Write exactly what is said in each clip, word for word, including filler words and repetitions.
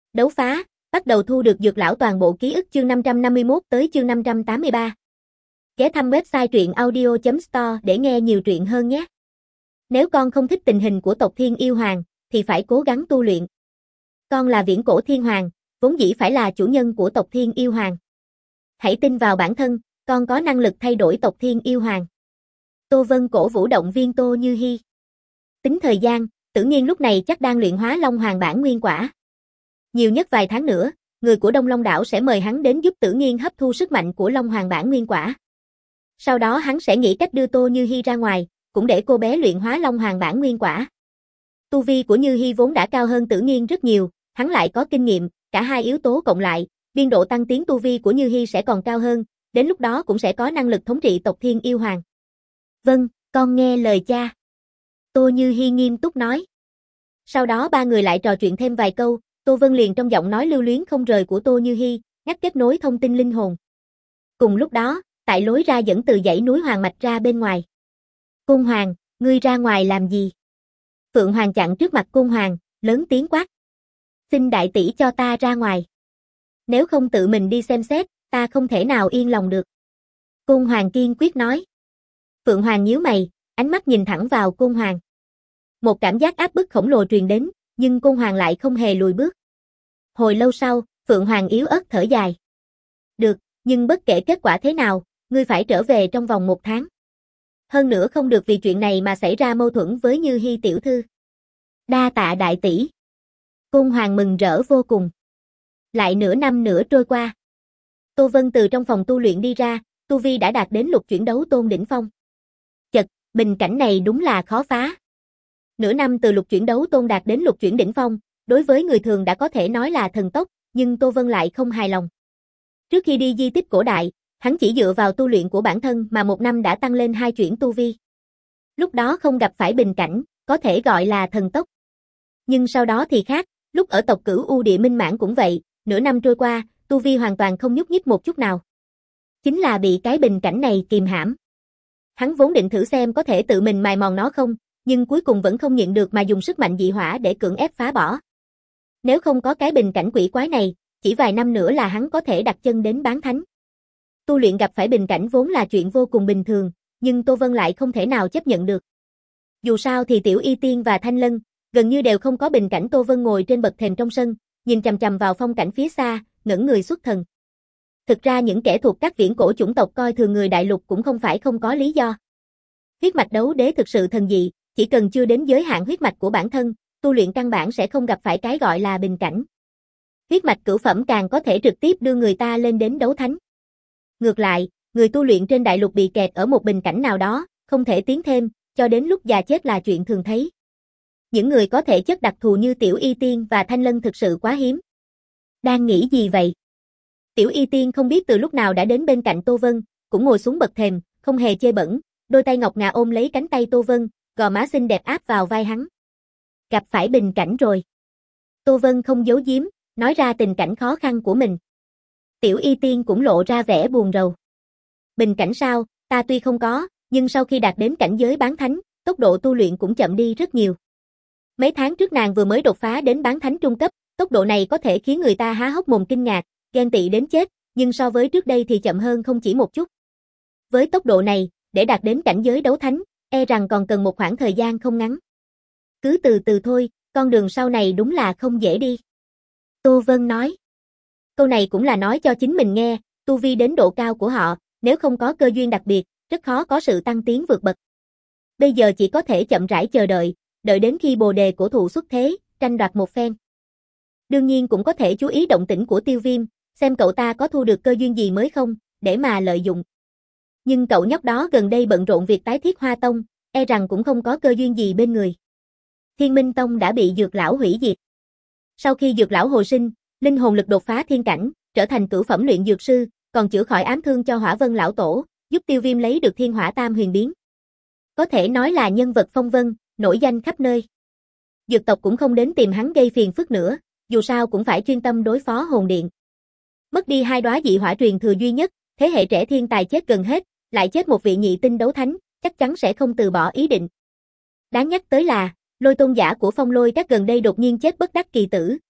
Đấu phá, bắt đầu thu được dược lão toàn bộ ký ức chương năm trăm năm mươi mốt tới chương năm trăm tám mươi ba. Ghé thăm website truyện audio chấm store để nghe nhiều truyện hơn nhé. Nếu con không thích tình hình của tộc Thiên Yêu Hoàng, thì phải cố gắng tu luyện. Con là viễn cổ thiên hoàng, vốn dĩ phải là chủ nhân của tộc Thiên Yêu Hoàng. Hãy tin vào bản thân, con có năng lực thay đổi tộc Thiên Yêu Hoàng. Tô Vân cổ vũ động viên Tô Như Hi. Tính thời gian, Tử Nghiên lúc này chắc đang luyện hóa Long Hoàng bản nguyên quả. Nhiều nhất vài tháng nữa, người của Đông Long đảo sẽ mời hắn đến giúp Tử Nghiên hấp thu sức mạnh của Long Hoàng bản nguyên quả. Sau đó hắn sẽ nghĩ cách đưa Tô Như Hi ra ngoài, cũng để cô bé luyện hóa Long Hoàng bản nguyên quả. Tu vi của Như Hi vốn đã cao hơn Tử Nghiên rất nhiều, hắn lại có kinh nghiệm, cả hai yếu tố cộng lại, biên độ tăng tiến tu vi của Như Hi sẽ còn cao hơn, đến lúc đó cũng sẽ có năng lực thống trị tộc Thiên Yêu Hoàng. Vâng, con nghe lời cha. Tô Như Hi nghiêm túc nói. Sau đó ba người lại trò chuyện thêm vài câu, Tô Vân liền trong giọng nói lưu luyến không rời của Tô Như Hi, ngắt kết nối thông tin linh hồn. Cùng lúc đó, tại lối ra dẫn từ dãy núi Hoàng Mạch ra bên ngoài. Côn Hoàng, ngươi ra ngoài làm gì? Phượng Hoàng chặn trước mặt Côn Hoàng, lớn tiếng quát. Xin đại tỷ cho ta ra ngoài. Nếu không tự mình đi xem xét, ta không thể nào yên lòng được. Côn Hoàng kiên quyết nói. Phượng Hoàng nhíu mày, ánh mắt nhìn thẳng vào Côn Hoàng. Một cảm giác áp bức khổng lồ truyền đến, nhưng Côn Hoàng lại không hề lùi bước. Hồi lâu sau, Phượng Hoàng yếu ớt thở dài. Được, nhưng bất kể kết quả thế nào, ngươi phải trở về trong vòng một tháng. Hơn nữa không được vì chuyện này mà xảy ra mâu thuẫn với Như Hi tiểu thư. Đa tạ đại tỷ. Côn Hoàng mừng rỡ vô cùng. Lại nửa năm nữa trôi qua. Tô Vân từ trong phòng tu luyện đi ra, tu vi đã đạt đến lục chuyển đấu tôn đỉnh phong. Chật, bình cảnh này đúng là khó phá. Nửa năm từ lục chuyển đấu tôn đạt đến lục chuyển đỉnh phong, đối với người thường đã có thể nói là thần tốc, nhưng Tô Vân lại không hài lòng. Trước khi đi di tích cổ đại, hắn chỉ dựa vào tu luyện của bản thân mà một năm đã tăng lên hai chuyển tu vi. Lúc đó không gặp phải bình cảnh, có thể gọi là thần tốc. Nhưng sau đó thì khác, lúc ở tộc Cửu U Địa Minh Mãn cũng vậy, nửa năm trôi qua, tu vi hoàn toàn không nhúc nhích một chút nào. Chính là bị cái bình cảnh này kìm hãm. Hắn vốn định thử xem có thể tự mình mài mòn nó không, nhưng cuối cùng vẫn không nhịn được mà dùng sức mạnh dị hỏa để cưỡng ép phá bỏ. Nếu không có cái bình cảnh quỷ quái này, chỉ vài năm nữa là hắn có thể đặt chân đến bán thánh. Tu luyện gặp phải bình cảnh vốn là chuyện vô cùng bình thường, nhưng Tô Vân lại không thể nào chấp nhận được. Dù sao thì Tiểu Y Tiên và Thanh Lân, gần như đều không có bình cảnh. Tô Vân ngồi trên bậc thềm trong sân, nhìn chằm chằm vào phong cảnh phía xa, ngẩn người xuất thần. Thực ra những kẻ thuộc các viễn cổ chủng tộc coi thường người đại lục cũng không phải không có lý do. Huyết mạch đấu đế thực sự thần dị, chỉ cần chưa đến giới hạn huyết mạch của bản thân, tu luyện căn bản sẽ không gặp phải cái gọi là bình cảnh. Huyết mạch cửu phẩm càng có thể trực tiếp đưa người ta lên đến đấu thánh. Ngược lại, người tu luyện trên đại lục bị kẹt ở một bình cảnh nào đó, không thể tiến thêm, cho đến lúc già chết là chuyện thường thấy. Những người có thể chất đặc thù như Tiểu Y Tiên và Thanh Lân thực sự quá hiếm. Đang nghĩ gì vậy? Tiểu Y Tiên không biết từ lúc nào đã đến bên cạnh Tô Vân, cũng ngồi xuống bậc thềm, không hề chê bẩn, đôi tay ngọc ngà ôm lấy cánh tay Tô Vân, gò má xinh đẹp áp vào vai hắn. Gặp phải bình cảnh rồi. Tô Vân không giấu giếm, nói ra tình cảnh khó khăn của mình. Tiểu Y Tiên cũng lộ ra vẻ buồn rầu. Bình cảnh sao, ta tuy không có, nhưng sau khi đạt đến cảnh giới bán thánh, tốc độ tu luyện cũng chậm đi rất nhiều. Mấy tháng trước nàng vừa mới đột phá đến bán thánh trung cấp, tốc độ này có thể khiến người ta há hốc mồm kinh ngạc, ghen tị đến chết, nhưng so với trước đây thì chậm hơn không chỉ một chút. Với tốc độ này, để đạt đến cảnh giới đấu thánh, e rằng còn cần một khoảng thời gian không ngắn. Cứ từ từ thôi, con đường sau này đúng là không dễ đi. Tô Vân nói. Câu này cũng là nói cho chính mình nghe, tu vi đến độ cao của họ, nếu không có cơ duyên đặc biệt, rất khó có sự tăng tiến vượt bậc. Bây giờ chỉ có thể chậm rãi chờ đợi, đợi đến khi bồ đề cổ thụ xuất thế, tranh đoạt một phen. Đương nhiên cũng có thể chú ý động tĩnh của Tiêu Viêm, xem cậu ta có thu được cơ duyên gì mới không, để mà lợi dụng. Nhưng cậu nhóc đó gần đây bận rộn việc tái thiết Hoa Tông, e rằng cũng không có cơ duyên gì bên người. Thiên Minh Tông đã bị Dược Lão hủy diệt. Sau khi Dược Lão hồi sinh, linh hồn lực đột phá thiên cảnh, trở thành cửu phẩm luyện dược sư, còn chữa khỏi ám thương cho Hỏa Vân lão tổ, giúp Tiêu Viêm lấy được Thiên Hỏa Tam Huyền biến. Có thể nói là nhân vật phong vân, nổi danh khắp nơi. Dược tộc cũng không đến tìm hắn gây phiền phức nữa, dù sao cũng phải chuyên tâm đối phó hồn điện. Mất đi hai đóa dị hỏa truyền thừa duy nhất, thế hệ trẻ thiên tài chết gần hết, lại chết một vị nhị tinh đấu thánh, chắc chắn sẽ không từ bỏ ý định. Đáng nhắc tới là, Lôi tôn giả của Phong Lôi Các gần đây đột nhiên chết bất đắc kỳ tử,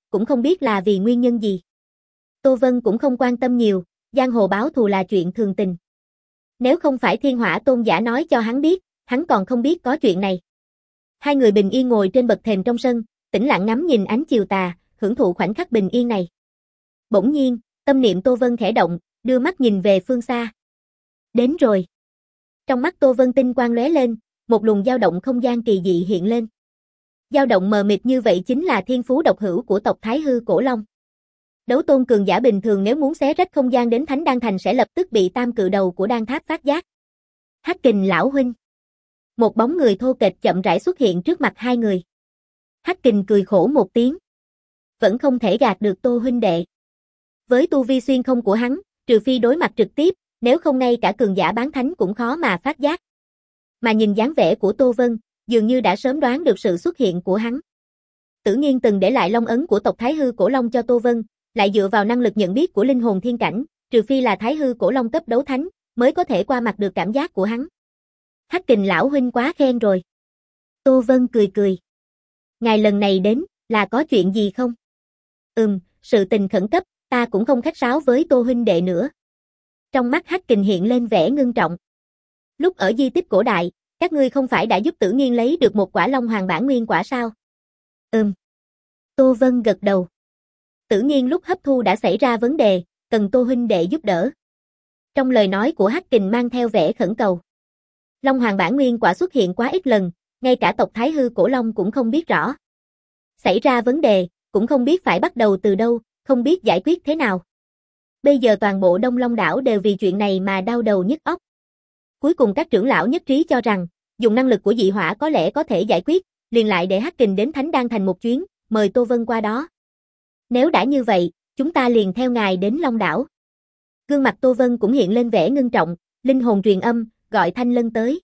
cũng không biết là vì nguyên nhân gì. Tô Vân cũng không quan tâm nhiều, giang hồ báo thù là chuyện thường tình. Nếu không phải Thiên Hỏa Tôn giả nói cho hắn biết, hắn còn không biết có chuyện này. Hai người bình yên ngồi trên bậc thềm trong sân, tĩnh lặng ngắm nhìn ánh chiều tà, hưởng thụ khoảnh khắc bình yên này. Bỗng nhiên, tâm niệm Tô Vân khẽ động, đưa mắt nhìn về phương xa. Đến rồi. Trong mắt Tô Vân tinh quang lóe lên, một luồng dao động không gian kỳ dị hiện lên. Dao động mờ mịt như vậy chính là thiên phú độc hữu của tộc Thái Hư Cổ Long. Đấu tôn cường giả bình thường nếu muốn xé rách không gian đến Thánh Đan Thành sẽ lập tức bị tam cự đầu của đan tháp phát giác. Hắc Kình lão huynh. Một bóng người thô kệch chậm rãi xuất hiện trước mặt hai người. Hắc Kình cười khổ một tiếng. Vẫn không thể gạt được Tô huynh đệ. Với tu vi xuyên không của hắn, trừ phi đối mặt trực tiếp, nếu không ngay cả cường giả bán thánh cũng khó mà phát giác. Mà nhìn dáng vẻ của Tô Vân, dường như đã sớm đoán được sự xuất hiện của hắn. Tử Nghiên từng để lại long ấn của tộc Thái Hư Cổ Long cho Tô Vân, lại dựa vào năng lực nhận biết của linh hồn thiên cảnh, trừ phi là Thái Hư Cổ Long cấp đấu thánh, mới có thể qua mặt được cảm giác của hắn. Hắc Kình lão huynh quá khen rồi. Tô Vân cười cười. Ngài lần này đến, là có chuyện gì không? Ừm, sự tình khẩn cấp, ta cũng không khách sáo với Tô huynh đệ nữa. Trong mắt Hắc Kình hiện lên vẻ ngưng trọng. Lúc ở di tích cổ đại, các ngươi không phải đã giúp Tử Nghiên lấy được một quả Long Hoàng bản nguyên quả sao? Ừm. Tô Vân gật đầu. Tử Nghiên lúc hấp thu đã xảy ra vấn đề, cần Tô huynh đệ giúp đỡ. Trong lời nói của Hắc Kình mang theo vẻ khẩn cầu. Long Hoàng bản nguyên quả xuất hiện quá ít lần, ngay cả tộc Thái Hư Cổ Long cũng không biết rõ. Xảy ra vấn đề, cũng không biết phải bắt đầu từ đâu, không biết giải quyết thế nào. Bây giờ toàn bộ Đông Long đảo đều vì chuyện này mà đau đầu nhức óc. Cuối cùng các trưởng lão nhất trí cho rằng, dùng năng lực của dị hỏa có lẽ có thể giải quyết, liền lại để Hắc Kình đến Thánh Đan Thành một chuyến, mời Tô Vân qua đó. Nếu đã như vậy, chúng ta liền theo ngài đến Long đảo. Gương mặt Tô Vân cũng hiện lên vẻ ngưng trọng, linh hồn truyền âm, gọi Thanh Lân tới.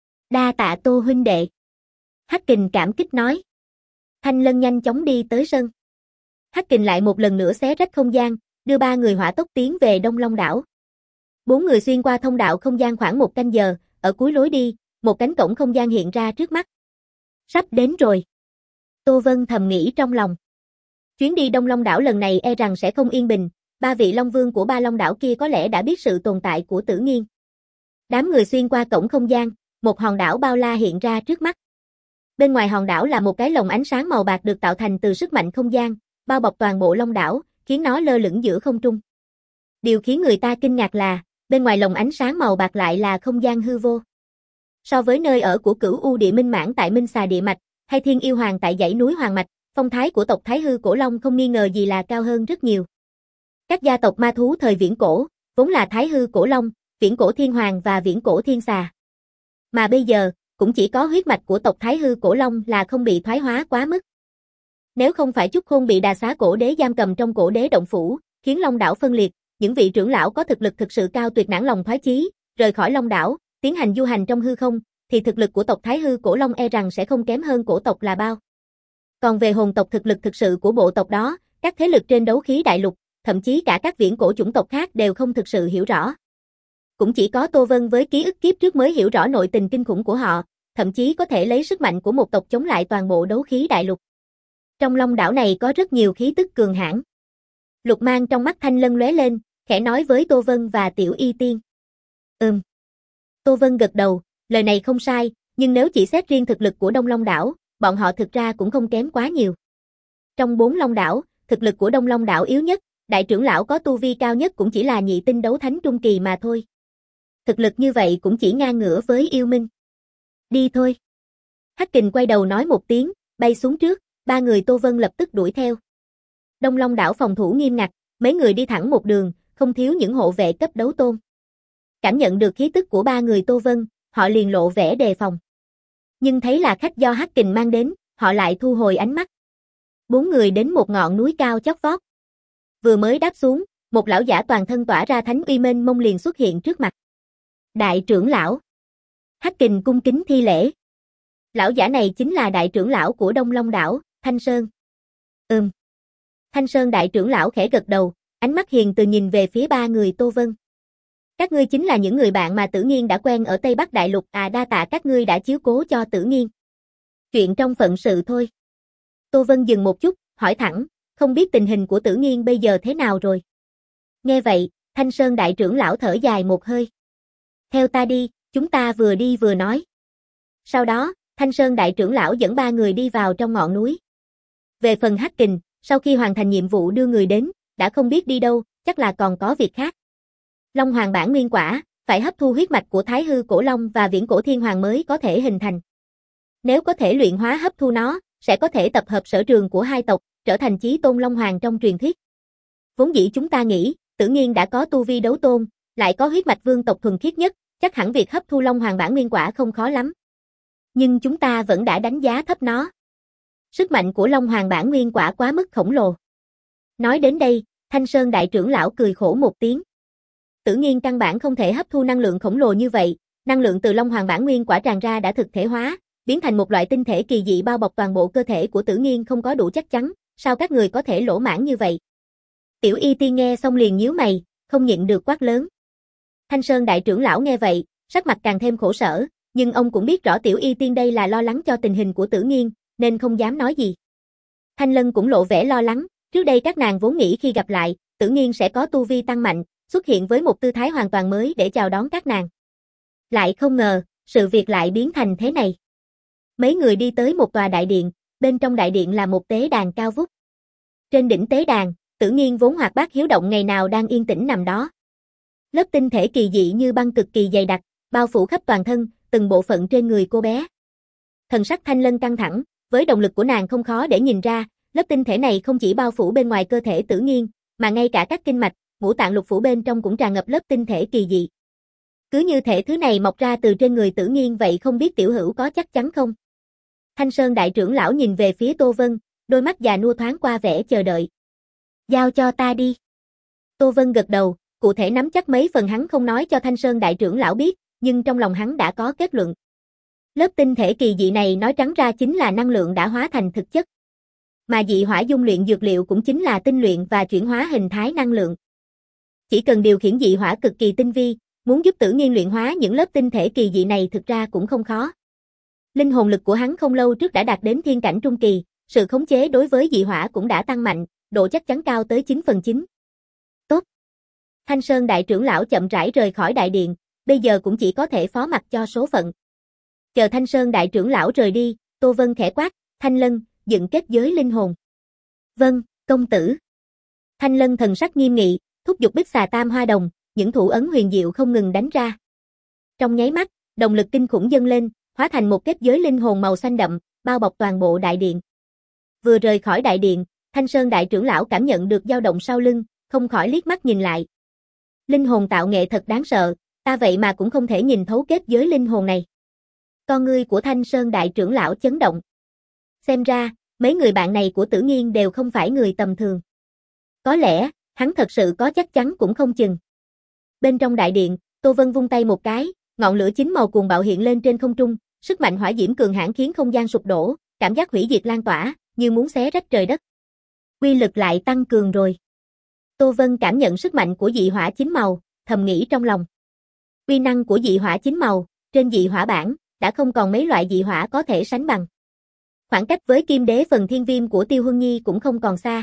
Đa tạ Tô huynh đệ. Hắc Kình cảm kích nói. Thanh Lân nhanh chóng đi tới sân. Hắc Kình lại một lần nữa xé rách không gian, đưa ba người hỏa tốc tiến về Đông Long đảo. Bốn người xuyên qua thông đạo không gian khoảng một canh giờ, ở cuối lối đi, một cánh cổng không gian hiện ra trước mắt. Sắp đến rồi. Tô Vân thầm nghĩ trong lòng. Chuyến đi Đông Long đảo lần này e rằng sẽ không yên bình, ba vị Long Vương của ba Long đảo kia có lẽ đã biết sự tồn tại của Tử Nghiên. Đám người xuyên qua cổng không gian, một hòn đảo bao la hiện ra trước mắt. Bên ngoài hòn đảo là một cái lồng ánh sáng màu bạc được tạo thành từ sức mạnh không gian, bao bọc toàn bộ Long đảo, khiến nó lơ lửng giữa không trung. Điều khiến người ta kinh ngạc là, bên ngoài lồng ánh sáng màu bạc lại là không gian hư vô. So với nơi ở của Cửu U Địa Minh Mãn tại Minh Xà Địa Mạch, hay Thiên Yêu Hoàng tại dãy núi Hoàng Mạch, phong thái của tộc Thái Hư Cổ Long không nghi ngờ gì là cao hơn rất nhiều. Các gia tộc ma thú thời viễn cổ, vốn là Thái Hư Cổ Long, Viễn Cổ Thiên Hoàng và Viễn Cổ Thiên Xà. Mà bây giờ, cũng chỉ có huyết mạch của tộc Thái Hư Cổ Long là không bị thoái hóa quá mức. Nếu không phải Chúc Khôn bị Đà Xá Cổ Đế giam cầm trong Cổ Đế động phủ, khiến Long đảo phân liệt, những vị trưởng lão có thực lực thực sự cao tuyệt nản lòng thoái chí, rời khỏi Long đảo, tiến hành du hành trong hư không, thì thực lực của tộc Thái Hư Cổ Long e rằng sẽ không kém hơn cổ tộc là bao. Còn về hồn tộc thực lực thực sự của bộ tộc đó, các thế lực trên đấu khí đại lục, thậm chí cả các viễn cổ chủng tộc khác đều không thực sự hiểu rõ. Cũng chỉ có Tô Vân với ký ức kiếp trước mới hiểu rõ nội tình kinh khủng của họ, thậm chí có thể lấy sức mạnh của một tộc chống lại toàn bộ đấu khí đại lục. Trong Long đảo này có rất nhiều khí tức cường hãn. Lục mang trong mắt Thanh Lân lóe lên, khẽ nói với Tô Vân và Tiểu Y Tiên. Ừm. Tô Vân gật đầu, lời này không sai, nhưng nếu chỉ xét riêng thực lực của Đông Long đảo, bọn họ thực ra cũng không kém quá nhiều. Trong bốn Long đảo, thực lực của Đông Long đảo yếu nhất, đại trưởng lão có tu vi cao nhất cũng chỉ là nhị tinh đấu thánh trung kỳ mà thôi. Thực lực như vậy cũng chỉ ngang ngửa với yêu minh. Đi thôi. Hắc Kình quay đầu nói một tiếng, bay xuống trước, ba người Tô Vân lập tức đuổi theo. Đông Long đảo phòng thủ nghiêm ngặt, mấy người đi thẳng một đường, không thiếu những hộ vệ cấp đấu tôn. Cảm nhận được khí tức của ba người Tô Vân, họ liền lộ vẻ đề phòng. Nhưng thấy là khách do Hắc Kình mang đến, họ lại thu hồi ánh mắt. Bốn người đến một ngọn núi cao chót vót. Vừa mới đáp xuống, một lão giả toàn thân tỏa ra thánh uy mênh mông liền xuất hiện trước mặt. Đại trưởng lão. Hắc Kình cung kính thi lễ. Lão giả này chính là đại trưởng lão của Đông Long đảo, Thanh Sơn. Ừm. Thanh Sơn đại trưởng lão khẽ gật đầu, ánh mắt hiền từ nhìn về phía ba người Tô Vân. Các ngươi chính là những người bạn mà Tử Nghiên đã quen ở Tây Bắc Đại Lục, à đa tạ các ngươi đã chiếu cố cho Tử Nghiên. Chuyện trong phận sự thôi. Tô Vân dừng một chút, hỏi thẳng, không biết tình hình của Tử Nghiên bây giờ thế nào rồi. Nghe vậy, Thanh Sơn đại trưởng lão thở dài một hơi. Theo ta đi, chúng ta vừa đi vừa nói. Sau đó, Thanh Sơn đại trưởng lão dẫn ba người đi vào trong ngọn núi. Về phần Hắc Kình, sau khi hoàn thành nhiệm vụ đưa người đến, đã không biết đi đâu, chắc là còn có việc khác. Long Hoàng bản nguyên quả, phải hấp thu huyết mạch của Thái Hư Cổ Long và Viễn Cổ Thiên Hoàng mới có thể hình thành. Nếu có thể luyện hóa hấp thu nó, sẽ có thể tập hợp sở trường của hai tộc, trở thành chí tôn Long Hoàng trong truyền thuyết. Vốn dĩ chúng ta nghĩ, Tử Nghiên đã có tu vi đấu tôn, lại có huyết mạch vương tộc thuần khiết nhất, chắc hẳn việc hấp thu Long Hoàng bản nguyên quả không khó lắm. Nhưng chúng ta vẫn đã đánh giá thấp nó. Sức mạnh của Long Hoàng bản nguyên quả quá mức khổng lồ. Nói đến đây, Thanh Sơn đại trưởng lão cười khổ một tiếng. Tử Nghiên căn bản không thể hấp thu năng lượng khổng lồ như vậy, năng lượng từ Long Hoàng bản nguyên quả tràn ra đã thực thể hóa, biến thành một loại tinh thể kỳ dị bao bọc toàn bộ cơ thể của Tử Nghiên không có đủ chắc chắn, sao các người có thể lỗ mãng như vậy? Tiểu Y Tiên nghe xong liền nhíu mày, không nhịn được quát lớn. Thanh Sơn đại trưởng lão nghe vậy, sắc mặt càng thêm khổ sở, nhưng ông cũng biết rõ Tiểu Y Tiên đây là lo lắng cho tình hình của Tử Nghiên, nên không dám nói gì. Thanh Lân cũng lộ vẻ lo lắng, trước đây các nàng vốn nghĩ khi gặp lại, Tử Nghiên sẽ có tu vi tăng mạnh, xuất hiện với một tư thái hoàn toàn mới để chào đón các nàng. Lại không ngờ, sự việc lại biến thành thế này. Mấy người đi tới một tòa đại điện, bên trong đại điện là một tế đàn cao vút. Trên đỉnh tế đàn, Tử Nghiên vốn hoạt bát hiếu động ngày nào đang yên tĩnh nằm đó. Lớp tinh thể kỳ dị như băng cực kỳ dày đặc, bao phủ khắp toàn thân, từng bộ phận trên người cô bé. Thần sắc Thanh Lân căng thẳng, với động lực của nàng không khó để nhìn ra, lớp tinh thể này không chỉ bao phủ bên ngoài cơ thể Tử Nghiên, mà ngay cả các kinh mạch, ngũ tạng lục phủ bên trong cũng tràn ngập lớp tinh thể kỳ dị. Cứ như thể thứ này mọc ra từ trên người Tử Nghiên vậy, không biết tiểu hữu có chắc chắn không? Thanh Sơn đại trưởng lão nhìn về phía Tô Vân, đôi mắt già nua thoáng qua vẻ chờ đợi. Giao cho ta đi. Tô Vân gật đầu, cụ thể nắm chắc mấy phần hắn không nói cho Thanh Sơn đại trưởng lão biết, nhưng trong lòng hắn đã có kết luận. Lớp tinh thể kỳ dị này nói trắng ra chính là năng lượng đã hóa thành thực chất. Mà dị hỏa dung luyện dược liệu cũng chính là tinh luyện và chuyển hóa hình thái năng lượng. Chỉ cần điều khiển dị hỏa cực kỳ tinh vi, muốn giúp Tử Nghiên luyện hóa những lớp tinh thể kỳ dị này thực ra cũng không khó. Linh hồn lực của hắn không lâu trước đã đạt đến thiên cảnh trung kỳ, sự khống chế đối với dị hỏa cũng đã tăng mạnh, độ chắc chắn cao tới chín phần chín. Tốt. Thanh Sơn đại trưởng lão chậm rãi rời khỏi đại điện, bây giờ cũng chỉ có thể phó mặc cho số phận. Chờ Thanh Sơn đại trưởng lão rời đi, Tô Vân khẽ quát, Thanh Lân, dựng kết giới linh hồn. Vâng, công tử. Thanh Lân thần sắc nghiêm nghị, thúc giục Bích Xà Tam Hoa Đồng, những thủ ấn huyền diệu không ngừng đánh ra. Trong nháy mắt, động lực kinh khủng dâng lên, hóa thành một kết giới linh hồn màu xanh đậm, bao bọc toàn bộ đại điện. Vừa rời khỏi đại điện, Thanh Sơn đại trưởng lão cảm nhận được dao động sau lưng, không khỏi liếc mắt nhìn lại. Linh hồn tạo nghệ thật đáng sợ, ta vậy mà cũng không thể nhìn thấu kết giới linh hồn này. Con ngươi của Thanh Sơn đại trưởng lão chấn động. Xem ra, mấy người bạn này của Tử Nghiên đều không phải người tầm thường. Có lẽ, hắn thật sự có chắc chắn cũng không chừng. Bên trong đại điện, Tô Vân vung tay một cái, ngọn lửa chín màu cuồng bạo hiện lên trên không trung, sức mạnh hỏa diễm cường hãn khiến không gian sụp đổ, cảm giác hủy diệt lan tỏa, như muốn xé rách trời đất. Quy lực lại tăng cường rồi. Tô Vân cảm nhận sức mạnh của dị hỏa chín màu, thầm nghĩ trong lòng. Uy năng của dị hỏa chín màu, trên dị hỏa bảng, đã không còn mấy loại dị hỏa có thể sánh bằng. Khoảng cách với kim đế phần thiên viêm của Tiêu Huân Nhi cũng không còn xa.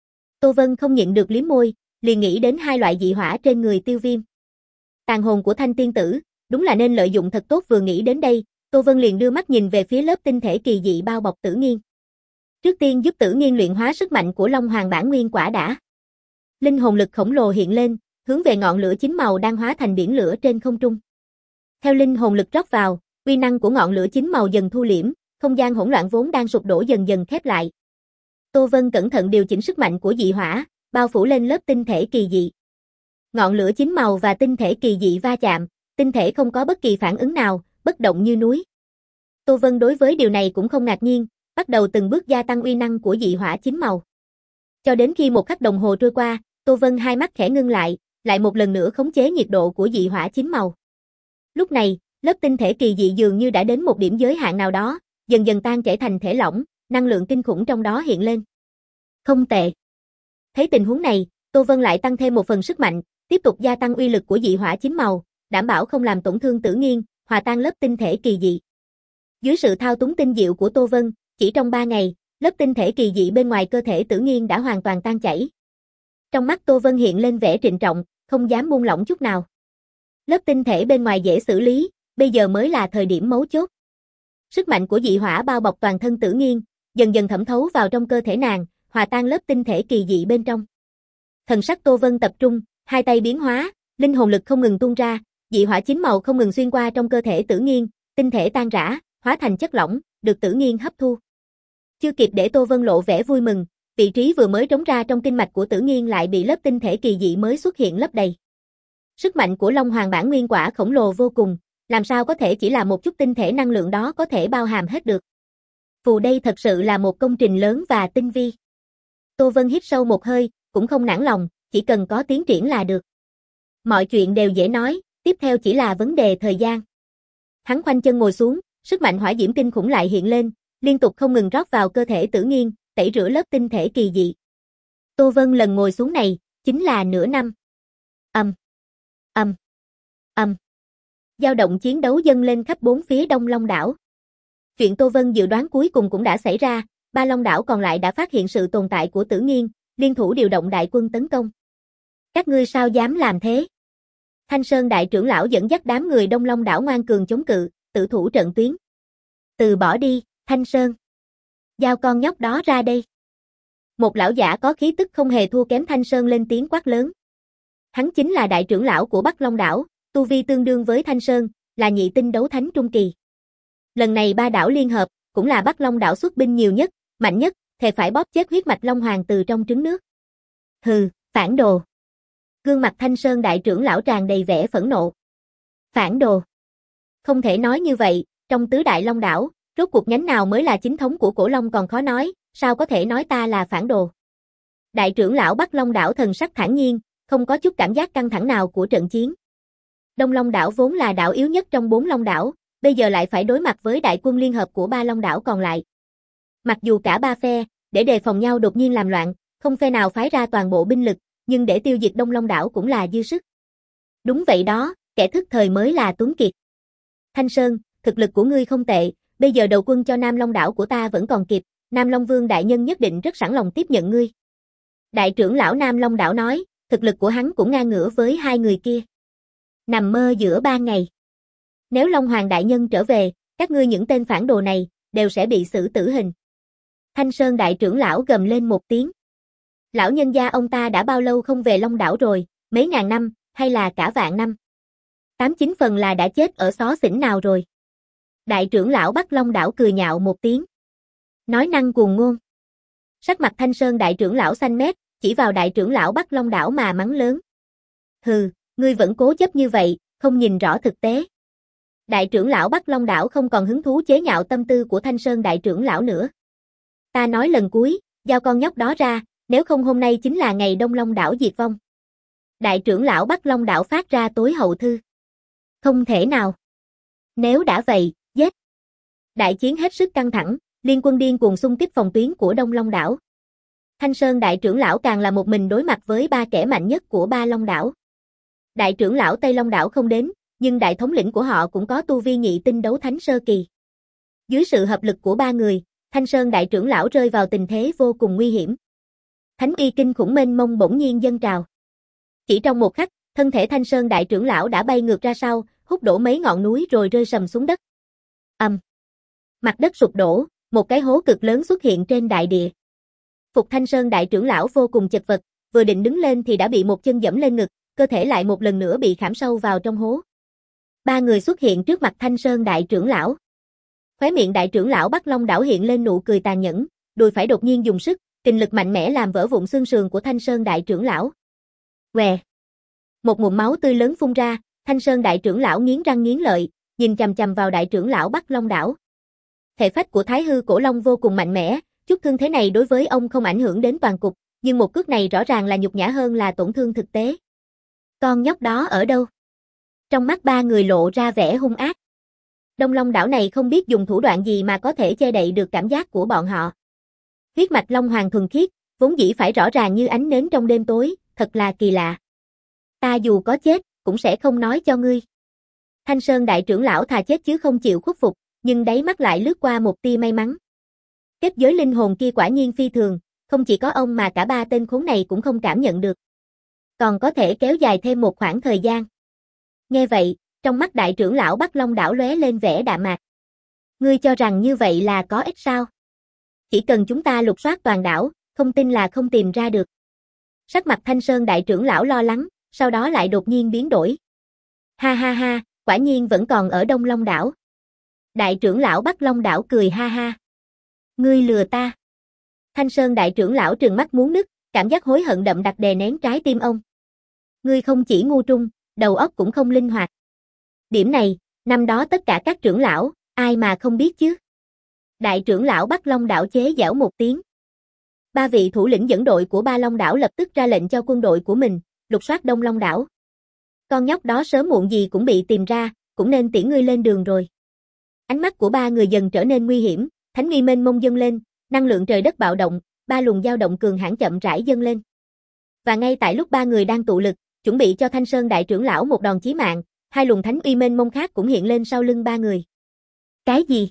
Tô Vân không nhịn được liếm môi, liền nghĩ đến hai loại dị hỏa trên người Tiêu Viêm. Tàn hồn của Thanh tiên tử, đúng là nên lợi dụng thật tốt. Vừa nghĩ đến đây, Tô Vân liền đưa mắt nhìn về phía lớp tinh thể kỳ dị bao bọc Tử Nghiên. Trước tiên giúp Tử Nghiên luyện hóa sức mạnh của Long Hoàng bản nguyên quả đã. Linh hồn lực khổng lồ hiện lên, hướng về ngọn lửa chín màu đang hóa thành biển lửa trên không trung. Theo linh hồn lực rót vào, uy năng của ngọn lửa chín màu dần thu liễm, không gian hỗn loạn vốn đang sụp đổ dần dần khép lại. Tô Vân cẩn thận điều chỉnh sức mạnh của dị hỏa, bao phủ lên lớp tinh thể kỳ dị. Ngọn lửa chín màu và tinh thể kỳ dị va chạm, tinh thể không có bất kỳ phản ứng nào, bất động như núi. Tô Vân đối với điều này cũng không ngạc nhiên, bắt đầu từng bước gia tăng uy năng của dị hỏa chín màu. Cho đến khi một khắc đồng hồ trôi qua, Tô Vân hai mắt khẽ ngưng lại, lại một lần nữa khống chế nhiệt độ của dị hỏa chín màu. Lúc này, lớp tinh thể kỳ dị dường như đã đến một điểm giới hạn nào đó, dần dần tan chảy thành thể lỏng, năng lượng kinh khủng trong đó hiện lên. Không tệ. Thấy tình huống này, Tô Vân lại tăng thêm một phần sức mạnh, tiếp tục gia tăng uy lực của dị hỏa chín màu, đảm bảo không làm tổn thương Tử Nghiên, hòa tan lớp tinh thể kỳ dị. Dưới sự thao túng tinh diệu của Tô Vân, chỉ trong ba ngày, Lớp tinh thể kỳ dị bên ngoài cơ thể Tử Nghiên đã hoàn toàn tan chảy. Trong mắt Tô Vân hiện lên vẻ trịnh trọng, không dám buông lỏng chút nào. Lớp tinh thể bên ngoài dễ xử lý, bây giờ mới là thời điểm mấu chốt. Sức mạnh của dị hỏa bao bọc toàn thân Tử Nghiên, dần dần thẩm thấu vào trong cơ thể nàng, hòa tan lớp tinh thể kỳ dị bên trong. Thần sắc Tô Vân tập trung, hai tay biến hóa, linh hồn lực không ngừng tuôn ra, dị hỏa chín màu không ngừng xuyên qua trong cơ thể Tử Nghiên, tinh thể tan rã, hóa thành chất lỏng, được Tử Nghiên hấp thu. Chưa kịp để Tô Vân lộ vẻ vui mừng, vị trí vừa mới trống ra trong kinh mạch của Tử Nghiên lại bị lớp tinh thể kỳ dị mới xuất hiện lấp đầy. Sức mạnh của Long Hoàng bản nguyên quả khổng lồ vô cùng, làm sao có thể chỉ là một chút tinh thể năng lượng đó có thể bao hàm hết được. Phù đây thật sự là một công trình lớn và tinh vi. Tô Vân hít sâu một hơi, cũng không nản lòng, chỉ cần có tiến triển là được. Mọi chuyện đều dễ nói, tiếp theo chỉ là vấn đề thời gian. Hắn khoanh chân ngồi xuống, sức mạnh hỏa diễm kinh khủng lại hiện lên, liên tục không ngừng rót vào cơ thể Tử Nghiên, tẩy rửa lớp tinh thể kỳ dị. Tô Vân lần ngồi xuống này, chính là nửa năm. Ầm, ầm, ầm. Dao động chiến đấu dâng lên khắp bốn phía Đông Long đảo. Chuyện Tô Vân dự đoán cuối cùng cũng đã xảy ra, ba Long đảo còn lại đã phát hiện sự tồn tại của Tử Nghiên, liên thủ điều động đại quân tấn công. Các ngươi sao dám làm thế? Thanh Sơn đại trưởng lão dẫn dắt đám người Đông Long đảo ngoan cường chống cự, tự thủ trận tuyến. Từ bỏ đi, Thanh Sơn. Giao con nhóc đó ra đây. Một lão giả có khí tức không hề thua kém Thanh Sơn lên tiếng quát lớn. Hắn chính là đại trưởng lão của Bắc Long đảo, tu vi tương đương với Thanh Sơn, là nhị tinh đấu thánh trung kỳ. Lần này ba đảo liên hợp, cũng là Bắc Long đảo xuất binh nhiều nhất, mạnh nhất, thề phải bóp chết huyết mạch Long Hoàng từ trong trứng nước. Hừ, phản đồ. Gương mặt Thanh Sơn đại trưởng lão tràn đầy vẻ phẫn nộ. Phản đồ. Không thể nói như vậy, trong tứ đại Long đảo, rốt cuộc nhánh nào mới là chính thống của cổ Long còn khó nói, sao có thể nói ta là phản đồ. Đại trưởng lão Bắc Long đảo thần sắc thản nhiên, không có chút cảm giác căng thẳng nào của trận chiến. Đông Long đảo vốn là đảo yếu nhất trong bốn Long đảo, bây giờ lại phải đối mặt với đại quân liên hợp của ba Long đảo còn lại. Mặc dù cả ba phe, để đề phòng nhau đột nhiên làm loạn, không phe nào phái ra toàn bộ binh lực, nhưng để tiêu diệt Đông Long đảo cũng là dư sức. Đúng vậy đó, kẻ thức thời mới là tuấn kiệt. Thanh Sơn, thực lực của ngươi không tệ, bây giờ đầu quân cho Nam Long đảo của ta vẫn còn kịp, Nam Long Vương đại nhân nhất định rất sẵn lòng tiếp nhận ngươi. Đại trưởng lão Nam Long đảo nói, thực lực của hắn cũng ngang ngửa với hai người kia. Nằm mơ giữa ba ngày. Nếu Long Hoàng đại nhân trở về, các ngươi những tên phản đồ này, đều sẽ bị xử tử hình. Thanh Sơn đại trưởng lão gầm lên một tiếng. Lão nhân gia ông ta đã bao lâu không về Long đảo rồi, mấy ngàn năm, hay là cả vạn năm? Tám chín phần là đã chết ở xó xỉnh nào rồi. Đại trưởng lão Bắc Long đảo cười nhạo một tiếng. Nói năng cuồng ngôn. Sắc mặt Thanh Sơn đại trưởng lão xanh mét, chỉ vào đại trưởng lão Bắc Long đảo mà mắng lớn. Hừ, ngươi vẫn cố chấp như vậy, không nhìn rõ thực tế. Đại trưởng lão Bắc Long đảo không còn hứng thú chế nhạo tâm tư của Thanh Sơn đại trưởng lão nữa. Ta nói lần cuối, giao con nhóc đó ra, nếu không hôm nay chính là ngày Đông Long đảo diệt vong. Đại trưởng lão Bắc Long đảo phát ra tối hậu thư. Không thể nào. Nếu đã vậy, giết. Đại chiến hết sức căng thẳng, liên quân điên cuồng xung kích phòng tuyến của Đông Long đảo. Thanh Sơn đại trưởng lão càng là một mình đối mặt với ba kẻ mạnh nhất của ba Long đảo. Đại trưởng lão Tây Long đảo không đến, nhưng đại thống lĩnh của họ cũng có tu vi nhị tinh đấu thánh sơ kỳ. Dưới sự hợp lực của ba người, Thanh Sơn đại trưởng lão rơi vào tình thế vô cùng nguy hiểm. Thánh uy kinh khủng mênh mông bỗng nhiên dâng trào. Chỉ trong một khắc, thân thể Thanh Sơn đại trưởng lão đã bay ngược ra sau, hút đổ mấy ngọn núi rồi rơi sầm xuống đất. Ầm. Mặt đất sụp đổ, một cái hố cực lớn xuất hiện trên đại địa. Phục Thanh Sơn đại trưởng lão vô cùng chật vật, vừa định đứng lên thì đã bị một chân giẫm lên ngực, cơ thể lại một lần nữa bị khảm sâu vào trong hố. Ba người xuất hiện trước mặt Thanh Sơn đại trưởng lão. Khóe miệng đại trưởng lão Bắc Long đảo hiện lên nụ cười tàn nhẫn, đùi phải đột nhiên dùng sức, kình lực mạnh mẽ làm vỡ vụn xương sườn của Thanh Sơn đại trưởng lão. Què. Một ngụm máu tươi lớn phun ra, Thanh Sơn đại trưởng lão nghiến răng nghiến lợi, nhìn chằm chằm vào đại trưởng lão Bắc Long đảo. Thể phách của Thái Hư Cổ Long vô cùng mạnh mẽ, chút thương thế này đối với ông không ảnh hưởng đến toàn cục, nhưng một cước này rõ ràng là nhục nhã hơn là tổn thương thực tế. Con nhóc đó ở đâu? Trong mắt ba người lộ ra vẻ hung ác. Đông Long đảo này không biết dùng thủ đoạn gì mà có thể che đậy được cảm giác của bọn họ. Huyết mạch Long Hoàng thuần khiết, vốn dĩ phải rõ ràng như ánh nến trong đêm tối, thật là kỳ lạ. Ta dù có chết, cũng sẽ không nói cho ngươi. Thanh Sơn đại trưởng lão thà chết chứ không chịu khuất phục, nhưng đáy mắt lại lướt qua một tia may mắn. Kết giới linh hồn kia quả nhiên phi thường, không chỉ có ông mà cả ba tên khốn này cũng không cảm nhận được. Còn có thể kéo dài thêm một khoảng thời gian. Nghe vậy, trong mắt đại trưởng lão Bắc Long đảo lóe lên vẻ đạm mạc. Ngươi cho rằng như vậy là có ích sao? Chỉ cần chúng ta lục soát toàn đảo, không tin là không tìm ra được. Sắc mặt Thanh Sơn đại trưởng lão lo lắng, sau đó lại đột nhiên biến đổi. Ha ha ha, quả nhiên vẫn còn ở Đông Long đảo. Đại trưởng lão Bắc Long đảo cười ha ha. Ngươi lừa ta. Thanh Sơn đại trưởng lão trừng mắt muốn nứt, cảm giác hối hận đậm đặc đè nén trái tim ông. Ngươi không chỉ ngu trung, đầu óc cũng không linh hoạt. Điểm này, năm đó tất cả các trưởng lão, ai mà không biết chứ. Đại trưởng lão Bắc Long đảo chế giễu một tiếng. Ba vị thủ lĩnh dẫn đội của Ba Long đảo lập tức ra lệnh cho quân đội của mình, lục soát Đông Long đảo. Con nhóc đó sớm muộn gì cũng bị tìm ra, cũng nên tiễn ngươi lên đường rồi. Ánh mắt của ba người dần trở nên nguy hiểm, thánh uy mênh mông dâng lên, năng lượng trời đất bạo động, ba luồng dao động cường hãn chậm rãi dâng lên. Và ngay tại lúc ba người đang tụ lực, chuẩn bị cho Thanh Sơn đại trưởng lão một đòn chí mạng, hai luồng thánh uy mênh mông khác cũng hiện lên sau lưng ba người. Cái gì?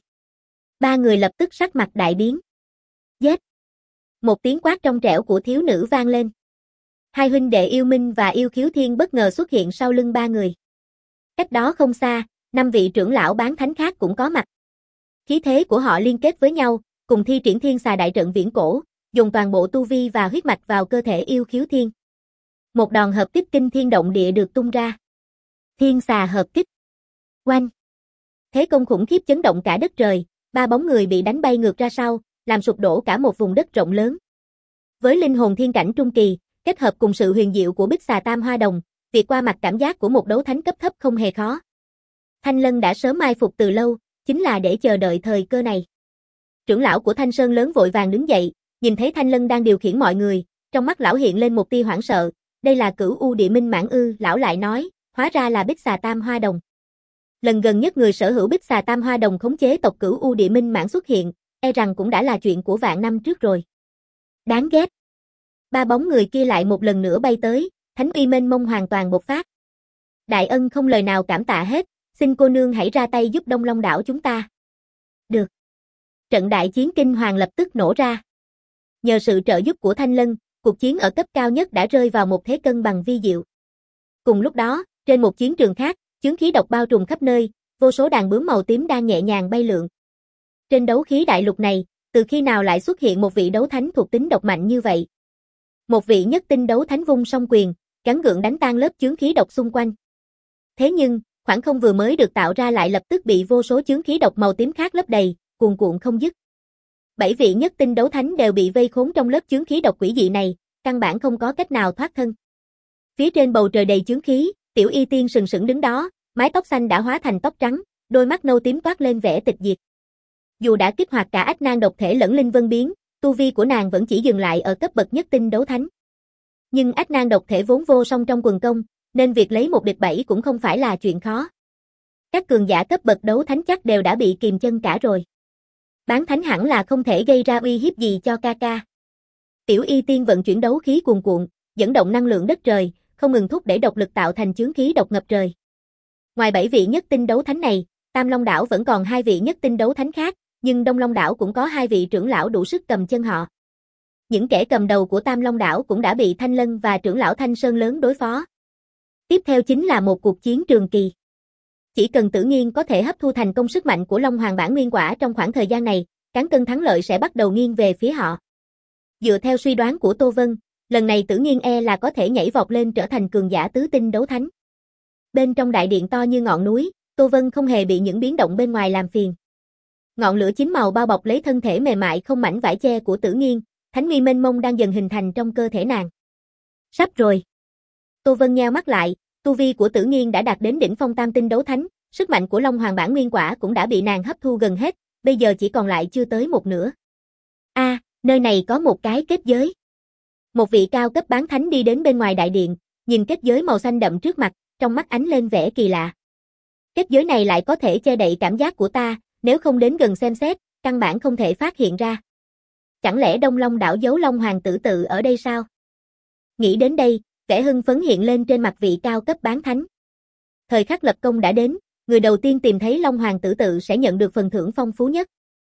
Ba người lập tức sắc mặt đại biến. Giết! Một tiếng quát trong trẻo của thiếu nữ vang lên. Hai huynh đệ Yêu Minh và Yêu Khiếu Thiên bất ngờ xuất hiện sau lưng ba người. Cách đó không xa, năm vị trưởng lão bán thánh khác cũng có mặt. Khí thế của họ liên kết với nhau, cùng thi triển Thiên Xà đại trận viễn cổ, dùng toàn bộ tu vi và huyết mạch vào cơ thể Yêu Khiếu Thiên. Một đòn hợp kích kinh thiên động địa được tung ra. Thiên Xà hợp kích. Oanh! Thế công khủng khiếp chấn động cả đất trời, ba bóng người bị đánh bay ngược ra sau, làm sụp đổ cả một vùng đất rộng lớn. Với linh hồn thiên cảnh trung kỳ, kết hợp cùng sự huyền diệu của Bích Xà Tam Hoa Đồng, việc qua mặt cảm giác của một đấu thánh cấp thấp không hề khó. Thanh Lân đã sớm mai phục từ lâu, chính là để chờ đợi thời cơ này. Trưởng lão của Thanh Sơn lớn vội vàng đứng dậy, nhìn thấy Thanh Lân đang điều khiển mọi người, trong mắt lão hiện lên một tia hoảng sợ, đây là Cửu U Địa Minh Mãn ư? Lão lại nói, hóa ra là Bích Xà Tam Hoa Đồng. Lần gần nhất người sở hữu Bích Xà Tam Hoa Đồng khống chế tộc Cửu U Địa Minh Mãn xuất hiện, e rằng cũng đã là chuyện của vạn năm trước rồi. Đáng ghét. Ba bóng người kia lại một lần nữa bay tới, thánh uy mênh mông hoàn toàn bộc phát. Đại ân không lời nào cảm tạ hết, xin cô nương hãy ra tay giúp Đông Long đảo chúng ta. Được. Trận đại chiến kinh hoàng lập tức nổ ra. Nhờ sự trợ giúp của Thanh Lân, cuộc chiến ở cấp cao nhất đã rơi vào một thế cân bằng vi diệu. Cùng lúc đó, trên một chiến trường khác, chướng khí độc bao trùm khắp nơi, vô số đàn bướm màu tím đang nhẹ nhàng bay lượn. Trên đấu khí đại lục này, từ khi nào lại xuất hiện một vị đấu thánh thuộc tính độc mạnh như vậy? Một vị nhất tinh đấu thánh vung song quyền, gắng gượng đánh tan lớp chướng khí độc xung quanh. Thế nhưng, khoảng không vừa mới được tạo ra lại lập tức bị vô số chướng khí độc màu tím khác lấp đầy, cuồn cuộn không dứt. Bảy vị nhất tinh đấu thánh đều bị vây khốn trong lớp chướng khí độc quỷ dị này, căn bản không có cách nào thoát thân. Phía trên bầu trời đầy chướng khí, Tiểu Y Tiên sừng sững đứng đó, mái tóc xanh đã hóa thành tóc trắng, đôi mắt nâu tím toát lên vẻ tịch diệt. Dù đã kích hoạt cả Ách Nan độc thể lẫn linh vân biến, tu vi của nàng vẫn chỉ dừng lại ở cấp bậc nhất tinh đấu thánh. Nhưng Ách Nan độc thể vốn vô song trong quần công, nên việc lấy một địch bảy cũng không phải là chuyện khó. Các cường giả cấp bậc đấu thánh chắc đều đã bị kìm chân cả rồi. Bán thánh hẳn là không thể gây ra uy hiếp gì cho ca ca. Tiểu Y Tiên vận chuyển đấu khí cuồn cuộn, dẫn động năng lượng đất trời, không ngừng thúc đẩy độc lực tạo thành chướng khí độc ngập trời. Ngoài bảy vị nhất tinh đấu thánh này, Tam Long đảo vẫn còn hai vị nhất tinh đấu thánh khác, nhưng Đông Long đảo cũng có hai vị trưởng lão đủ sức cầm chân họ. Những kẻ cầm đầu của Tam Long đảo cũng đã bị Thanh Lân và trưởng lão Thanh Sơn lớn đối phó. Tiếp theo chính là một cuộc chiến trường kỳ. Chỉ cần Tử Nghiên có thể hấp thu thành công sức mạnh của Long Hoàng bản nguyên quả trong khoảng thời gian này, cán cân thắng lợi sẽ bắt đầu nghiêng về phía họ. Dựa theo suy đoán của Tô Vân, lần này Tử Nghiên e là có thể nhảy vọt lên trở thành cường giả tứ tinh đấu thánh. Bên trong đại điện to như ngọn núi, Tô Vân không hề bị những biến động bên ngoài làm phiền. Ngọn lửa chín màu bao bọc lấy thân thể mềm mại không mảnh vải che của Tử Nghiên, thánh uy mênh mông đang dần hình thành trong cơ thể nàng. Sắp rồi. Tô Vân nheo mắt lại, tu vi của Tử Nghiên đã đạt đến đỉnh phong tam tinh đấu thánh, sức mạnh của Long Hoàng bản nguyên quả cũng đã bị nàng hấp thu gần hết, bây giờ chỉ còn lại chưa tới một nửa. A, à, nơi này có một cái kết giới. Một vị cao cấp bán thánh đi đến bên ngoài đại điện, nhìn kết giới màu xanh đậm trước mặt, trong mắt ánh lên vẻ kỳ lạ. Kết giới này lại có thể che đậy cảm giác của ta, nếu không đến gần xem xét, căn bản không thể phát hiện ra. Chẳng lẽ Đông Long đảo giấu Long Hoàng tử tự ở đây sao? Nghĩ đến đây, vẻ hưng phấn hiện lên trên mặt vị cao cấp bán thánh. Thời khắc lập công đã đến, người đầu tiên tìm thấy Long Hoàng tử tự sẽ nhận được phần thưởng phong phú nhất.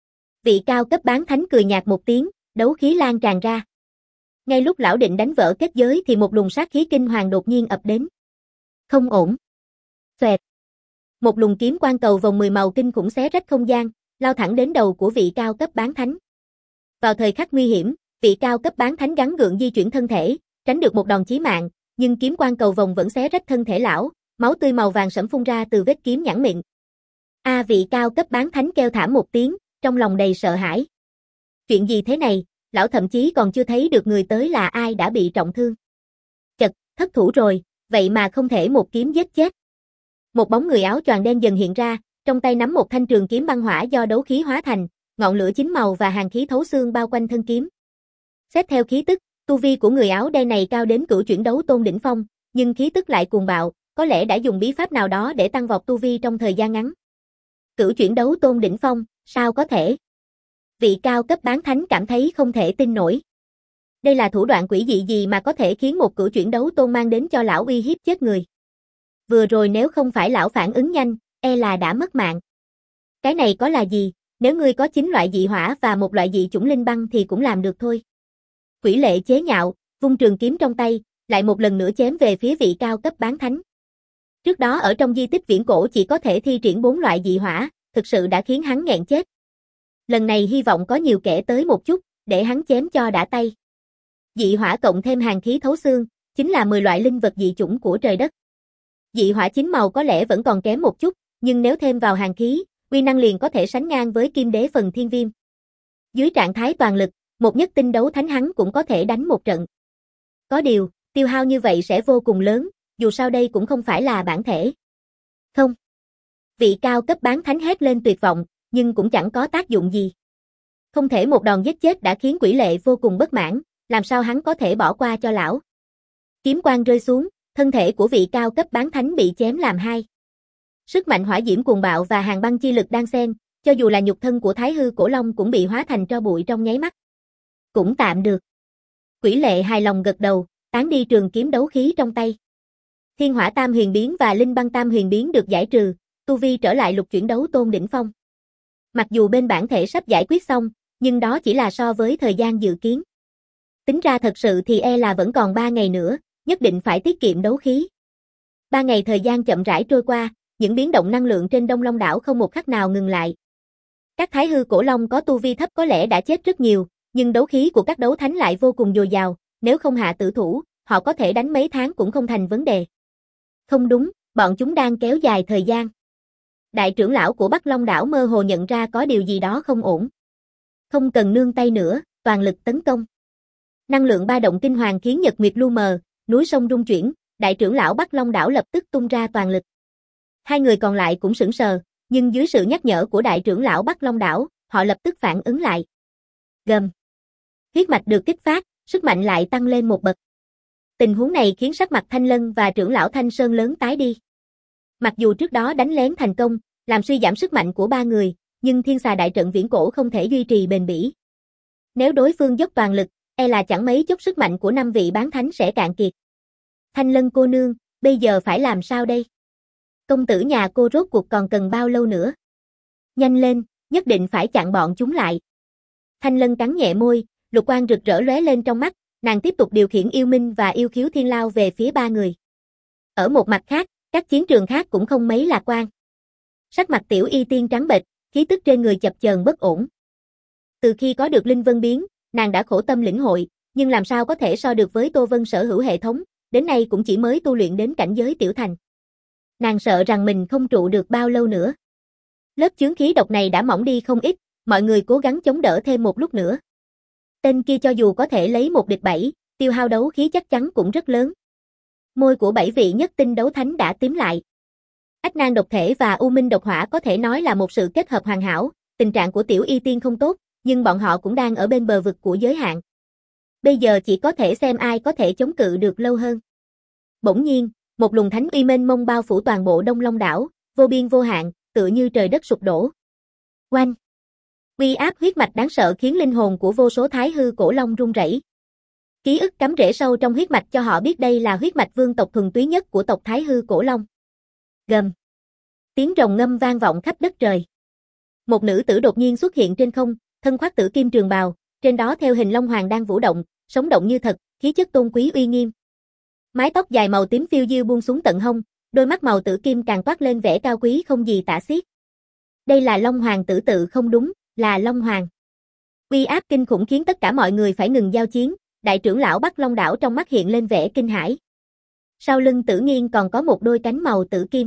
Vị cao cấp bán thánh cười nhạt một tiếng, đấu khí lan tràn ra. Ngay lúc lão định đánh vỡ kết giới thì một luồng sát khí kinh hoàng đột nhiên ập đến. Không ổn. Xoẹt. Một luồng kiếm quang cầu vòng mười màu kinh khủng xé rách không gian, lao thẳng đến đầu của vị cao cấp bán thánh. Vào thời khắc nguy hiểm, vị cao cấp bán thánh gắng gượng di chuyển thân thể, tránh được một đòn chí mạng, nhưng kiếm quang cầu vòng vẫn xé rách thân thể lão, máu tươi màu vàng sẫm phun ra từ vết kiếm nhẵn miệng. A à, vị cao cấp bán thánh kêu thảm một tiếng, trong lòng đầy sợ hãi. Chuyện gì thế này, lão thậm chí còn chưa thấy được người tới là ai đã bị trọng thương. Chật, thất thủ rồi, vậy mà không thể một kiếm giết chết. Một bóng người áo choàng đen dần hiện ra, trong tay nắm một thanh trường kiếm băng hỏa do đấu khí hóa thành, ngọn lửa chín màu và hàn khí thấu xương bao quanh thân kiếm. Xét theo khí tức, tu vi của người áo đen này cao đến cửu chuyển đấu tôn đỉnh phong, nhưng khí tức lại cuồng bạo, có lẽ đã dùng bí pháp nào đó để tăng vọt tu vi trong thời gian ngắn. Cửu chuyển đấu tôn đỉnh phong, sao có thể? Vị cao cấp bán thánh cảm thấy không thể tin nổi. Đây là thủ đoạn quỷ dị gì mà có thể khiến một cửu chuyển đấu tôn mang đến cho lão uy hiếp chết người. Vừa rồi nếu không phải lão phản ứng nhanh, e là đã mất mạng. Cái này có là gì, nếu ngươi có chín loại dị hỏa và một loại dị chủng linh băng thì cũng làm được thôi. Quỷ lệ chế nhạo, vung trường kiếm trong tay, lại một lần nữa chém về phía vị cao cấp bán thánh. Trước đó ở trong di tích viễn cổ chỉ có thể thi triển bốn loại dị hỏa, thực sự đã khiến hắn nghẹn chết. Lần này hy vọng có nhiều kẻ tới một chút, để hắn chém cho đã tay. Dị hỏa cộng thêm hàn khí thấu xương, chính là mười loại linh vật dị chủng của trời đất. Dị hỏa chín màu có lẽ vẫn còn kém một chút, nhưng nếu thêm vào hàn khí, uy năng liền có thể sánh ngang với kim đế phần thiên viêm. Dưới trạng thái toàn lực, một nhất tinh đấu thánh hắn cũng có thể đánh một trận. Có điều, tiêu hao như vậy sẽ vô cùng lớn, dù sao đây cũng không phải là bản thể. Không. Vị cao cấp bán thánh hét lên tuyệt vọng, nhưng cũng chẳng có tác dụng gì. Không thể một đòn giết chết đã khiến quỷ lệ vô cùng bất mãn, làm sao hắn có thể bỏ qua cho lão. Kiếm quang rơi xuống, thân thể của vị cao cấp bán thánh bị chém làm hai. Sức mạnh hỏa diễm cuồng bạo và hàn băng chi lực đan xen, cho dù là nhục thân của Thái Hư Cổ Long cũng bị hóa thành tro bụi trong nháy mắt. Cũng tạm được. Quỷ lệ hài lòng gật đầu, tán đi trường kiếm đấu khí trong tay. Thiên hỏa tam huyền biến và linh băng tam huyền biến được giải trừ, tu vi trở lại lục chuyển đấu tôn đỉnh phong. Mặc dù bên bản thể sắp giải quyết xong, nhưng đó chỉ là so với thời gian dự kiến. Tính ra thật sự thì e là vẫn còn ba ngày nữa, nhất định phải tiết kiệm đấu khí. Ba ngày thời gian chậm rãi trôi qua, những biến động năng lượng trên Đông Long đảo không một khắc nào ngừng lại. Các Thái Hư Cổ Long có tu vi thấp có lẽ đã chết rất nhiều, nhưng đấu khí của các đấu thánh lại vô cùng dồi dào, nếu không hạ tử thủ, họ có thể đánh mấy tháng cũng không thành vấn đề. Không đúng, bọn chúng đang kéo dài thời gian. Đại trưởng lão của Bắc Long đảo mơ hồ nhận ra có điều gì đó không ổn. Không cần nương tay nữa, toàn lực tấn công. Năng lượng ba động kinh hoàng khiến nhật nguyệt lu mờ, núi sông rung chuyển, đại trưởng lão Bắc Long đảo lập tức tung ra toàn lực. Hai người còn lại cũng sững sờ, nhưng dưới sự nhắc nhở của đại trưởng lão Bắc Long đảo, họ lập tức phản ứng lại. Gầm. Huyết mạch được kích phát, sức mạnh lại tăng lên một bậc. Tình huống này khiến sắc mặt Thanh Lân và trưởng lão Thanh Sơn lớn tái đi. Mặc dù trước đó đánh lén thành công, làm suy giảm sức mạnh của ba người, nhưng thiên xà đại trận viễn cổ không thể duy trì bền bỉ. Nếu đối phương dốc toàn lực, e là chẳng mấy chốc sức mạnh của năm vị bán thánh sẽ cạn kiệt. Thanh Lân cô nương, bây giờ phải làm sao đây? Công tử nhà cô rốt cuộc còn cần bao lâu nữa? Nhanh lên, nhất định phải chặn bọn chúng lại. Thanh Lân cắn nhẹ môi, lục quang rực rỡ lóe lên trong mắt, nàng tiếp tục điều khiển yêu minh và yêu khiếu thiên lao về phía ba người. Ở một mặt khác, các chiến trường khác cũng không mấy lạc quan. Sắc mặt Tiểu Y Tiên trắng bệch, khí tức trên người chập chờn bất ổn. Từ khi có được Linh Vân biến, nàng đã khổ tâm lĩnh hội, nhưng làm sao có thể so được với Tô Vân sở hữu hệ thống, đến nay cũng chỉ mới tu luyện đến cảnh giới tiểu thành. Nàng sợ rằng mình không trụ được bao lâu nữa. Lớp chướng khí độc này đã mỏng đi không ít, mọi người cố gắng chống đỡ thêm một lúc nữa. Tên kia cho dù có thể lấy một địch bảy, tiêu hao đấu khí chắc chắn cũng rất lớn. Môi của bảy vị nhất tinh đấu thánh đã tím lại. Ách Nan độc thể và U Minh độc hỏa có thể nói là một sự kết hợp hoàn hảo, tình trạng của Tiểu Y Tiên không tốt, nhưng bọn họ cũng đang ở bên bờ vực của giới hạn. Bây giờ chỉ có thể xem ai có thể chống cự được lâu hơn. Bỗng nhiên, một luồng thánh uy mênh mông bao phủ toàn bộ Đông Long đảo, vô biên vô hạn, tựa như trời đất sụp đổ. Oanh! Uy áp huyết mạch đáng sợ khiến linh hồn của vô số Thái Hư Cổ Long run rẩy. Ký ức cắm rễ sâu trong huyết mạch cho họ biết đây là huyết mạch vương tộc thuần túy nhất của tộc Thái Hư Cổ Long. Gầm. Tiếng rồng ngâm vang vọng khắp đất trời. Một nữ tử đột nhiên xuất hiện trên không, thân khoác tử kim trường bào, trên đó theo hình long hoàng đang vũ động, sống động như thật, khí chất tôn quý uy nghiêm. Mái tóc dài màu tím phiêu diêu buông xuống tận hông, đôi mắt màu tử kim càng toát lên vẻ cao quý không gì tả xiết. Đây là Long Hoàng tử tự không đúng, là Long Hoàng. Uy áp kinh khủng khiến tất cả mọi người phải ngừng giao chiến, đại trưởng lão Bắc Long đảo trong mắt hiện lên vẻ kinh hãi. Sau lưng Tử Nghiên còn có một đôi cánh màu tử kim.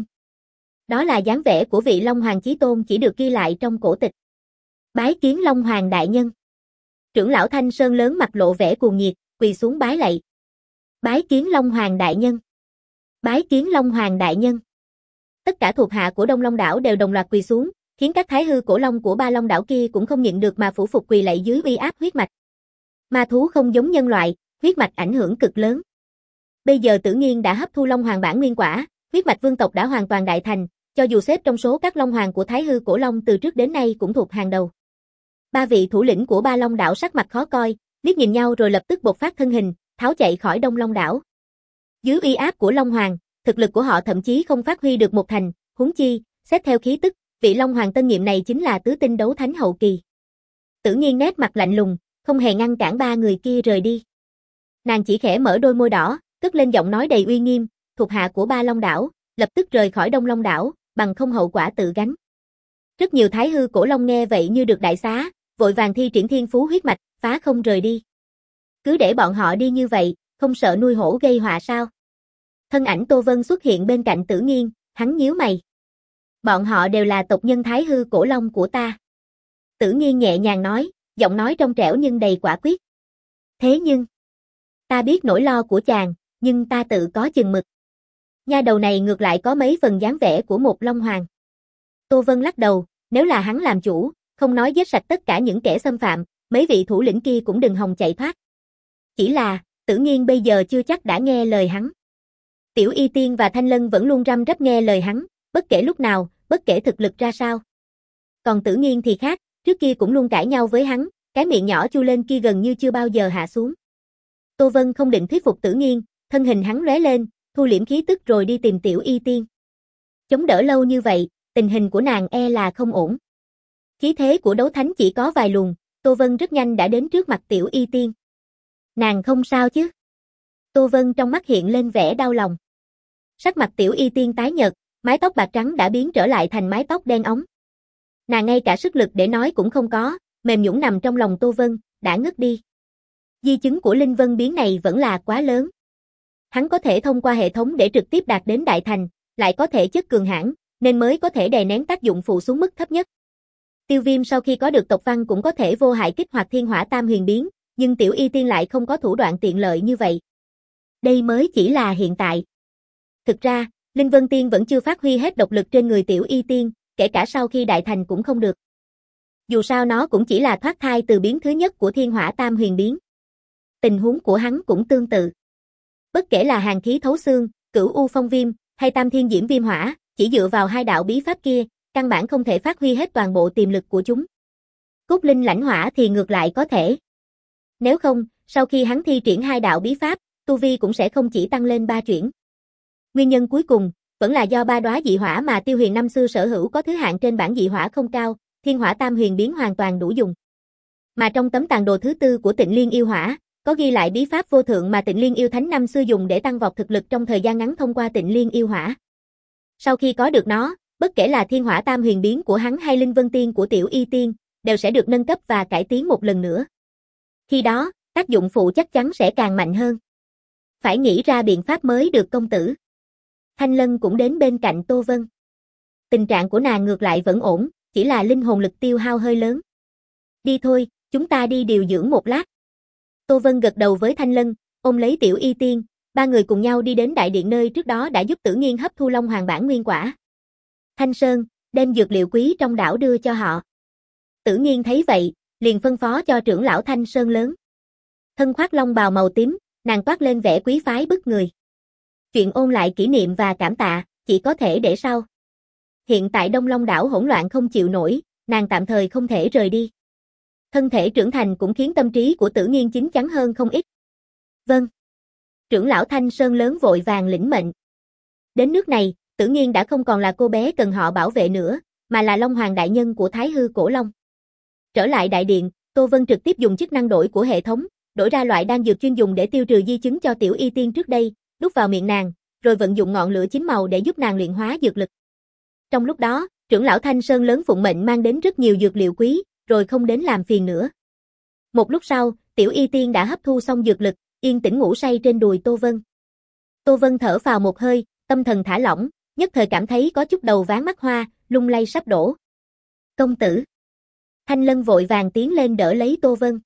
Đó là dáng vẻ của vị Long Hoàng chí tôn chỉ được ghi lại trong cổ tịch. Bái kiến Long Hoàng đại nhân. Trưởng lão Thanh Sơn lớn mặt lộ vẻ cuồng nhiệt, quỳ xuống bái lạy. Bái kiến Long Hoàng đại nhân. Bái kiến Long Hoàng đại nhân. Tất cả thuộc hạ của Đông Long đảo đều đồng loạt quỳ xuống, khiến các thái hư cổ long của ba Long đảo kia cũng không nhịn được mà phủ phục quỳ lạy dưới uy áp huyết mạch. Ma thú không giống nhân loại, huyết mạch ảnh hưởng cực lớn. Bây giờ Tử Nghiên đã hấp thu Long Hoàng bản nguyên quả, huyết mạch vương tộc đã hoàn toàn đại thành, cho dù xếp trong số các Long Hoàng của thái hư cổ long từ trước đến nay cũng thuộc hàng đầu. Ba vị thủ lĩnh của ba Long đảo sắc mặt khó coi, liếc nhìn nhau rồi lập tức bộc phát thân hình, tháo chạy khỏi Đông Long đảo. Dưới uy áp của Long Hoàng, thực lực của họ thậm chí không phát huy được một thành, huống chi, xét theo khí tức, vị Long Hoàng tân nhiệm này chính là tứ tinh đấu thánh hậu kỳ. Tử Nghiên nét mặt lạnh lùng, không hề ngăn cản ba người kia rời đi. Nàng chỉ khẽ mở đôi môi đỏ, cất lên giọng nói đầy uy nghiêm, thuộc hạ của ba Long đảo, lập tức rời khỏi Đông Long đảo, bằng không hậu quả tự gánh. Rất nhiều thái hư cổ long nghe vậy như được đại xá, vội vàng thi triển thiên phú huyết mạch, phá không rời đi. Cứ để bọn họ đi như vậy, không sợ nuôi hổ gây họa sao? Thân ảnh Tô Vân xuất hiện bên cạnh Tử Nghiên, hắn nhíu mày. Bọn họ đều là tộc nhân thái hư cổ long của ta. Tử Nghiên nhẹ nhàng nói, giọng nói trong trẻo nhưng đầy quả quyết. Thế nhưng, ta biết nỗi lo của chàng, nhưng ta tự có chừng mực. Nha đầu này ngược lại có mấy phần dáng vẻ của một Long Hoàng. Tô Vân lắc đầu, nếu là hắn làm chủ, không nói giết sạch tất cả những kẻ xâm phạm, mấy vị thủ lĩnh kia cũng đừng hòng chạy thoát. Chỉ là, Tử Nghiên bây giờ chưa chắc đã nghe lời hắn. Tiểu Y Tiên và Thanh Lân vẫn luôn răm rắp nghe lời hắn, bất kể lúc nào, bất kể thực lực ra sao. Còn Tử Nghiên thì khác, trước kia cũng luôn cãi nhau với hắn, cái miệng nhỏ chu lên kia gần như chưa bao giờ hạ xuống. Tô Vân không định thuyết phục Tử Nghiên, thân hình hắn lóe lên, thu liễm khí tức rồi đi tìm Tiểu Y Tiên. Chống đỡ lâu như vậy, tình hình của nàng e là không ổn. Khí thế của đấu thánh chỉ có vài luồng, Tô Vân rất nhanh đã đến trước mặt Tiểu Y Tiên. Nàng không sao chứ? Tô Vân trong mắt hiện lên vẻ đau lòng. Sắc mặt Tiểu Y Tiên tái nhợt, mái tóc bạc trắng đã biến trở lại thành mái tóc đen óng. Nàng ngay cả sức lực để nói cũng không có, mềm nhũn nằm trong lòng Tô Vân, đã ngất đi. Di chứng của Linh Vân biến này vẫn là quá lớn. Hắn có thể thông qua hệ thống để trực tiếp đạt đến đại thành, lại có thể chất cường hãn, nên mới có thể đè nén tác dụng phụ xuống mức thấp nhất. Tiêu Viêm sau khi có được tộc văn cũng có thể vô hại kích hoạt thiên hỏa tam huyền biến, nhưng Tiểu Y Tiên lại không có thủ đoạn tiện lợi như vậy. Đây mới chỉ là hiện tại. Thực ra, Linh Vân Tiên vẫn chưa phát huy hết độc lực trên người Tiểu Y Tiên, kể cả sau khi đại thành cũng không được. Dù sao nó cũng chỉ là thoát thai từ biến thứ nhất của thiên hỏa tam huyền biến. Tình huống của hắn cũng tương tự. Bất kể là hàn khí thấu xương, cửu u phong viêm, hay tam thiên diễm viêm hỏa, chỉ dựa vào hai đạo bí pháp kia, căn bản không thể phát huy hết toàn bộ tiềm lực của chúng. Cốt linh lãnh hỏa thì ngược lại có thể. Nếu không, sau khi hắn thi triển hai đạo bí pháp, tu vi cũng sẽ không chỉ tăng lên ba chuyển. Nguyên nhân cuối cùng, vẫn là do ba đóa dị hỏa mà Tiêu Huyền năm xưa sở hữu có thứ hạng trên bảng dị hỏa không cao, thiên hỏa tam huyền biến hoàn toàn đủ dùng. Mà trong tấm tàng đồ thứ tư của Tịnh Liên yêu hỏa, có ghi lại bí pháp vô thượng mà Tịnh Liên yêu thánh năm xưa dùng để tăng vọt thực lực trong thời gian ngắn thông qua Tịnh Liên yêu hỏa. Sau khi có được nó, bất kể là thiên hỏa tam huyền biến của hắn hay Linh Vân Tiên của Tiểu Y Tiên, đều sẽ được nâng cấp và cải tiến một lần nữa. Khi đó, tác dụng phụ chắc chắn sẽ càng mạnh hơn. Phải nghĩ ra biện pháp mới được công tử. Thanh Lân cũng đến bên cạnh Tô Vân. Tình trạng của nàng ngược lại vẫn ổn, chỉ là linh hồn lực tiêu hao hơi lớn. Đi thôi, chúng ta đi điều dưỡng một lát. Tô Vân gật đầu với Thanh Lân, ôm lấy Tiểu Y Tiên, ba người cùng nhau đi đến đại điện nơi trước đó đã giúp Tử Nghiên hấp thu Long Hoàng bản nguyên quả. Thanh Sơn, đem dược liệu quý trong đảo đưa cho họ. Tử Nghiên thấy vậy, liền phân phó cho trưởng lão Thanh Sơn lớn. Thân khoác long bào màu tím, nàng toát lên vẻ quý phái bức người. Chuyện ôn lại kỷ niệm và cảm tạ, chỉ có thể để sau. Hiện tại Đông Long đảo hỗn loạn không chịu nổi, nàng tạm thời không thể rời đi. Thân thể trưởng thành cũng khiến tâm trí của Tử Nghiên chín chắn hơn không ít. Vâng. Trưởng lão Thanh Sơn lớn vội vàng lĩnh mệnh. Đến nước này, Tử Nghiên đã không còn là cô bé cần họ bảo vệ nữa, mà là Long Hoàng đại nhân của Thái Hư Cổ Long. Trở lại đại điện, Tô Vân trực tiếp dùng chức năng đổi của hệ thống, đổi ra loại đan dược chuyên dùng để tiêu trừ di chứng cho Tiểu Y Tiên trước đây, đút vào miệng nàng, rồi vận dụng ngọn lửa chín màu để giúp nàng luyện hóa dược lực. Trong lúc đó, trưởng lão Thanh Sơn lớn phụng mệnh mang đến rất nhiều dược liệu quý, rồi không đến làm phiền nữa. Một lúc sau, Tiểu Y Tiên đã hấp thu xong dược lực, yên tĩnh ngủ say trên đùi Tô Vân. Tô Vân thở phào một hơi, tâm thần thả lỏng, nhất thời cảm thấy có chút đầu váng mắt hoa, lung lay sắp đổ. Công tử. Thanh Lân vội vàng tiến lên đỡ lấy Tô Vân.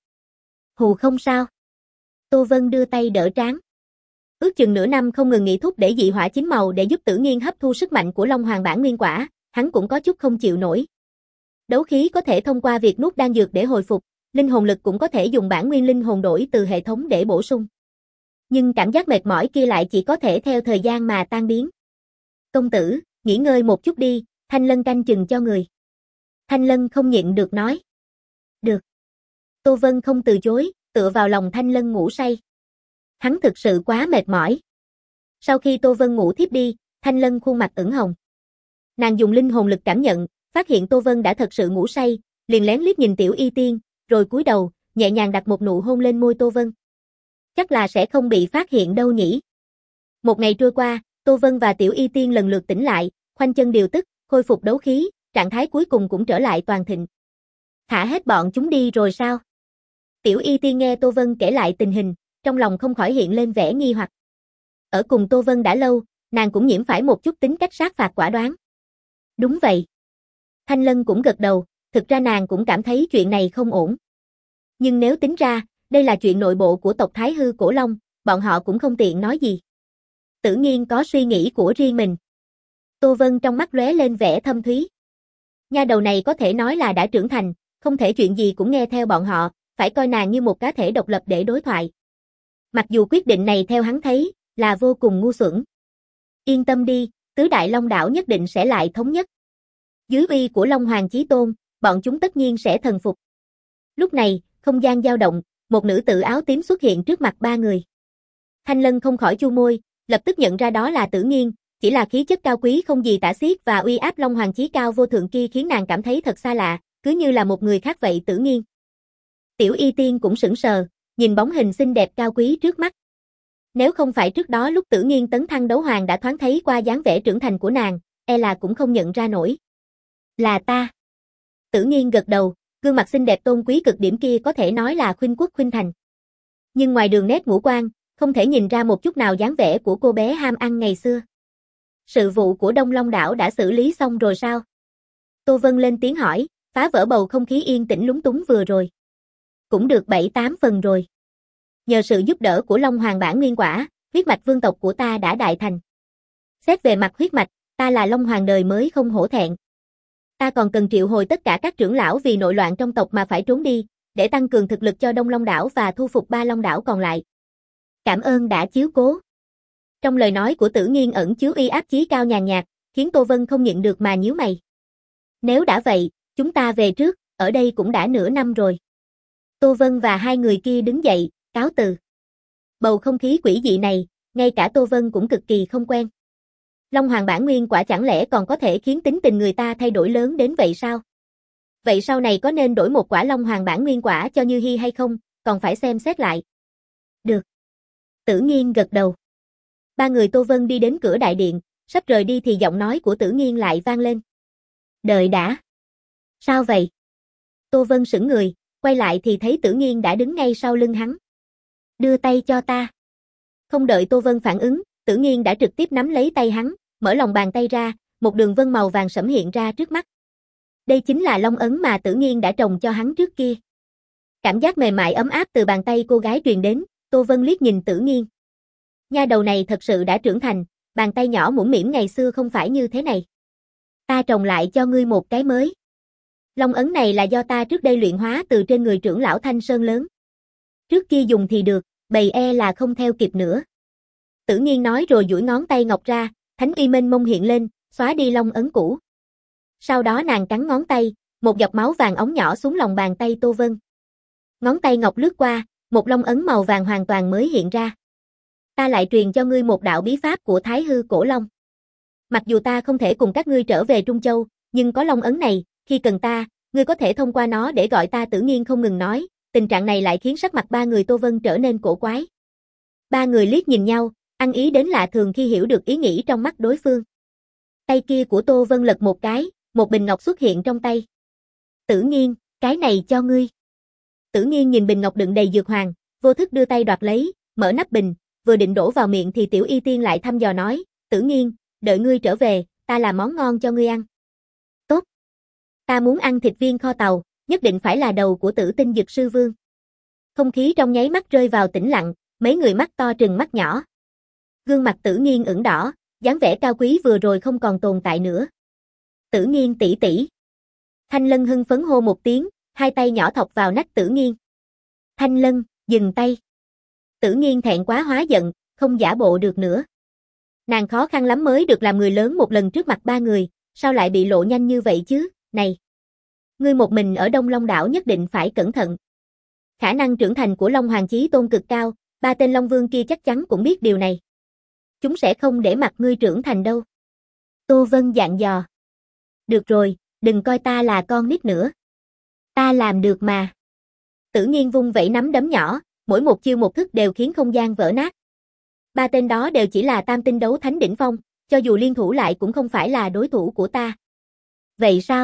Hù không sao. Tô Vân đưa tay đỡ trán. Ước chừng nửa năm không ngừng nghỉ thúc để dị hỏa chín màu để giúp Tử Nghiên hấp thu sức mạnh của Long Hoàng bản nguyên quả, hắn cũng có chút không chịu nổi. Đấu khí có thể thông qua việc nuốt đan dược để hồi phục, linh hồn lực cũng có thể dùng bản nguyên linh hồn đổi từ hệ thống để bổ sung. Nhưng cảm giác mệt mỏi kia lại chỉ có thể theo thời gian mà tan biến. Công tử, nghỉ ngơi một chút đi, Thanh Lân canh chừng cho người. Thanh Lân không nhịn được nói. Được. Tô Vân không từ chối, tựa vào lòng Thanh Lân ngủ say. Hắn thực sự quá mệt mỏi. Sau khi Tô Vân ngủ thiếp đi, Thanh Lân khuôn mặt ửng hồng. Nàng dùng linh hồn lực cảm nhận, phát hiện Tô Vân đã thật sự ngủ say, liền lén liếc nhìn Tiểu Y Tiên, rồi cúi đầu, nhẹ nhàng đặt một nụ hôn lên môi Tô Vân. Chắc là sẽ không bị phát hiện đâu nhỉ. Một ngày trôi qua, Tô Vân và Tiểu Y Tiên lần lượt tỉnh lại, khoanh chân điều tức, khôi phục đấu khí, trạng thái cuối cùng cũng trở lại toàn thịnh. Thả hết bọn chúng đi rồi sao? Tiểu Y Tiên nghe Tô Vân kể lại tình hình, trong lòng không khỏi hiện lên vẻ nghi hoặc. Ở cùng Tô Vân đã lâu, nàng cũng nhiễm phải một chút tính cách sát phạt quả đoán. Đúng vậy. Thanh Lân cũng gật đầu, thực ra nàng cũng cảm thấy chuyện này không ổn. Nhưng nếu tính ra, đây là chuyện nội bộ của tộc Thái Hư Cổ Long, bọn họ cũng không tiện nói gì. Tử Nghiên có suy nghĩ của riêng mình. Tô Vân trong mắt lóe lên vẻ thâm thúy. Nha đầu này có thể nói là đã trưởng thành, không thể chuyện gì cũng nghe theo bọn họ, phải coi nàng như một cá thể độc lập để đối thoại. Mặc dù quyết định này theo hắn thấy, là vô cùng ngu xuẩn. Yên tâm đi, tứ đại Long đảo nhất định sẽ lại thống nhất. Dưới uy của Long Hoàng Chí Tôn, bọn chúng tất nhiên sẽ thần phục. Lúc này, không gian dao động, một nữ tử áo tím xuất hiện trước mặt ba người. Thanh Lân không khỏi chu môi, lập tức nhận ra đó là Tử Nghiên, chỉ là khí chất cao quý không gì tả xiết và uy áp Long Hoàng chí cao vô thượng kia khiến nàng cảm thấy thật xa lạ, cứ như là một người khác vậy. Tử Nghiên. Tiểu Y Tiên cũng sững sờ, nhìn bóng hình xinh đẹp cao quý trước mắt. Nếu không phải trước đó lúc Tử Nghiên tấn thăng đấu hoàng đã thoáng thấy qua dáng vẻ trưởng thành của nàng, e là cũng không nhận ra nổi. Là ta. Tử Nghiên gật đầu, gương mặt xinh đẹp tôn quý cực điểm kia có thể nói là khuynh quốc khuynh thành. Nhưng ngoài đường nét ngũ quan, không thể nhìn ra một chút nào dáng vẻ của cô bé ham ăn ngày xưa. Sự vụ của Đông Long đảo đã xử lý xong rồi sao? Tô Vân lên tiếng hỏi, phá vỡ bầu không khí yên tĩnh lúng túng vừa rồi. Cũng được bảy tám phần rồi. Nhờ sự giúp đỡ của Long Hoàng bản nguyên quả, huyết mạch vương tộc của ta đã đại thành. Xét về mặt huyết mạch, ta là Long Hoàng đời mới không hổ thẹn. Ta còn cần triệu hồi tất cả các trưởng lão vì nội loạn trong tộc mà phải trốn đi, để tăng cường thực lực cho Đông Long đảo và thu phục ba Long đảo còn lại. Cảm ơn đã chiếu cố. Trong lời nói của Tử Nghiên ẩn chứa uy áp chí cao nhàn nhạt, khiến Tô Vân không nhịn được mà nhíu mày. Nếu đã vậy, chúng ta về trước, ở đây cũng đã nửa năm rồi. Tô Vân và hai người kia đứng dậy, cáo từ. Bầu không khí quỷ dị này, ngay cả Tô Vân cũng cực kỳ không quen. Long Hoàng bản nguyên quả chẳng lẽ còn có thể khiến tính tình người ta thay đổi lớn đến vậy sao? Vậy sau này có nên đổi một quả Long Hoàng bản nguyên quả cho Như Hi hay không, còn phải xem xét lại. Được. Tử Nghiên gật đầu. Ba người Tô Vân đi đến cửa đại điện, sắp rời đi thì giọng nói của Tử Nghiên lại vang lên. Đợi đã. Sao vậy? Tô Vân sững người, quay lại thì thấy Tử Nghiên đã đứng ngay sau lưng hắn. Đưa tay cho ta. Không đợi Tô Vân phản ứng, Tử Nghiên đã trực tiếp nắm lấy tay hắn, mở lòng bàn tay ra, một đường vân màu vàng sẫm hiện ra trước mắt. Đây chính là long ấn mà Tử Nghiên đã trồng cho hắn trước kia. Cảm giác mềm mại ấm áp từ bàn tay cô gái truyền đến, Tô Vân liếc nhìn Tử Nghiên. Nha đầu này thật sự đã trưởng thành, bàn tay nhỏ mũm mĩm ngày xưa không phải như thế này. Ta trồng lại cho ngươi một cái mới. Long ấn này là do ta trước đây luyện hóa từ trên người trưởng lão Thanh Sơn lớn. Trước kia dùng thì được, bầy e là không theo kịp nữa. Tử Nghiên nói rồi duỗi ngón tay ngọc ra, thánh uy mênh mông hiện lên, xóa đi long ấn cũ. Sau đó nàng cắn ngón tay, một giọt máu vàng óng nhỏ xuống lòng bàn tay Tô Vân. Ngón tay ngọc lướt qua, một long ấn màu vàng hoàn toàn mới hiện ra. Ta lại truyền cho ngươi một đạo bí pháp của Thái Hư Cổ Long. Mặc dù ta không thể cùng các ngươi trở về Trung Châu, nhưng có long ấn này, khi cần ta, ngươi có thể thông qua nó để gọi ta. Tử Nghiên không ngừng nói, tình trạng này lại khiến sắc mặt ba người Tô Vân trở nên cổ quái. Ba người liếc nhìn nhau, ăn ý đến lạ thường khi hiểu được ý nghĩ trong mắt đối phương. Tay kia của Tô Vân lật một cái, một bình ngọc xuất hiện trong tay. Tử Nghiên, cái này cho ngươi. Tử Nghiên nhìn bình ngọc đựng đầy dược hoàng, vô thức đưa tay đoạt lấy, mở nắp bình, vừa định đổ vào miệng thì Tiểu Y Tiên lại thăm dò nói, Tử Nghiên, đợi ngươi trở về, ta làm món ngon cho ngươi ăn. Tốt. Ta muốn ăn thịt viên kho tàu, nhất định phải là đầu của Tử Tinh Dực Sư Vương. Không khí trong nháy mắt rơi vào tĩnh lặng, mấy người mắt to trừng mắt nhỏ. Gương mặt Tử Nghiên ửng đỏ, dáng vẻ cao quý vừa rồi không còn tồn tại nữa. Tử Nghiên tỷ tỷ. Thanh Lân hưng phấn hô một tiếng, hai tay nhỏ thọc vào nách Tử Nghiên. Thanh Lân, dừng tay. Tử Nghiên thẹn quá hóa giận, không giả bộ được nữa. Nàng khó khăn lắm mới được làm người lớn một lần trước mặt ba người, sao lại bị lộ nhanh như vậy chứ, này. Ngươi một mình ở Đông Long đảo nhất định phải cẩn thận. Khả năng trưởng thành của Long Hoàng Chí Tôn cực cao, ba tên Long Vương kia chắc chắn cũng biết điều này. Chúng sẽ không để mặc ngươi trưởng thành đâu. Tô Vân dặn dò. Được rồi, đừng coi ta là con nít nữa. Ta làm được mà. Tử Nghiên vung vẩy nắm đấm nhỏ, mỗi một chiêu một thức đều khiến không gian vỡ nát. Ba tên đó đều chỉ là tam tinh đấu thánh đỉnh phong, cho dù liên thủ lại cũng không phải là đối thủ của ta. Vậy sao?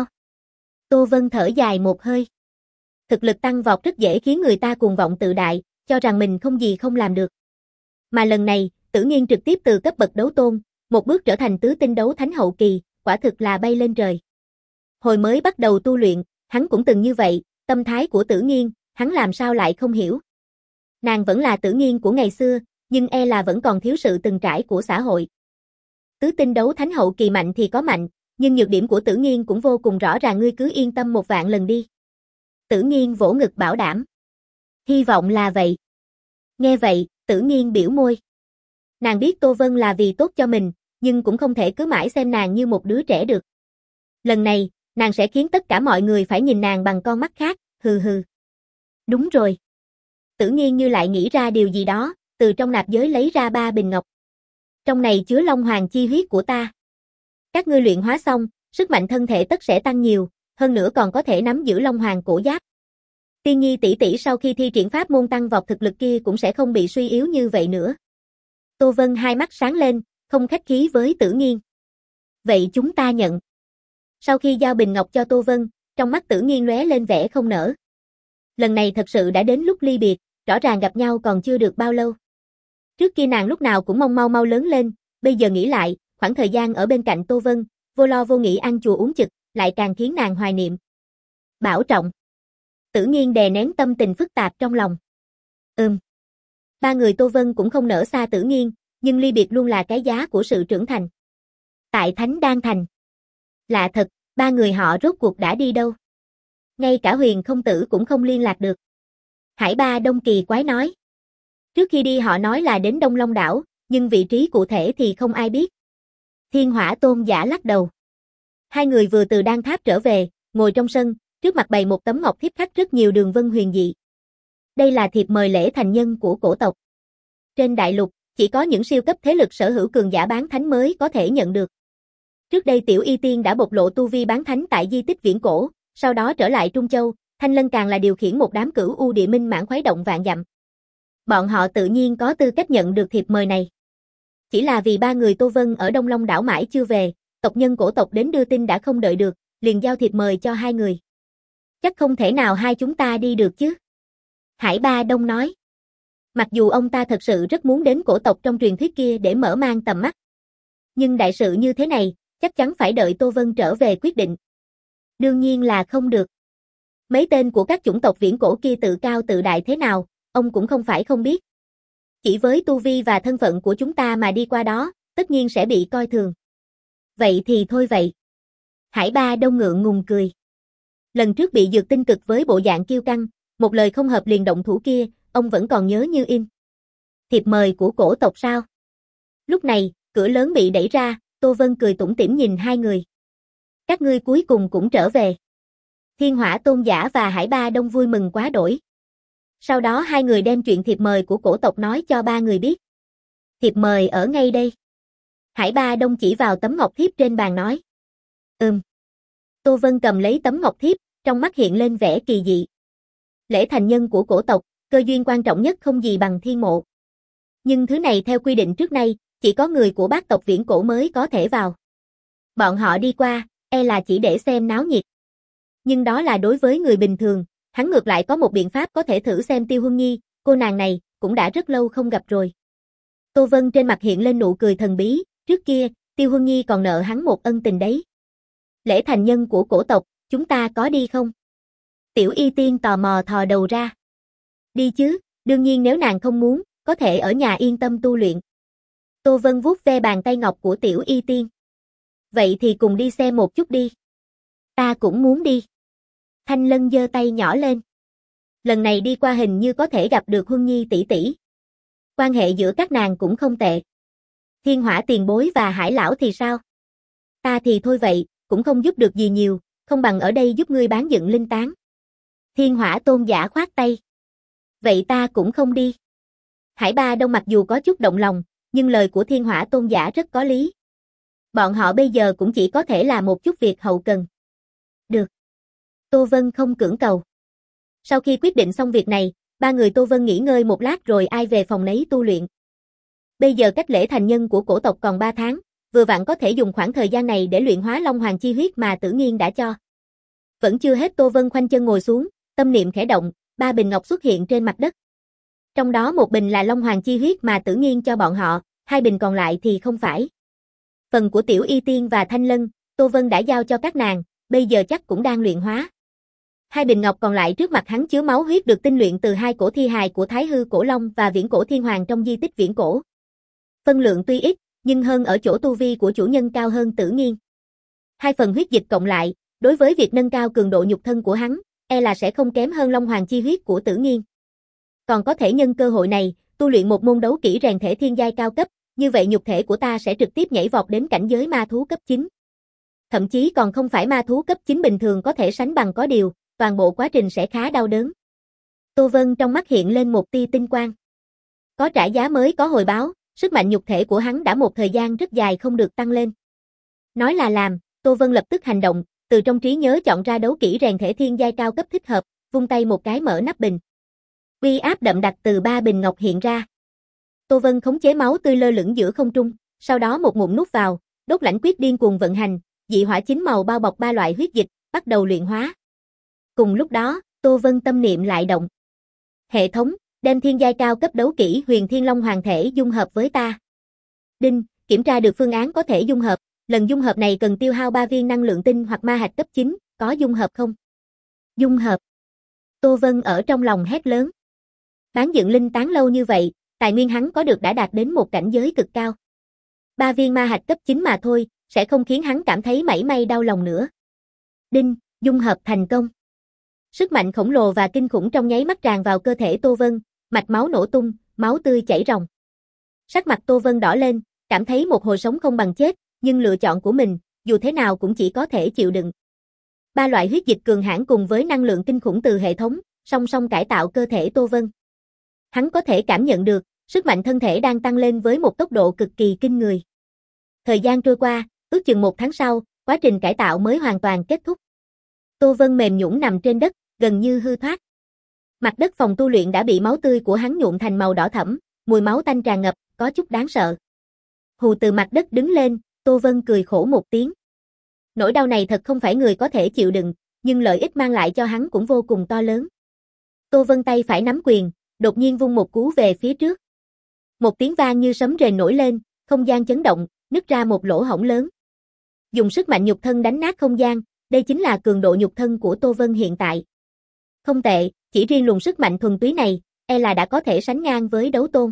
Tô Vân thở dài một hơi. Thực lực tăng vọt rất dễ khiến người ta cuồng vọng tự đại, cho rằng mình không gì không làm được. Mà lần này, Tử Nghiên trực tiếp từ cấp bậc đấu tôn, một bước trở thành tứ tinh đấu thánh hậu kỳ, quả thực là bay lên trời. Hồi mới bắt đầu tu luyện, hắn cũng từng như vậy, tâm thái của Tử Nghiên, hắn làm sao lại không hiểu. Nàng vẫn là Tử Nghiên của ngày xưa, nhưng e là vẫn còn thiếu sự từng trải của xã hội. Tứ tinh đấu thánh hậu kỳ mạnh thì có mạnh, nhưng nhược điểm của Tử Nghiên cũng vô cùng rõ ràng, ngươi cứ yên tâm một vạn lần đi. Tử Nghiên vỗ ngực bảo đảm. Hy vọng là vậy. Nghe vậy, Tử Nghiên biểu môi. Nàng biết Tô Vân là vì tốt cho mình, nhưng cũng không thể cứ mãi xem nàng như một đứa trẻ được. Lần này, nàng sẽ khiến tất cả mọi người phải nhìn nàng bằng con mắt khác, hừ hừ. Đúng rồi. Tử Nghiên như lại nghĩ ra điều gì đó, từ trong nạp giới lấy ra ba bình ngọc. Trong này chứa Long Hoàng chi huyết của ta. Các ngươi luyện hóa xong, sức mạnh thân thể tất sẽ tăng nhiều, hơn nữa còn có thể nắm giữ Long Hoàng cổ giáp. Tiên Nhi tỷ tỷ sau khi thi triển pháp môn tăng vọt thực lực kia cũng sẽ không bị suy yếu như vậy nữa. Tô Vân hai mắt sáng lên, không khách khí với Tử Nghiên. Vậy chúng ta nhận. Sau khi giao bình ngọc cho Tô Vân, trong mắt Tử Nghiên lóe lên vẻ không nỡ. Lần này thật sự đã đến lúc ly biệt, rõ ràng gặp nhau còn chưa được bao lâu. Trước kia nàng lúc nào cũng mong mau mau lớn lên, bây giờ nghĩ lại, khoảng thời gian ở bên cạnh Tô Vân, vô lo vô nghĩ ăn chùa uống chực, lại càng khiến nàng hoài niệm. Bảo trọng. Tử Nghiên đè nén tâm tình phức tạp trong lòng. Ừm. Ba người Tô Vân cũng không nỡ xa Tử Nghiên, nhưng ly biệt luôn là cái giá của sự trưởng thành. Tại Thánh Đan Thành. Lạ thật, ba người họ rốt cuộc đã đi đâu? Ngay cả Huyền Không Tử cũng không liên lạc được. Hải Ba Đông kỳ quái nói. Trước khi đi họ nói là đến Đông Long đảo, nhưng vị trí cụ thể thì không ai biết. Thiên Hỏa Tôn giả lắc đầu. Hai người vừa từ Đan Tháp trở về, ngồi trong sân, trước mặt bày một tấm ngọc thiếp khắc rất nhiều đường vân huyền dị. Đây là thiệp mời lễ thành nhân của cổ tộc. Trên đại lục, chỉ có những siêu cấp thế lực sở hữu cường giả bán thánh mới có thể nhận được. Trước đây Tiểu Y Tiên đã bộc lộ tu vi bán thánh tại di tích viễn cổ, sau đó trở lại Trung Châu, Thanh Lân càng là điều khiển một đám cửu u địa minh mãn khuấy động vạn dặm. Bọn họ tự nhiên có tư cách nhận được thiệp mời này. Chỉ là vì ba người Tô Vân ở Đông Long đảo mãi chưa về, tộc nhân cổ tộc đến đưa tin đã không đợi được, liền giao thiệp mời cho hai người. Chắc không thể nào hai chúng ta đi được chứ? Hải Ba Đông nói. Mặc dù ông ta thật sự rất muốn đến cổ tộc trong truyền thuyết kia để mở mang tầm mắt. Nhưng đại sự như thế này, chắc chắn phải đợi Tô Vân trở về quyết định. Đương nhiên là không được. Mấy tên của các chủng tộc viễn cổ kia tự cao tự đại thế nào, ông cũng không phải không biết. Chỉ với tu vi và thân phận của chúng ta mà đi qua đó, tất nhiên sẽ bị coi thường. Vậy thì thôi vậy. Hải Ba Đông ngượng ngùng cười. Lần trước bị dược tinh cực với bộ dạng kiêu căng, một lời không hợp liền động thủ kia, ông vẫn còn nhớ như in. Thiệp mời của cổ tộc sao? Lúc này, cửa lớn bị đẩy ra, Tô Vân cười tủm tỉm nhìn hai người. Các ngươi cuối cùng cũng trở về. Thiên Hỏa Tôn giả và Hải Ba Đông vui mừng quá đổi. Sau đó hai người đem chuyện thiệp mời của cổ tộc nói cho ba người biết. Thiệp mời ở ngay đây. Hải Ba Đông chỉ vào tấm ngọc thiếp trên bàn nói. Ừm. Tô Vân cầm lấy tấm ngọc thiếp, trong mắt hiện lên vẻ kỳ dị. Lễ thành nhân của cổ tộc, cơ duyên quan trọng nhất không gì bằng thiên mộ. Nhưng thứ này theo quy định trước nay, chỉ có người của bác tộc viễn cổ mới có thể vào. Bọn họ đi qua, e là chỉ để xem náo nhiệt. Nhưng đó là đối với người bình thường, hắn ngược lại có một biện pháp có thể thử xem Tiêu Huân Nhi, cô nàng này, cũng đã rất lâu không gặp rồi. Tô Vân trên mặt hiện lên nụ cười thần bí, trước kia, Tiêu Huân Nhi còn nợ hắn một ân tình đấy. Lễ thành nhân của cổ tộc, chúng ta có đi không? Tiểu Y Tiên tò mò thò đầu ra. Đi chứ, đương nhiên nếu nàng không muốn, có thể ở nhà yên tâm tu luyện. Tô Vân vuốt ve bàn tay ngọc của Tiểu Y Tiên. Vậy thì cùng đi xem một chút đi. Ta cũng muốn đi. Thanh Lân giơ tay nhỏ lên. Lần này đi qua hình như có thể gặp được Huân Nhi tỷ tỷ. Quan hệ giữa các nàng cũng không tệ. Thiên Hỏa tiền bối và Hải lão thì sao? Ta thì thôi vậy, cũng không giúp được gì nhiều, không bằng ở đây giúp ngươi bán dựng linh tán. Thiên Hỏa tôn giả khoát tay. Vậy ta cũng không đi. Hải Ba Đông mặc dù có chút động lòng, nhưng lời của Thiên Hỏa tôn giả rất có lý. Bọn họ bây giờ cũng chỉ có thể là một chút việc hậu cần. Được. Tô Vân không cưỡng cầu. Sau khi quyết định xong việc này, ba người Tô Vân nghỉ ngơi một lát rồi ai về phòng nấy tu luyện. Bây giờ cách lễ thành nhân của cổ tộc còn ba tháng, vừa vặn có thể dùng khoảng thời gian này để luyện hóa Long Hoàng chi huyết mà Tử Nghiên đã cho. Vẫn chưa hết, Tô Vân khoanh chân ngồi xuống, tâm niệm khẽ động, ba bình ngọc xuất hiện trên mặt đất. Trong đó một bình là Long Hoàng chi huyết mà Tử Nghiên cho bọn họ, hai bình còn lại thì không phải. Phần của Tiểu Y Tiên và Thanh Lân, Tô Vân đã giao cho các nàng, bây giờ chắc cũng đang luyện hóa. Hai bình ngọc còn lại trước mặt hắn chứa máu huyết được tinh luyện từ hai cổ thi hài của Thái Hư Cổ Long và Viễn Cổ Thiên Hoàng trong di tích Viễn Cổ. Phân lượng tuy ít, nhưng hơn ở chỗ tu vi của chủ nhân cao hơn Tử Nghiên. Hai phần huyết dịch cộng lại, đối với việc nâng cao cường độ nhục thân của hắn, e là sẽ không kém hơn Long Hoàng chi huyết của Tử Nghiên. Còn có thể nhân cơ hội này, tu luyện một môn đấu kỹ rèn thể thiên giai cao cấp, như vậy nhục thể của ta sẽ trực tiếp nhảy vọt đến cảnh giới ma thú cấp chín. Thậm chí còn không phải ma thú cấp chín bình thường có thể sánh bằng, có điều, toàn bộ quá trình sẽ khá đau đớn. Tô Vân trong mắt hiện lên một tia tinh quang. Có trả giá mới có hồi báo, sức mạnh nhục thể của hắn đã một thời gian rất dài không được tăng lên. Nói là làm, Tô Vân lập tức hành động, từ trong trí nhớ chọn ra đấu kỹ rèn thể thiên giai cao cấp thích hợp, vung tay một cái mở nắp bình. Uy áp đậm đặc từ ba bình ngọc hiện ra. Tô Vân khống chế máu tươi lơ lửng giữa không trung, sau đó một ngụm nuốt vào, đốt lãnh quyết điên cuồng vận hành, dị hỏa chín màu bao bọc ba loại huyết dịch, bắt đầu luyện hóa. Cùng lúc đó, Tô Vân tâm niệm lại động. Hệ thống, đem thiên giai cao cấp đấu kỹ Huyền Thiên Long Hoàng thể dung hợp với ta. Đinh, kiểm tra được phương án có thể dung hợp, lần dung hợp này cần tiêu hao ba viên năng lượng tinh hoặc ma hạch cấp chín, có dung hợp không? Dung hợp. Tô Vân ở trong lòng hét lớn. Bán dựng linh tán lâu như vậy, tài nguyên hắn có được đã đạt đến một cảnh giới cực cao. Ba viên ma hạch cấp chín mà thôi, sẽ không khiến hắn cảm thấy mảy may đau lòng nữa. Đinh, dung hợp thành công. Sức mạnh khổng lồ và kinh khủng trong nháy mắt tràn vào cơ thể Tô Vân, mạch máu nổ tung, máu tươi chảy ròng. Sắc mặt Tô Vân đỏ lên, cảm thấy một hồi sống không bằng chết, nhưng lựa chọn của mình, dù thế nào cũng chỉ có thể chịu đựng. Ba loại huyết dịch cường hãn cùng với năng lượng kinh khủng từ hệ thống, song song cải tạo cơ thể Tô Vân. Hắn có thể cảm nhận được, sức mạnh thân thể đang tăng lên với một tốc độ cực kỳ kinh người. Thời gian trôi qua, ước chừng một tháng sau, quá trình cải tạo mới hoàn toàn kết thúc. Tô Vân mềm nhũn nằm trên đất, gần như hư thoát. Mặt đất phòng tu luyện đã bị máu tươi của hắn nhuộm thành màu đỏ thẫm, mùi máu tanh tràn ngập, có chút đáng sợ. Hù từ mặt đất đứng lên, Tô Vân cười khổ một tiếng. Nỗi đau này thật không phải người có thể chịu đựng, nhưng lợi ích mang lại cho hắn cũng vô cùng to lớn. Tô Vân tay phải nắm quyền, đột nhiên vung một cú về phía trước. Một tiếng vang như sấm rền nổi lên, không gian chấn động, nứt ra một lỗ hổng lớn. Dùng sức mạnh nhục thân đánh nát không gian, đây chính là cường độ nhục thân của Tô Vân hiện tại. Không tệ, chỉ riêng luồng sức mạnh thuần túy này, e là đã có thể sánh ngang với đấu tôn.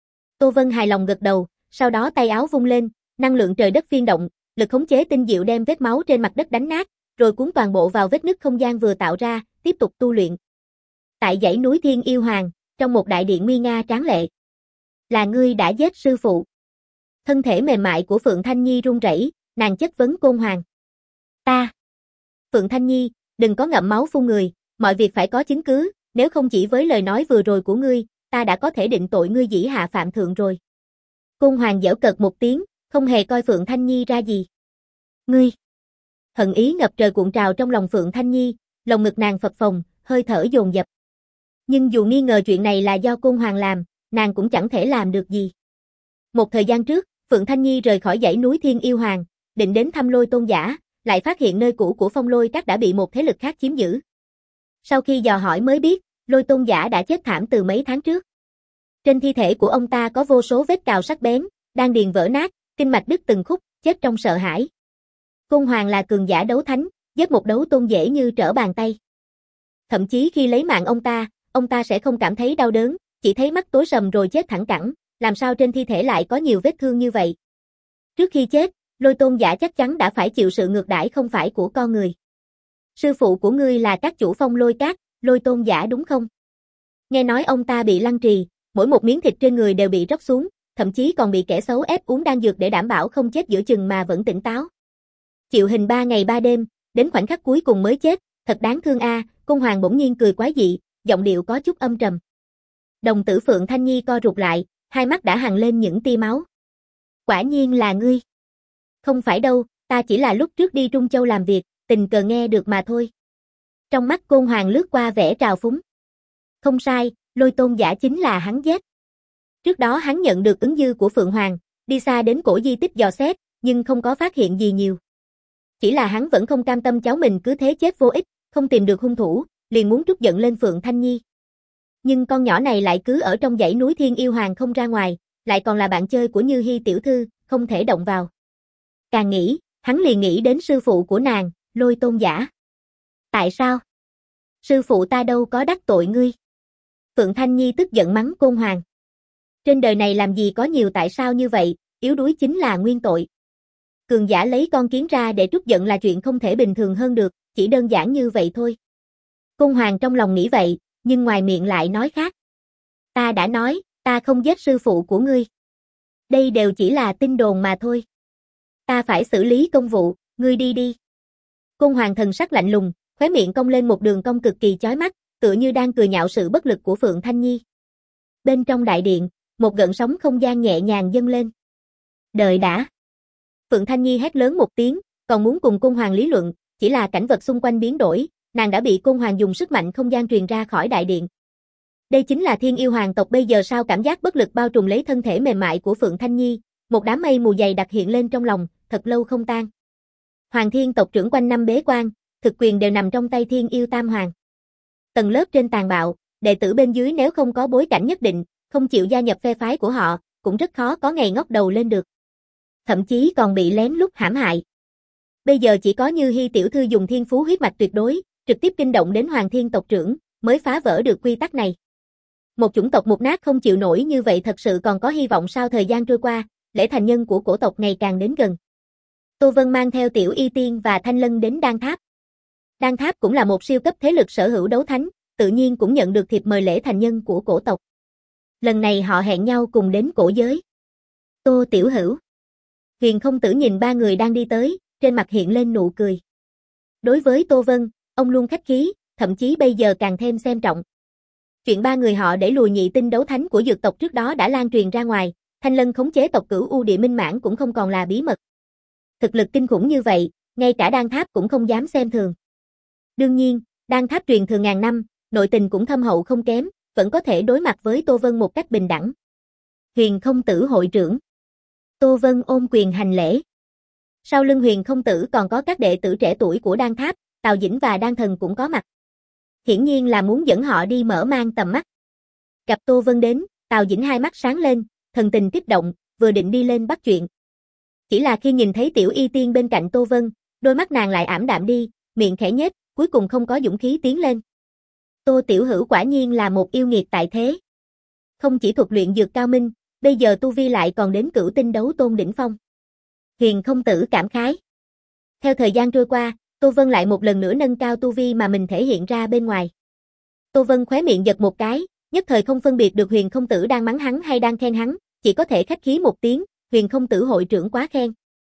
Tô Vân hài lòng gật đầu, sau đó tay áo vung lên, năng lượng trời đất phiên động, lực khống chế tinh diệu đem vết máu trên mặt đất đánh nát, rồi cuốn toàn bộ vào vết nứt không gian vừa tạo ra, tiếp tục tu luyện. Tại dãy núi Thiên Yêu Hoàng, trong một đại điện nguy nga tráng lệ. Là ngươi đã giết sư phụ. Thân thể mềm mại của Phượng Thanh Nhi run rẩy, nàng chất vấn Côn Hoàng. Ta. Phượng Thanh Nhi, đừng có ngậm máu phun người, mọi việc phải có chứng cứ, nếu không chỉ với lời nói vừa rồi của ngươi, ta đã có thể định tội ngươi dĩ hạ phạm thượng rồi. Côn Hoàng giễu cợt một tiếng, không hề coi Phượng Thanh Nhi ra gì. Ngươi. Hận ý ngập trời cuộn trào trong lòng Phượng Thanh Nhi, lồng ngực nàng phập phồng, hơi thở dồn dập. Nhưng dù nghi ngờ chuyện này là do Côn Hoàng làm, nàng cũng chẳng thể làm được gì. Một thời gian trước, Phượng Thanh Nhi rời khỏi dãy núi Thiên Yêu Hoàng, định đến thăm Lôi Tôn giả, lại phát hiện nơi cũ của Phong Lôi Các đã bị một thế lực khác chiếm giữ. Sau khi dò hỏi mới biết, Lôi Tôn giả đã chết thảm từ mấy tháng trước. Trên thi thể của ông ta có vô số vết cào sắc bén, đan điền vỡ nát, kinh mạch đứt từng khúc, chết trong sợ hãi. Côn Hoàng là cường giả đấu thánh, giết một đấu tôn dễ như trở bàn tay. Thậm chí khi lấy mạng ông ta, ông ta sẽ không cảm thấy đau đớn, chỉ thấy mắt tối sầm rồi chết thẳng cẳng, làm sao trên thi thể lại có nhiều vết thương như vậy. Trước khi chết, Lôi Tôn giả chắc chắn đã phải chịu sự ngược đãi không phải của con người. Sư phụ của ngươi là các chủ Phong Lôi Các, Lôi Tôn giả đúng không? Nghe nói ông ta bị lăng trì, mỗi một miếng thịt trên người đều bị róc xuống, thậm chí còn bị kẻ xấu ép uống đan dược để đảm bảo không chết giữa chừng mà vẫn tỉnh táo. Chịu hình ba ngày ba đêm, đến khoảnh khắc cuối cùng mới chết, thật đáng thương a. À, Côn Hoàng bỗng nhiên cười quái dị, giọng điệu có chút âm trầm. Đồng tử Phượng Thanh Nhi co rụt lại, hai mắt đã hằn lên những tia máu. Quả nhiên là ngươi. Không phải đâu, ta chỉ là lúc trước đi Trung Châu làm việc, tình cờ nghe được mà thôi. Trong mắt Côn Hoàng lướt qua vẻ trào phúng. Không sai, Lôi Tôn giả chính là hắn giết. Trước đó hắn nhận được ứng dư của Phượng Hoàng, đi xa đến cổ di tích dò xét, nhưng không có phát hiện gì nhiều. Chỉ là hắn vẫn không cam tâm cháu mình cứ thế chết vô ích, không tìm được hung thủ, liền muốn trút giận lên Phượng Thanh Nhi. Nhưng con nhỏ này lại cứ ở trong dãy núi Thiên Yêu Hoàng không ra ngoài, lại còn là bạn chơi của Như Hi tiểu thư, không thể động vào. Càng nghĩ, hắn liền nghĩ đến sư phụ của nàng, Lôi Tôn giả. Tại sao? Sư phụ ta đâu có đắc tội ngươi. Phượng Thanh Nhi tức giận mắng Côn Hoàng. Trên đời này làm gì có nhiều tại sao như vậy, yếu đuối chính là nguyên tội. Cường giả lấy con kiến ra để trút giận là chuyện không thể bình thường hơn được, chỉ đơn giản như vậy thôi. Côn Hoàng trong lòng nghĩ vậy, nhưng ngoài miệng lại nói khác. Ta đã nói, ta không giết sư phụ của ngươi. Đây đều chỉ là tin đồn mà thôi. Ta phải xử lý công vụ, ngươi đi đi. Côn Hoàng thần sắc lạnh lùng, khóe miệng cong lên một đường cong cực kỳ chói mắt, tựa như đang cười nhạo sự bất lực của Phượng Thanh Nhi. Bên trong đại điện, một gợn sóng không gian nhẹ nhàng dâng lên. Đợi đã. Phượng Thanh Nhi hét lớn một tiếng, còn muốn cùng Côn Hoàng lý luận, chỉ là cảnh vật xung quanh biến đổi, nàng đã bị Côn Hoàng dùng sức mạnh không gian truyền ra khỏi đại điện. Đây chính là Thiên Yêu Hoàng tộc bây giờ sao cảm giác bất lực bao trùm lấy thân thể mềm mại của Phượng Thanh Nhi, một đám mây mù dày đặc hiện lên trong lòng, thật lâu không tan. Hoàng Thiên tộc trưởng quanh năm bế quan, thực quyền đều nằm trong tay Thiên Yêu Tam Hoàng. Tầng lớp trên tàn bạo, đệ tử bên dưới nếu không có bối cảnh nhất định, không chịu gia nhập phe phái của họ, cũng rất khó có ngày ngóc đầu lên được. Thậm chí còn bị lén lút hãm hại. Bây giờ chỉ có Như Hi tiểu thư dùng thiên phú huyết mạch tuyệt đối, trực tiếp kinh động đến Hoàng Thiên tộc trưởng, mới phá vỡ được quy tắc này. Một chủng tộc mục nát không chịu nổi như vậy thật sự còn có hy vọng sao? Thời gian trôi qua, lễ thành nhân của cổ tộc ngày càng đến gần. Tô Vân mang theo Tiểu Y Tiên và Thanh Lân đến Đan Tháp. Đan Tháp cũng là một siêu cấp thế lực sở hữu đấu thánh, tự nhiên cũng nhận được thiệp mời lễ thành nhân của cổ tộc. Lần này họ hẹn nhau cùng đến cổ giới. Tô Tiểu Hữu. Huyền Không Tử nhìn ba người đang đi tới, trên mặt hiện lên nụ cười. Đối với Tô Vân, ông luôn khách khí, thậm chí bây giờ càng thêm xem trọng. Chuyện ba người họ để lùi nhị tinh đấu thánh của dược tộc trước đó đã lan truyền ra ngoài, Thanh Lân khống chế tộc Cửu U Địa Minh Mãn cũng không còn là bí mật. Thực lực kinh khủng như vậy, ngay cả Đan Tháp cũng không dám xem thường. Đương nhiên, Đan Tháp truyền thừa ngàn năm, nội tình cũng thâm hậu không kém, vẫn có thể đối mặt với Tô Vân một cách bình đẳng. Huyền Không Tử hội trưởng. Tô Vân ôm quyền hành lễ. Sau lưng Huyền Không Tử còn có các đệ tử trẻ tuổi của Đan Tháp, Tào Dĩnh và Đan Thần cũng có mặt. Hiển nhiên là muốn dẫn họ đi mở mang tầm mắt. Gặp Tô Vân đến, Tào Dĩnh hai mắt sáng lên, thần tình kích động, vừa định đi lên bắt chuyện. Chỉ là khi nhìn thấy Tiểu Y Tiên bên cạnh Tô Vân, đôi mắt nàng lại ảm đạm đi, miệng khẽ nhếch, cuối cùng không có dũng khí tiến lên. Tô Tiểu Hữu quả nhiên là một yêu nghiệt tại thế. Không chỉ thuật luyện dược cao minh, bây giờ tu vi lại còn đến cửu tinh đấu tôn đỉnh phong. Huyền Không Tử cảm khái. Theo thời gian trôi qua, Tô Vân lại một lần nữa nâng cao tu vi mà mình thể hiện ra bên ngoài. Tô Vân khóe miệng giật một cái, nhất thời không phân biệt được Huyền Không Tử đang mắng hắn hay đang khen hắn, chỉ có thể khách khí một tiếng, Huyền Không Tử hội trưởng quá khen.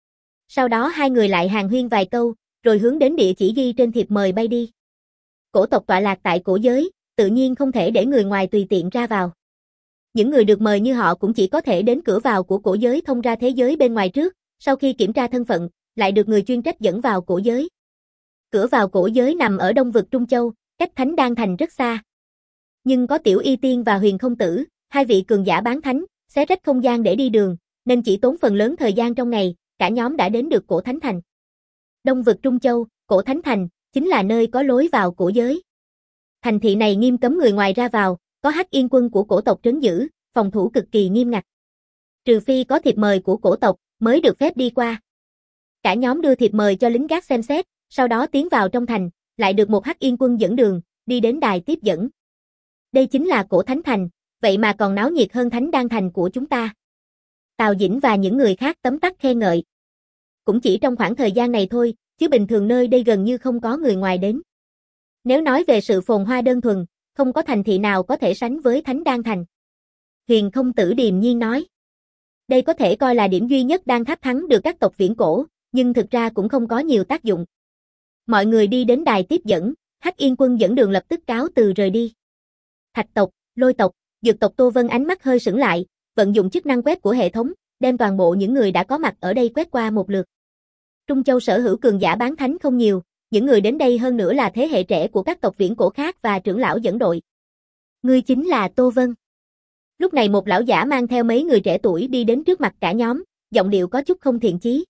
Sau đó hai người lại hàn huyên vài câu, rồi hướng đến địa chỉ ghi trên thiệp mời bay đi. Cổ tộc tọa lạc tại cổ giới, tự nhiên không thể để người ngoài tùy tiện ra vào. Những người được mời như họ cũng chỉ có thể đến cửa vào của cổ giới thông ra thế giới bên ngoài trước, sau khi kiểm tra thân phận, lại được người chuyên trách dẫn vào cổ giới. Cửa vào cổ giới nằm ở đông vực Trung Châu, cách Thánh Đan Thành rất xa. Nhưng có Tiểu Y Tiên và Huyền Không Tử, hai vị cường giả bán thánh, xé rách không gian để đi đường, nên chỉ tốn phần lớn thời gian trong ngày, cả nhóm đã đến được cổ Thánh Thành. Đông vực Trung Châu, cổ Thánh Thành, chính là nơi có lối vào cổ giới. Thành thị này nghiêm cấm người ngoài ra vào, có Hắc Yên quân của cổ tộc trấn giữ, phòng thủ cực kỳ nghiêm ngặt. Trừ phi có thiệp mời của cổ tộc, mới được phép đi qua. Cả nhóm đưa thiệp mời cho lính gác xem xét, sau đó tiến vào trong thành, lại được một Hắc Yên quân dẫn đường, đi đến đài tiếp dẫn. Đây chính là cổ Thánh Thành, vậy mà còn náo nhiệt hơn Thánh Đan Thành của chúng ta. Tào Dĩnh và những người khác tấm tắc khen ngợi. Cũng chỉ trong khoảng thời gian này thôi, chứ bình thường nơi đây gần như không có người ngoài đến. Nếu nói về sự phồn hoa đơn thuần, không có thành thị nào có thể sánh với Thánh Đan Thành. Huyền Không Tử điềm nhiên nói. Đây có thể coi là điểm duy nhất Đan Tháp thắng được các tộc viễn cổ, nhưng thực ra cũng không có nhiều tác dụng. Mọi người đi đến đài tiếp dẫn, Hắc Yên quân dẫn đường lập tức cáo từ rời đi. Thạch tộc, Lôi tộc, Dược tộc Tô Vân ánh mắt hơi sững lại, vận dụng chức năng quét của hệ thống, đem toàn bộ những người đã có mặt ở đây quét qua một lượt. Trung Châu sở hữu cường giả bán thánh không nhiều, những người đến đây hơn nữa là thế hệ trẻ của các tộc viễn cổ khác và trưởng lão dẫn đội. Ngươi chính là Tô Vân. Lúc này một lão giả mang theo mấy người trẻ tuổi đi đến trước mặt cả nhóm, giọng điệu có chút không thiện chí.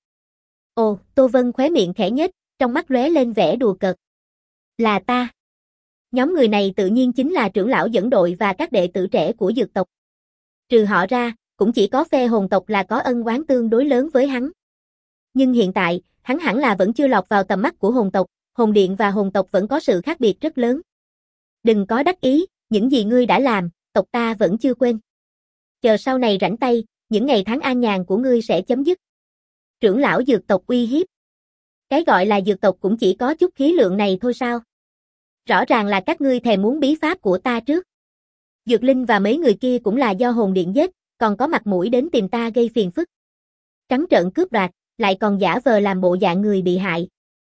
Ồ, Tô Vân khóe miệng khẽ nhếch, trong mắt lóe lên vẻ đùa cợt. Là ta. Nhóm người này tự nhiên chính là trưởng lão dẫn đội và các đệ tử trẻ của Dược tộc. Trừ họ ra, cũng chỉ có phe Hồn tộc là có ân oán tương đối lớn với hắn. Nhưng hiện tại, hắn hẳn là vẫn chưa lọt vào tầm mắt của Hồn tộc, Hồn điện và Hồn tộc vẫn có sự khác biệt rất lớn. Đừng có đắc ý, những gì ngươi đã làm, tộc ta vẫn chưa quên. Chờ sau này rảnh tay, những ngày tháng an nhàn của ngươi sẽ chấm dứt. Trưởng lão Dược tộc uy hiếp. Cái gọi là Dược tộc cũng chỉ có chút khí lượng này thôi sao? Rõ ràng là các ngươi thèm muốn bí pháp của ta trước. Dược Linh và mấy người kia cũng là do Hồn điện giết, còn có mặt mũi đến tìm ta gây phiền phức. Trắng trợn cướp đoạt, lại còn giả vờ làm bộ dạng người bị hại.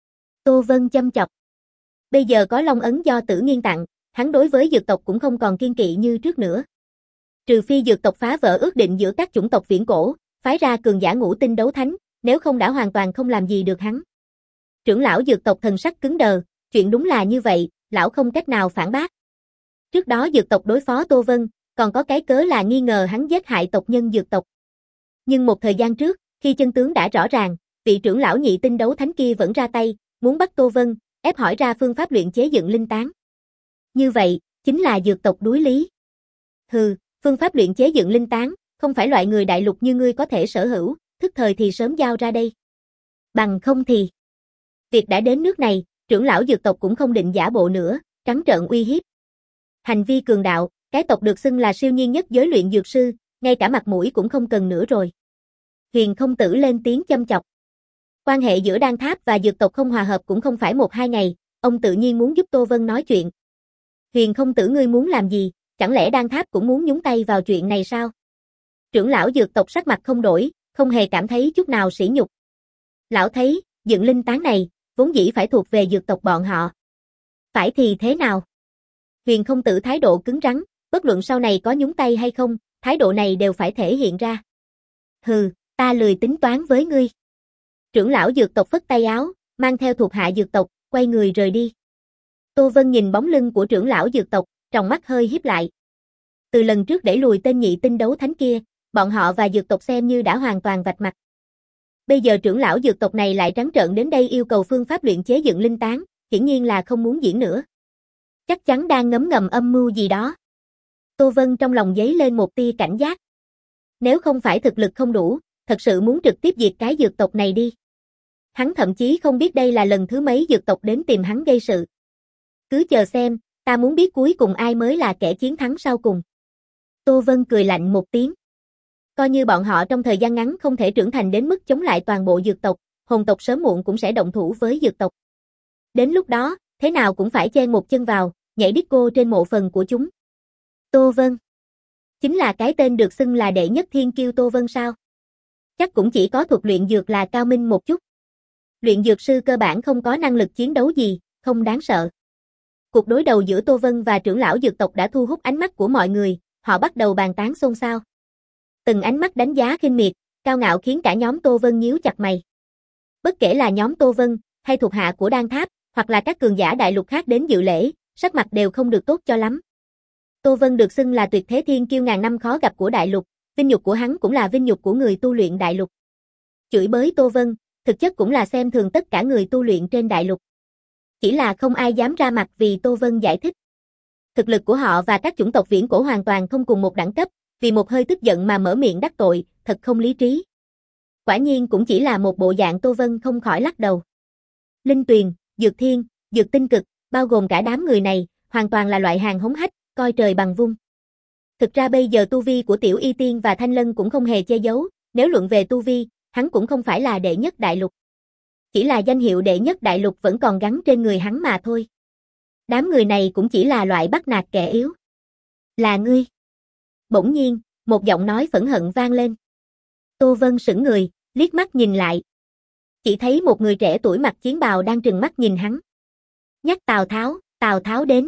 Tô Vân châm chọc. Bây giờ có Long ấn do Tử Nghiên tặng, hắn đối với Dược tộc cũng không còn kiên kỵ như trước nữa. Trừ phi Dược tộc phá vỡ ước định giữa các chủng tộc viễn cổ, phái ra cường giả ngũ tinh đấu thánh, nếu không đã hoàn toàn không làm gì được hắn. Trưởng lão Dược tộc thần sắc cứng đờ, chuyện đúng là như vậy, lão không cách nào phản bác. Trước đó Dược tộc đối phó Tô Vân, còn có cái cớ là nghi ngờ hắn giết hại tộc nhân Dược tộc. Nhưng một thời gian trước, khi chân tướng đã rõ ràng, vị trưởng lão nhị tinh đấu thánh kia vẫn ra tay, muốn bắt Tô Vân, ép hỏi ra phương pháp luyện chế dựng linh tán. Như vậy, chính là Dược tộc đối lý. Hừ, phương pháp luyện chế dựng linh tán, không phải loại người đại lục như ngươi có thể sở hữu, thức thời thì sớm giao ra đây. Bằng không thì. Việc đã đến nước này, trưởng lão Dược tộc cũng không định giả bộ nữa, trắng trợn uy hiếp. Hành vi cường đạo, cái tộc được xưng là siêu nhiên nhất giới luyện dược sư, ngay cả mặt mũi cũng không cần nữa rồi. Huyền Không Tử lên tiếng châm chọc. Quan hệ giữa Đan Tháp và Dược tộc không hòa hợp cũng không phải một hai ngày, ông tự nhiên muốn giúp Tô Vân nói chuyện. Huyền Không Tử ngươi muốn làm gì, chẳng lẽ Đan Tháp cũng muốn nhúng tay vào chuyện này sao? Trưởng lão Dược tộc sắc mặt không đổi, không hề cảm thấy chút nào sỉ nhục. Lão thấy, dựng linh tán này, vốn dĩ phải thuộc về Dược tộc bọn họ. Phải thì thế nào? Huyền Không Tử thái độ cứng rắn, bất luận sau này có nhúng tay hay không, thái độ này đều phải thể hiện ra. Hừ, ta lười tính toán với ngươi. Trưởng lão Dược tộc phất tay áo, mang theo thuộc hạ Dược tộc, quay người rời đi. Tô Vân nhìn bóng lưng của trưởng lão Dược tộc, trong mắt hơi híp lại. Từ lần trước đẩy lùi tên nhị tinh đấu thánh kia, bọn họ và Dược tộc xem như đã hoàn toàn vạch mặt. Bây giờ trưởng lão Dược tộc này lại trắng trợn đến đây yêu cầu phương pháp luyện chế dựng linh tán, hiển nhiên là không muốn diễn nữa. Chắc chắn đang ngấm ngầm âm mưu gì đó. Tô Vân trong lòng dấy lên một tia cảnh giác. Nếu không phải thực lực không đủ, thật sự muốn trực tiếp diệt cái Dược tộc này đi. Hắn thậm chí không biết đây là lần thứ mấy Dược tộc đến tìm hắn gây sự. Cứ chờ xem, ta muốn biết cuối cùng ai mới là kẻ chiến thắng sau cùng. Tô Vân cười lạnh một tiếng. Coi như bọn họ trong thời gian ngắn không thể trưởng thành đến mức chống lại toàn bộ Dược tộc, Hồn tộc sớm muộn cũng sẽ động thủ với Dược tộc. Đến lúc đó, thế nào cũng phải chen một chân vào, nhảy disco trên mộ phần của chúng. Tô Vân. Chính là cái tên được xưng là đệ nhất thiên kiêu Tô Vân sao? Chắc cũng chỉ có thuật luyện dược là cao minh một chút. Luyện dược sư cơ bản không có năng lực chiến đấu gì, không đáng sợ. Cuộc đối đầu giữa Tô Vân và trưởng lão Dược tộc đã thu hút ánh mắt của mọi người, họ bắt đầu bàn tán xôn xao. Từng ánh mắt đánh giá khinh miệt, cao ngạo khiến cả nhóm Tô Vân nhíu chặt mày. Bất kể là nhóm Tô Vân, hay thuộc hạ của Đan Tháp, hoặc là các cường giả đại lục khác đến dự lễ, sắc mặt đều không được tốt cho lắm. Tô Vân được xưng là tuyệt thế thiên kiêu ngàn năm khó gặp của đại lục, vinh nhục của hắn cũng là vinh nhục của người tu luyện đại lục. Chửi bới Tô Vân, thực chất cũng là xem thường tất cả người tu luyện trên đại lục. Chỉ là không ai dám ra mặt vì Tô Vân giải thích. Thực lực của họ và các chủng tộc viễn cổ hoàn toàn không cùng một đẳng cấp, vì một hơi tức giận mà mở miệng đắc tội, thật không lý trí. Quả nhiên cũng chỉ là một bộ dạng. Tô Vân không khỏi lắc đầu. Linh Tuyền, Dược Thiên, Dược Tinh Cực, bao gồm cả đám người này, hoàn toàn là loại hàng hống hách, coi trời bằng vung. Thực ra bây giờ tu vi của Tiểu Y Tiên và Thanh Lân cũng không hề che giấu, nếu luận về tu vi, hắn cũng không phải là đệ nhất đại lục. Chỉ là danh hiệu đệ nhất đại lục vẫn còn gắn trên người hắn mà thôi. Đám người này cũng chỉ là loại bắt nạt kẻ yếu. Là ngươi. Bỗng nhiên, một giọng nói phẫn hận vang lên. Tô Vân sững người, liếc mắt nhìn lại. Chỉ thấy một người trẻ tuổi mặc chiến bào đang trừng mắt nhìn hắn. Nhắc Tào Tháo, Tào Tháo đến.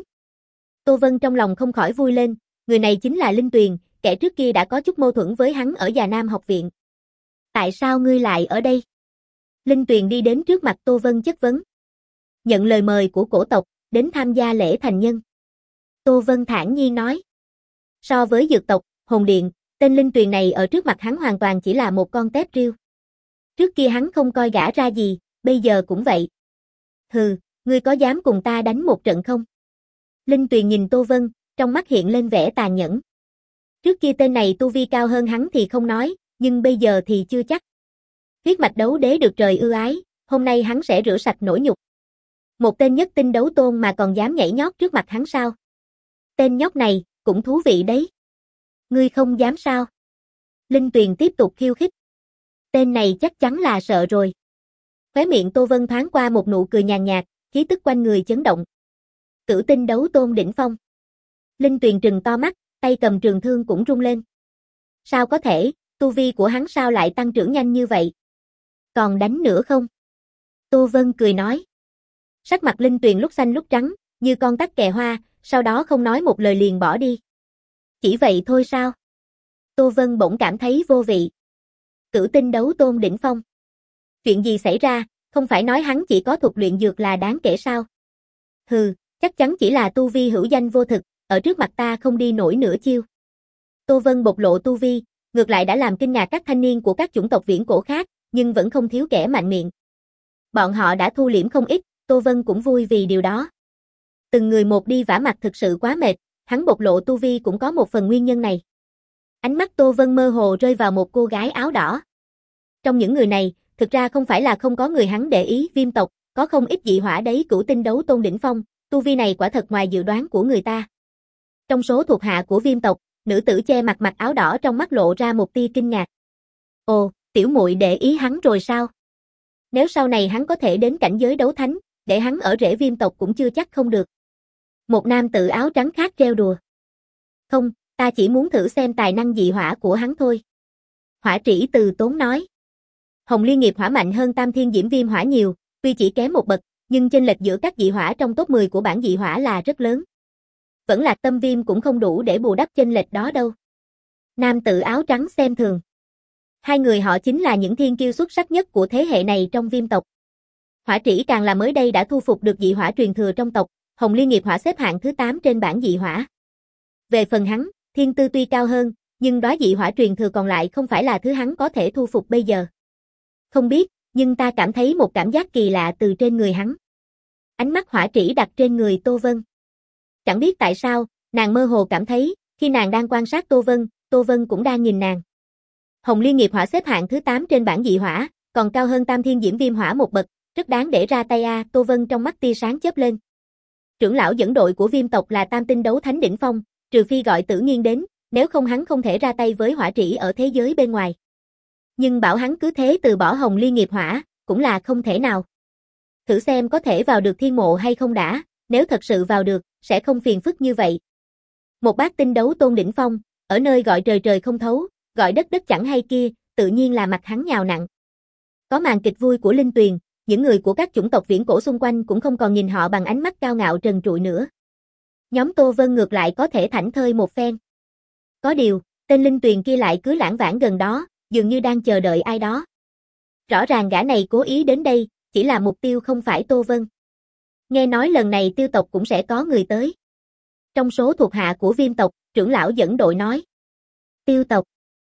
Tô Vân trong lòng không khỏi vui lên, người này chính là Linh Tuyền, kẻ trước kia đã có chút mâu thuẫn với hắn ở Già Nam học viện. Tại sao ngươi lại ở đây? Linh Tuyền đi đến trước mặt Tô Vân chất vấn. Nhận lời mời của cổ tộc, đến tham gia lễ thành nhân. Tô Vân thản nhiên nói. So với dược tộc, hồn điện, tên Linh Tuyền này ở trước mặt hắn hoàn toàn chỉ là một con tép riêu. Trước kia hắn không coi gã ra gì, bây giờ cũng vậy. Hừ, ngươi có dám cùng ta đánh một trận không? Linh Tuyền nhìn Tô Vân, trong mắt hiện lên vẻ tàn nhẫn. Trước kia tên này tu vi cao hơn hắn thì không nói, nhưng bây giờ thì chưa chắc. Huyết mạch đấu đế được trời ưu ái, hôm nay hắn sẽ rửa sạch nỗi nhục. Một tên nhất tinh đấu tôn mà còn dám nhảy nhót trước mặt hắn sao? Tên nhóc này, cũng thú vị đấy. Ngươi không dám sao? Linh Tuyền tiếp tục khiêu khích. Tên này chắc chắn là sợ rồi. Khóe miệng Tô Vân thoáng qua một nụ cười nhàn nhạt, khí tức quanh người chấn động. Cửu tinh đấu tôn đỉnh phong. Linh Tuyền trừng to mắt, tay cầm trường thương cũng rung lên. Sao có thể, tu vi của hắn sao lại tăng trưởng nhanh như vậy? Còn đánh nữa không? Tô Vân cười nói. Sắc mặt Linh Tuyền lúc xanh lúc trắng, như con tắc kè hoa, sau đó không nói một lời liền bỏ đi. Chỉ vậy thôi sao? Tô Vân bỗng cảm thấy vô vị. Cửu tinh đấu tôn đỉnh phong. Chuyện gì xảy ra, không phải nói hắn chỉ có thuật luyện dược là đáng kể sao? Hừ, chắc chắn chỉ là tu vi hữu danh vô thực, ở trước mặt ta không đi nổi nửa chiêu. Tô Vân bộc lộ tu vi, ngược lại đã làm kinh ngạc các thanh niên của các chủng tộc viễn cổ khác, nhưng vẫn không thiếu kẻ mạnh miệng. Bọn họ đã thu liễm không ít, Tô Vân cũng vui vì điều đó. Từng người một đi vả mặt thực sự quá mệt, hắn bộc lộ tu vi cũng có một phần nguyên nhân này. Ánh mắt Tô Vân mơ hồ rơi vào một cô gái áo đỏ. Trong những người này, thực ra không phải là không có người hắn để ý. Viêm tộc, có không ít dị hỏa đấy. Cửu tinh đấu tôn đỉnh phong, tu vi này quả thật ngoài dự đoán của người ta. Trong số thuộc hạ của Viêm tộc, nữ tử che mặt mặc áo đỏ trong mắt lộ ra một tia kinh ngạc. Ồ, tiểu muội để ý hắn rồi sao? Nếu sau này hắn có thể đến cảnh giới đấu thánh, để hắn ở rễ Viêm tộc cũng chưa chắc không được. Một nam tử áo trắng khác trêu đùa. Không, ta chỉ muốn thử xem tài năng dị hỏa của hắn thôi. Hỏa Trĩ từ tốn nói. Hồng Liên nghiệp hỏa mạnh hơn Tam Thiên Diễm Viêm hỏa nhiều, tuy chỉ kém một bậc, nhưng chênh lệch giữa các dị hỏa trong top mười của bảng dị hỏa là rất lớn. Vẫn Lạc Tâm Viêm cũng không đủ để bù đắp chênh lệch đó đâu. Nam tử áo trắng xem thường. Hai người họ chính là những thiên kiêu xuất sắc nhất của thế hệ này trong Viêm tộc. Hỏa Trĩ càng là mới đây đã thu phục được dị hỏa truyền thừa trong tộc, Hồng Liên nghiệp hỏa xếp hạng thứ tám trên bảng dị hỏa. Về phần hắn, thiên tư tuy cao hơn, nhưng đóa dị hỏa truyền thừa còn lại không phải là thứ hắn có thể thu phục bây giờ. Không biết, nhưng ta cảm thấy một cảm giác kỳ lạ từ trên người hắn. Ánh mắt Hỏa Trĩ đặt trên người Tô Vân. Chẳng biết tại sao, nàng mơ hồ cảm thấy, khi nàng đang quan sát Tô Vân, Tô Vân cũng đang nhìn nàng. Hồng Liên nghiệp hỏa xếp hạng thứ tám trên bảng dị hỏa, còn cao hơn Tam Thiên Diễm Viêm hỏa một bậc, rất đáng để ra tay a. Tô Vân trong mắt tia sáng chớp lên. Trưởng lão dẫn đội của Viêm tộc là Tam tinh đấu thánh đỉnh phong, trừ phi gọi Tử Nghiên đến, nếu không hắn không thể ra tay với Hỏa Trĩ ở thế giới bên ngoài. Nhưng bảo hắn cứ thế từ bỏ Hồng Liên nghiệp hỏa, cũng là không thể nào. Thử xem có thể vào được thiên mộ hay không đã, nếu thật sự vào được, sẽ không phiền phức như vậy. Một bát tinh đấu tôn đỉnh phong, ở nơi gọi trời trời không thấu, gọi đất đất chẳng hay kia, tự nhiên là mặt hắn nhào nặng. Có màn kịch vui của Linh Tuyền, những người của các chủng tộc viễn cổ xung quanh cũng không còn nhìn họ bằng ánh mắt cao ngạo trần trụi nữa. Nhóm Tô Vân ngược lại có thể thảnh thơi một phen. Có điều, tên Linh Tuyền kia lại cứ lãng vãng gần đó, dường như đang chờ đợi ai đó. Rõ ràng gã này cố ý đến đây, chỉ là mục tiêu không phải Tô Vân. Nghe nói lần này Tiêu tộc cũng sẽ có người tới. Trong số thuộc hạ của Viêm tộc, trưởng lão dẫn đội nói. Tiêu tộc.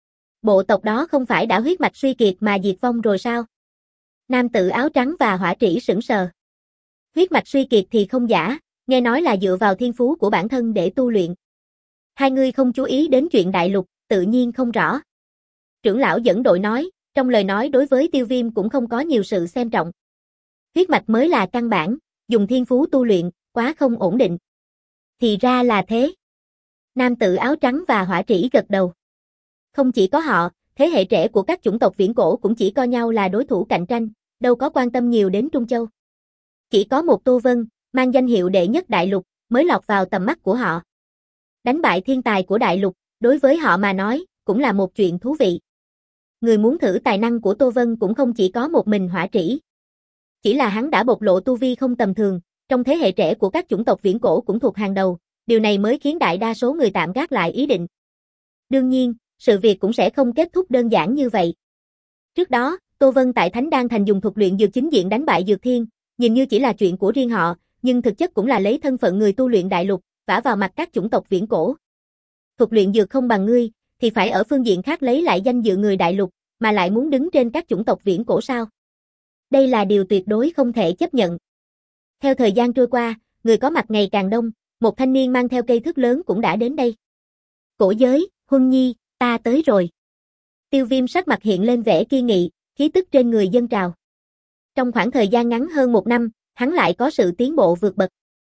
Bộ tộc đó không phải đã huyết mạch suy kiệt mà diệt vong rồi sao? Nam tử áo trắng và hỏa trĩ sững sờ. Huyết mạch suy kiệt thì không giả, nghe nói là dựa vào thiên phú của bản thân để tu luyện. Hai người không chú ý đến chuyện đại lục, tự nhiên không rõ. Trưởng lão dẫn đội nói, trong lời nói đối với Tiêu Viêm cũng không có nhiều sự xem trọng. Huyết mạch mới là căn bản, dùng thiên phú tu luyện, quá không ổn định. Thì ra là thế. Nam tử áo trắng và hỏa trĩ gật đầu. Không chỉ có họ, thế hệ trẻ của các chủng tộc viễn cổ cũng chỉ coi nhau là đối thủ cạnh tranh, đâu có quan tâm nhiều đến Trung Châu. Chỉ có một Tô Vân, mang danh hiệu đệ nhất đại lục, mới lọt vào tầm mắt của họ. Đánh bại thiên tài của đại lục, đối với họ mà nói, cũng là một chuyện thú vị. Người muốn thử tài năng của Tô Vân cũng không chỉ có một mình hỏa trĩ. Chỉ là hắn đã bộc lộ tu vi không tầm thường, trong thế hệ trẻ của các chủng tộc viễn cổ cũng thuộc hàng đầu, điều này mới khiến đại đa số người tạm gác lại ý định. Đương nhiên, sự việc cũng sẽ không kết thúc đơn giản như vậy. Trước đó, Tô Vân tại Thánh Đan Thành dùng thuật luyện dược chính diện đánh bại Dược Thiên, nhìn như chỉ là chuyện của riêng họ, nhưng thực chất cũng là lấy thân phận người tu luyện đại lục, vả vào mặt các chủng tộc viễn cổ. Thuật luyện dược không bằng ngươi, thì phải ở phương diện khác lấy lại danh dự người đại lục, mà lại muốn đứng trên các chủng tộc viễn cổ sao? Đây là điều tuyệt đối không thể chấp nhận. Theo thời gian trôi qua, người có mặt ngày càng đông, một thanh niên mang theo cây thước lớn cũng đã đến đây. Cổ giới, Huân Nhi, ta tới rồi. Tiêu Viêm sắc mặt hiện lên vẻ kiên nghị, khí tức trên người dâng trào. Trong khoảng thời gian ngắn hơn một năm, hắn lại có sự tiến bộ vượt bậc.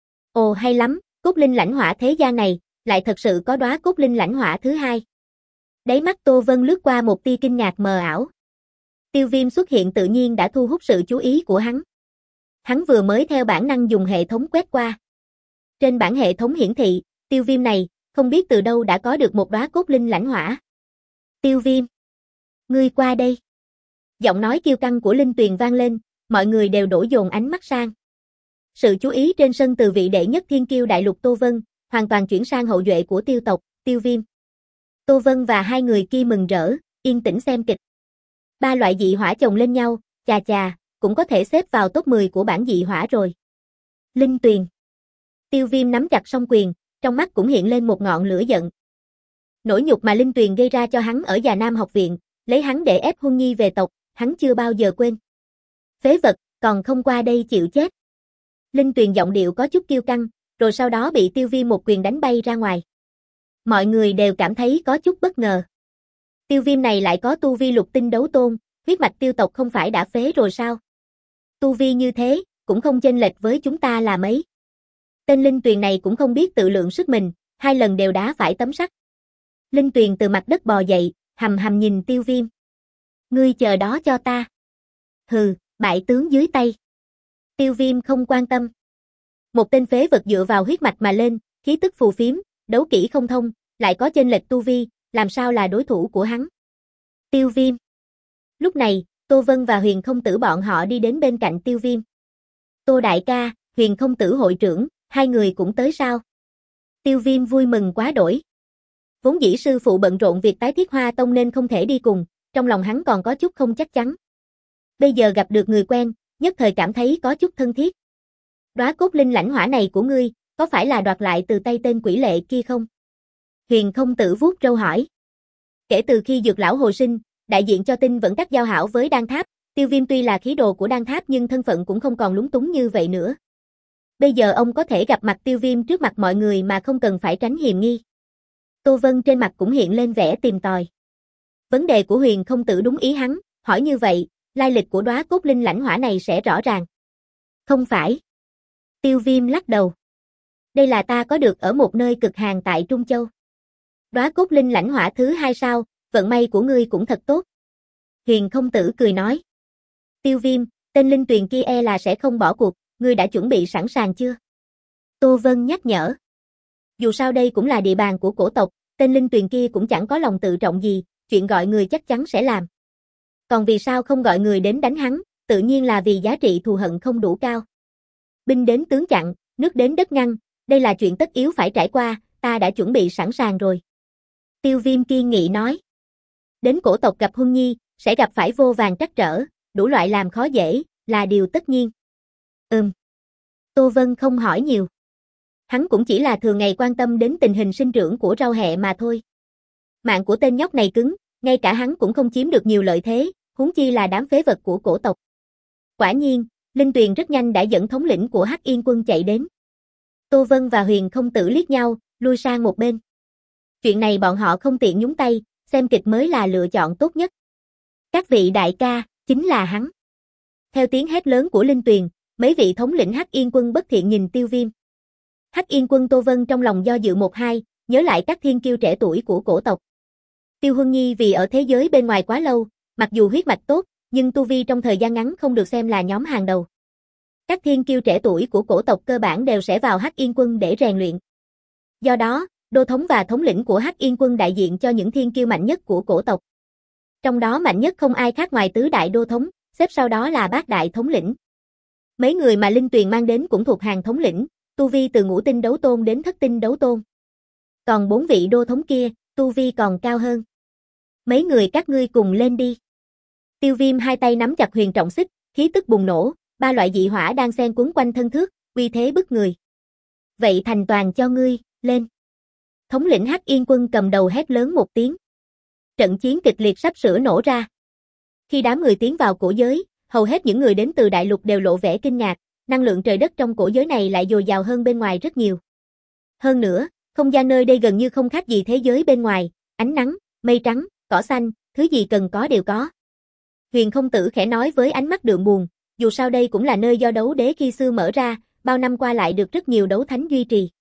Ồ hay lắm, cốt linh lãnh hỏa thế gian này, lại thật sự có đóa cốt linh lãnh hỏa thứ hai. Đáy mắt Tô Vân lướt qua một tia kinh ngạc mờ ảo. Tiêu Viêm xuất hiện tự nhiên đã thu hút sự chú ý của hắn. Hắn vừa mới theo bản năng dùng hệ thống quét qua. Trên bản hệ thống hiển thị, Tiêu Viêm này, không biết từ đâu đã có được một đóa cốt linh lãnh hỏa. Tiêu Viêm, ngươi qua đây. Giọng nói kiêu căng của Linh Tuyền vang lên, mọi người đều đổ dồn ánh mắt sang. Sự chú ý trên sân từ vị đệ nhất thiên kiêu đại lục Tô Vân, hoàn toàn chuyển sang hậu duệ của Tiêu tộc, Tiêu Viêm. Tô Vân và hai người kia mừng rỡ, yên tĩnh xem kịch. Ba loại dị hỏa chồng lên nhau, chà chà, cũng có thể xếp vào top mười của bảng dị hỏa rồi. Linh Tuyền. Tiêu Viêm nắm chặt song quyền, trong mắt cũng hiện lên một ngọn lửa giận. Nỗi nhục mà Linh Tuyền gây ra cho hắn ở Già Nam học viện, lấy hắn để ép Huân Nhi về tộc, hắn chưa bao giờ quên. Phế vật, còn không qua đây chịu chết. Linh Tuyền giọng điệu có chút kiêu căng, rồi sau đó bị Tiêu Viêm một quyền đánh bay ra ngoài. Mọi người đều cảm thấy có chút bất ngờ. Tiêu Viêm này lại có tu vi lục tinh đấu tôn, huyết mạch Tiêu tộc không phải đã phế rồi sao? Tu vi như thế, cũng không chênh lệch với chúng ta là mấy. Tên Linh Tuyền này cũng không biết tự lượng sức mình, hai lần đều đá phải tấm sắt. Linh Tuyền từ mặt đất bò dậy, hầm hầm nhìn Tiêu Viêm. Ngươi chờ đó cho ta. Hừ, bại tướng dưới tay. Tiêu Viêm không quan tâm. Một tên phế vật dựa vào huyết mạch mà lên, khí tức phù phiếm, đấu kỹ không thông, lại có chênh lệch tu vi, làm sao là đối thủ của hắn. Tiêu Viêm. Lúc này, Tô Vân và Huyền Không Tử bọn họ đi đến bên cạnh Tiêu Viêm. Tô đại ca, Huyền Không Tử hội trưởng, hai người cũng tới sao? Tiêu Viêm vui mừng quá đổi. Vốn dĩ sư phụ bận rộn việc tái thiết Hoa Tông nên không thể đi cùng, trong lòng hắn còn có chút không chắc chắn. Bây giờ gặp được người quen, nhất thời cảm thấy có chút thân thiết. Đóa cốt linh lãnh hỏa này của ngươi, có phải là đoạt lại từ tay tên quỷ lệ kia không? Huyền Không Tử vuốt râu hỏi. Kể từ khi Dược lão hồi sinh, đại diện cho Tinh vẫn cắt giao hảo với Đan Tháp, Tiêu Viêm tuy là khí đồ của Đan Tháp nhưng thân phận cũng không còn lúng túng như vậy nữa. Bây giờ ông có thể gặp mặt Tiêu Viêm trước mặt mọi người mà không cần phải tránh hiềm nghi. Tô Vân trên mặt cũng hiện lên vẻ tìm tòi. Vấn đề của Huyền Không Tử đúng ý hắn, hỏi như vậy, lai lịch của đóa cốt linh lãnh hỏa này sẽ rõ ràng. Không phải. Tiêu Viêm lắc đầu. Đây là ta có được ở một nơi cực hàn tại Trung Châu. Đóa cốt linh lãnh hỏa thứ hai sao, vận may của ngươi cũng thật tốt. Huyền Không Tử cười nói. Tiêu Viêm, tên Linh Tuyền kia e là sẽ không bỏ cuộc, ngươi đã chuẩn bị sẵn sàng chưa? Tô Vân nhắc nhở. Dù sao đây cũng là địa bàn của cổ tộc, tên Linh Tuyền kia cũng chẳng có lòng tự trọng gì, chuyện gọi người chắc chắn sẽ làm. Còn vì sao không gọi người đến đánh hắn, tự nhiên là vì giá trị thù hận không đủ cao. Binh đến tướng chặn, nước đến đất ngăn, đây là chuyện tất yếu phải trải qua, ta đã chuẩn bị sẵn sàng rồi. Tiêu Viêm kiên nghị nói. Đến cổ tộc gặp Huân Nhi, sẽ gặp phải vô vàn trắc trở, đủ loại làm khó dễ, là điều tất nhiên. Ừm. Tô Vân không hỏi nhiều. Hắn cũng chỉ là thường ngày quan tâm đến tình hình sinh trưởng của rau hẹ mà thôi. Mạng của tên nhóc này cứng, ngay cả hắn cũng không chiếm được nhiều lợi thế, huống chi là đám phế vật của cổ tộc. Quả nhiên, Linh Tuyền rất nhanh đã dẫn thống lĩnh của Hắc Yên quân chạy đến. Tô Vân và Huyền Không Tử liếc nhau, lui sang một bên. Chuyện này bọn họ không tiện nhúng tay, xem kịch mới là lựa chọn tốt nhất. Các vị đại ca, chính là hắn. Theo tiếng hét lớn của Linh Tuyền, mấy vị thống lĩnh Hắc Yên quân bất thiện nhìn Tiêu Viêm. Hắc Yên quân Tô Vân trong lòng do dự một hai, nhớ lại các thiên kiêu trẻ tuổi của cổ tộc. Tiêu Huân Nhi vì ở thế giới bên ngoài quá lâu, mặc dù huyết mạch tốt, nhưng tu vi trong thời gian ngắn không được xem là nhóm hàng đầu. Các thiên kiêu trẻ tuổi của cổ tộc cơ bản đều sẽ vào Hắc Yên quân để rèn luyện. Do đó, đô thống và thống lĩnh của Hắc Yên quân đại diện cho những thiên kiêu mạnh nhất của cổ tộc. Trong đó mạnh nhất không ai khác ngoài tứ đại đô thống, xếp sau đó là bát đại thống lĩnh. Mấy người mà Linh Tuyền mang đến cũng thuộc hàng thống lĩnh, tu vi từ ngũ tinh đấu tôn đến thất tinh đấu tôn. Còn bốn vị đô thống kia, tu vi còn cao hơn. Mấy người các ngươi cùng lên đi. Tiêu Viêm hai tay nắm chặt huyền trọng xích, khí tức bùng nổ, ba loại dị hỏa đang xen quấn quanh thân thước, uy thế bức người. Vậy thành toàn cho ngươi, lên. Thống lĩnh Hắc Yên quân cầm đầu hét lớn một tiếng. Trận chiến kịch liệt sắp sửa nổ ra. Khi đám người tiến vào cổ giới, hầu hết những người đến từ đại lục đều lộ vẻ kinh ngạc, năng lượng trời đất trong cổ giới này lại dồi dào hơn bên ngoài rất nhiều. Hơn nữa, không gian nơi đây gần như không khác gì thế giới bên ngoài, ánh nắng, mây trắng, cỏ xanh, thứ gì cần có đều có. Huyền Không Tử khẽ nói với ánh mắt đượm buồn, dù sao đây cũng là nơi do đấu đế khi xưa mở ra, bao năm qua lại được rất nhiều đấu thánh duy trì.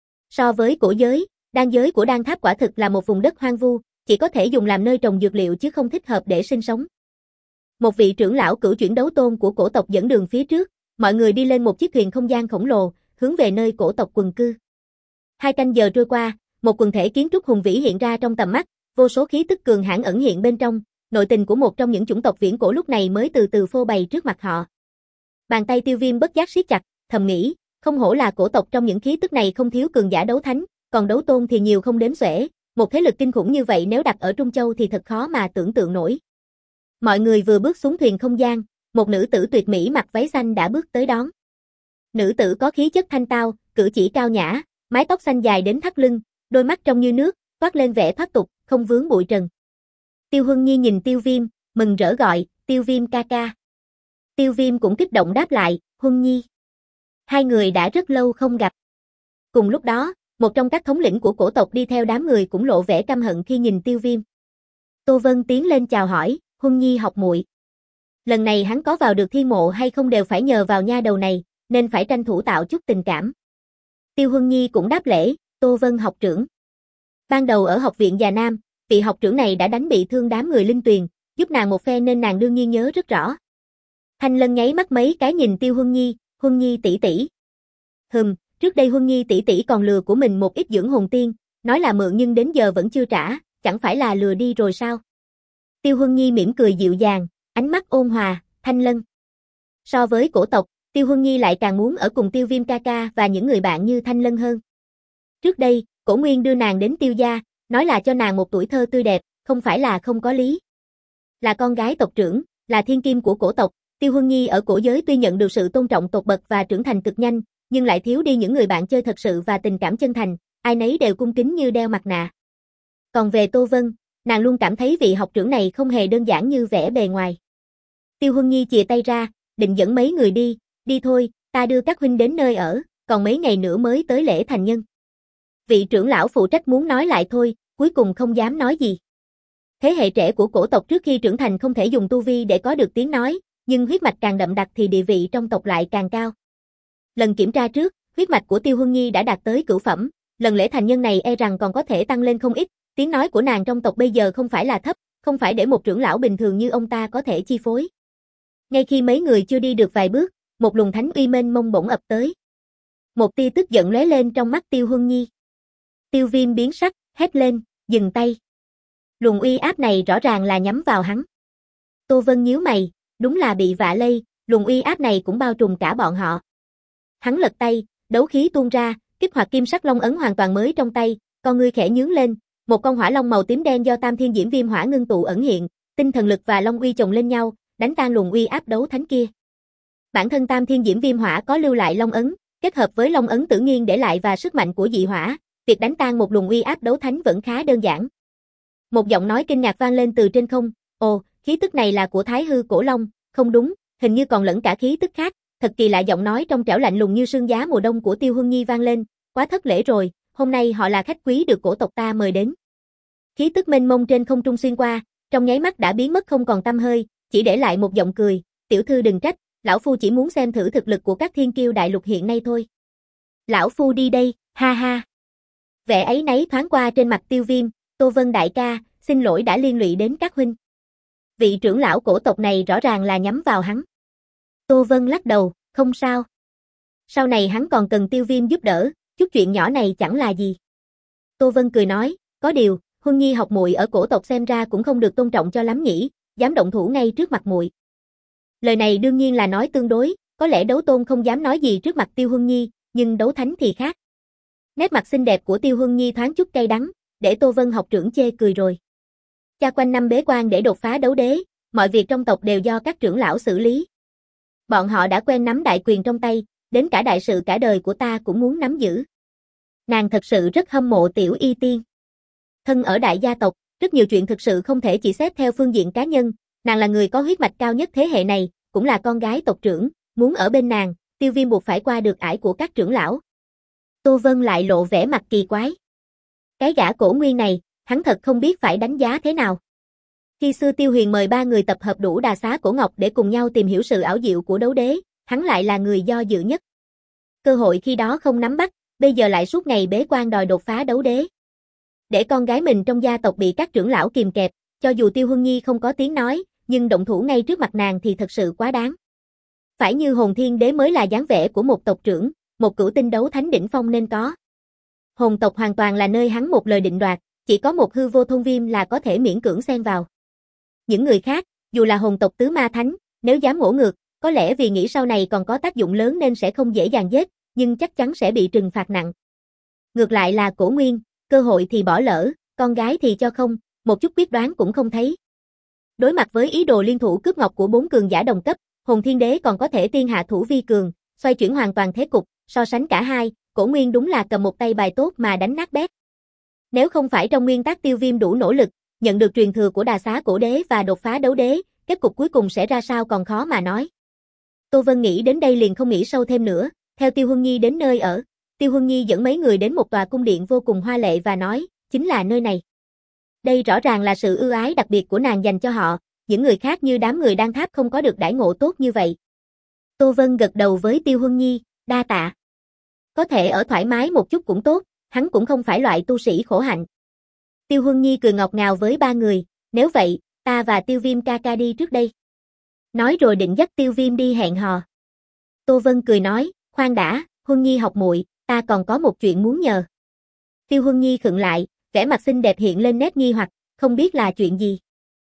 So với cổ giới, đan giới của đan tháp quả thực là một vùng đất hoang vu, chỉ có thể dùng làm nơi trồng dược liệu chứ không thích hợp để sinh sống. Một vị trưởng lão cửu chuyển đấu tôn của cổ tộc dẫn đường phía trước, mọi người đi lên một chiếc thuyền không gian khổng lồ, hướng về nơi cổ tộc quần cư. Hai canh giờ trôi qua, một quần thể kiến trúc hùng vĩ hiện ra trong tầm mắt, vô số khí tức cường hãn ẩn hiện bên trong, nội tình của một trong những chủng tộc viễn cổ lúc này mới từ từ phô bày trước mặt họ. Bàn tay Tiêu Viêm bất giác siết chặt, thầm nghĩ, không hổ là cổ tộc, trong những khí tức này không thiếu cường giả đấu thánh, còn đấu tôn thì nhiều không đếm xuể, một thế lực kinh khủng như vậy nếu đặt ở Trung Châu thì thật khó mà tưởng tượng nổi. Mọi người vừa bước xuống thuyền không gian, một nữ tử tuyệt mỹ mặc váy xanh đã bước tới đón. Nữ tử có khí chất thanh tao, cử chỉ cao nhã, mái tóc xanh dài đến thắt lưng, đôi mắt trong như nước, toát lên vẻ thoát tục, không vướng bụi trần. Tiêu Huân Nhi nhìn Tiêu Viêm, mừng rỡ gọi, Tiêu Viêm ca ca. Tiêu Viêm cũng kích động đáp lại, Huân Nhi. Hai người đã rất lâu không gặp. Cùng lúc đó, một trong các thống lĩnh của cổ tộc đi theo đám người cũng lộ vẻ căm hận khi nhìn Tiêu Viêm. Tô Vân tiến lên chào hỏi, Huân Nhi học muội. Lần này hắn có vào được thiên mộ hay không đều phải nhờ vào nha đầu này, nên phải tranh thủ tạo chút tình cảm. Tiêu Huân Nhi cũng đáp lễ, Tô Vân học trưởng. Ban đầu ở học viện Già Nam, vị học trưởng này đã đánh bị thương đám người Linh Tuyền, giúp nàng một phe nên nàng đương nhiên nhớ rất rõ. Thanh Lân nháy mắt mấy cái nhìn Tiêu Huân Nhi, Huân Nhi tỷ tỷ. Hừm, trước đây Huân Nhi tỷ tỷ còn lừa của mình một ít dưỡng hồn tiên, nói là mượn nhưng đến giờ vẫn chưa trả, chẳng phải là lừa đi rồi sao? Tiêu Huân Nhi mỉm cười dịu dàng, ánh mắt ôn hòa, Thanh Lân. So với cổ tộc, Tiêu Huân Nhi lại càng muốn ở cùng Tiêu Viêm ca ca và những người bạn như Thanh Lân hơn. Trước đây, Cổ Nguyên đưa nàng đến Tiêu gia, nói là cho nàng một tuổi thơ tươi đẹp, không phải là không có lý. Là con gái tộc trưởng, là thiên kim của cổ tộc, Tiêu Huân Nhi ở cổ giới tuy nhận được sự tôn trọng tột bậc và trưởng thành cực nhanh, nhưng lại thiếu đi những người bạn chơi thật sự và tình cảm chân thành, ai nấy đều cung kính như đeo mặt nạ. Còn về Tô Vân, nàng luôn cảm thấy vị học trưởng này không hề đơn giản như vẻ bề ngoài. Tiêu Huân Nhi chìa tay ra, định dẫn mấy người đi, đi thôi, ta đưa các huynh đến nơi ở, còn mấy ngày nữa mới tới lễ thành nhân. Vị trưởng lão phụ trách muốn nói lại thôi, cuối cùng không dám nói gì. Thế hệ trẻ của cổ tộc trước khi trưởng thành không thể dùng tu vi để có được tiếng nói, nhưng huyết mạch càng đậm đặc thì địa vị trong tộc lại càng cao. Lần kiểm tra trước, huyết mạch của Tiêu Huân Nhi đã đạt tới cửu phẩm, lần lễ thành nhân này e rằng còn có thể tăng lên không ít, tiếng nói của nàng trong tộc bây giờ không phải là thấp, không phải để một trưởng lão bình thường như ông ta có thể chi phối. Ngay khi mấy người chưa đi được vài bước, một luồng thánh uy mênh mông bỗng ập tới. Một tia tức giận lóe lên trong mắt Tiêu Huân Nhi. Tiêu Viêm biến sắc, hét lên, dừng tay. Luồng uy áp này rõ ràng là nhắm vào hắn. Tô Vân nhíu mày, đúng là bị vạ lây, luồng uy áp này cũng bao trùm cả bọn họ. Hắn lật tay, đấu khí tuôn ra, kích hoạt kim sắc long ấn hoàn toàn mới trong tay, con ngươi khẽ nhướng lên, một con hỏa long màu tím đen do Tam Thiên Diễm Viêm Hỏa ngưng tụ ẩn hiện, tinh thần lực và long uy chồng lên nhau, đánh tan luồng uy áp đấu thánh kia. Bản thân Tam Thiên Diễm Viêm Hỏa có lưu lại long ấn, Kết hợp với Long ấn Tử Nghiên để lại và sức mạnh của dị hỏa, việc đánh tan một luồng uy áp đấu thánh vẫn khá đơn giản. Một giọng nói kinh ngạc vang lên từ trên không, ồ, khí tức này là của Thái Hư Cổ Long, không đúng, hình như còn lẫn cả khí tức khác, thật kỳ lạ. Giọng nói trong trẻo lạnh lùng như sương giá mùa đông của Tiêu Huân Nhi vang lên, quá thất lễ rồi, hôm nay họ là khách quý được cổ tộc ta mời đến. Khí tức mênh mông trên không trung xuyên qua, trong nháy mắt đã biến mất không còn tăm hơi, chỉ để lại một giọng cười, tiểu thư đừng trách, lão phu chỉ muốn xem thử thực lực của các thiên kiêu đại lục hiện nay thôi. Lão phu đi đây, ha ha. Vẻ áy náy thoáng qua trên mặt Tiêu Viêm, Tô Vân đại ca, xin lỗi đã liên lụy đến các huynh. Vị trưởng lão cổ tộc này rõ ràng là nhắm vào hắn. Tô Vân lắc đầu, không sao. Sau này hắn còn cần Tiêu Viêm giúp đỡ, chút chuyện nhỏ này chẳng là gì. Tô Vân cười nói, có điều, Huân Nhi học muội ở cổ tộc xem ra cũng không được tôn trọng cho lắm nhỉ, dám động thủ ngay trước mặt muội. Lời này đương nhiên là nói tương đối, có lẽ đấu tôn không dám nói gì trước mặt Tiêu Huân Nhi, nhưng đấu thánh thì khác. Nét mặt xinh đẹp của Tiêu Huân Nhi thoáng chút cay đắng, để Tô Vân học trưởng chê cười rồi. Cha quanh năm bế quan để đột phá đấu đế, mọi việc trong tộc đều do các trưởng lão xử lý. Bọn họ đã quen nắm đại quyền trong tay, đến cả đại sự cả đời của ta cũng muốn nắm giữ. Nàng thật sự rất hâm mộ Tiểu Y Tiên. Thân ở đại gia tộc, rất nhiều chuyện thực sự không thể chỉ xét theo phương diện cá nhân, nàng là người có huyết mạch cao nhất thế hệ này, cũng là con gái tộc trưởng, muốn ở bên nàng, Tiêu Viêm buộc phải qua được ải của các trưởng lão. Tô Vân lại lộ vẻ mặt kỳ quái. Cái gã cổ nguyên này, hắn thật không biết phải đánh giá thế nào. Khi xưa Tiêu Huyền mời ba người tập hợp đủ đà xá cổ ngọc để cùng nhau tìm hiểu sự ảo diệu của đấu đế, hắn lại là người do dự nhất. Cơ hội khi đó không nắm bắt, bây giờ lại suốt ngày bế quan đòi đột phá đấu đế. Để con gái mình trong gia tộc bị các trưởng lão kìm kẹp, cho dù Tiêu Huân Nhi không có tiếng nói, nhưng động thủ ngay trước mặt nàng thì thật sự quá đáng. Phải như Hồn Thiên Đế mới là dáng vẻ của một tộc trưởng, một cửu tinh đấu thánh đỉnh phong nên có. Hồn tộc hoàn toàn là nơi hắn một lời định đoạt, chỉ có một hư vô thôn viêm là có thể miễn cưỡng xen vào. Những người khác, dù là hồn tộc tứ ma thánh, nếu dám ngỗ ngược, có lẽ vì nghĩ sau này còn có tác dụng lớn nên sẽ không dễ dàng giết, nhưng chắc chắn sẽ bị trừng phạt nặng. Ngược lại là Cổ Nguyên, cơ hội thì bỏ lỡ, con gái thì cho không, một chút quyết đoán cũng không thấy. Đối mặt với ý đồ liên thủ cướp ngọc của bốn cường giả đồng cấp, Hồn Thiên Đế còn có thể tiên hạ thủ vi cường, xoay chuyển hoàn toàn thế cục, so sánh cả hai, Cổ Nguyên đúng là cầm một tay bài tốt mà đánh nát bét. Nếu không phải trong nguyên tắc Tiêu Viêm đủ nỗ lực, nhận được truyền thừa của đà xá cổ đế và đột phá đấu đế, kết cục cuối cùng sẽ ra sao còn khó mà nói. Tô Vân nghĩ đến đây liền không nghĩ sâu thêm nữa, theo Tiêu Huân Nhi đến nơi ở. Tiêu Huân Nhi dẫn mấy người đến một tòa cung điện vô cùng hoa lệ và nói, chính là nơi này. Đây rõ ràng là sự ưu ái đặc biệt của nàng dành cho họ, những người khác như đám người Đan Tháp không có được đãi ngộ tốt như vậy. Tô Vân gật đầu với Tiêu Huân Nhi, đa tạ. Có thể ở thoải mái một chút cũng tốt, hắn cũng không phải loại tu sĩ khổ hạnh. Tiêu Huân Nhi cười ngọt ngào với ba người, nếu vậy, ta và Tiêu Viêm ca ca đi trước đây. Nói rồi định dắt Tiêu Viêm đi hẹn hò. Tô Vân cười nói, khoan đã, Huân Nhi học muội, ta còn có một chuyện muốn nhờ. Tiêu Huân Nhi khựng lại, vẻ mặt xinh đẹp hiện lên nét nghi hoặc, không biết là chuyện gì.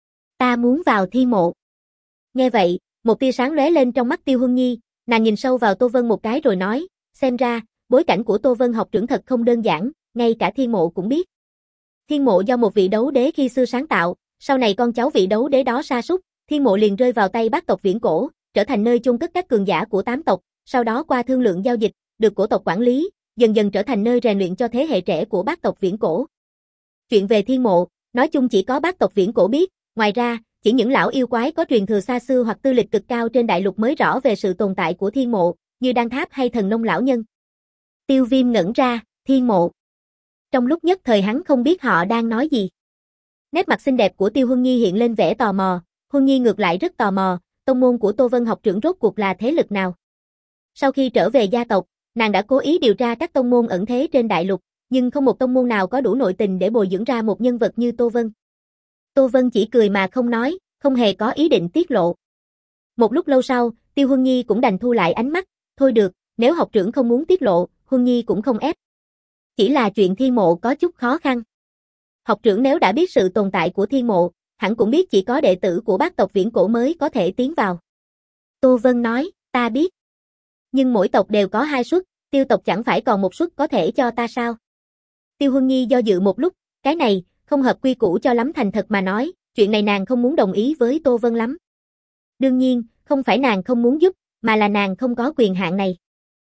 Ta muốn vào thi mộ. Nghe vậy, một tia sáng lóe lên trong mắt Tiêu Huân Nhi, nàng nhìn sâu vào Tô Vân một cái rồi nói, xem ra, bối cảnh của Tô Vân học trưởng thật không đơn giản, ngay cả thiên mộ cũng biết. Thiên mộ do một vị đấu đế khi xưa sáng tạo, sau này con cháu vị đấu đế đó sa sút, thiên mộ liền rơi vào tay bát tộc Viễn Cổ, trở thành nơi chôn cất các cường giả của tám tộc, sau đó qua thương lượng giao dịch, được cổ tộc quản lý, dần dần trở thành nơi rèn luyện cho thế hệ trẻ của bát tộc Viễn Cổ. Chuyện về thiên mộ, nói chung chỉ có bát tộc Viễn Cổ biết, ngoài ra, chỉ những lão yêu quái có truyền thừa xa xưa hoặc tư lịch cực cao trên đại lục mới rõ về sự tồn tại của thiên mộ, như Đan Tháp hay Thần Nông lão nhân. Tiêu Viêm ngẩn ra, thiên mộ. Trong lúc nhất thời hắn không biết họ đang nói gì. Nét mặt xinh đẹp của Tiêu Huân Nhi hiện lên vẻ tò mò, Huân Nhi ngược lại rất tò mò, tông môn của Tô Vân học trưởng rốt cuộc là thế lực nào. Sau khi trở về gia tộc, nàng đã cố ý điều tra các tông môn ẩn thế trên đại lục, nhưng không một tông môn nào có đủ nội tình để bồi dưỡng ra một nhân vật như Tô Vân. Tô Vân chỉ cười mà không nói, không hề có ý định tiết lộ. Một lúc lâu sau, Tiêu Huân Nhi cũng đành thu lại ánh mắt, thôi được, nếu học trưởng không muốn tiết lộ, Huân Nhi cũng không ép. Chỉ là chuyện thiên mộ có chút khó khăn. Học trưởng nếu đã biết sự tồn tại của thiên mộ, hẳn cũng biết chỉ có đệ tử của bát tộc Viễn Cổ mới có thể tiến vào. Tô Vân nói, ta biết. Nhưng mỗi tộc đều có hai suất, Tiêu tộc chẳng phải còn một suất có thể cho ta sao? Tiêu Huân Nhi do dự một lúc, cái này, không hợp quy củ cho lắm, thành thật mà nói, chuyện này nàng không muốn đồng ý với Tô Vân lắm. Đương nhiên, không phải nàng không muốn giúp, mà là nàng không có quyền hạn này.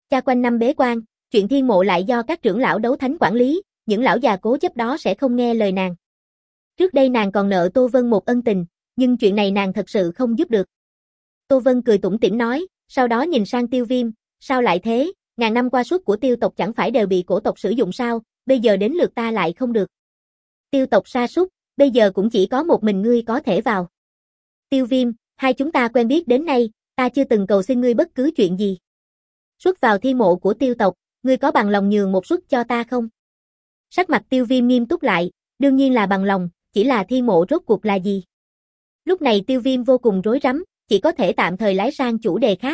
Cha quanh năm bế quan, chuyện thiên mộ lại do các trưởng lão đấu thánh quản lý, những lão già cố chấp đó sẽ không nghe lời nàng. Trước đây nàng còn nợ Tô Vân một ân tình, nhưng chuyện này nàng thật sự không giúp được. Tô Vân cười tủm tỉm nói, sau đó nhìn sang Tiêu Viêm, sao lại thế, ngàn năm qua suốt của Tiêu tộc chẳng phải đều bị cổ tộc sử dụng sao, bây giờ đến lượt ta lại không được. Tiêu tộc sa sút, bây giờ cũng chỉ có một mình ngươi có thể vào. Tiêu Viêm, hai chúng ta quen biết đến nay, ta chưa từng cầu xin ngươi bất cứ chuyện gì. Xuất vào thi mộ của Tiêu tộc, ngươi có bằng lòng nhường một suất cho ta không? Sắc mặt Tiêu Viêm nghiêm túc lại, đương nhiên là bằng lòng, chỉ là thi mộ rốt cuộc là gì? Lúc này Tiêu Viêm vô cùng rối rắm, chỉ có thể tạm thời lái sang chủ đề khác.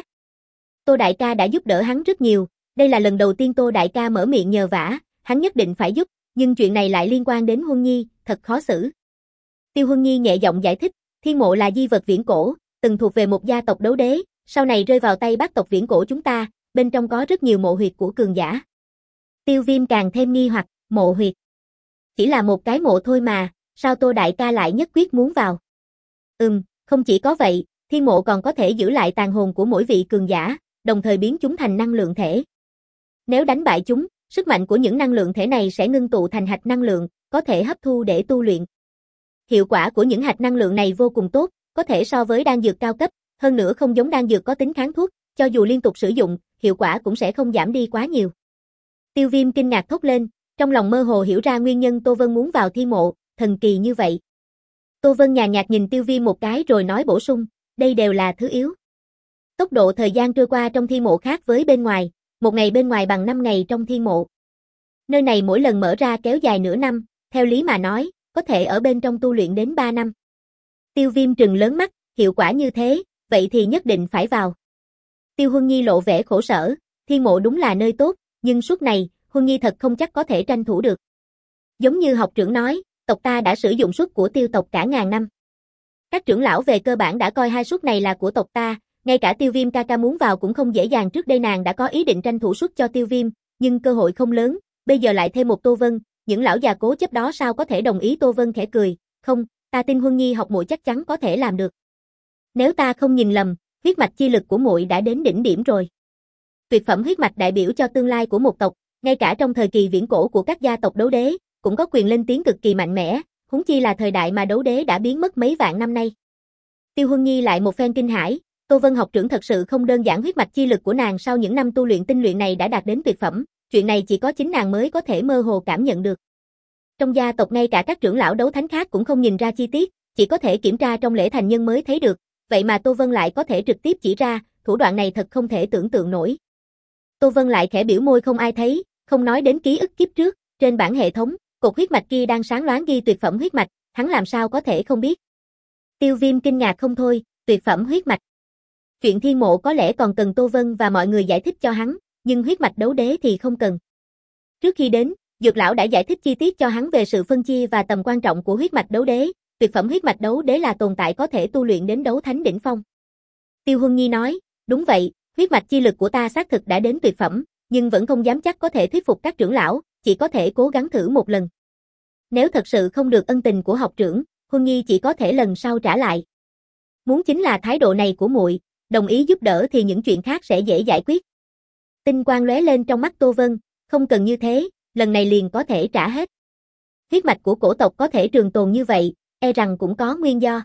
Tô đại ca đã giúp đỡ hắn rất nhiều, đây là lần đầu tiên Tô đại ca mở miệng nhờ vả, hắn nhất định phải giúp, nhưng chuyện này lại liên quan đến Huân Nhi, thật khó xử. Tiêu Huân Nhi nhẹ giọng giải thích, thi mộ là di vật viễn cổ, từng thuộc về một gia tộc đấu đế, sau này rơi vào tay bát tộc viễn cổ chúng ta, bên trong có rất nhiều mộ huyệt của cường giả. Tiêu Viêm càng thêm nghi hoặc, mộ huyệt. Chỉ là một cái mộ thôi mà, sao Tô đại ca lại nhất quyết muốn vào? Ừm, không chỉ có vậy, thi mộ còn có thể giữ lại tàn hồn của mỗi vị cường giả, đồng thời biến chúng thành năng lượng thể. Nếu đánh bại chúng, sức mạnh của những năng lượng thể này sẽ ngưng tụ thành hạch năng lượng, có thể hấp thu để tu luyện. Hiệu quả của những hạch năng lượng này vô cùng tốt, có thể so với đan dược cao cấp, hơn nữa không giống đan dược có tính kháng thuốc, cho dù liên tục sử dụng, hiệu quả cũng sẽ không giảm đi quá nhiều. Tiêu Viêm kinh ngạc thốt lên, trong lòng mơ hồ hiểu ra nguyên nhân Tô Vân muốn vào thi mộ, thần kỳ như vậy. Tô Vân nhàn nhạt nhìn Tiêu Viêm một cái rồi nói bổ sung, đây đều là thứ yếu. Tốc độ thời gian trôi qua trong thi mộ khác với bên ngoài, một ngày bên ngoài bằng năm ngày trong thi mộ. Nơi này mỗi lần mở ra kéo dài nửa năm, theo lý mà nói, có thể ở bên trong tu luyện đến ba năm. Tiêu Viêm trừng lớn mắt, hiệu quả như thế, vậy thì nhất định phải vào. Tiêu Huân Nhi lộ vẻ khổ sở, thi mộ đúng là nơi tốt, nhưng suốt này, Huân Nhi thật không chắc có thể tranh thủ được. Giống như học trưởng nói, tộc ta đã sử dụng suất của Tiêu tộc cả ngàn năm. Các trưởng lão về cơ bản đã coi hai suất này là của tộc ta, ngay cả Tiêu Viêm ca ca muốn vào cũng không dễ dàng, trước đây nàng đã có ý định tranh thủ suất cho Tiêu Viêm, nhưng cơ hội không lớn, bây giờ lại thêm một Tô Vân, những lão già cố chấp đó sao có thể đồng ý? Tô Vân khẽ cười, không, ta tin Huân Nhi học muội chắc chắn có thể làm được. Nếu ta không nhìn lầm, huyết mạch chi lực của muội đã đến đỉnh điểm rồi. Tuyệt phẩm huyết mạch đại biểu cho tương lai của một tộc, ngay cả trong thời kỳ viễn cổ của các gia tộc đấu đế, cũng có quyền lên tiếng cực kỳ mạnh mẽ, huống chi là thời đại mà đấu đế đã biến mất mấy vạn năm nay. Tiêu Huân Nhi lại một phen kinh hãi, Tô Vân học trưởng thật sự không đơn giản, huyết mạch chi lực của nàng sau những năm tu luyện tinh luyện này đã đạt đến tuyệt phẩm, chuyện này chỉ có chính nàng mới có thể mơ hồ cảm nhận được. Trong gia tộc ngay cả các trưởng lão đấu thánh khác cũng không nhìn ra chi tiết, chỉ có thể kiểm tra trong lễ thành nhân mới thấy được, vậy mà Tô Vân lại có thể trực tiếp chỉ ra, thủ đoạn này thật không thể tưởng tượng nổi. Tô Vân lại khẽ biểu môi không ai thấy, không nói đến ký ức kiếp trước, trên bảng hệ thống, cột huyết mạch kia đang sáng loáng ghi tuyệt phẩm huyết mạch, hắn làm sao có thể không biết. Tiêu Viêm kinh ngạc không thôi, tuyệt phẩm huyết mạch. Chuyện thiên mộ có lẽ còn cần Tô Vân và mọi người giải thích cho hắn, nhưng huyết mạch đấu đế thì không cần. Trước khi đến, Dược lão đã giải thích chi tiết cho hắn về sự phân chia và tầm quan trọng của huyết mạch đấu đế, tuyệt phẩm huyết mạch đấu đế là tồn tại có thể tu luyện đến đấu thánh đỉnh phong. Tiêu Huân Nhi nói, đúng vậy, huyết mạch chi lực của ta xác thực đã đến tuyệt phẩm, nhưng vẫn không dám chắc có thể thuyết phục các trưởng lão, chỉ có thể cố gắng thử một lần. Nếu thật sự không được ân tình của học trưởng, Huân Nhi chỉ có thể lần sau trả lại. Muốn chính là thái độ này của muội, đồng ý giúp đỡ thì những chuyện khác sẽ dễ giải quyết. Tinh quang lóe lên trong mắt Tô Vân, không cần như thế, lần này liền có thể trả hết. Huyết mạch của cổ tộc có thể trường tồn như vậy, e rằng cũng có nguyên do.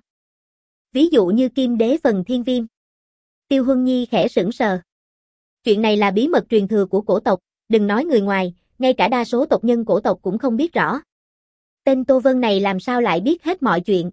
Ví dụ như Kim Đế phần Thiên Viêm. Tiêu Huân Nhi khẽ sững sờ. Chuyện này là bí mật truyền thừa của cổ tộc, đừng nói người ngoài, ngay cả đa số tộc nhân cổ tộc cũng không biết rõ. Tên Tô Vân này làm sao lại biết hết mọi chuyện?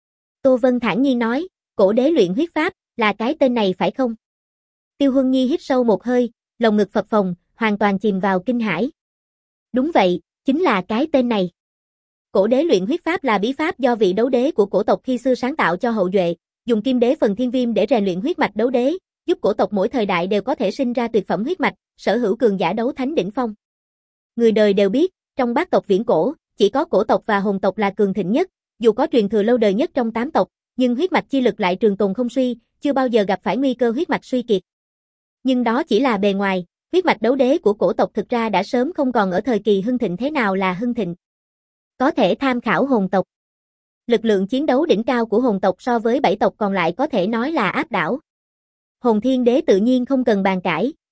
Tô Vân thản nhiên nói, cổ đế luyện huyết pháp, là cái tên này phải không? Tiêu Huân Nhi hít sâu một hơi, lồng ngực phập phồng, hoàn toàn chìm vào kinh hãi. Đúng vậy, chính là cái tên này. Cổ đế luyện huyết pháp là bí pháp do vị đấu đế của cổ tộc khi xưa sáng tạo cho hậu duệ, dùng kim đế phần thiên viêm để rèn luyện huyết mạch đấu đế, giúp cổ tộc mỗi thời đại đều có thể sinh ra tuyệt phẩm huyết mạch, sở hữu cường giả đấu thánh đỉnh phong. Người đời đều biết, trong bát tộc viễn cổ, chỉ có cổ tộc và hồn tộc là cường thịnh nhất, dù có truyền thừa lâu đời nhất trong tám tộc, nhưng huyết mạch chi lực lại trường tồn không suy, chưa bao giờ gặp phải nguy cơ huyết mạch suy kiệt. Nhưng đó chỉ là bề ngoài, huyết mạch đấu đế của cổ tộc thực ra đã sớm không còn ở thời kỳ hưng thịnh. Thế nào là hưng thịnh? Có thể tham khảo hồn tộc. Lực lượng chiến đấu đỉnh cao của hồn tộc so với bảy tộc còn lại có thể nói là áp đảo. Hồn thiên đế tự nhiên không cần bàn cãi,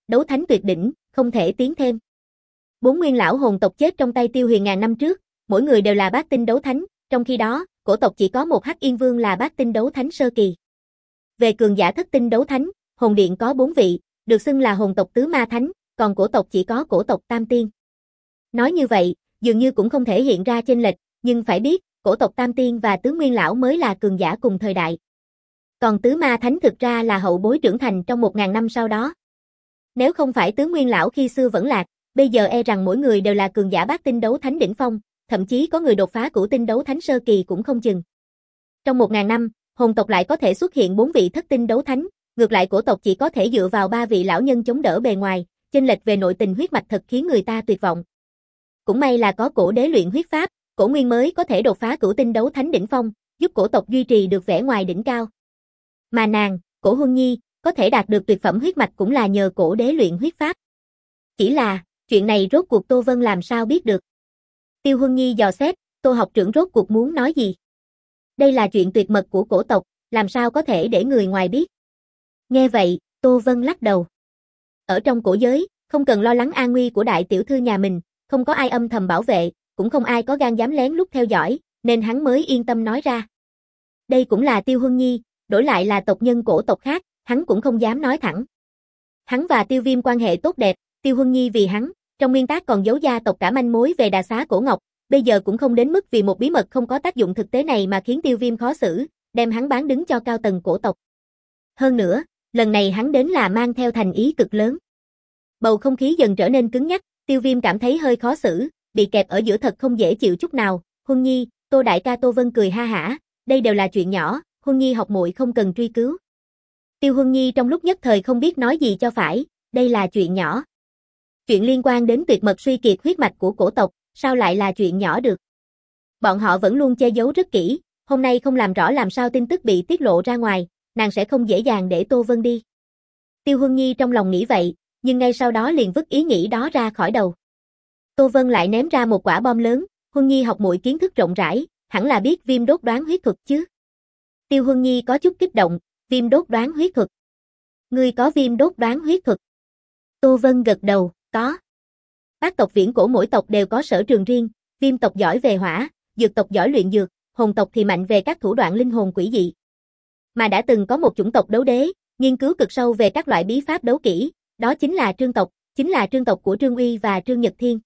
đấu thánh tuyệt đỉnh, không thể tiến thêm. Bốn nguyên lão hồn tộc chết trong tay Tiêu Huyền ngàn năm trước, mỗi người đều là bát tinh đấu thánh, trong khi đó, cổ tộc chỉ có một Hắc Yên Vương là bát tinh đấu thánh sơ kỳ. Về cường giả thất tinh đấu thánh, hồn điện có bốn vị, được xưng là hồn tộc tứ ma thánh, còn cổ tộc chỉ có cổ tộc tam tiên. Nói như vậy, dường như cũng không thể hiện ra chênh lệch, nhưng phải biết, cổ tộc tam tiên và tứ nguyên lão mới là cường giả cùng thời đại. Còn tứ ma thánh thực ra là hậu bối trưởng thành trong một ngàn năm sau đó. Nếu không phải tứ nguyên lão khi xưa vẫn lạc, bây giờ e rằng mỗi người đều là cường giả bát tinh đấu thánh đỉnh phong, thậm chí có người đột phá cửu tinh đấu thánh sơ kỳ cũng không chừng. Trong một ngàn năm, hồn tộc lại có thể xuất hiện bốn vị thất tinh đấu thánh, ngược lại cổ tộc chỉ có thể dựa vào ba vị lão nhân chống đỡ bề ngoài, chênh lệch về nội tình huyết mạch thật khiến người ta tuyệt vọng. Cũng may là có cổ đế luyện huyết pháp, cổ nguyên mới có thể đột phá cửu tinh đấu thánh đỉnh phong, giúp cổ tộc duy trì được vẻ ngoài đỉnh cao. Mà nàng, Cổ Huân Nhi, có thể đạt được tuyệt phẩm huyết mạch cũng là nhờ cổ đế luyện huyết pháp. Chỉ là, chuyện này rốt cuộc Tô Vân làm sao biết được? Tiêu Huân Nhi dò xét, Tô học trưởng rốt cuộc muốn nói gì? Đây là chuyện tuyệt mật của cổ tộc, làm sao có thể để người ngoài biết? Nghe vậy, Tô Vân lắc đầu. Ở trong cổ giới, không cần lo lắng an nguy của đại tiểu thư nhà mình, không có ai âm thầm bảo vệ, cũng không ai có gan dám lén lút theo dõi, nên hắn mới yên tâm nói ra. Đây cũng là Tiêu Huân Nhi, đổi lại là tộc nhân cổ tộc khác, hắn cũng không dám nói thẳng. Hắn và Tiêu Viêm quan hệ tốt đẹp, Tiêu Huân Nhi vì hắn, trong nguyên tắc còn giấu gia tộc cả manh mối về Đà Xá Cổ Ngọc, bây giờ cũng không đến mức vì một bí mật không có tác dụng thực tế này mà khiến Tiêu Viêm khó xử, đem hắn bán đứng cho cao tầng cổ tộc. Hơn nữa, lần này hắn đến là mang theo thành ý cực lớn. Bầu không khí dần trở nên cứng nhắc, Tiêu Viêm cảm thấy hơi khó xử, bị kẹp ở giữa thật không dễ chịu chút nào. Huân Nhi, Tô đại ca Tô Vân cười ha hả, đây đều là chuyện nhỏ, Huân Nhi học muội không cần truy cứu. Tiêu Huân Nhi trong lúc nhất thời không biết nói gì cho phải, đây là chuyện nhỏ. Chuyện liên quan đến tuyệt mật suy kiệt huyết mạch của cổ tộc, sao lại là chuyện nhỏ được? Bọn họ vẫn luôn che giấu rất kỹ, hôm nay không làm rõ làm sao tin tức bị tiết lộ ra ngoài, nàng sẽ không dễ dàng để Tô Vân đi. Tiêu Huân Nhi trong lòng nghĩ vậy, nhưng ngay sau đó liền vứt ý nghĩ đó ra khỏi đầu. Tô Vân lại ném ra một quả bom lớn, Huân Nhi học muội kiến thức rộng rãi, hẳn là biết viêm đốt đoán huyết thuật chứ. Tiêu Huân Nhi có chút kích động, viêm đốt đoán huyết thuật. Ngươi có viêm đốt đoán huyết thuật? Tô Vân gật đầu, có. Bát tộc viễn cổ mỗi tộc đều có sở trường riêng, viêm tộc giỏi về hỏa, dược tộc giỏi luyện dược, hồn tộc thì mạnh về các thủ đoạn linh hồn quỷ dị. Mà đã từng có một chủng tộc đấu đế, nghiên cứu cực sâu về các loại bí pháp đấu kỹ, đó chính là Trương tộc, chính là Trương tộc của Trương Uy và Trương Nhật Thiên.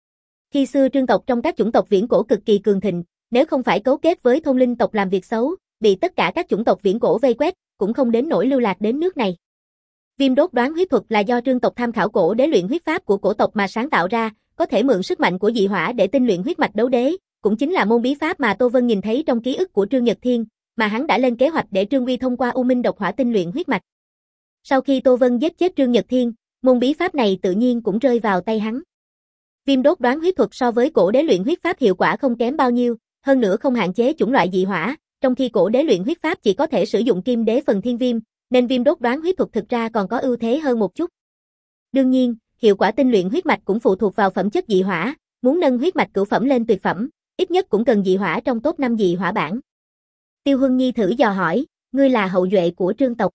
Khi xưa Trương tộc trong các chủng tộc viễn cổ cực kỳ cường thịnh, nếu không phải cấu kết với thôn linh tộc làm việc xấu, bị tất cả các chủng tộc viễn cổ vây quét, cũng không đến nỗi lưu lạc đến nước này. Viêm đốt đoán huyết thuật là do Trương tộc tham khảo cổ đế luyện huyết pháp của cổ tộc mà sáng tạo ra, có thể mượn sức mạnh của dị hỏa để tinh luyện huyết mạch đấu đế, cũng chính là môn bí pháp mà Tô Vân nhìn thấy trong ký ức của Trương Nhật Thiên, mà hắn đã lên kế hoạch để Trương Uy thông qua U Minh độc hỏa tinh luyện huyết mạch. Sau khi Tô Vân giết chết Trương Nhật Thiên, môn bí pháp này tự nhiên cũng rơi vào tay hắn. Viêm đốt đoán huyết thuật so với cổ đế luyện huyết pháp hiệu quả không kém bao nhiêu, hơn nữa không hạn chế chủng loại dị hỏa, trong khi cổ đế luyện huyết pháp chỉ có thể sử dụng kim đế phần thiên viêm, nên viêm đốt đoán huyết thuật thực ra còn có ưu thế hơn một chút. Đương nhiên, hiệu quả tinh luyện huyết mạch cũng phụ thuộc vào phẩm chất dị hỏa, muốn nâng huyết mạch cửu phẩm lên tuyệt phẩm, ít nhất cũng cần dị hỏa trong top năm dị hỏa bảng. Tiêu Huân Nhi thử dò hỏi, ngươi là hậu duệ của Trương tộc.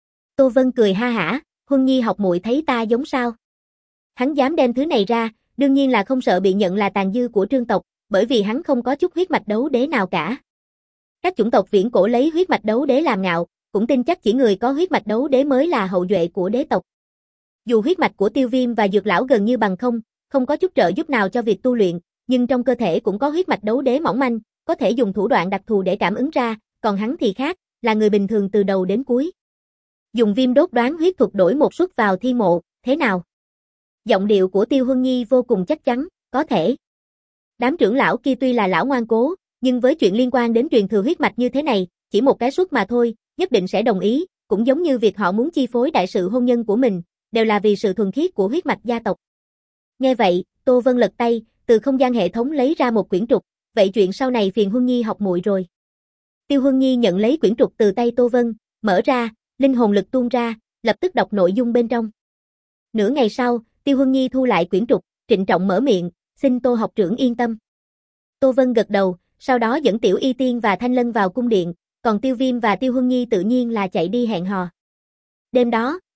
Tô Vân cười ha hả, Huân Nhi học muội thấy ta giống sao? Hắn dám đem thứ này ra, đương nhiên là không sợ bị nhận là tàn dư của Trương tộc, bởi vì hắn không có chút huyết mạch đấu đế nào cả. Các chủng tộc viễn cổ lấy huyết mạch đấu đế làm ngạo, cũng tin chắc chỉ người có huyết mạch đấu đế mới là hậu duệ của đế tộc. Dù huyết mạch của Tiêu Viêm và Dược lão gần như bằng không, không có chút trợ giúp nào cho việc tu luyện, nhưng trong cơ thể cũng có huyết mạch đấu đế mỏng manh, có thể dùng thủ đoạn đặc thù để cảm ứng ra, còn hắn thì khác, là người bình thường từ đầu đến cuối. Dùng viêm đốt đoán huyết thuật đổi một suất vào thi mộ, thế nào? Giọng điệu của Tiêu Huân Nhi vô cùng chắc chắn, có thể. Đám trưởng lão kia tuy là lão ngoan cố, nhưng với chuyện liên quan đến truyền thừa huyết mạch như thế này, chỉ một cái suất mà thôi, nhất định sẽ đồng ý, cũng giống như việc họ muốn chi phối đại sự hôn nhân của mình, đều là vì sự thuần khiết của huyết mạch gia tộc. Nghe vậy, Tô Vân lật tay, từ không gian hệ thống lấy ra một quyển trục, vậy chuyện sau này phiền Huân Nhi học muội rồi. Tiêu Huân Nhi nhận lấy quyển trục từ tay Tô Vân, mở ra, linh hồn lực tuôn ra, lập tức đọc nội dung bên trong. Nửa ngày sau, Tiêu Huân Nhi thu lại quyển trục, trịnh trọng mở miệng, xin Tô học trưởng yên tâm. Tô Vân gật đầu, sau đó dẫn Tiểu Y Tiên và Thanh Lân vào cung điện, còn Tiêu Viêm và Tiêu Huân Nhi tự nhiên là chạy đi hẹn hò. Đêm đó,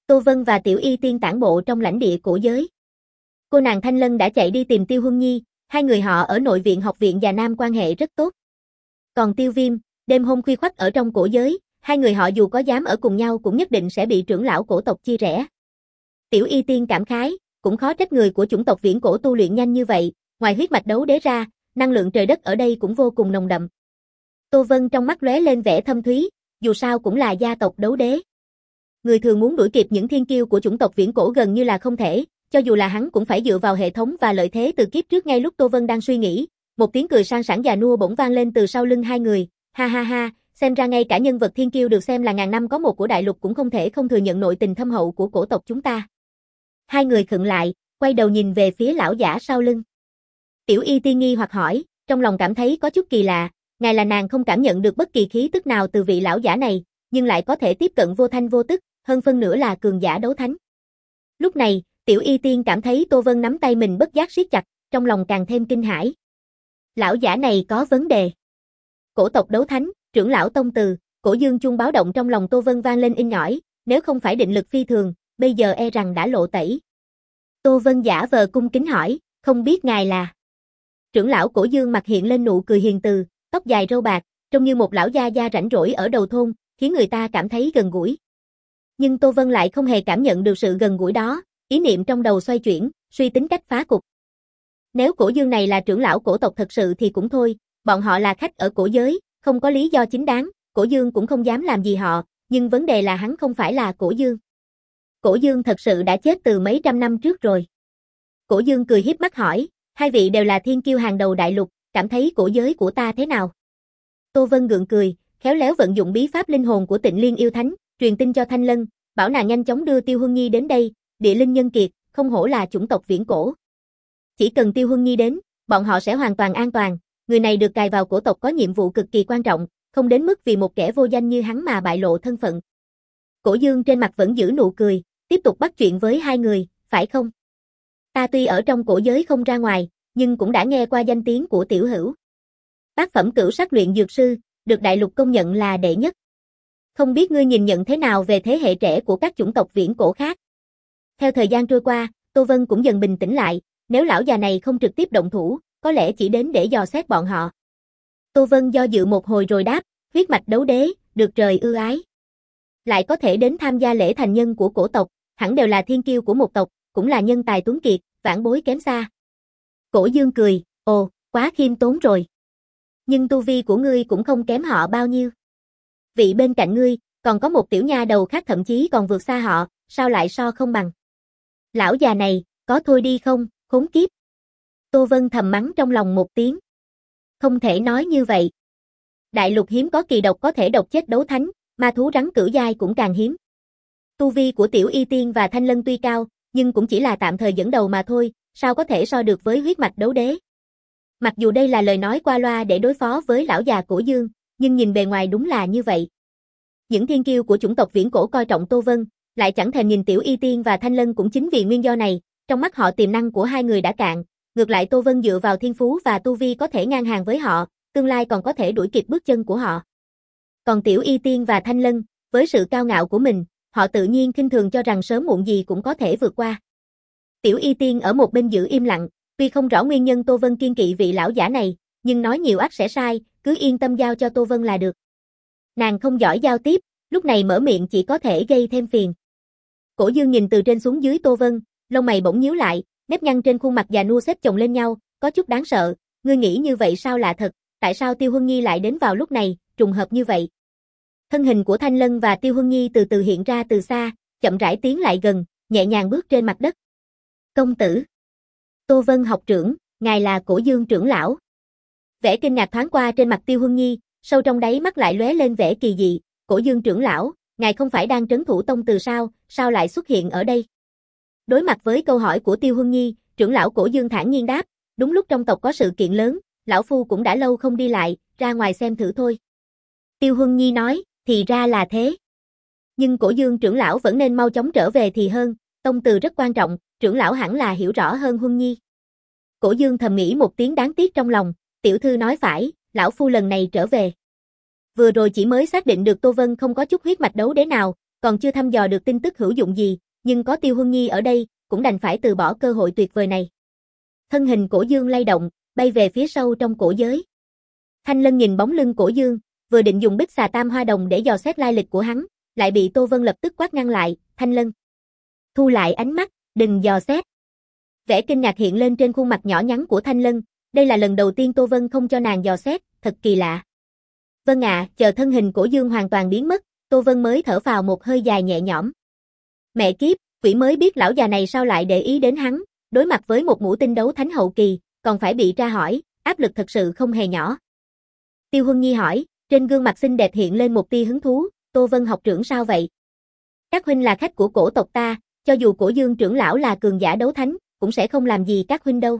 Tô Vân và Tiểu Y Tiên tản bộ trong lãnh địa cổ giới. Cô nàng Thanh Lân đã chạy đi tìm Tiêu Huân Nhi, hai người họ ở nội viện học viện Già Nam quan hệ rất tốt. Còn Tiêu Viêm, đêm hôm khuya khoắt ở trong cổ giới, hai người họ dù có dám ở cùng nhau cũng nhất định sẽ bị trưởng lão cổ tộc chia rẽ. Tiểu Y Tiên cảm khái, cũng khó trách người của chủng tộc viễn cổ tu luyện nhanh như vậy, ngoài huyết mạch đấu đế ra, năng lượng trời đất ở đây cũng vô cùng nồng đậm. Tô Vân trong mắt lóe lên vẻ thâm thúy, dù sao cũng là gia tộc đấu đế. Người thường muốn đuổi kịp những thiên kiêu của chủng tộc viễn cổ gần như là không thể, cho dù là hắn cũng phải dựa vào hệ thống và lợi thế từ kiếp trước. Ngay lúc Tô Vân đang suy nghĩ, một tiếng cười sang sảng già nua bỗng vang lên từ sau lưng hai người, ha ha ha, xem ra ngay cả nhân vật thiên kiêu được xem là ngàn năm có một của đại lục cũng không thể không thừa nhận nội tình thâm hậu của cổ tộc chúng ta. Hai người khựng lại, quay đầu nhìn về phía lão giả sau lưng. Tiểu Y Tiên nghi hoặc hỏi, trong lòng cảm thấy có chút kỳ lạ, ngài là nàng không cảm nhận được bất kỳ khí tức nào từ vị lão giả này, nhưng lại có thể tiếp cận vô thanh vô tức, hơn phân nửa là cường giả đấu thánh. Lúc này, Tiểu Y Tiên cảm thấy Tô Vân nắm tay mình bất giác siết chặt, trong lòng càng thêm kinh hãi. Lão giả này có vấn đề. Cổ tộc đấu thánh, trưởng lão tông từ, cổ dương chuông báo động trong lòng Tô Vân vang lên in ỏi, nếu không phải định lực phi thường, bây giờ e rằng đã lộ tẩy. Tô Vân giả vờ cung kính hỏi, không biết ngài là? Trưởng lão cổ dương mặt hiện lên nụ cười hiền từ, tóc dài râu bạc, trông như một lão gia gia rảnh rỗi ở đầu thôn, khiến người ta cảm thấy gần gũi. Nhưng Tô Vân lại không hề cảm nhận được sự gần gũi đó, ý niệm trong đầu xoay chuyển, suy tính cách phá cục. Nếu cổ dương này là trưởng lão cổ tộc thật sự thì cũng thôi, bọn họ là khách ở cổ giới, không có lý do chính đáng, cổ dương cũng không dám làm gì họ, nhưng vấn đề là hắn không phải là cổ dương. Cổ dương thật sự đã chết từ mấy trăm năm trước rồi. Cổ dương cười hiếp mắt hỏi, hai vị đều là thiên kiêu hàng đầu đại lục, cảm thấy cổ giới của ta thế nào? Tô Vân gượng cười, khéo léo vận dụng bí pháp linh hồn của Tịnh Liên yêu thánh, truyền tin cho Thanh Lân, bảo nàng nhanh chóng đưa Tiêu Huân Nhi đến đây, địa linh nhân kiệt, không hổ là chủng tộc viễn cổ. Chỉ cần Tiêu Huân Nhi đến, bọn họ sẽ hoàn toàn an toàn, người này được cài vào cổ tộc có nhiệm vụ cực kỳ quan trọng, không đến mức vì một kẻ vô danh như hắn mà bại lộ thân phận. Cổ Dương trên mặt vẫn giữ nụ cười, tiếp tục bắt chuyện với hai người, phải không? Ta tuy ở trong cổ giới không ra ngoài, nhưng cũng đã nghe qua danh tiếng của tiểu hữu. Bát phẩm cửu sắc luyện dược sư, được đại lục công nhận là đệ nhất. Không biết ngươi nhìn nhận thế nào về thế hệ trẻ của các chủng tộc viễn cổ khác? Theo thời gian trôi qua, Tô Vân cũng dần bình tĩnh lại, nếu lão già này không trực tiếp động thủ, có lẽ chỉ đến để dò xét bọn họ. Tô Vân do dự một hồi rồi đáp, huyết mạch đấu đế, được trời ưu ái. Lại có thể đến tham gia lễ thành nhân của cổ tộc, hẳn đều là thiên kiêu của một tộc, cũng là nhân tài tuấn kiệt, vãn bối kém xa. Cổ Dương cười, ồ, quá khiêm tốn rồi. Nhưng tu vi của ngươi cũng không kém họ bao nhiêu. Vị bên cạnh ngươi, còn có một tiểu nha đầu khác thậm chí còn vượt xa họ, sao lại so không bằng. Lão già này, có thôi đi không, khốn kiếp. Tô Vân thầm mắng trong lòng một tiếng. Không thể nói như vậy. Đại lục hiếm có kỳ độc có thể độc chết đấu thánh, ma thú rắn cửu giai cũng càng hiếm. Tu vi của Tiểu Y Tiên và Thanh Lân tuy cao, nhưng cũng chỉ là tạm thời dẫn đầu mà thôi, sao có thể so được với huyết mạch đấu đế. Mặc dù đây là lời nói qua loa để đối phó với lão già Cổ Dương, nhưng nhìn bề ngoài đúng là như vậy. Những thiên kiêu của chủng tộc viễn cổ coi trọng Tô Vân, lại chẳng thèm nhìn Tiểu Y Tiên và Thanh Lân cũng chính vì nguyên do này, trong mắt họ tiềm năng của hai người đã cạn, ngược lại Tô Vân dựa vào thiên phú và tu vi có thể ngang hàng với họ, tương lai còn có thể đuổi kịp bước chân của họ. Còn Tiểu Y Tiên và Thanh Lân, với sự cao ngạo của mình, họ tự nhiên khinh thường cho rằng sớm muộn gì cũng có thể vượt qua. Tiểu Y Tiên ở một bên giữ im lặng, tuy không rõ nguyên nhân Tô Vân kiên kỵ vị lão giả này, nhưng nói nhiều ắt sẽ sai, cứ yên tâm giao cho Tô Vân là được. Nàng không giỏi giao tiếp, lúc này mở miệng chỉ có thể gây thêm phiền. Cổ Dương nhìn từ trên xuống dưới Tô Vân, lông mày bỗng nhíu lại, nếp nhăn trên khuôn mặt già nua xếp chồng lên nhau, có chút đáng sợ, ngươi nghĩ như vậy sao lạ thật, tại sao Tiêu Huân Nhi lại đến vào lúc này, trùng hợp như vậy. Thân hình của Thanh Lân và Tiêu Huân Nhi từ từ hiện ra từ xa, chậm rãi tiến lại gần, nhẹ nhàng bước trên mặt đất. Công tử. Tô Vân học trưởng, ngài là Cổ Dương trưởng lão. Vẻ kinh ngạc thoáng qua trên mặt Tiêu Huân Nhi, sâu trong đáy mắt lại lóe lên vẻ kỳ dị, Cổ Dương trưởng lão, ngài không phải đang trấn thủ tông từ sao, sao lại xuất hiện ở đây? Đối mặt với câu hỏi của Tiêu Huân Nhi, trưởng lão Cổ Dương thản nhiên đáp, đúng lúc trong tộc có sự kiện lớn, lão phu cũng đã lâu không đi lại, ra ngoài xem thử thôi. Tiêu Huân Nhi nói, thì ra là thế. Nhưng Cổ Dương trưởng lão vẫn nên mau chóng trở về thì hơn, tông từ rất quan trọng, trưởng lão hẳn là hiểu rõ hơn Huân Nhi. Cổ Dương thầm nghĩ một tiếng đáng tiếc trong lòng, tiểu thư nói phải, lão phu lần này trở về. Vừa rồi chỉ mới xác định được Tô Vân không có chút huyết mạch đấu đế nào, còn chưa thăm dò được tin tức hữu dụng gì, nhưng có Tiêu Huân Nhi ở đây, cũng đành phải từ bỏ cơ hội tuyệt vời này. Thân hình Cổ Dương lay động, bay về phía sâu trong cổ giới. Thanh Lân nhìn bóng lưng Cổ Dương, vừa định dùng bích xà tam hoa đồng để dò xét lai lịch của hắn, lại bị Tô Vân lập tức quát ngăn lại, Thanh Lân. Thu lại ánh mắt, đừng dò xét. Vẻ kinh ngạc hiện lên trên khuôn mặt nhỏ nhắn của Thanh Lân, đây là lần đầu tiên Tô Vân không cho nàng dò xét, thật kỳ lạ. Vâng ạ, à, chờ thân hình Cổ Dương hoàn toàn biến mất, Tô Vân mới thở vào một hơi dài nhẹ nhõm. Mẹ kiếp, quỷ mới biết lão già này sao lại để ý đến hắn, đối mặt với một ngũ tinh đấu thánh hậu kỳ, còn phải bị tra hỏi, áp lực thật sự không hề nhỏ. Tiêu Huân Nhi hỏi, trên gương mặt xinh đẹp hiện lên một tia hứng thú, Tô Vân học trưởng sao vậy? Các huynh là khách của cổ tộc ta, cho dù Cổ Dương trưởng lão là cường giả đấu thánh, cũng sẽ không làm gì các huynh đâu.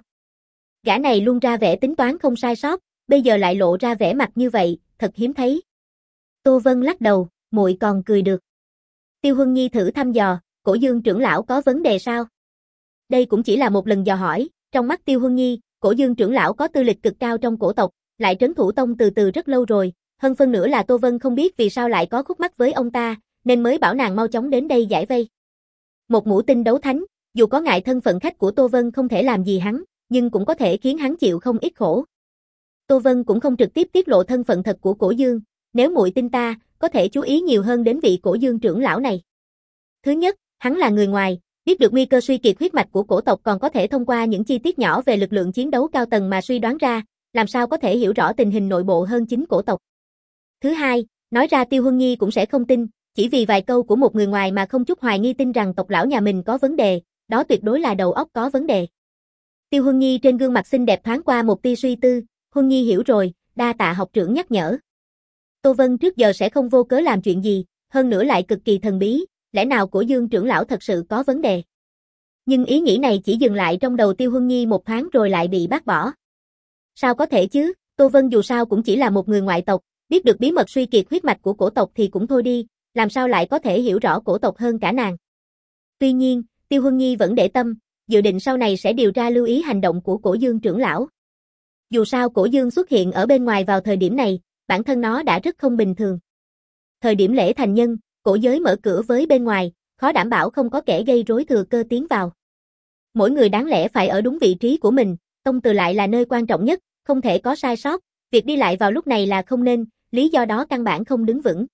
Gã này luôn ra vẻ tính toán không sai sót, bây giờ lại lộ ra vẻ mặt như vậy, thật hiếm thấy. Tô Vân lắc đầu, muội còn cười được. Tiêu Huân Nhi thử thăm dò, Cổ Dương trưởng lão có vấn đề sao? Đây cũng chỉ là một lần dò hỏi, trong mắt Tiêu Huân Nhi, Cổ Dương trưởng lão có tư lịch cực cao trong cổ tộc, lại trấn thủ tông từ từ rất lâu rồi, hơn phân nữa là Tô Vân không biết vì sao lại có khúc mắc với ông ta, nên mới bảo nàng mau chóng đến đây giải vây. Một ngũ tinh đấu thánh, dù có ngại thân phận khách của Tô Vân không thể làm gì hắn, nhưng cũng có thể khiến hắn chịu không ít khổ. Tô Vân cũng không trực tiếp tiết lộ thân phận thật của Cổ Dương, nếu muội tin ta, có thể chú ý nhiều hơn đến vị Cổ Dương trưởng lão này. Thứ nhất, hắn là người ngoài, biết được nguy cơ suy kiệt huyết mạch của cổ tộc còn có thể thông qua những chi tiết nhỏ về lực lượng chiến đấu cao tầng mà suy đoán ra, làm sao có thể hiểu rõ tình hình nội bộ hơn chính cổ tộc. Thứ hai, nói ra Tiêu Huân Nhi cũng sẽ không tin, chỉ vì vài câu của một người ngoài mà không chút hoài nghi tin rằng tộc lão nhà mình có vấn đề, đó tuyệt đối là đầu óc có vấn đề. Tiêu Huân Nhi trên gương mặt xinh đẹp thoáng qua một tia suy tư, Huân Nhi hiểu rồi, đa tạ học trưởng nhắc nhở. Tô Vân trước giờ sẽ không vô cớ làm chuyện gì, hơn nữa lại cực kỳ thần bí, lẽ nào Cổ Dương trưởng lão thật sự có vấn đề. Nhưng ý nghĩ này chỉ dừng lại trong đầu Tiêu Huân Nhi một thoáng rồi lại bị bác bỏ. Sao có thể chứ, Tô Vân dù sao cũng chỉ là một người ngoại tộc, biết được bí mật suy kiệt huyết mạch của cổ tộc thì cũng thôi đi, làm sao lại có thể hiểu rõ cổ tộc hơn cả nàng. Tuy nhiên, Tiêu Huân Nhi vẫn để tâm, dự định sau này sẽ điều tra lưu ý hành động của Cổ Dương trưởng lão. Dù sao Cổ Dương xuất hiện ở bên ngoài vào thời điểm này, bản thân nó đã rất không bình thường. Thời điểm lễ thành nhân, cổ giới mở cửa với bên ngoài, khó đảm bảo không có kẻ gây rối thừa cơ tiến vào. Mỗi người đáng lẽ phải ở đúng vị trí của mình, tông từ lại là nơi quan trọng nhất, không thể có sai sót, việc đi lại vào lúc này là không nên, lý do đó căn bản không đứng vững.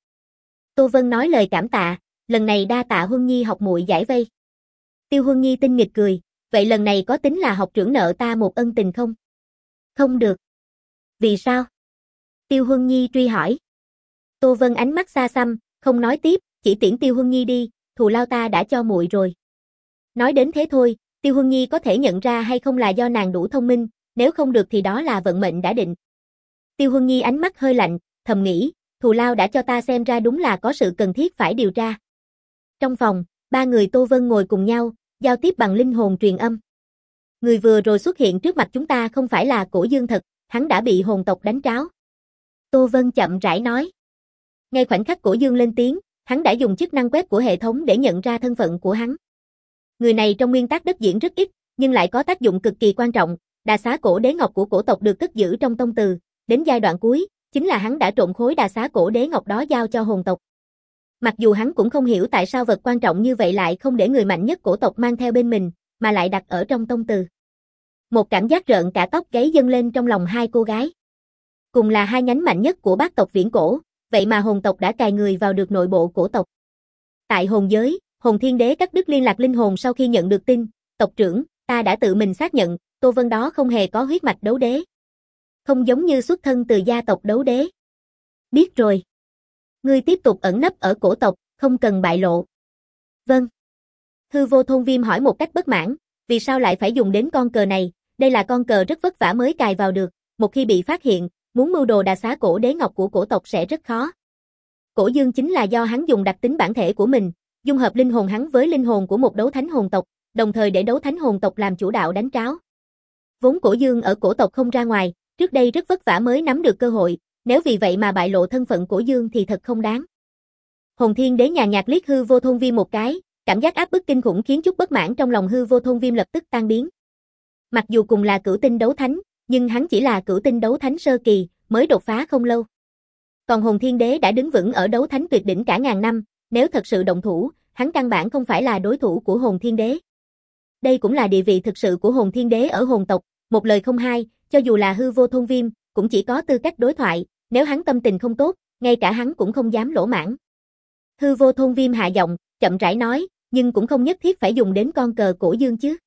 Tô Vân nói lời cảm tạ, lần này đa tạ Huân Nhi học muội giải vây. Tiêu Huân Nhi tinh nghịch cười, vậy lần này có tính là học trưởng nợ ta một ân tình không? Không được. Vì sao? Tiêu Huân Nhi truy hỏi. Tô Vân ánh mắt xa xăm, không nói tiếp, chỉ tiễn Tiêu Huân Nhi đi, thù lao ta đã cho muội rồi. Nói đến thế thôi, Tiêu Huân Nhi có thể nhận ra hay không là do nàng đủ thông minh, nếu không được thì đó là vận mệnh đã định. Tiêu Huân Nhi ánh mắt hơi lạnh, thầm nghĩ, thù lao đã cho ta xem ra đúng là có sự cần thiết phải điều tra. Trong phòng, ba người Tô Vân ngồi cùng nhau, giao tiếp bằng linh hồn truyền âm. Người vừa rồi xuất hiện trước mặt chúng ta không phải là Cổ Dương thật, hắn đã bị hồn tộc đánh tráo. Tô Vân chậm rãi nói. Ngay khoảnh khắc Cổ Dương lên tiếng, hắn đã dùng chức năng quét của hệ thống để nhận ra thân phận của hắn. Người này trong nguyên tắc đất diễn rất ít, nhưng lại có tác dụng cực kỳ quan trọng, đà xá cổ đế ngọc của cổ tộc được cất giữ trong tông từ, đến giai đoạn cuối, chính là hắn đã trộn khối đà xá cổ đế ngọc đó giao cho hồn tộc. Mặc dù hắn cũng không hiểu tại sao vật quan trọng như vậy lại không để người mạnh nhất cổ tộc mang theo bên mình, mà lại đặt ở trong tông từ. Một cảm giác rợn cả tóc gáy dâng lên trong lòng hai cô gái. Cùng là hai nhánh mạnh nhất của bát tộc viễn cổ, vậy mà hồn tộc đã cài người vào được nội bộ cổ tộc. Tại hồn giới, Hồn Thiên Đế cắt đứt liên lạc linh hồn sau khi nhận được tin, tộc trưởng, ta đã tự mình xác nhận, Tô Vân đó không hề có huyết mạch đấu đế. Không giống như xuất thân từ gia tộc đấu đế. Biết rồi. Ngươi tiếp tục ẩn nấp ở cổ tộc, không cần bại lộ. Vâng. Hư Vô Thôn Viêm hỏi một cách bất mãn, vì sao lại phải dùng đến con cờ này, đây là con cờ rất vất vả mới cài vào được, một khi bị phát hiện, muốn mưu đồ đà xá cổ đế ngọc của cổ tộc sẽ rất khó. Cổ Dương chính là do hắn dùng đặc tính bản thể của mình, dung hợp linh hồn hắn với linh hồn của một đấu thánh hồn tộc, đồng thời để đấu thánh hồn tộc làm chủ đạo đánh tráo. Vốn Cổ Dương ở cổ tộc không ra ngoài, trước đây rất vất vả mới nắm được cơ hội, nếu vì vậy mà bại lộ thân phận Cổ Dương thì thật không đáng. Hồn Thiên Đế nhàn nhạt liếc Hư Vô Thôn Viêm một cái, cảm giác áp bức kinh khủng khiến chút bất mãn trong lòng Hư Vô Thôn Viêm lập tức tan biến. Mặc dù cùng là cửu tinh đấu thánh, nhưng hắn chỉ là cửu tinh đấu thánh sơ kỳ, mới đột phá không lâu. Còn Hồn Thiên Đế đã đứng vững ở đấu thánh tuyệt đỉnh cả ngàn năm, nếu thật sự động thủ, hắn căn bản không phải là đối thủ của Hồn Thiên Đế. Đây cũng là địa vị thực sự của Hồn Thiên Đế ở hồn tộc, một lời không hai, cho dù là hư vô thôn viêm, cũng chỉ có tư cách đối thoại, nếu hắn tâm tình không tốt, ngay cả hắn cũng không dám lỗ mãng. Hư vô thôn viêm hạ giọng, chậm rãi nói, nhưng cũng không nhất thiết phải dùng đến con cờ cổ dương chứ.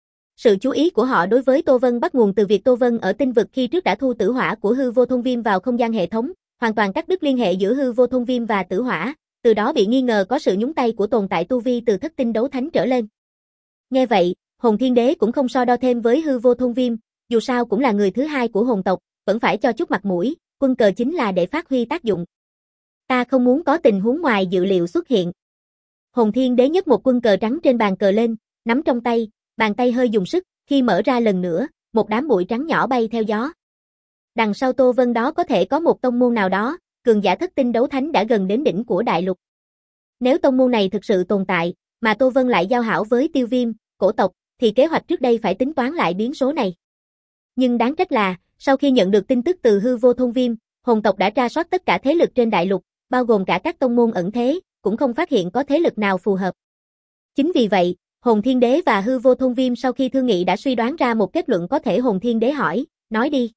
Sự chú ý của họ đối với Tô Vân bắt nguồn từ việc Tô Vân ở tinh vực khi trước đã thu tử hỏa của hư vô thôn viêm vào không gian hệ thống, hoàn toàn cắt đứt liên hệ giữa hư vô thôn viêm và tử hỏa, từ đó bị nghi ngờ có sự nhúng tay của tồn tại tu vi từ thất tinh đấu thánh trở lên. Nghe vậy, Hồn Thiên Đế cũng không so đo thêm với hư vô thôn viêm, dù sao cũng là người thứ hai của hồn tộc, vẫn phải cho chút mặt mũi, quân cờ chính là để phát huy tác dụng. Ta không muốn có tình huống ngoài dự liệu xuất hiện. Hồn Thiên Đế nhấc một quân cờ trắng trên bàn cờ lên, nắm trong tay, bàn tay hơi dùng sức, khi mở ra lần nữa, một đám bụi trắng nhỏ bay theo gió. Đằng sau Tô Vân đó có thể có một tông môn nào đó, cường giả thất tinh đấu thánh đã gần đến đỉnh của đại lục. Nếu tông môn này thực sự tồn tại, mà Tô Vân lại giao hảo với Tiêu Viêm, cổ tộc, thì kế hoạch trước đây phải tính toán lại biến số này. Nhưng đáng trách là, sau khi nhận được tin tức từ hư vô thôn viêm, hồn tộc đã tra soát tất cả thế lực trên đại lục, bao gồm cả các tông môn ẩn thế, cũng không phát hiện có thế lực nào phù hợp. Chính vì vậy, Hồn Thiên Đế và hư vô thôn viêm sau khi thương nghị đã suy đoán ra một kết luận có thể. Hồn Thiên Đế hỏi, nói đi.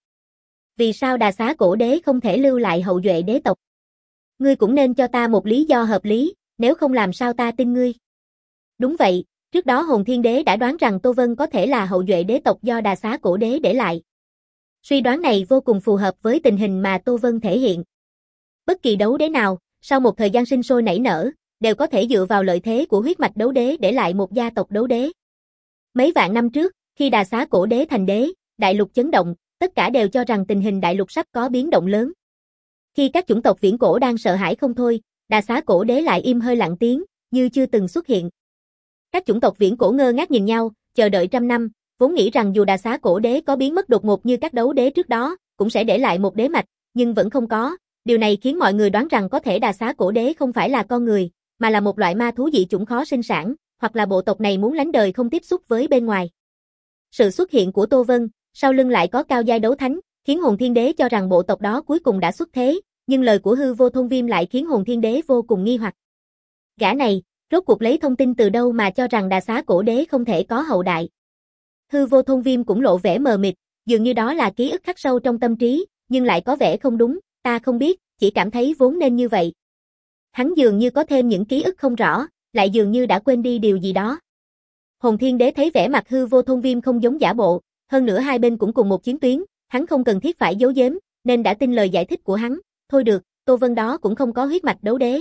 Vì sao Đà Xá Cổ Đế không thể lưu lại hậu duệ đế tộc? Ngươi cũng nên cho ta một lý do hợp lý, nếu không làm sao ta tin ngươi. Đúng vậy, trước đó Hồn Thiên Đế đã đoán rằng Tô Vân có thể là hậu duệ đế tộc do Đà Xá Cổ Đế để lại. Suy đoán này vô cùng phù hợp với tình hình mà Tô Vân thể hiện. Bất kỳ đấu đế nào, sau một thời gian sinh sôi nảy nở, đều có thể dựa vào lợi thế của huyết mạch đấu đế để lại một gia tộc đấu đế. Mấy vạn năm trước, khi Đà Xá Cổ Đế thành đế, đại lục chấn động, tất cả đều cho rằng tình hình đại lục sắp có biến động lớn. Khi các chủng tộc viễn cổ đang sợ hãi không thôi, Đà Xá Cổ Đế lại im hơi lặng tiếng, như chưa từng xuất hiện. Các chủng tộc viễn cổ ngơ ngác nhìn nhau, chờ đợi trăm năm, vốn nghĩ rằng dù Đà Xá Cổ Đế có biến mất đột ngột như các đấu đế trước đó, cũng sẽ để lại một đế mạch, nhưng vẫn không có. Điều này khiến mọi người đoán rằng có thể Đà Xá Cổ Đế không phải là con người, mà là một loại ma thú dị chủng khó sinh sản, hoặc là bộ tộc này muốn lánh đời không tiếp xúc với bên ngoài. Sự xuất hiện của Tô Vân, sau lưng lại có cao giai đấu thánh, khiến Hồn Thiên Đế cho rằng bộ tộc đó cuối cùng đã xuất thế, nhưng lời của hư vô thôn viêm lại khiến Hồn Thiên Đế vô cùng nghi hoặc. Gã này, rốt cuộc lấy thông tin từ đâu mà cho rằng Đà Xá Cổ Đế không thể có hậu đại. Hư vô thôn viêm cũng lộ vẻ mờ mịt, dường như đó là ký ức khắc sâu trong tâm trí, nhưng lại có vẻ không đúng, ta không biết, chỉ cảm thấy vốn nên như vậy. Hắn dường như có thêm những ký ức không rõ, lại dường như đã quên đi điều gì đó. Hồn Thiên Đế thấy vẻ mặt hư vô thôn viêm không giống giả bộ, hơn nữa hai bên cũng cùng một chiến tuyến, hắn không cần thiết phải giấu giếm, nên đã tin lời giải thích của hắn. Thôi được, Tô Vân đó cũng không có huyết mạch đấu đế.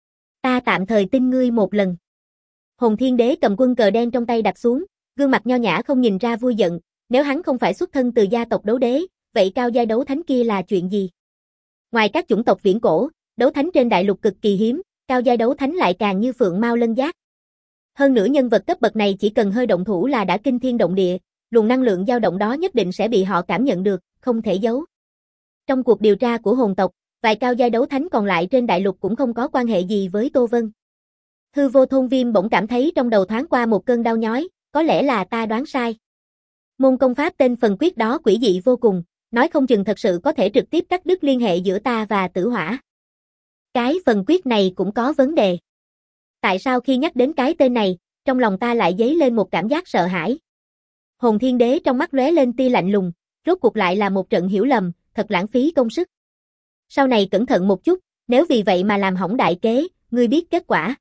Ta tạm thời tin ngươi một lần. Hồn Thiên Đế cầm quân cờ đen trong tay đặt xuống, gương mặt nho nhã không nhìn ra vui giận, nếu hắn không phải xuất thân từ gia tộc đấu đế, vậy cao giai đấu thánh kia là chuyện gì? Ngoài các chủng tộc viễn cổ, đấu thánh trên đại lục cực kỳ hiếm, cao giai đấu thánh lại càng như phượng mao lân giác. Hơn nữa nhân vật cấp bậc này chỉ cần hơi động thủ là đã kinh thiên động địa, luồng năng lượng dao động đó nhất định sẽ bị họ cảm nhận được, không thể giấu. Trong cuộc điều tra của hồn tộc, vài cao giai đấu thánh còn lại trên đại lục cũng không có quan hệ gì với Tô Vân. Hư vô thôn viêm bỗng cảm thấy trong đầu thoáng qua một cơn đau nhói, có lẽ là ta đoán sai. Môn công pháp tên phần quyết đó quỷ dị vô cùng, nói không chừng thật sự có thể trực tiếp cắt đứt liên hệ giữa ta và tử hỏa. Cái phần quyết này cũng có vấn đề. Tại sao khi nhắc đến cái tên này, trong lòng ta lại dấy lên một cảm giác sợ hãi? Hồn Thiên Đế trong mắt lóe lên tia lạnh lùng, rốt cuộc lại là một trận hiểu lầm, thật lãng phí công sức. Sau này cẩn thận một chút, nếu vì vậy mà làm hỏng đại kế, ngươi biết kết quả.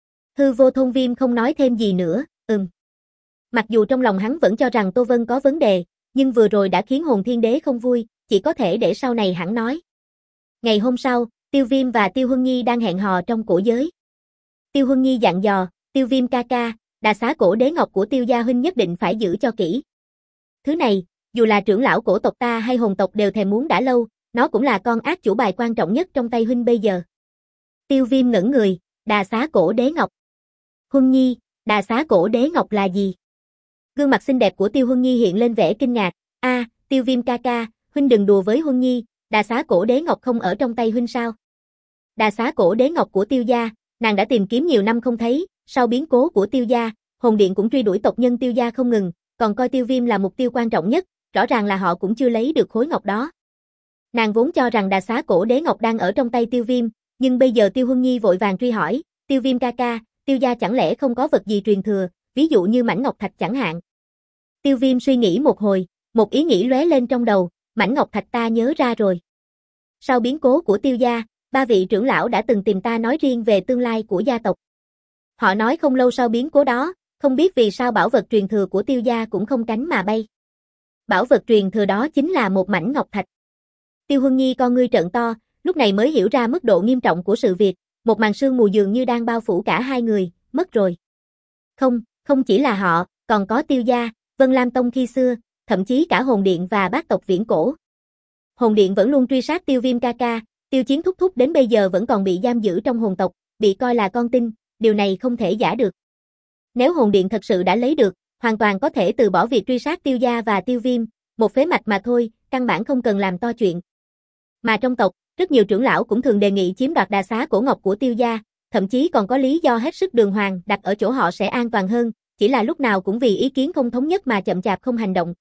Hư vô thôn viêm không nói thêm gì nữa, ừm. Mặc dù trong lòng hắn vẫn cho rằng Tô Vân có vấn đề, nhưng vừa rồi đã khiến Hồn Thiên Đế không vui, chỉ có thể để sau này hẳn nói. Ngày hôm sau, Tiêu Viêm và Tiêu Huân Nhi đang hẹn hò trong cổ giới. Tiêu Huân Nhi dặn dò, Tiêu Viêm ca ca, Đà Xá Cổ Đế ngọc của Tiêu gia huynh nhất định phải giữ cho kỹ. Thứ này, dù là trưởng lão cổ tộc ta hay hồn tộc đều thèm muốn đã lâu, nó cũng là con ác chủ bài quan trọng nhất trong tay huynh bây giờ. Tiêu Viêm ngẩn người, Đà Xá Cổ Đế ngọc. Huân Nhi, Đà Xá Cổ Đế ngọc là gì? Gương mặt xinh đẹp của Tiêu Huân Nhi hiện lên vẻ kinh ngạc. A, à, Tiêu Viêm ca ca, huynh đừng đùa với Huân Nhi, Đà Xá Cổ Đế ngọc không ở trong tay huynh sao? Đà Xá Cổ Đế ngọc của Tiêu gia, nàng đã tìm kiếm nhiều năm không thấy, sau biến cố của Tiêu gia, hồn điện cũng truy đuổi tộc nhân Tiêu gia không ngừng, còn coi Tiêu Viêm là mục tiêu quan trọng nhất, rõ ràng là họ cũng chưa lấy được khối ngọc đó. Nàng vốn cho rằng Đà Xá Cổ Đế ngọc đang ở trong tay Tiêu Viêm, nhưng bây giờ Tiêu Huân Nhi vội vàng truy hỏi, Tiêu Viêm ca ca, Tiêu gia chẳng lẽ không có vật gì truyền thừa, ví dụ như mảnh ngọc thạch chẳng hạn. Tiêu Viêm suy nghĩ một hồi, một ý nghĩ lóe lên trong đầu, mảnh ngọc thạch ta nhớ ra rồi. Sau biến cố của Tiêu gia, ba vị trưởng lão đã từng tìm ta nói riêng về tương lai của gia tộc. Họ nói không lâu sau biến cố đó, không biết vì sao bảo vật truyền thừa của Tiêu gia cũng không cánh mà bay. Bảo vật truyền thừa đó chính là một mảnh ngọc thạch. Tiêu Huân Nhi con ngươi trợn to, lúc này mới hiểu ra mức độ nghiêm trọng của sự việc, một màn sương mù dường như đang bao phủ cả hai người, mất rồi. Không, không chỉ là họ, còn có Tiêu gia, Vân Lam Tông khi xưa, thậm chí cả Hồn Điện và Bát tộc viễn cổ. Hồn Điện vẫn luôn truy sát Tiêu Viêm ca ca, Tiêu Chiến thúc thúc đến bây giờ vẫn còn bị giam giữ trong hồn tộc, bị coi là con tin, điều này không thể giả được. Nếu Hồn Điện thật sự đã lấy được, hoàn toàn có thể từ bỏ việc truy sát Tiêu gia và Tiêu Viêm, một phế mạch mà thôi, căn bản không cần làm to chuyện. Mà trong tộc, rất nhiều trưởng lão cũng thường đề nghị chiếm đoạt đà xá cổ ngọc của Tiêu gia, thậm chí còn có lý do hết sức đường hoàng đặt ở chỗ họ sẽ an toàn hơn, chỉ là lúc nào cũng vì ý kiến không thống nhất mà chậm chạp không hành động.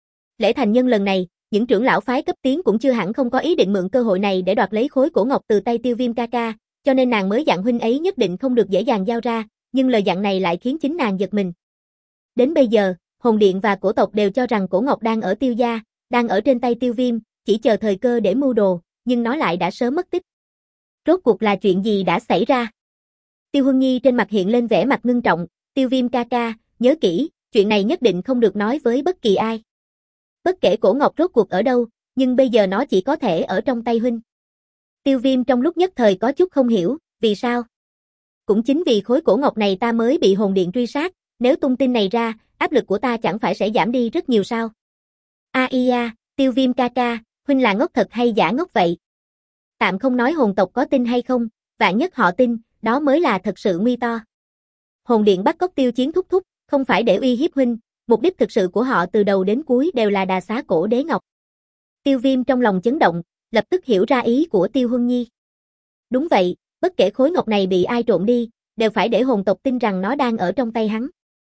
Lễ thành nhân lần này, những trưởng lão phái cấp tiến cũng chưa hẳn không có ý định mượn cơ hội này để đoạt lấy khối cổ ngọc từ tay Tiêu Viêm ca ca, cho nên nàng mới dặn huynh ấy nhất định không được dễ dàng giao ra, nhưng lời dặn này lại khiến chính nàng giật mình. Đến bây giờ, Hồn Điện và cổ tộc đều cho rằng cổ ngọc đang ở Tiêu gia, đang ở trên tay Tiêu Viêm, chỉ chờ thời cơ để mưu đồ, nhưng nó lại đã sớm mất tích. Rốt cuộc là chuyện gì đã xảy ra? Tiêu Huân Nhi trên mặt hiện lên vẻ mặt ngưng trọng, Tiêu Viêm ca ca, nhớ kỹ, chuyện này nhất định không được nói với bất kỳ ai. Bất kể cổ ngọc rốt cuộc ở đâu, nhưng bây giờ nó chỉ có thể ở trong tay huynh. Tiêu Viêm trong lúc nhất thời có chút không hiểu, vì sao? Cũng chính vì khối cổ ngọc này ta mới bị Hồn Điện truy sát, nếu tung tin này ra, áp lực của ta chẳng phải sẽ giảm đi rất nhiều sao? A i a, Tiêu Viêm ca ca, huynh là ngốc thật hay giả ngốc vậy? Tạm không nói hồn tộc có tin hay không, vạn nhất họ tin, đó mới là thật sự nguy to. Hồn Điện bắt cóc Tiêu Chiến thúc thúc, không phải để uy hiếp huynh, mục đích thực sự của họ từ đầu đến cuối đều là đà xá cổ đế ngọc. Tiêu Viêm trong lòng chấn động, lập tức hiểu ra ý của Tiêu Huân Nhi. Đúng vậy, bất kể khối ngọc này bị ai trộm đi, đều phải để hồn tộc tin rằng nó đang ở trong tay hắn.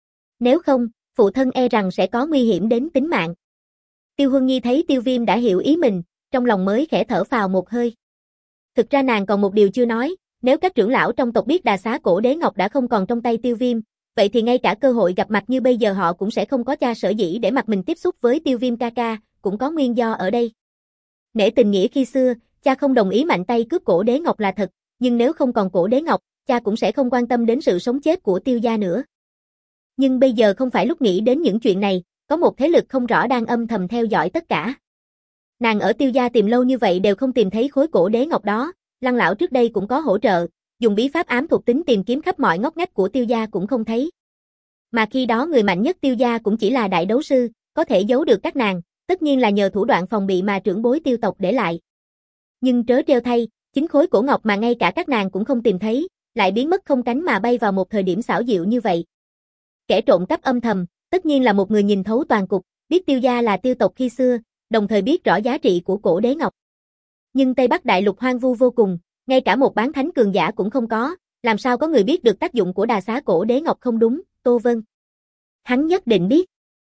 Nếu không, phụ thân e rằng sẽ có nguy hiểm đến tính mạng. Tiêu Huân Nhi thấy Tiêu Viêm đã hiểu ý mình, trong lòng mới khẽ thở phào một hơi. Thực ra nàng còn một điều chưa nói, nếu các trưởng lão trong tộc biết đà xá cổ đế ngọc đã không còn trong tay Tiêu Viêm, vậy thì ngay cả cơ hội gặp mặt như bây giờ họ cũng sẽ không có cha sở dĩ để mặt mình tiếp xúc với Tiêu Viêm ca ca, cũng có nguyên do ở đây. Nể tình nghĩa khi xưa, cha không đồng ý mạnh tay cướp cổ đế ngọc là thật, nhưng nếu không còn cổ đế ngọc, cha cũng sẽ không quan tâm đến sự sống chết của Tiêu gia nữa. Nhưng bây giờ không phải lúc nghĩ đến những chuyện này, có một thế lực không rõ đang âm thầm theo dõi tất cả. Nàng ở Tiêu gia tìm lâu như vậy đều không tìm thấy khối cổ đế ngọc đó, Lăng lão trước đây cũng có hỗ trợ, dùng bí pháp ám thuộc tính tìm kiếm khắp mọi ngóc ngách của Tiêu gia cũng không thấy. Mà khi đó người mạnh nhất Tiêu gia cũng chỉ là đại đấu sư, có thể giấu được các nàng, tất nhiên là nhờ thủ đoạn phòng bị mà trưởng bối Tiêu tộc để lại. Nhưng trớ trêu thay, chính khối cổ ngọc mà ngay cả các nàng cũng không tìm thấy, lại biến mất không cánh mà bay vào một thời điểm xảo diệu như vậy. Kẻ trộm cắp âm thầm, tất nhiên là một người nhìn thấu toàn cục, biết Tiêu gia là Tiêu tộc khi xưa, đồng thời biết rõ giá trị của cổ đế ngọc. Nhưng Tây Bắc đại lục hoang vu vô cùng, ngay cả một bán thánh cường giả cũng không có, làm sao có người biết được tác dụng của đà xá cổ đế ngọc không đúng, Tô Vân. Hắn nhất định biết.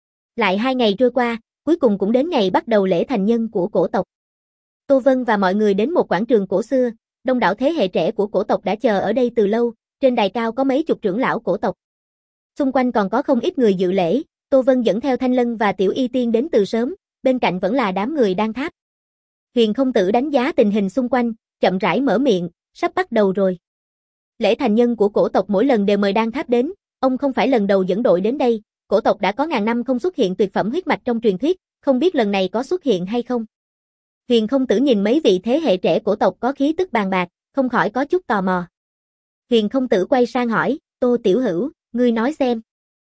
Lại hai ngày trôi qua, cuối cùng cũng đến ngày bắt đầu lễ thành nhân của cổ tộc. Tô Vân và mọi người đến một quảng trường cổ xưa, đông đảo thế hệ trẻ của cổ tộc đã chờ ở đây từ lâu, trên đài cao có mấy chục trưởng lão cổ tộc. Xung quanh còn có không ít người dự lễ, Tô Vân dẫn theo Thanh Lân và Tiểu Y Tiên đến từ sớm, bên cạnh vẫn là đám người đang tháp. Huyền Không Tử đánh giá tình hình xung quanh, chậm rãi mở miệng, sắp bắt đầu rồi. Lễ thành nhân của cổ tộc mỗi lần đều mời Đan Tháp đến, ông không phải lần đầu dẫn đội đến đây, cổ tộc đã có ngàn năm không xuất hiện tuyệt phẩm huyết mạch trong truyền thuyết, không biết lần này có xuất hiện hay không. Huyền Không Tử nhìn mấy vị thế hệ trẻ cổ tộc có khí tức bàn bạc, không khỏi có chút tò mò. Huyền Không Tử quay sang hỏi, Tô Tiểu Hữu, ngươi nói xem.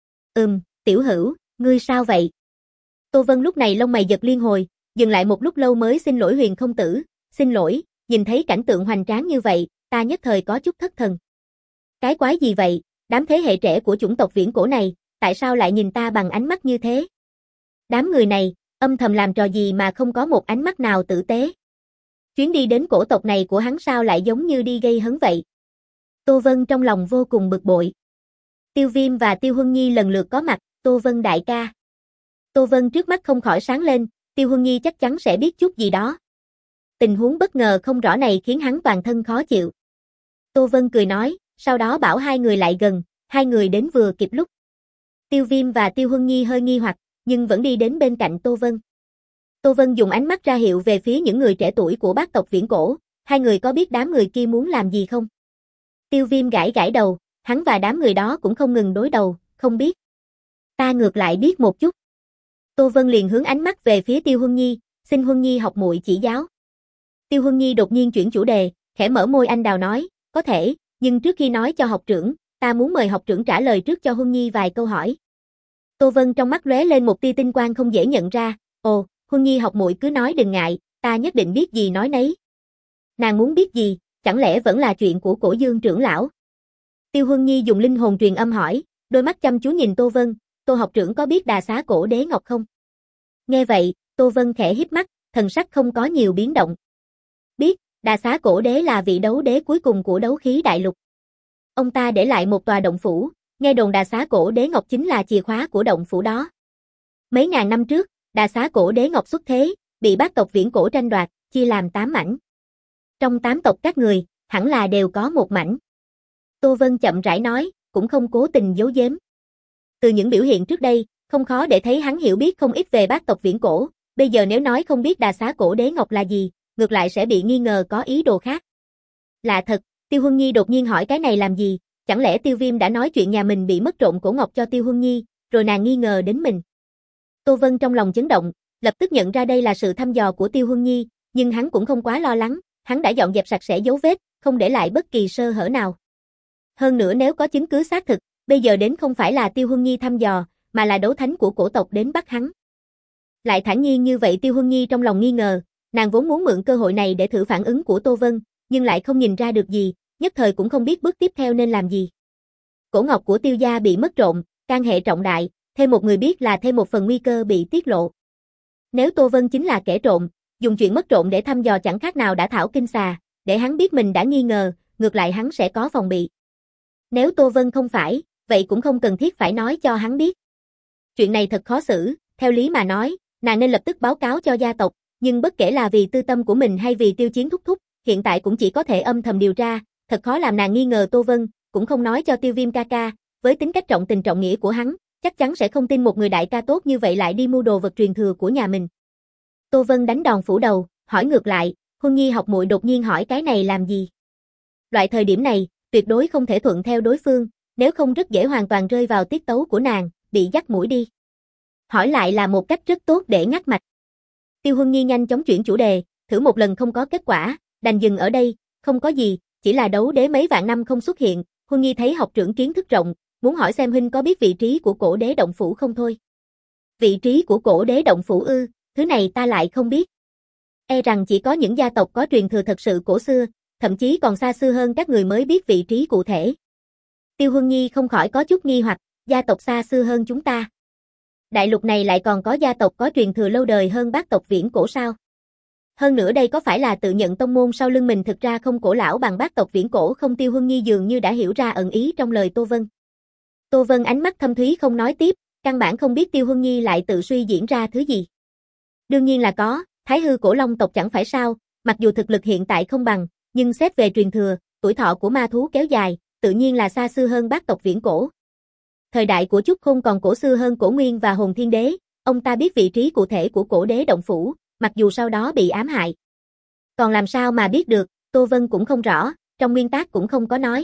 Ừm, Tiểu Hữu, ngươi sao vậy? Tô Vân lúc này lông mày giật liên hồi, dừng lại một lúc lâu mới xin lỗi Huyền Không Tử, xin lỗi, nhìn thấy cảnh tượng hoành tráng như vậy, ta nhất thời có chút thất thần. Cái quái gì vậy, đám thế hệ trẻ của chủng tộc viễn cổ này, tại sao lại nhìn ta bằng ánh mắt như thế? Đám người này, âm thầm làm trò gì mà không có một ánh mắt nào tử tế? Chuyến đi đến cổ tộc này của hắn sao lại giống như đi gây hấn vậy? Tô Vân trong lòng vô cùng bực bội. Tiêu Viêm và Tiêu Huân Nhi lần lượt có mặt, Tô Vân đại ca. Tô Vân trước mắt không khỏi sáng lên, Tiêu Huân Nhi chắc chắn sẽ biết chút gì đó. Tình huống bất ngờ không rõ này khiến hắn toàn thân khó chịu. Tô Vân cười nói, sau đó bảo hai người lại gần, hai người đến vừa kịp lúc. Tiêu Viêm và Tiêu Huân Nhi hơi nghi hoặc, nhưng vẫn đi đến bên cạnh Tô Vân. Tô Vân dùng ánh mắt ra hiệu về phía những người trẻ tuổi của bác tộc Viễn Cổ, hai người có biết đám người kia muốn làm gì không? Tiêu Viêm gãi gãi đầu, hắn và đám người đó cũng không ngừng đối đầu, không biết. Ta ngược lại biết một chút. Tô Vân liền hướng ánh mắt về phía Tiêu Huân Nhi, xin Huân Nhi học muội chỉ giáo. Tiêu Huân Nhi đột nhiên chuyển chủ đề, khẽ mở môi anh đào nói, có thể, nhưng trước khi nói cho học trưởng, ta muốn mời học trưởng trả lời trước cho Huân Nhi vài câu hỏi. Tô Vân trong mắt lóe lên một tia tinh quang không dễ nhận ra, ồ, Huân Nhi học muội cứ nói đừng ngại, ta nhất định biết gì nói nấy. Nàng muốn biết gì, chẳng lẽ vẫn là chuyện của Cổ Dương trưởng lão? Tiêu Huân Nhi dùng linh hồn truyền âm hỏi, đôi mắt chăm chú nhìn Tô Vân, Tô học trưởng có biết Đà Xá Cổ Đế Ngọc không? Nghe vậy, Tô Vân khẽ híp mắt, thần sắc không có nhiều biến động. Biết, Đà Xá Cổ Đế là vị đấu đế cuối cùng của đấu khí đại lục. Ông ta để lại một tòa động phủ, nghe đồn Đà Xá Cổ Đế Ngọc chính là chìa khóa của động phủ đó. Mấy ngàn năm trước, Đà Xá Cổ Đế Ngọc xuất thế, bị bác tộc Viễn Cổ tranh đoạt, chia làm tám mảnh. Trong tám tộc các người, hẳn là đều có một mảnh. Tô Vân chậm rãi nói, cũng không cố tình giấu giếm. Từ những biểu hiện trước đây, không khó để thấy hắn hiểu biết không ít về bác tộc Viễn Cổ, bây giờ nếu nói không biết Đà Xá Cổ Đế Ngọc là gì, ngược lại sẽ bị nghi ngờ có ý đồ khác. Lạ thật, Tiêu Huân Nhi đột nhiên hỏi cái này làm gì, chẳng lẽ Tiêu Viêm đã nói chuyện nhà mình bị mất trộm cổ ngọc cho Tiêu Huân Nhi, rồi nàng nghi ngờ đến mình. Tô Vân trong lòng chấn động, lập tức nhận ra đây là sự thăm dò của Tiêu Huân Nhi, nhưng hắn cũng không quá lo lắng, hắn đã dọn dẹp sạch sẽ dấu vết, không để lại bất kỳ sơ hở nào. Hơn nữa nếu có chứng cứ xác thực, bây giờ đến không phải là Tiêu Huân Nhi thăm dò, mà là đấu thánh của cổ tộc đến bắt hắn. Lại thản nhiên như vậy Tiêu Huân Nhi trong lòng nghi ngờ, nàng vốn muốn mượn cơ hội này để thử phản ứng của Tô Vân, nhưng lại không nhìn ra được gì, nhất thời cũng không biết bước tiếp theo nên làm gì. Cổ ngọc của Tiêu gia bị mất trộm, can hệ trọng đại, thêm một người biết là thêm một phần nguy cơ bị tiết lộ. Nếu Tô Vân chính là kẻ trộm, dùng chuyện mất trộm để thăm dò chẳng khác nào đã thảo kinh xà, để hắn biết mình đã nghi ngờ, ngược lại hắn sẽ có phòng bị. Nếu Tô Vân không phải, vậy cũng không cần thiết phải nói cho hắn biết. Chuyện này thật khó xử, theo lý mà nói, nàng nên lập tức báo cáo cho gia tộc, nhưng bất kể là vì tư tâm của mình hay vì Tiêu Chiến thúc thúc, hiện tại cũng chỉ có thể âm thầm điều tra, thật khó làm nàng nghi ngờ Tô Vân, cũng không nói cho Tiêu Viêm ca ca, với tính cách trọng tình trọng nghĩa của hắn, chắc chắn sẽ không tin một người đại ca tốt như vậy lại đi mua đồ vật truyền thừa của nhà mình. Tô Vân đánh đòn phủ đầu, hỏi ngược lại, Huân Nhi học muội đột nhiên hỏi cái này làm gì? Loại thời điểm này, tuyệt đối không thể thuận theo đối phương, nếu không rất dễ hoàn toàn rơi vào tiết tấu của nàng, bị dắt mũi đi. Hỏi lại là một cách rất tốt để ngắt mạch. Tiêu Huân Nhi nhanh chóng chuyển chủ đề, thử một lần không có kết quả, đành dừng ở đây, không có gì, chỉ là đấu đế mấy vạn năm không xuất hiện, Huân Nhi thấy học trưởng kiến thức rộng, muốn hỏi xem huynh có biết vị trí của cổ đế động phủ không thôi. Vị trí của cổ đế động phủ ư, thứ này ta lại không biết. E rằng chỉ có những gia tộc có truyền thừa thật sự cổ xưa, thậm chí còn xa xưa hơn các người mới biết vị trí cụ thể. Tiêu Huân Nhi không khỏi có chút nghi hoặc, gia tộc xa xưa hơn chúng ta. Đại lục này lại còn có gia tộc có truyền thừa lâu đời hơn bác tộc Viễn Cổ sao? Hơn nữa đây có phải là tự nhận tông môn sau lưng mình thực ra không cổ lão bằng bác tộc Viễn Cổ không? Tiêu Huân Nhi dường như đã hiểu ra ẩn ý trong lời Tô Vân. Tô Vân ánh mắt thâm thúy không nói tiếp, căn bản không biết Tiêu Huân Nhi lại tự suy diễn ra thứ gì. Đương nhiên là có, Thái Hư Cổ Long tộc chẳng phải sao, mặc dù thực lực hiện tại không bằng, nhưng xét về truyền thừa, tuổi thọ của ma thú kéo dài, tự nhiên là xa xưa hơn bác tộc Viễn Cổ. Thời đại của Chúc Khôn còn cổ xưa hơn Cổ Nguyên và Hồn Thiên Đế, ông ta biết vị trí cụ thể của cổ đế động phủ, mặc dù sau đó bị ám hại. Còn làm sao mà biết được, Tô Vân cũng không rõ, trong nguyên tắc cũng không có nói.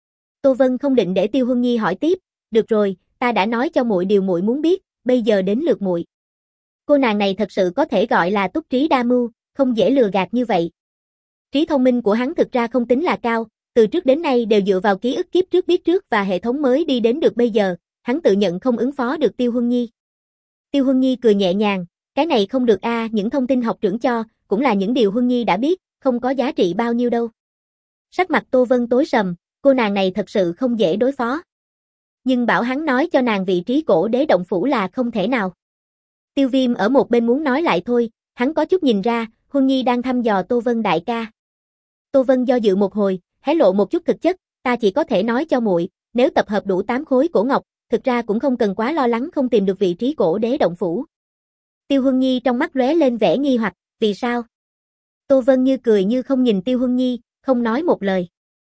Tô Vân không định để Tiêu Huân Nhi hỏi tiếp, được rồi, ta đã nói cho muội điều muội muốn biết, bây giờ đến lượt muội. Cô nàng này thật sự có thể gọi là túc trí đa mưu, không dễ lừa gạt như vậy. Trí thông minh của hắn thực ra không tính là cao, từ trước đến nay đều dựa vào ký ức kiếp trước biết trước và hệ thống mới đi đến được bây giờ, hắn tự nhận không ứng phó được Tiêu Huân Nhi. Tiêu Huân Nhi cười nhẹ nhàng, cái này không được a, à, những thông tin học trưởng cho, cũng là những điều Huân Nhi đã biết, không có giá trị bao nhiêu đâu. Sắc mặt Tô Vân tối sầm, cô nàng này thật sự không dễ đối phó. Nhưng bảo hắn nói cho nàng vị trí cổ đế động phủ là không thể nào. Tiêu Viêm ở một bên muốn nói lại thôi, hắn có chút nhìn ra, Huân Nhi đang thăm dò Tô Vân đại ca. Tô Vân do dự một hồi, hé lộ một chút thực chất, ta chỉ có thể nói cho muội, nếu tập hợp đủ tám khối cổ ngọc, thực ra cũng không cần quá lo lắng không tìm được vị trí cổ đế động phủ. Tiêu Huân Nhi trong mắt lóe lên vẻ nghi hoặc, vì sao? Tô Vân như cười như không nhìn Tiêu Huân Nhi, không nói một lời.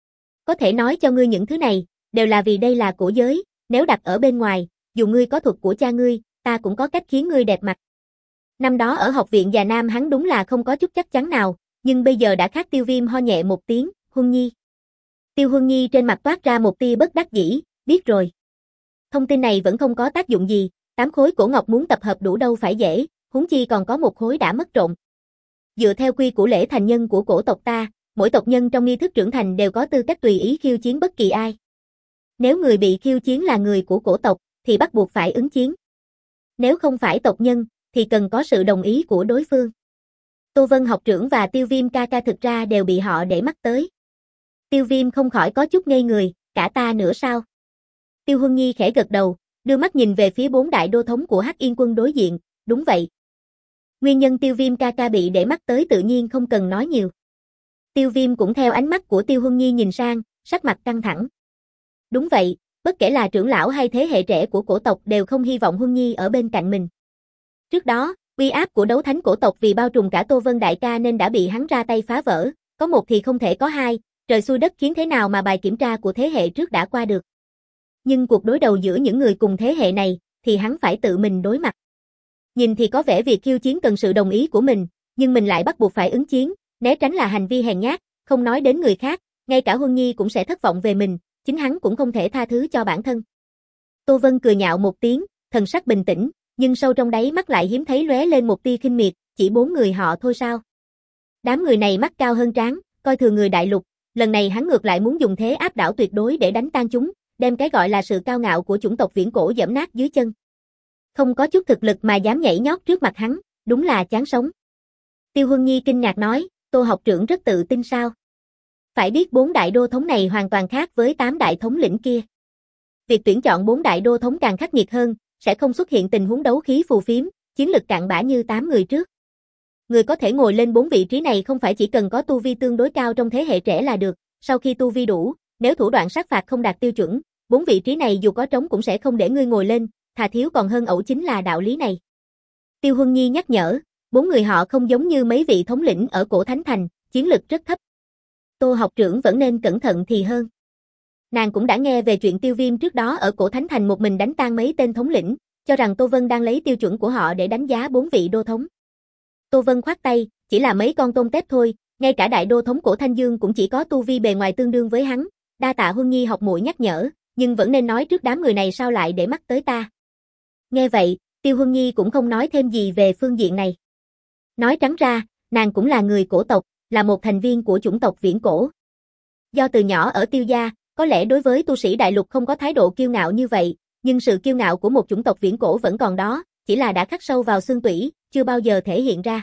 Có thể nói cho ngươi những thứ này, đều là vì đây là cổ giới, nếu đặt ở bên ngoài, dù ngươi có thuật của cha ngươi, ta cũng có cách khiến ngươi đẹp mặt. Năm đó ở học viện Già Nam hắn đúng là không có chút chắc chắn nào, nhưng bây giờ đã khác. Tiêu Viêm ho nhẹ một tiếng, Huân Nhi. Tiêu Huân Nhi trên mặt toát ra một tia bất đắc dĩ, biết rồi. Thông tin này vẫn không có tác dụng gì, tám khối cổ ngọc muốn tập hợp đủ đâu phải dễ, huống chi còn có một khối đã mất trộm. Dựa theo quy củ lễ thành nhân của cổ tộc ta, mỗi tộc nhân trong nghi thức trưởng thành đều có tư cách tùy ý khiêu chiến bất kỳ ai. Nếu người bị khiêu chiến là người của cổ tộc, thì bắt buộc phải ứng chiến. Nếu không phải tộc nhân, thì cần có sự đồng ý của đối phương. Tô Vân học trưởng và Tiêu Viêm ca ca thực ra đều bị họ để mắt tới. Tiêu Viêm không khỏi có chút ngây người, cả ta nữa sao? Tiêu Huân Nhi khẽ gật đầu, đưa mắt nhìn về phía bốn đại đô thống của Hắc Yên quân đối diện, đúng vậy. Nguyên nhân Tiêu Viêm ca ca bị để mắt tới tự nhiên không cần nói nhiều. Tiêu Viêm cũng theo ánh mắt của Tiêu Huân Nhi nhìn sang, sắc mặt căng thẳng. Đúng vậy, bất kể là trưởng lão hay thế hệ trẻ của cổ tộc đều không hy vọng Huân Nhi ở bên cạnh mình. Trước đó, uy áp của đấu thánh cổ tộc vì bao trùm cả Tô Vân đại ca nên đã bị hắn ra tay phá vỡ, có một thì không thể có hai, trời xui đất khiến thế nào mà bài kiểm tra của thế hệ trước đã qua được. Nhưng cuộc đối đầu giữa những người cùng thế hệ này, thì hắn phải tự mình đối mặt. Nhìn thì có vẻ việc khiêu chiến cần sự đồng ý của mình, nhưng mình lại bắt buộc phải ứng chiến, né tránh là hành vi hèn nhát, không nói đến người khác, ngay cả Huân Nhi cũng sẽ thất vọng về mình, chính hắn cũng không thể tha thứ cho bản thân. Tô Vân cười nhạo một tiếng, thần sắc bình tĩnh, nhưng sâu trong đáy mắt lại hiếm thấy lóe lên một tia khinh miệt, chỉ bốn người họ thôi sao? Đám người này mắt cao hơn trán, coi thường người đại lục, lần này hắn ngược lại muốn dùng thế áp đảo tuyệt đối để đánh tan chúng, đem cái gọi là sự cao ngạo của chủng tộc viễn cổ giẫm nát dưới chân. Không có chút thực lực mà dám nhảy nhót trước mặt hắn, đúng là chán sống. Tiêu Huân Nhi kinh ngạc nói, Tô học trưởng rất tự tin sao? Phải biết bốn đại đô thống này hoàn toàn khác với tám đại thống lĩnh kia. Việc tuyển chọn bốn đại đô thống càng khắc nghiệt hơn, sẽ không xuất hiện tình huống đấu khí phù phiếm, chiến lực cạn bã như tám người trước. Người có thể ngồi lên bốn vị trí này không phải chỉ cần có tu vi tương đối cao trong thế hệ trẻ là được, sau khi tu vi đủ, nếu thủ đoạn sát phạt không đạt tiêu chuẩn, bốn vị trí này dù có trống cũng sẽ không để ngươi ngồi lên, thà thiếu còn hơn ẩu, chính là đạo lý này. Tiêu Huân Nhi nhắc nhở, bốn người họ không giống như mấy vị thống lĩnh ở Cổ Thánh Thành, chiến lực rất thấp. Tô học trưởng vẫn nên cẩn thận thì hơn. Nàng cũng đã nghe về chuyện Tiêu Viêm trước đó ở Cổ Thánh Thành một mình đánh tan mấy tên thống lĩnh, cho rằng Tô Vân đang lấy tiêu chuẩn của họ để đánh giá bốn vị đô thống. Tô Vân khoát tay, chỉ là mấy con tôm tép thôi, ngay cả đại đô thống Cổ Thanh Dương cũng chỉ có tu vi bề ngoài tương đương với hắn, đa tạ Huân Nhi học muội nhắc nhở, nhưng vẫn nên nói trước đám người này sao lại để mắt tới ta. Nghe vậy, Tiêu Huân Nhi cũng không nói thêm gì về phương diện này. Nói trắng ra, nàng cũng là người cổ tộc, là một thành viên của chủng tộc viễn cổ. Do từ nhỏ ở Tiêu gia, có lẽ đối với tu sĩ đại lục không có thái độ kiêu ngạo như vậy, nhưng sự kiêu ngạo của một chủng tộc viễn cổ vẫn còn đó, chỉ là đã khắc sâu vào xương tủy, chưa bao giờ thể hiện ra.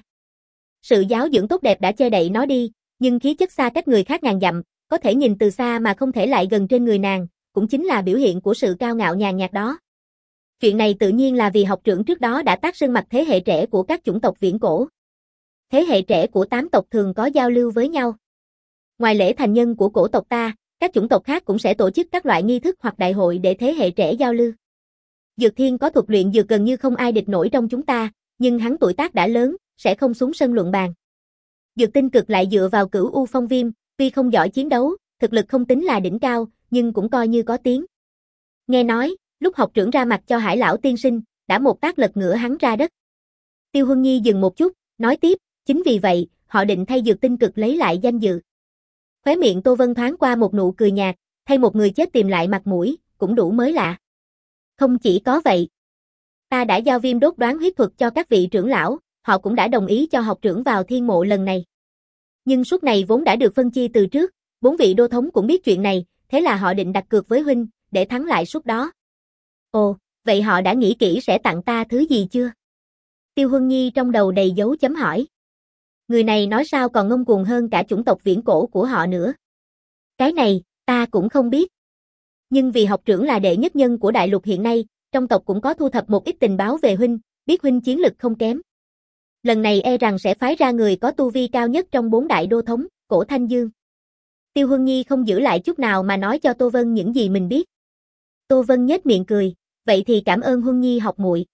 Sự giáo dưỡng tốt đẹp đã che đậy nó đi, nhưng khí chất xa cách người khác ngàn dặm, có thể nhìn từ xa mà không thể lại gần trên người nàng, cũng chính là biểu hiện của sự cao ngạo nhàn nhạt đó. Chuyện này tự nhiên là vì học trưởng trước đó đã tác sơn mặt thế hệ trẻ của các chủng tộc viễn cổ. Thế hệ trẻ của tám tộc thường có giao lưu với nhau. Ngoài lễ thành nhân của cổ tộc ta, các chủng tộc khác cũng sẽ tổ chức các loại nghi thức hoặc đại hội để thế hệ trẻ giao lưu. Dược Thiên có thuật luyện dược gần như không ai địch nổi trong chúng ta, nhưng hắn tuổi tác đã lớn, sẽ không xuống sân luận bàn. Dược Tinh Cực lại dựa vào Cửu U Phong Viêm, tuy không giỏi chiến đấu, thực lực không tính là đỉnh cao, nhưng cũng coi như có tiếng. Nghe nói, lúc học trưởng ra mặt cho Hải lão tiên sinh, đã một tác lật ngửa hắn ra đất. Tiêu Huân Nhi dừng một chút, nói tiếp, chính vì vậy, họ định thay Dược Tinh Cực lấy lại danh dự. Khóe miệng Tô Vân thoáng qua một nụ cười nhạt, thay một người chết tìm lại mặt mũi, cũng đủ mới lạ. Không chỉ có vậy, ta đã giao viêm đốt đoán huyết thuật cho các vị trưởng lão, họ cũng đã đồng ý cho học trưởng vào thiên mộ lần này. Nhưng suốt này vốn đã được phân chia từ trước, bốn vị đô thống cũng biết chuyện này, thế là họ định đặt cược với huynh, để thắng lại suốt đó. Ồ, vậy họ đã nghĩ kỹ sẽ tặng ta thứ gì chưa? Tiêu Huân Nhi trong đầu đầy dấu chấm hỏi. Người này nói sao còn ngông cuồng hơn cả chủng tộc viễn cổ của họ nữa. Cái này, ta cũng không biết. Nhưng vì học trưởng là đệ nhất nhân của đại lục hiện nay, trong tộc cũng có thu thập một ít tình báo về huynh, biết huynh chiến lực không kém. Lần này e rằng sẽ phái ra người có tu vi cao nhất trong bốn đại đô thống, Cổ Thanh Dương. Tiêu Huân Nhi không giữ lại chút nào mà nói cho Tô Vân những gì mình biết. Tô Vân nhếch miệng cười, vậy thì cảm ơn Huân Nhi học muội.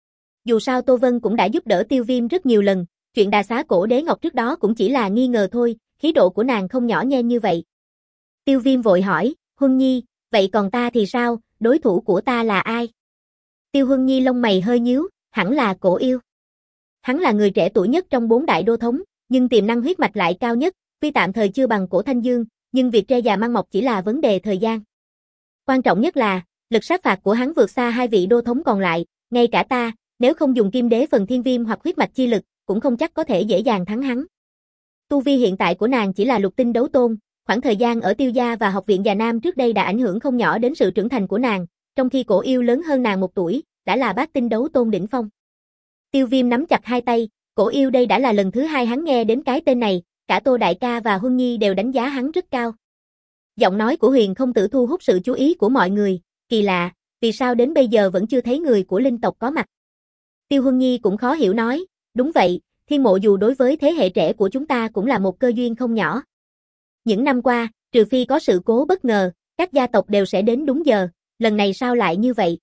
Dù sao Tô Vân cũng đã giúp đỡ Tiêu Viêm rất nhiều lần, chuyện đà xá cổ đế ngọc trước đó cũng chỉ là nghi ngờ thôi, khí độ của nàng không nhỏ nhen như vậy. Tiêu Viêm vội hỏi, Huân Nhi, vậy còn ta thì sao, đối thủ của ta là ai? Tiêu Huân Nhi lông mày hơi nhíu, hẳn là Cổ Yêu. Hắn là người trẻ tuổi nhất trong bốn đại đô thống, nhưng tiềm năng huyết mạch lại cao nhất, tuy tạm thời chưa bằng Cổ Thanh Dương, nhưng việc tre già mang mọc chỉ là vấn đề thời gian. Quan trọng nhất là, lực sát phạt của hắn vượt xa hai vị đô thống còn lại, ngay cả ta, nếu không dùng kim đế phần thiên viêm hoặc huyết mạch chi lực, cũng không chắc có thể dễ dàng thắng hắn. Tu vi hiện tại của nàng chỉ là lục tinh đấu tôn, khoảng thời gian ở Tiêu gia và học viện Già Nam trước đây đã ảnh hưởng không nhỏ đến sự trưởng thành của nàng, trong khi Cổ Yêu lớn hơn nàng một tuổi, đã là bát tinh đấu tôn đỉnh phong. Tiêu Viêm nắm chặt hai tay, Cổ Yêu đây đã là lần thứ hai hắn nghe đến cái tên này, cả Tô đại ca và Huân Nhi đều đánh giá hắn rất cao. Giọng nói của Huyền không tử thu hút sự chú ý của mọi người, kỳ lạ, vì sao đến bây giờ vẫn chưa thấy người của linh tộc có mặt. Tiêu Huân Nhi cũng khó hiểu nói, đúng vậy, Thiên Mộ dù đối với thế hệ trẻ của chúng ta cũng là một cơ duyên không nhỏ. Những năm qua, trừ phi có sự cố bất ngờ, các gia tộc đều sẽ đến đúng giờ, lần này sao lại như vậy?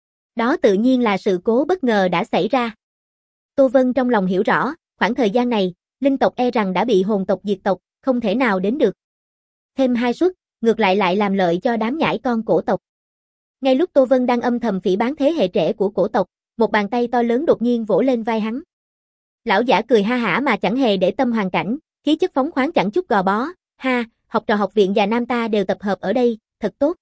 Đó tự nhiên là sự cố bất ngờ đã xảy ra. Tô Vân trong lòng hiểu rõ, khoảng thời gian này, linh tộc e rằng đã bị hồn tộc diệt tộc, không thể nào đến được. Thêm hai suất, ngược lại lại làm lợi cho đám nhãi con cổ tộc. Ngay lúc Tô Vân đang âm thầm phỉ báng thế hệ trẻ của cổ tộc, một bàn tay to lớn đột nhiên vỗ lên vai hắn. Lão giả cười ha hả mà chẳng hề để tâm hoàn cảnh, khí chất phóng khoáng chẳng chút gò bó, ha, học trò học viện Già Nam ta đều tập hợp ở đây, thật tốt.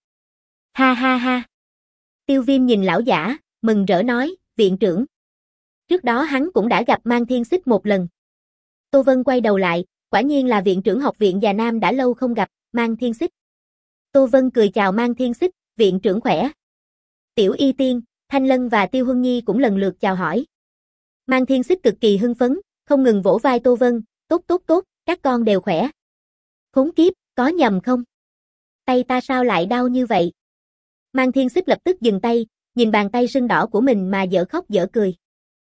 Ha ha ha. Tiêu Viêm nhìn lão giả, mừng rỡ nói, viện trưởng. Trước đó hắn cũng đã gặp Mang Thiên Xích một lần. Tô Vân quay đầu lại, quả nhiên là viện trưởng học viện Già Nam đã lâu không gặp, Mang Thiên Xích. Tô Vân cười chào Mang Thiên Xích, viện trưởng khỏe. Tiểu Y Tiên, Thanh Lân và Tiêu Huân Nhi cũng lần lượt chào hỏi. Mang Thiên Xích cực kỳ hưng phấn, không ngừng vỗ vai Tô Vân, tốt tốt tốt, các con đều khỏe. Khốn kiếp, có nhầm không? Tay ta sao lại đau như vậy? Mang Thiên Xích lập tức dừng tay, nhìn bàn tay sưng đỏ của mình mà dở khóc dở cười.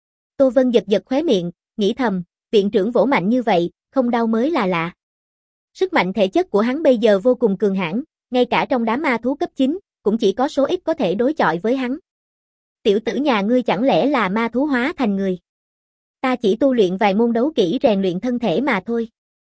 Tô Vân giật giật khóe miệng, nghĩ thầm, viện trưởng vỗ mạnh như vậy, không đau mới là lạ. Sức mạnh thể chất của hắn bây giờ vô cùng cường hãn, ngay cả trong đám ma thú cấp chín, cũng chỉ có số ít có thể đối chọi với hắn. Tiểu tử nhà ngươi chẳng lẽ là ma thú hóa thành người? Ta chỉ tu luyện vài môn đấu kỹ rèn luyện thân thể mà thôi.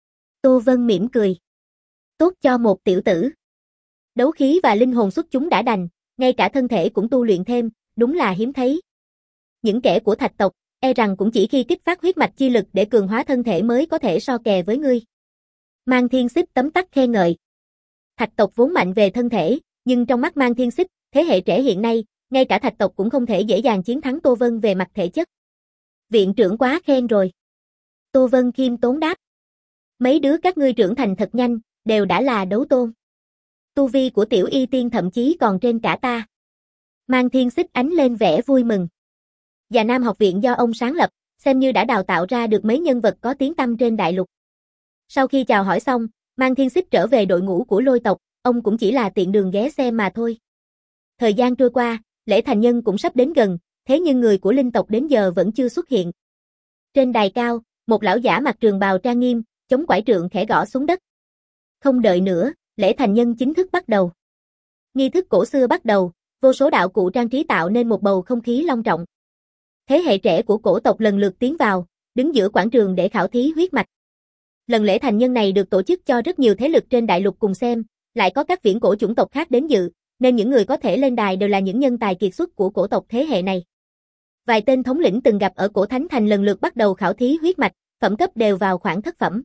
Tô Vân mỉm cười. Tốt cho một tiểu tử. Đấu khí và linh hồn xuất chúng đã đành, ngay cả thân thể cũng tu luyện thêm, đúng là hiếm thấy. Những kẻ của thạch tộc, e rằng cũng chỉ khi kích phát huyết mạch chi lực để cường hóa thân thể mới có thể so kè với ngươi. Mang Thiên Xích tấm tắc khen ngợi. Thạch tộc vốn mạnh về thân thể, nhưng trong mắt Mang Thiên Xích, thế hệ trẻ hiện nay, ngay cả thạch tộc cũng không thể dễ dàng chiến thắng Tô Vân về mặt thể chất. Viện trưởng quá khen rồi. Tô Vân khiêm tốn đáp. Mấy đứa các ngươi trưởng thành thật nhanh, đều đã là đấu tôn. Tu vi của Tiểu Y Tiên thậm chí còn trên cả ta. Mang Thiên Xích ánh lên vẻ vui mừng. Già Nam học viện do ông sáng lập, xem như đã đào tạo ra được mấy nhân vật có tiếng tăm trên đại lục. Sau khi chào hỏi xong, Mang Thiên Xích trở về đội ngũ của Lôi tộc, ông cũng chỉ là tiện đường ghé xem mà thôi. Thời gian trôi qua, lễ thành nhân cũng sắp đến gần, thế nhưng người của linh tộc đến giờ vẫn chưa xuất hiện. Trên đài cao, một lão giả mặc trường bào trang nghiêm, chống quải trượng khẽ gõ xuống đất. Không đợi nữa, lễ thành nhân chính thức bắt đầu. Nghi thức cổ xưa bắt đầu, vô số đạo cụ trang trí tạo nên một bầu không khí long trọng. Thế hệ trẻ của cổ tộc lần lượt tiến vào, đứng giữa quảng trường để khảo thí huyết mạch. Lần lễ thành nhân này được tổ chức cho rất nhiều thế lực trên đại lục cùng xem, lại có các viễn cổ chủng tộc khác đến dự, nên những người có thể lên đài đều là những nhân tài kiệt xuất của cổ tộc thế hệ này. Vài tên thống lĩnh từng gặp ở Cổ Thánh Thành lần lượt bắt đầu khảo thí huyết mạch, phẩm cấp đều vào khoảng thất phẩm.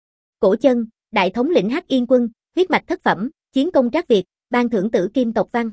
Cổ Chân, đại thống lĩnh Hắc Yên Quân, huyết mạch thất phẩm, chiến công trác Việt, ban thưởng tử kim tộc văn.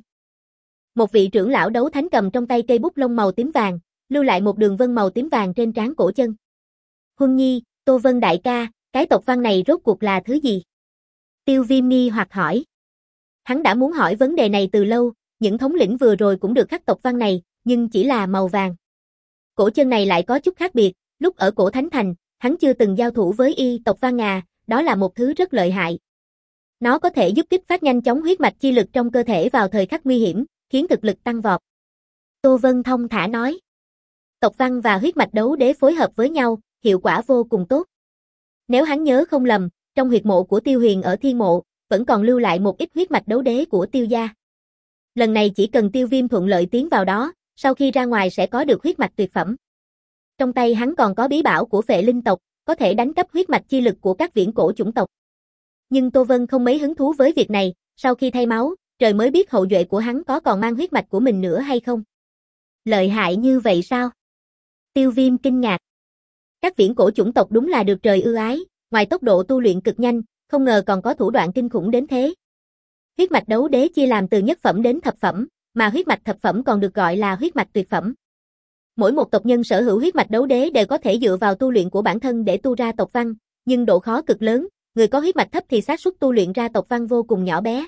Một vị trưởng lão đấu thánh cầm trong tay cây bút lông màu tím vàng, lưu lại một đường vân màu tím vàng trên trán Cổ Chân. Huân Nhi, Tô Vân đại ca, cái tộc văn này rốt cuộc là thứ gì? Tiêu Viêm nghi hoặc hỏi. Hắn đã muốn hỏi vấn đề này từ lâu, những thống lĩnh vừa rồi cũng được khắc tộc văn này, nhưng chỉ là màu vàng. Cổ Chân này lại có chút khác biệt, lúc ở Cổ Thánh Thành, hắn chưa từng giao thủ với y tộc văn à, đó là một thứ rất lợi hại. Nó có thể giúp kích phát nhanh chóng huyết mạch chi lực trong cơ thể vào thời khắc nguy hiểm, khiến thực lực tăng vọt. Tô Vân thông thả nói. Tộc văn và huyết mạch đấu đế phối hợp với nhau, hiệu quả vô cùng tốt. Nếu hắn nhớ không lầm, trong huyệt mộ của Tiêu Huyền ở Thiên Mộ, vẫn còn lưu lại một ít huyết mạch đấu đế của Tiêu gia. Lần này chỉ cần Tiêu Viêm thuận lợi tiến vào đó, sau khi ra ngoài sẽ có được huyết mạch tuyệt phẩm. Trong tay hắn còn có bí bảo của Phệ Linh tộc, có thể đánh cắp huyết mạch chi lực của các viễn cổ chủng tộc. Nhưng Tô Vân không mấy hứng thú với việc này, sau khi thay máu, trời mới biết hậu duệ của hắn có còn mang huyết mạch của mình nữa hay không. Lợi hại như vậy sao? Tiêu Viêm kinh ngạc. Các viễn cổ chủng tộc đúng là được trời ưu ái, ngoài tốc độ tu luyện cực nhanh, không ngờ còn có thủ đoạn kinh khủng đến thế. Huyết mạch đấu đế chia làm từ nhất phẩm đến thập phẩm, mà huyết mạch thập phẩm còn được gọi là huyết mạch tuyệt phẩm. Mỗi một tộc nhân sở hữu huyết mạch đấu đế đều có thể dựa vào tu luyện của bản thân để tu ra tộc văn, nhưng độ khó cực lớn, người có huyết mạch thấp thì xác suất tu luyện ra tộc văn vô cùng nhỏ bé.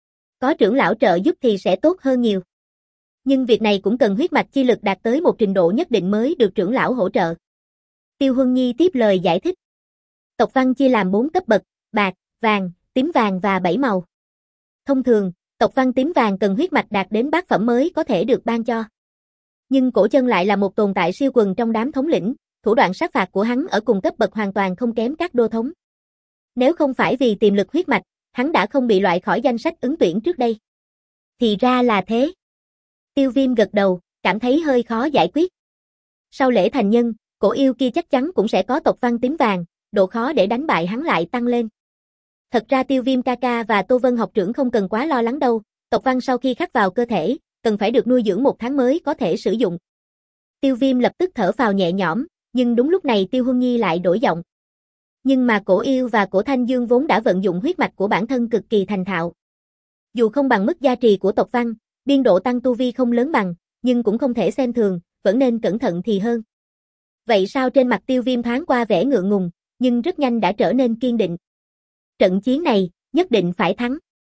Có trưởng lão trợ giúp thì sẽ tốt hơn nhiều. Nhưng việc này cũng cần huyết mạch chi lực đạt tới một trình độ nhất định mới được trưởng lão hỗ trợ. Tiêu Huân Nhi tiếp lời giải thích. Tộc văn chia làm bốn cấp bậc, bạc, vàng, tím vàng và bảy màu. Thông thường, tộc văn tím vàng cần huyết mạch đạt đến bát phẩm mới có thể được ban cho. Nhưng Cổ Chân lại là một tồn tại siêu quần trong đám thống lĩnh, thủ đoạn sát phạt của hắn ở cùng cấp bậc hoàn toàn không kém các đô thống. Nếu không phải vì tiềm lực huyết mạch, hắn đã không bị loại khỏi danh sách ứng tuyển trước đây. Thì ra là thế. Tiêu Viêm gật đầu, cảm thấy hơi khó giải quyết. Sau lễ thành nhân, cổ yêu kia chắc chắn cũng sẽ có tộc văn tím vàng, độ khó để đánh bại hắn lại tăng lên. Thật ra Tiêu Viêm ca ca và Tô Vân học trưởng không cần quá lo lắng đâu, tộc văn sau khi khắc vào cơ thể, cần phải được nuôi dưỡng một tháng mới có thể sử dụng. Tiêu Viêm lập tức thở phào nhẹ nhõm, nhưng đúng lúc này Tiêu Huân Nhi lại đổi giọng. Nhưng mà cổ yêu và cổ Thanh Dương vốn đã vận dụng huyết mạch của bản thân cực kỳ thành thạo. Dù không bằng mức gia trì của tộc văn, biên độ tăng tu vi không lớn bằng, nhưng cũng không thể xem thường, vẫn nên cẩn thận thì hơn. Vậy sao trên mặt Tiêu Viêm thoáng qua vẻ ngượng ngùng, nhưng rất nhanh đã trở nên kiên định. Trận chiến này, nhất định phải thắng.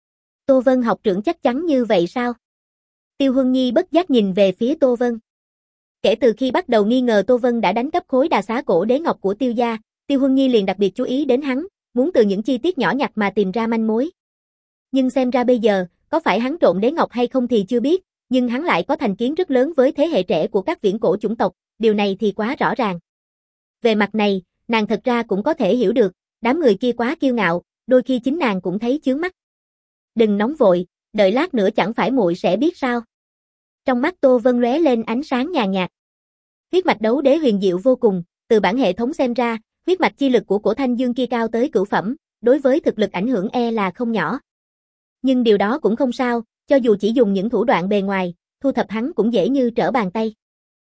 Tô Vân học trưởng chắc chắn như vậy sao? Tiêu Huân Nhi bất giác nhìn về phía Tô Vân. Kể từ khi bắt đầu nghi ngờ Tô Vân đã đánh cắp khối đà xá cổ đế ngọc của Tiêu gia, Tiêu Huân Nhi liền đặc biệt chú ý đến hắn, muốn từ những chi tiết nhỏ nhặt mà tìm ra manh mối. Nhưng xem ra bây giờ, có phải hắn trộm đế ngọc hay không thì chưa biết, nhưng hắn lại có thành kiến rất lớn với thế hệ trẻ của các viễn cổ chủng tộc, điều này thì quá rõ ràng. Về mặt này, nàng thật ra cũng có thể hiểu được, đám người kia quá kiêu ngạo, đôi khi chính nàng cũng thấy chướng mắt. Đừng nóng vội, đợi lát nữa chẳng phải muội sẽ biết sao. Trong mắt Tô Vân lóe lên ánh sáng nhàn nhạt. Huyết mạch đấu đế huyền diệu vô cùng, từ bản hệ thống xem ra, huyết mạch chi lực của cổ Thanh Dương kia cao tới cửu phẩm, đối với thực lực ảnh hưởng e là không nhỏ. Nhưng điều đó cũng không sao, cho dù chỉ dùng những thủ đoạn bề ngoài, thu thập hắn cũng dễ như trở bàn tay.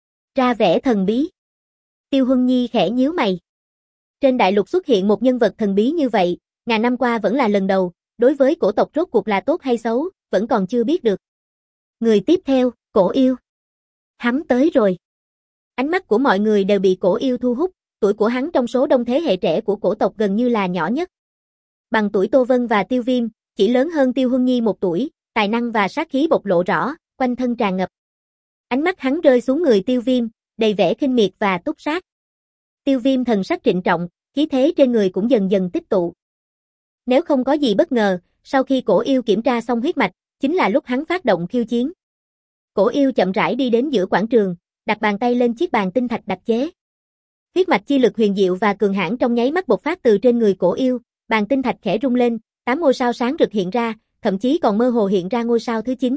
Ra vẻ thần bí. Tiêu Huân Nhi khẽ nhíu mày. Trên đại lục xuất hiện một nhân vật thần bí như vậy, ngàn năm qua vẫn là lần đầu, đối với cổ tộc rốt cuộc là tốt hay xấu, vẫn còn chưa biết được. Người tiếp theo, cổ yêu. Hắn tới rồi. Ánh mắt của mọi người đều bị cổ yêu thu hút, tuổi của hắn trong số đông thế hệ trẻ của cổ tộc gần như là nhỏ nhất. Bằng tuổi Tô Vân và Tiêu Viêm, chỉ lớn hơn Tiêu Huân Nhi một tuổi, tài năng và sát khí bộc lộ rõ, quanh thân tràn ngập. Ánh mắt hắn rơi xuống người Tiêu Viêm, đầy vẻ khinh miệt và túc sát. Tiêu Viêm thần sắc trịnh trọng, khí thế trên người cũng dần dần tích tụ. Nếu không có gì bất ngờ, sau khi cổ yêu kiểm tra xong huyết mạch, chính là lúc hắn phát động khiêu chiến. Cổ yêu chậm rãi đi đến giữa quảng trường, đặt bàn tay lên chiếc bàn tinh thạch đặc chế. Huyết mạch chi lực huyền diệu và cường hãn trong nháy mắt bộc phát từ trên người cổ yêu, bàn tinh thạch khẽ rung lên, tám ngôi sao sáng rực hiện ra, thậm chí còn mơ hồ hiện ra ngôi sao thứ chín.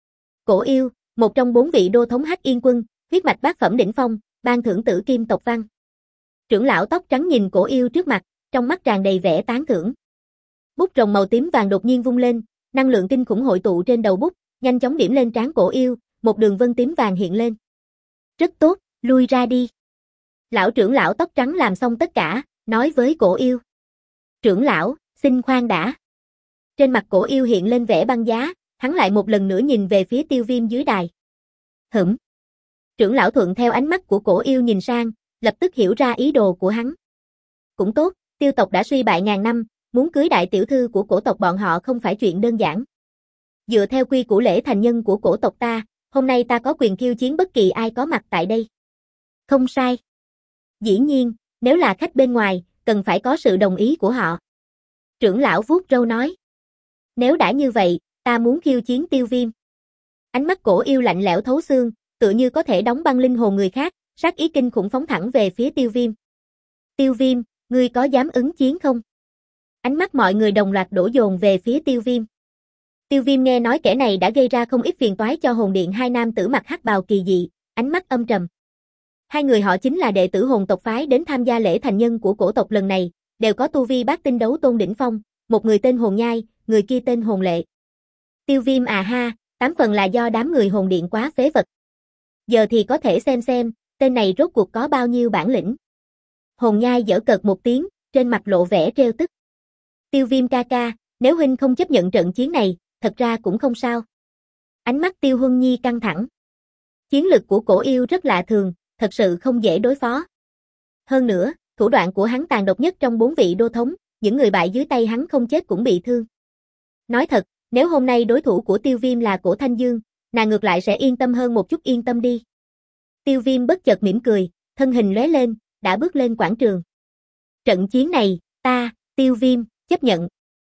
Cổ yêu, một trong bốn vị đô thống Hắc Yên Quân, huyết mạch bát phẩm đỉnh phong, ban thưởng tử kim tộc văn. Trưởng lão tóc trắng nhìn cổ yêu trước mặt, trong mắt tràn đầy vẻ tán thưởng. Bút rồng màu tím vàng đột nhiên vung lên, năng lượng kinh khủng hội tụ trên đầu bút, nhanh chóng điểm lên trán cổ yêu, một đường vân tím vàng hiện lên. Rất tốt, lui ra đi. Lão trưởng lão tóc trắng làm xong tất cả, nói với cổ yêu. Trưởng lão, xin khoan đã. Trên mặt cổ yêu hiện lên vẻ băng giá, hắn lại một lần nữa nhìn về phía Tiêu Viêm dưới đài. Hửm. Trưởng lão thuận theo ánh mắt của cổ yêu nhìn sang, lập tức hiểu ra ý đồ của hắn. Cũng tốt, Tiêu tộc đã suy bại ngàn năm, muốn cưới đại tiểu thư của cổ tộc bọn họ không phải chuyện đơn giản. Dựa theo quy củ lễ thành nhân của cổ tộc ta, hôm nay ta có quyền khiêu chiến bất kỳ ai có mặt tại đây. Không sai. Dĩ nhiên, nếu là khách bên ngoài, cần phải có sự đồng ý của họ. Trưởng lão vuốt râu nói. Nếu đã như vậy, ta muốn khiêu chiến Tiêu Viêm. Ánh mắt cổ yêu lạnh lẽo thấu xương, tựa như có thể đóng băng linh hồn người khác, sát ý kinh khủng phóng thẳng về phía Tiêu Viêm. Tiêu Viêm, ngươi có dám ứng chiến không? Ánh mắt mọi người đồng loạt đổ dồn về phía Tiêu Viêm. Tiêu Viêm nghe nói kẻ này đã gây ra không ít phiền toái cho hồn điện hai nam tử mặc hắc bào kỳ dị, ánh mắt âm trầm. Hai người họ chính là đệ tử hồn tộc phái đến tham gia lễ thành nhân của cổ tộc lần này, đều có tu vi bát tinh đấu tôn đỉnh phong, một người tên Hồn Nhai, người kia tên Hồn Lệ. Tiêu Viêm à ha, tám phần là do đám người hồn điện quá phế vật. Giờ thì có thể xem xem, tên này rốt cuộc có bao nhiêu bản lĩnh. Hồn Nhai giở cợt một tiếng, trên mặt lộ vẻ trêu tức. Tiêu Viêm ca ca, nếu huynh không chấp nhận trận chiến này, thật ra cũng không sao. Ánh mắt Tiêu Huân Nhi căng thẳng. Chiến lực của cổ yêu rất lạ thường, thật sự không dễ đối phó. Hơn nữa, thủ đoạn của hắn tàn độc nhất trong bốn vị đô thống, những người bại dưới tay hắn không chết cũng bị thương. Nói thật, nếu hôm nay đối thủ của Tiêu Viêm là Cổ Thanh Dương, nàng ngược lại sẽ yên tâm hơn một chút, yên tâm đi. Tiêu Viêm bất chợt mỉm cười, thân hình lóe lên, đã bước lên quảng trường. Trận chiến này, ta, Tiêu Viêm, chấp nhận.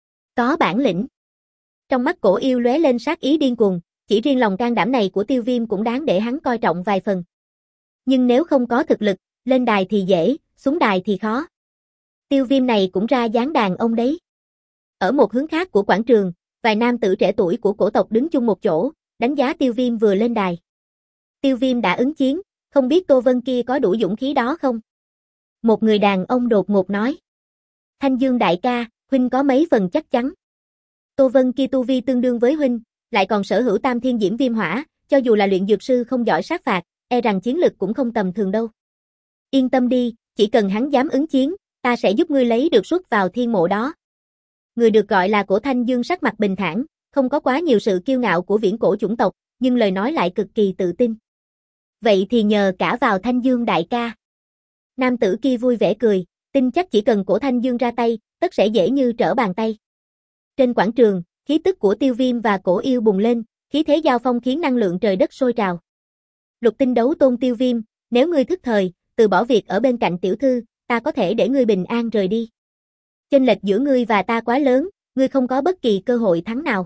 Có bản lĩnh. Trong mắt cổ yêu lóe lên sát ý điên cuồng, chỉ riêng lòng can đảm này của Tiêu Viêm cũng đáng để hắn coi trọng vài phần. Nhưng nếu không có thực lực, lên đài thì dễ, xuống đài thì khó. Tiêu Viêm này cũng ra dáng đàn ông đấy. Ở một hướng khác của quảng trường, vài nam tử trẻ tuổi của cổ tộc đứng chung một chỗ, đánh giá Tiêu Viêm vừa lên đài. Tiêu Viêm đã ứng chiến, không biết Tô Vân kia có đủ dũng khí đó không? Một người đàn ông đột ngột nói. Thanh Dương đại ca, huynh có mấy phần chắc chắn. Tô Vân kia tu vi tương đương với huynh, lại còn sở hữu tam thiên diễm viêm hỏa, cho dù là luyện dược sư không giỏi sát phạt, e rằng chiến lực cũng không tầm thường đâu. Yên tâm đi, chỉ cần hắn dám ứng chiến, ta sẽ giúp ngươi lấy được suất vào thiên mộ đó. Người được gọi là Cổ Thanh Dương sắc mặt bình thản, không có quá nhiều sự kiêu ngạo của viễn cổ chủng tộc, nhưng lời nói lại cực kỳ tự tin. Vậy thì nhờ cả vào Thanh Dương đại ca. Nam tử kia vui vẻ cười, tin chắc chỉ cần Cổ Thanh Dương ra tay, tất sẽ dễ như trở bàn tay. Trên quảng trường, khí tức của Tiêu Viêm và cổ yêu bùng lên, khí thế giao phong khiến năng lượng trời đất sôi trào. Lục tinh đấu tôn Tiêu Viêm, nếu ngươi thức thời, từ bỏ việc ở bên cạnh tiểu thư, ta có thể để ngươi bình an rời đi. Chênh lệch giữa ngươi và ta quá lớn, ngươi không có bất kỳ cơ hội thắng nào.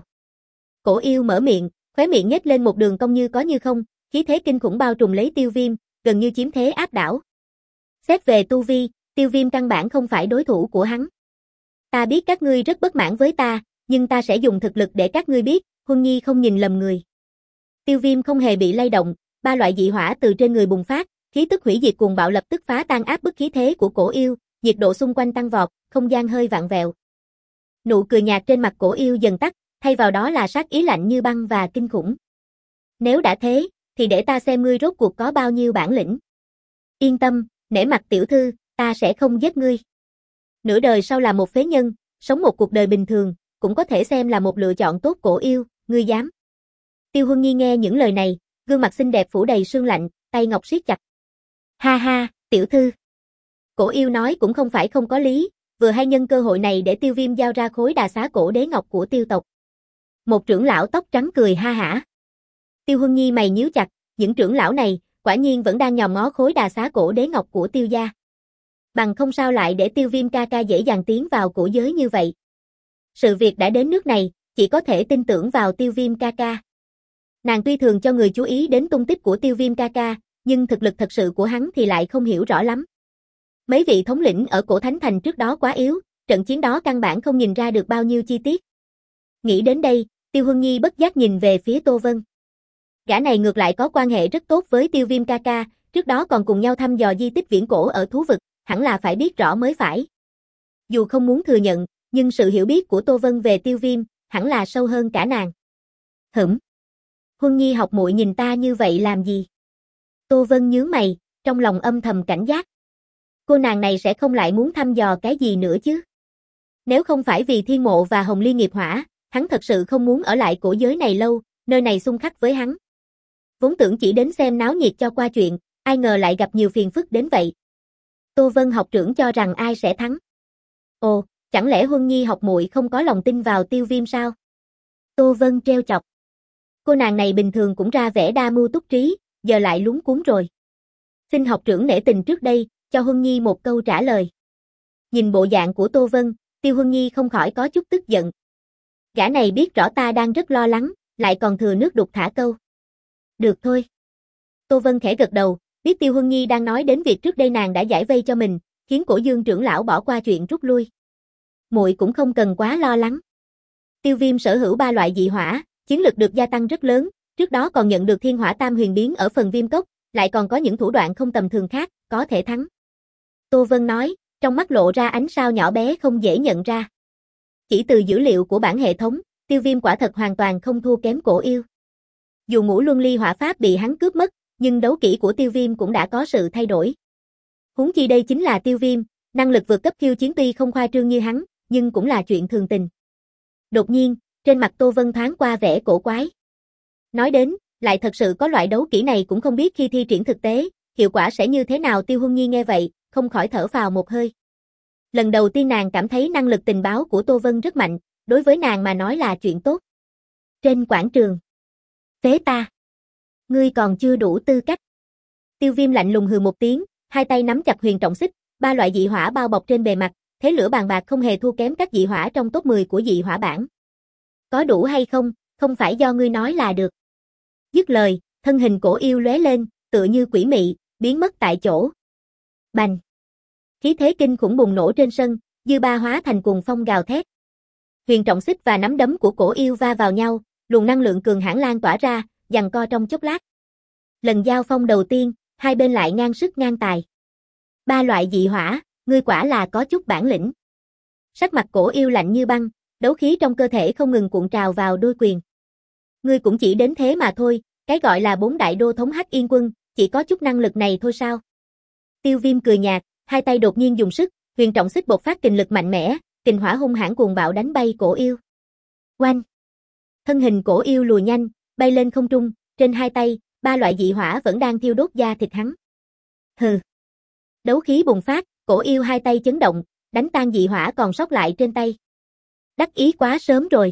Cổ yêu mở miệng, khóe miệng nhếch lên một đường cong như có như không, khí thế kinh khủng bao trùm lấy Tiêu Viêm, gần như chiếm thế áp đảo. Xét về tu vi, Tiêu Viêm căn bản không phải đối thủ của hắn. Ta biết các ngươi rất bất mãn với ta, nhưng ta sẽ dùng thực lực để các ngươi biết, Huân Nhi không nhìn lầm người. Tiêu Viêm không hề bị lay động, ba loại dị hỏa từ trên người bùng phát, khí tức hủy diệt cuồng bạo lập tức phá tan áp bức khí thế của cổ yêu, nhiệt độ xung quanh tăng vọt, không gian hơi vặn vẹo. Nụ cười nhạt trên mặt cổ yêu dần tắt, thay vào đó là sát ý lạnh như băng và kinh khủng. Nếu đã thế, thì để ta xem ngươi rốt cuộc có bao nhiêu bản lĩnh. Yên tâm, nể mặt tiểu thư, ta sẽ không giết ngươi. Nửa đời sau là một phế nhân, sống một cuộc đời bình thường, cũng có thể xem là một lựa chọn tốt. Cổ yêu, ngươi dám. Tiêu Huân Nhi nghe những lời này, gương mặt xinh đẹp phủ đầy sương lạnh, tay ngọc siết chặt. Ha ha, tiểu thư. Cổ yêu nói cũng không phải không có lý, vừa hay nhân cơ hội này để Tiêu Viêm giao ra khối đà xá cổ đế ngọc của Tiêu tộc. Một trưởng lão tóc trắng cười ha hả. Tiêu Huân Nhi mày nhíu chặt, những trưởng lão này, quả nhiên vẫn đang nhòm ngó khối đà xá cổ đế ngọc của Tiêu gia. Bằng không sao lại để Tiêu Viêm ca ca dễ dàng tiến vào cổ giới như vậy. Sự việc đã đến nước này, chỉ có thể tin tưởng vào Tiêu Viêm ca ca. Nàng tuy thường cho người chú ý đến tung tích của Tiêu Viêm ca ca, nhưng thực lực thật sự của hắn thì lại không hiểu rõ lắm. Mấy vị thống lĩnh ở cổ Thánh Thành trước đó quá yếu, trận chiến đó căn bản không nhìn ra được bao nhiêu chi tiết. Nghĩ đến đây, Tiêu Huân Nhi bất giác nhìn về phía Tô Vân. Gã này ngược lại có quan hệ rất tốt với Tiêu Viêm ca ca, trước đó còn cùng nhau thăm dò di tích viễn cổ ở thú vực, hẳn là phải biết rõ mới phải. Dù không muốn thừa nhận, nhưng sự hiểu biết của Tô Vân về Tiêu Viêm, hẳn là sâu hơn cả nàng. Hửm. Huân Nhi học muội nhìn ta như vậy làm gì? Tô Vân nhướng mày, trong lòng âm thầm cảnh giác. Cô nàng này sẽ không lại muốn thăm dò cái gì nữa chứ? Nếu không phải vì thiên mộ và Hồng Liên nghiệp hỏa, hắn thật sự không muốn ở lại cổ giới này lâu, nơi này xung khắc với hắn. Vốn tưởng chỉ đến xem náo nhiệt cho qua chuyện, ai ngờ lại gặp nhiều phiền phức đến vậy. Tô Vân học trưởng cho rằng ai sẽ thắng? Ồ, chẳng lẽ Huân Nhi học muội không có lòng tin vào Tiêu Viêm sao? Tô Vân treo chọc. Cô nàng này bình thường cũng ra vẻ đa mưu túc trí, giờ lại luống cuống rồi. Xin học trưởng nể tình trước đây, cho Huân Nhi một câu trả lời. Nhìn bộ dạng của Tô Vân, Tiêu Huân Nhi không khỏi có chút tức giận. Gã này biết rõ ta đang rất lo lắng, lại còn thừa nước đục thả câu. Được thôi. Tô Vân khẽ gật đầu, biết Tiêu Huân Nhi đang nói đến việc trước đây nàng đã giải vây cho mình, khiến Cổ Dương trưởng lão bỏ qua chuyện rút lui. Muội cũng không cần quá lo lắng. Tiêu Viêm sở hữu ba loại dị hỏa, chiến lực được gia tăng rất lớn, trước đó còn nhận được thiên hỏa tam huyền biến ở phần viêm cốc, lại còn có những thủ đoạn không tầm thường khác, có thể thắng. Tô Vân nói, trong mắt lộ ra ánh sao nhỏ bé không dễ nhận ra. Chỉ từ dữ liệu của bản hệ thống, Tiêu Viêm quả thật hoàn toàn không thua kém Cổ Yêu. Dù ngũ luân ly hỏa pháp bị hắn cướp mất, nhưng đấu kỹ của Tiêu Viêm cũng đã có sự thay đổi. Huống chi đây chính là Tiêu Viêm, năng lực vượt cấp khiêu chiến tuy không khoa trương như hắn, nhưng cũng là chuyện thường tình. Đột nhiên, trên mặt Tô Vân thoáng qua vẻ cổ quái. Nói đến, lại thật sự có loại đấu kỹ này cũng không biết khi thi triển thực tế, hiệu quả sẽ như thế nào. Tiêu Huân Nhi nghe vậy, không khỏi thở phào một hơi. Lần đầu tiên nàng cảm thấy năng lực tình báo của Tô Vân rất mạnh, đối với nàng mà nói là chuyện tốt. Trên quảng trường. Phế ta. Ngươi còn chưa đủ tư cách. Tiêu Viêm lạnh lùng hừ một tiếng, hai tay nắm chặt huyền trọng xích, ba loại dị hỏa bao bọc trên bề mặt, thế lửa bàn bạc không hề thua kém các dị hỏa trong top mười của dị hỏa bảng. Có đủ hay không, không phải do ngươi nói là được. Dứt lời, thân hình Cổ Yêu lóe lên, tựa như quỷ mị, biến mất tại chỗ. Bành! Khí thế kinh khủng bùng nổ trên sân, dư ba hóa thành cuồng phong gào thét. Huyền trọng xích và nắm đấm của Cổ Yêu va vào nhau, luồng năng lượng cường hãn lan tỏa ra, giằng co trong chốc lát. Lần giao phong đầu tiên, hai bên lại ngang sức ngang tài. Ba loại dị hỏa, ngươi quả là có chút bản lĩnh. Sắc mặt Cổ Yêu lạnh như băng, đấu khí trong cơ thể không ngừng cuộn trào vào đôi quyền. Ngươi cũng chỉ đến thế mà thôi, cái gọi là bốn đại đô thống Hắc Yên Quân, chỉ có chút năng lực này thôi sao? Tiêu Viêm cười nhạt, hai tay đột nhiên dùng sức, huyền trọng xích bộc phát kình lực mạnh mẽ, kình hỏa hung hãn cuồng bạo đánh bay Cổ Yêu. Oanh! Thân hình Cổ Yêu lùi nhanh, bay lên không trung, trên hai tay, ba loại dị hỏa vẫn đang thiêu đốt da thịt hắn. Hừ! Đấu khí bùng phát, Cổ Yêu hai tay chấn động, đánh tan dị hỏa còn sót lại trên tay. Đắc ý quá sớm rồi.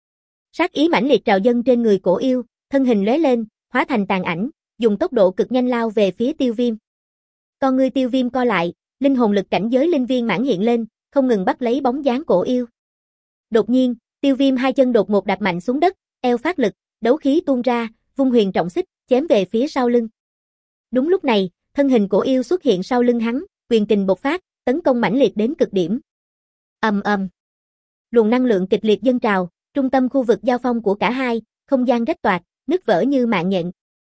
Sát ý mãnh liệt trào dâng trên người Cổ Yêu, thân hình lóe lên, hóa thành tàn ảnh, dùng tốc độ cực nhanh lao về phía Tiêu Viêm. Con ngươi Tiêu Viêm co lại, linh hồn lực cảnh giới linh viên mãn hiện lên, không ngừng bắt lấy bóng dáng Cổ Yêu. Đột nhiên, Tiêu Viêm hai chân đột ngột đạp mạnh xuống đất, eo phát lực, đấu khí tuôn ra, vung huyền trọng xích, chém về phía sau lưng. Đúng lúc này, thân hình Cổ Yêu xuất hiện sau lưng hắn, quyền kình bộc phát, tấn công mãnh liệt đến cực điểm. Ầm ầm. Luồng năng lượng kịch liệt dâng trào, trung tâm khu vực giao phong của cả hai, không gian rách toạc, nứt vỡ như mạng nhện.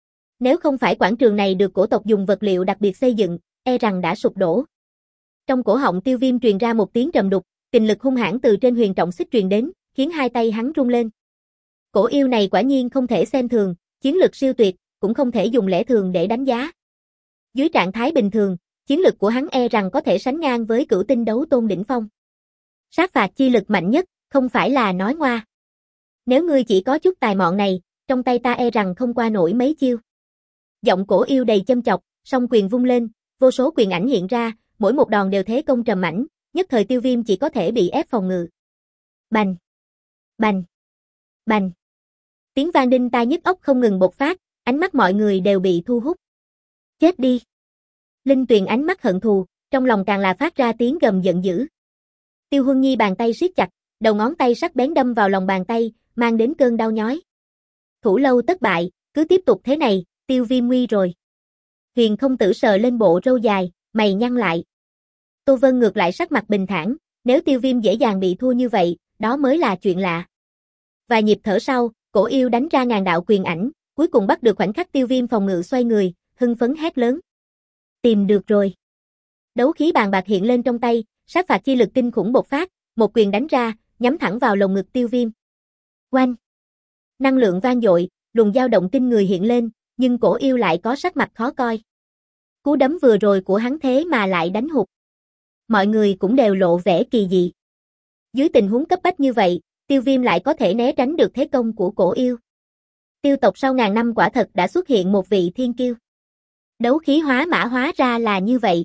Nếu không phải quảng trường này được cổ tộc dùng vật liệu đặc biệt xây dựng, e rằng đã sụp đổ. Trong cổ họng Tiêu Viêm truyền ra một tiếng trầm đục, kình lực hung hãn từ trên huyền trọng xích truyền đến, khiến hai tay hắn rung lên. Cổ Yêu này quả nhiên không thể xem thường, chiến lực siêu tuyệt, cũng không thể dùng lẽ thường để đánh giá. Dưới trạng thái bình thường, chiến lực của hắn e rằng có thể sánh ngang với cửu tinh đấu tôn đỉnh phong. Sát phạt chi lực mạnh nhất, không phải là nói ngoa. Nếu ngươi chỉ có chút tài mọn này, trong tay ta e rằng không qua nổi mấy chiêu. Giọng Cổ Yêu đầy châm chọc, song quyền vung lên, vô số quyền ảnh hiện ra, mỗi một đòn đều thế công trầm mãnh, nhất thời Tiêu Viêm chỉ có thể bị ép phòng ngự. Bành! Bành! Bành! Tiếng vang đinh tai nhức óc không ngừng bộc phát, ánh mắt mọi người đều bị thu hút. Chết đi! Linh Tuyền ánh mắt hận thù, trong lòng càng là phát ra tiếng gầm giận dữ. Tiêu Huân Nhi bàn tay siết chặt, đầu ngón tay sắc bén đâm vào lòng bàn tay, mang đến cơn đau nhói. Thủ lâu tất bại, cứ tiếp tục thế này, Tiêu Viêm nguy rồi. Huyền Không Tử sờ lên bộ râu dài, mày nhăn lại. Tô Vân ngược lại sắc mặt bình thản, nếu Tiêu Viêm dễ dàng bị thua như vậy, đó mới là chuyện lạ. Vài nhịp thở sau, Cổ Yêu đánh ra ngàn đạo quyền ảnh, cuối cùng bắt được khoảnh khắc Tiêu Viêm phòng ngự xoay người, hưng phấn hét lớn. Tìm được rồi. Đấu khí bàn bạc hiện lên trong tay, sát phạt chi lực kinh khủng bộc phát, một quyền đánh ra, nhắm thẳng vào lồng ngực Tiêu Viêm. Oanh! Năng lượng vang dội, luồng dao động kinh người hiện lên, nhưng Cổ Yêu lại có sắc mặt khó coi. Cú đấm vừa rồi của hắn thế mà lại đánh hụt. Mọi người cũng đều lộ vẻ kỳ dị. Dưới tình huống cấp bách như vậy, Tiêu Viêm lại có thể né tránh được thế công của Cổ Yêu. Tiêu tộc sau ngàn năm quả thật đã xuất hiện một vị thiên kiêu. Đấu khí hóa mã hóa ra là như vậy.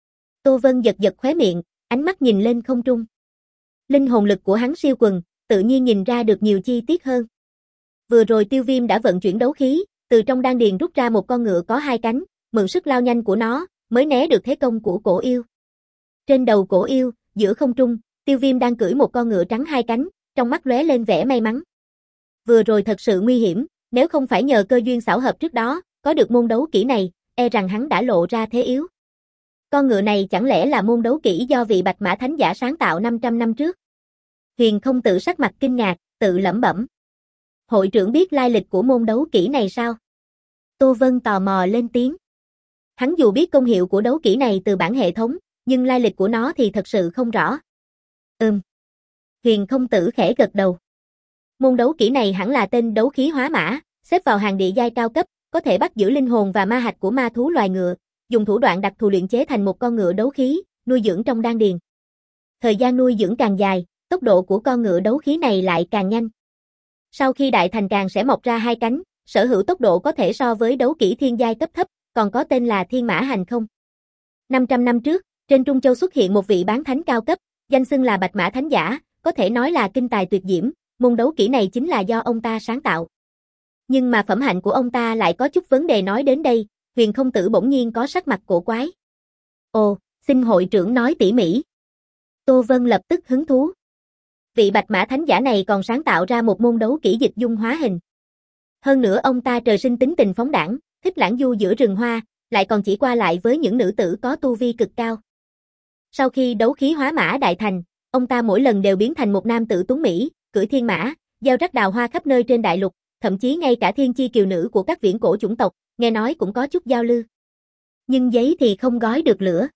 Tô Vân giật giật khóe miệng, ánh mắt nhìn lên không trung. Linh hồn lực của hắn siêu quần, tự nhiên nhìn ra được nhiều chi tiết hơn. Vừa rồi Tiêu Viêm đã vận chuyển đấu khí, từ trong đan điền rút ra một con ngựa có hai cánh, mượn sức lao nhanh của nó, mới né được thế công của Cổ Yêu. Trên đầu Cổ Yêu, giữa không trung, Tiêu Viêm đang cưỡi một con ngựa trắng hai cánh, trong mắt lóe lên vẻ may mắn. Vừa rồi thật sự nguy hiểm, nếu không phải nhờ cơ duyên xảo hợp trước đó, có được môn đấu kỹ này, e rằng hắn đã lộ ra thế yếu. Con ngựa này chẳng lẽ là môn đấu kỹ do vị Bạch Mã Thánh Giả sáng tạo năm trăm năm trước? Huyền Không Tử sắc mặt kinh ngạc, tự lẩm bẩm. Hội trưởng biết lai lịch của môn đấu kỹ này sao? Tô Vân tò mò lên tiếng. Hắn dù biết công hiệu của đấu kỹ này từ bản hệ thống, nhưng lai lịch của nó thì thật sự không rõ. Ừm. Huyền Không Tử khẽ gật đầu. Môn đấu kỹ này hẳn là tên đấu khí hóa mã, xếp vào hàng địa giai cao cấp, có thể bắt giữ linh hồn và ma hạch của ma thú loài ngựa, dùng thủ đoạn đặc thù luyện chế thành một con ngựa đấu khí, nuôi dưỡng trong đan điền. Thời gian nuôi dưỡng càng dài, tốc độ của con ngựa đấu khí này lại càng nhanh. Sau khi đại thành càng sẽ mọc ra hai cánh, sở hữu tốc độ có thể so với đấu kỹ thiên giai cấp thấp, còn có tên là Thiên Mã Hành Không. năm trăm năm trước, trên Trung Châu xuất hiện một vị bán thánh cao cấp, danh xưng là Bạch Mã Thánh Giả, có thể nói là kinh tài tuyệt diễm, môn đấu kỹ này chính là do ông ta sáng tạo. Nhưng mà phẩm hạnh của ông ta lại có chút vấn đề. Nói đến đây, Huyền Không Tử bỗng nhiên có sắc mặt cổ quái. Ồ, xin hội trưởng nói tỉ mỉ. Tô Vân lập tức hứng thú. Vị Bạch Mã Thánh Giả này còn sáng tạo ra một môn đấu kỹ dịch dung hóa hình. Hơn nữa ông ta trời sinh tính tình phóng đãng, thích lãng du giữa rừng hoa, lại còn chỉ qua lại với những nữ tử có tu vi cực cao. Sau khi đấu khí hóa mã đại thành, ông ta mỗi lần đều biến thành một nam tử tuấn mỹ, cưỡi thiên mã, gieo rắc đào hoa khắp nơi trên đại lục, thậm chí ngay cả thiên chi kiều nữ của các viễn cổ chủng tộc, nghe nói cũng có chút giao lưu. Nhưng giấy thì không gói được lửa.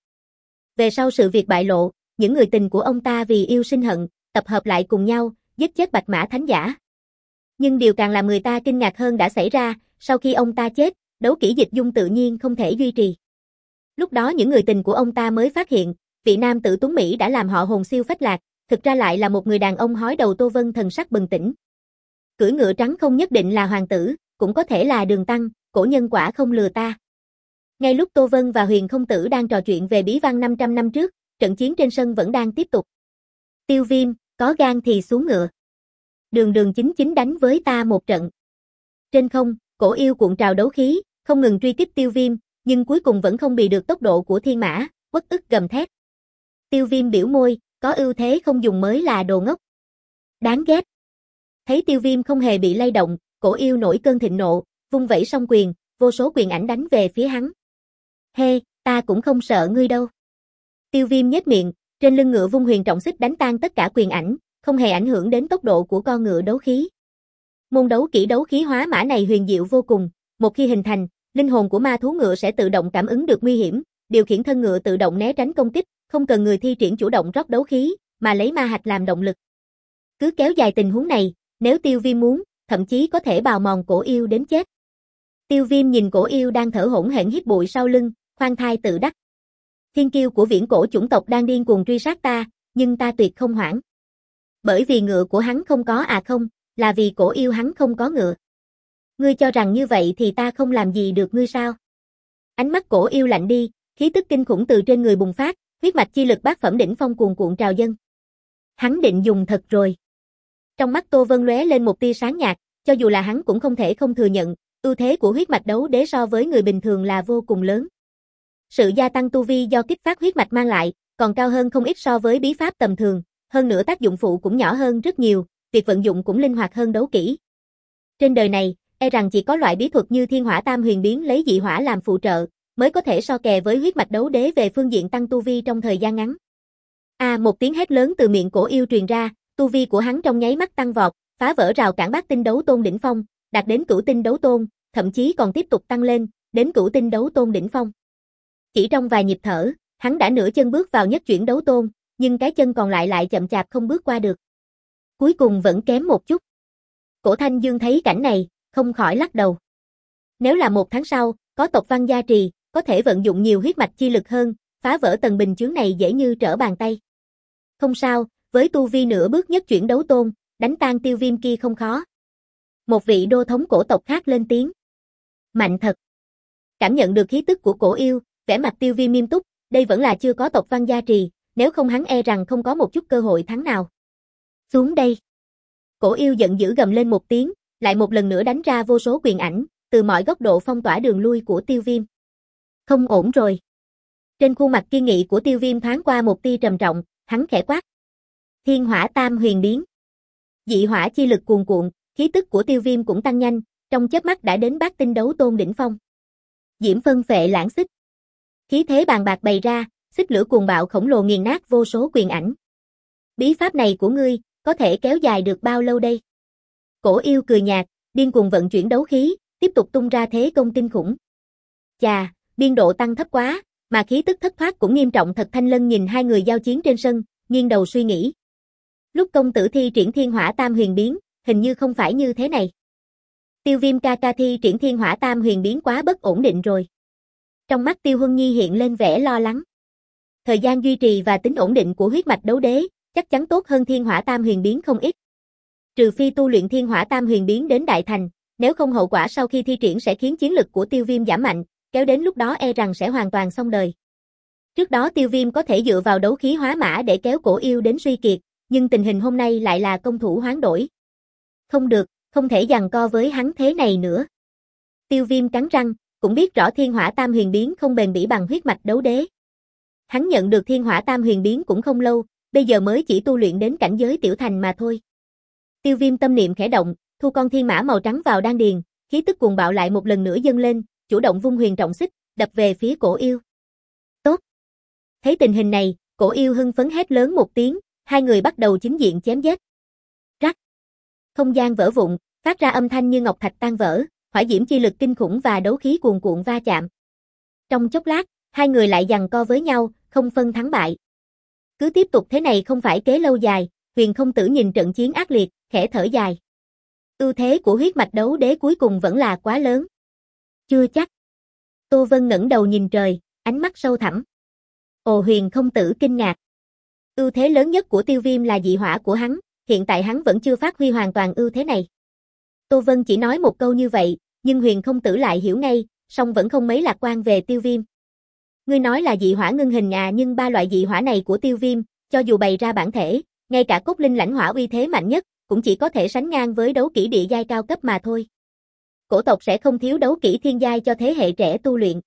Về sau sự việc bại lộ, những người tình của ông ta vì yêu sinh hận, tập hợp lại cùng nhau, giết chết Bạch Mã Thánh Giả. Nhưng điều càng làm người ta kinh ngạc hơn đã xảy ra, sau khi ông ta chết, đấu kỹ dịch dung tự nhiên không thể duy trì. Lúc đó những người tình của ông ta mới phát hiện, vị nam tử tuấn Mỹ đã làm họ hồn siêu phách lạc, thực ra lại là một người đàn ông hói đầu. Tô Vân thần sắc bừng tỉnh. Cưỡi ngựa trắng không nhất định là hoàng tử, cũng có thể là Đường Tăng, cổ nhân quả không lừa ta. Ngay lúc Tô Vân và Huyền Không Tử đang trò chuyện về bí văn năm trăm năm trước, trận chiến trên sân vẫn đang tiếp tục. Tiêu Viêm, có gan thì xuống ngựa. Đường đường chính chính đánh với ta một trận. Trên không, cổ yêu cuộn trào đấu khí, không ngừng truy kích Tiêu Viêm, nhưng cuối cùng vẫn không bị được tốc độ của thiên mã, uất ức gầm thét. Tiêu Viêm biểu môi, có ưu thế không dùng mới là đồ ngốc. Đáng ghét. Thấy Tiêu Viêm không hề bị lay động, cổ yêu nổi cơn thịnh nộ, vung vẩy song quyền, vô số quyền ảnh đánh về phía hắn. Hê, ta cũng không sợ ngươi đâu. Tiêu Viêm nhếch miệng, trên lưng ngựa vung huyền trọng xích đánh tan tất cả quyền ảnh, không hề ảnh hưởng đến tốc độ của con ngựa đấu khí. Môn đấu kỹ đấu khí hóa mã này huyền diệu vô cùng, một khi hình thành, linh hồn của ma thú ngựa sẽ tự động cảm ứng được nguy hiểm, điều khiển thân ngựa tự động né tránh công kích, không cần người thi triển chủ động rót đấu khí, mà lấy ma hạch làm động lực. Cứ kéo dài tình huống này, nếu Tiêu Viêm muốn, thậm chí có thể bào mòn cổ yêu đến chết. Tiêu Viêm nhìn cổ yêu đang thở hổn hển hít bụi sau lưng, khoan thai tự đắc. Thiên kiêu của viễn cổ chủng tộc đang điên cuồng truy sát ta, nhưng ta tuyệt không hoảng. Bởi vì ngựa của hắn không có à không, là vì cổ yêu hắn không có ngựa. Ngươi cho rằng như vậy thì ta không làm gì được ngươi sao? Ánh mắt cổ yêu lạnh đi, khí tức kinh khủng từ trên người bùng phát, huyết mạch chi lực bát phẩm đỉnh phong cuồn cuộn trào dâng. Hắn định dùng thật rồi. Trong mắt Tô Vân lóe lên một tia sáng nhạt, cho dù là hắn cũng không thể không thừa nhận, ưu thế của huyết mạch đấu đế so với người bình thường là vô cùng lớn. Sự gia tăng tu vi do kích phát huyết mạch mang lại, còn cao hơn không ít so với bí pháp tầm thường, hơn nữa tác dụng phụ cũng nhỏ hơn rất nhiều, việc vận dụng cũng linh hoạt hơn đấu kỹ. Trên đời này, e rằng chỉ có loại bí thuật như Thiên Hỏa Tam Huyền Biến lấy dị hỏa làm phụ trợ, mới có thể so kè với huyết mạch đấu đế về phương diện tăng tu vi trong thời gian ngắn. A à, một tiếng hét lớn từ miệng cổ yêu truyền ra, tu vi của hắn trong nháy mắt tăng vọt, phá vỡ rào cản bát tinh đấu tôn đỉnh phong, đạt đến cửu tinh đấu tôn, thậm chí còn tiếp tục tăng lên, đến cửu tinh đấu tôn đỉnh phong. Chỉ trong vài nhịp thở, hắn đã nửa chân bước vào nhất chuyển đấu tôn, nhưng cái chân còn lại lại chậm chạp không bước qua được. Cuối cùng vẫn kém một chút. Cổ Thanh Dương thấy cảnh này, không khỏi lắc đầu. Nếu là một tháng sau, có tộc văn gia trì, có thể vận dụng nhiều huyết mạch chi lực hơn, phá vỡ tầng bình chướng này dễ như trở bàn tay. Không sao, với tu vi nửa bước nhất chuyển đấu tôn, đánh tan Tiêu Viêm kia không khó. Một vị đô thống cổ tộc khác lên tiếng. Mạnh thật. Cảm nhận được khí tức của cổ yêu, vẻ mặt Tiêu Viêm nghiêm túc, đây vẫn là chưa có tộc văn gia trì, nếu không hắn e rằng không có một chút cơ hội thắng nào. Xuống đây. Cổ yêu giận dữ gầm lên một tiếng, lại một lần nữa đánh ra vô số quyền ảnh, từ mọi góc độ phong tỏa đường lui của Tiêu Viêm. Không ổn rồi. Trên khuôn mặt kiên nghị của Tiêu Viêm thoáng qua một tia trầm trọng, hắn khẽ quát. Thiên Hỏa Tam Huyền Biến. Dị hỏa chi lực cuồn cuộn, khí tức của Tiêu Viêm cũng tăng nhanh, trong chớp mắt đã đến bát tinh đấu tôn đỉnh phong. Diễm phân phệ lãng xích. Khí thế bàn bạc bày ra, xích lửa cuồng bạo khổng lồ nghiền nát vô số quyền ảnh. Bí pháp này của ngươi, có thể kéo dài được bao lâu đây? Cổ yêu cười nhạt, điên cuồng vận chuyển đấu khí, tiếp tục tung ra thế công kinh khủng. Chà, biên độ tăng thấp quá, mà khí tức thất thoát cũng nghiêm trọng thật. Thanh Lân nhìn hai người giao chiến trên sân, nghiêng đầu suy nghĩ. Lúc công tử thi triển thiên hỏa tam huyền biến, hình như không phải như thế này. Tiêu Viêm ca ca thi triển thiên hỏa tam huyền biến quá bất ổn định rồi. Trong mắt Tiêu Huân Nhi hiện lên vẻ lo lắng. Thời gian duy trì và tính ổn định của huyết mạch đấu đế, chắc chắn tốt hơn thiên hỏa tam huyền biến không ít. Trừ phi tu luyện thiên hỏa tam huyền biến đến đại thành, nếu không hậu quả sau khi thi triển sẽ khiến chiến lực của Tiêu Viêm giảm mạnh, kéo đến lúc đó e rằng sẽ hoàn toàn xong đời. Trước đó Tiêu Viêm có thể dựa vào đấu khí hóa mã để kéo Cổ Yêu đến suy kiệt, nhưng tình hình hôm nay lại là công thủ hoán đổi. Không được, không thể giằng co với hắn thế này nữa. Tiêu Viêm cắn răng, cũng biết rõ thiên hỏa tam huyền biến không bền bỉ bằng huyết mạch đấu đế. Hắn nhận được thiên hỏa tam huyền biến cũng không lâu, bây giờ mới chỉ tu luyện đến cảnh giới tiểu thành mà thôi. Tiêu Viêm tâm niệm khẽ động, thu con thiên mã màu trắng vào đan điền, khí tức cuồng bạo lại một lần nữa dâng lên, chủ động vung huyền trọng xích, đập về phía Cổ Yêu. Tốt. Thấy tình hình này, Cổ Yêu hưng phấn hét lớn một tiếng, hai người bắt đầu chính diện chém giết. Rắc. Không gian vỡ vụn, phát ra âm thanh như ngọc thạch tan vỡ, hỏa diễm chi lực kinh khủng và đấu khí cuồn cuộn va chạm. Trong chốc lát, hai người lại giằng co với nhau, không phân thắng bại. Cứ tiếp tục thế này không phải kế lâu dài, Huyền Không Tử nhìn trận chiến ác liệt, khẽ thở dài. Ưu thế của huyết mạch đấu đế cuối cùng vẫn là quá lớn. Chưa chắc. Tô Vân ngẩng đầu nhìn trời, ánh mắt sâu thẳm. Ồ, Huyền Không Tử kinh ngạc. Ưu thế lớn nhất của Tiêu Viêm là dị hỏa của hắn, hiện tại hắn vẫn chưa phát huy hoàn toàn ưu thế này. Tô Vân chỉ nói một câu như vậy, nhưng Huyền Không Tử lại hiểu ngay, song vẫn không mấy lạc quan về Tiêu Viêm. Ngươi nói là dị hỏa ngưng hình à, nhưng ba loại dị hỏa này của Tiêu Viêm, cho dù bày ra bản thể, ngay cả cốt linh lãnh hỏa uy thế mạnh nhất, cũng chỉ có thể sánh ngang với đấu kỹ địa giai cao cấp mà thôi. Cổ tộc sẽ không thiếu đấu kỹ thiên giai cho thế hệ trẻ tu luyện.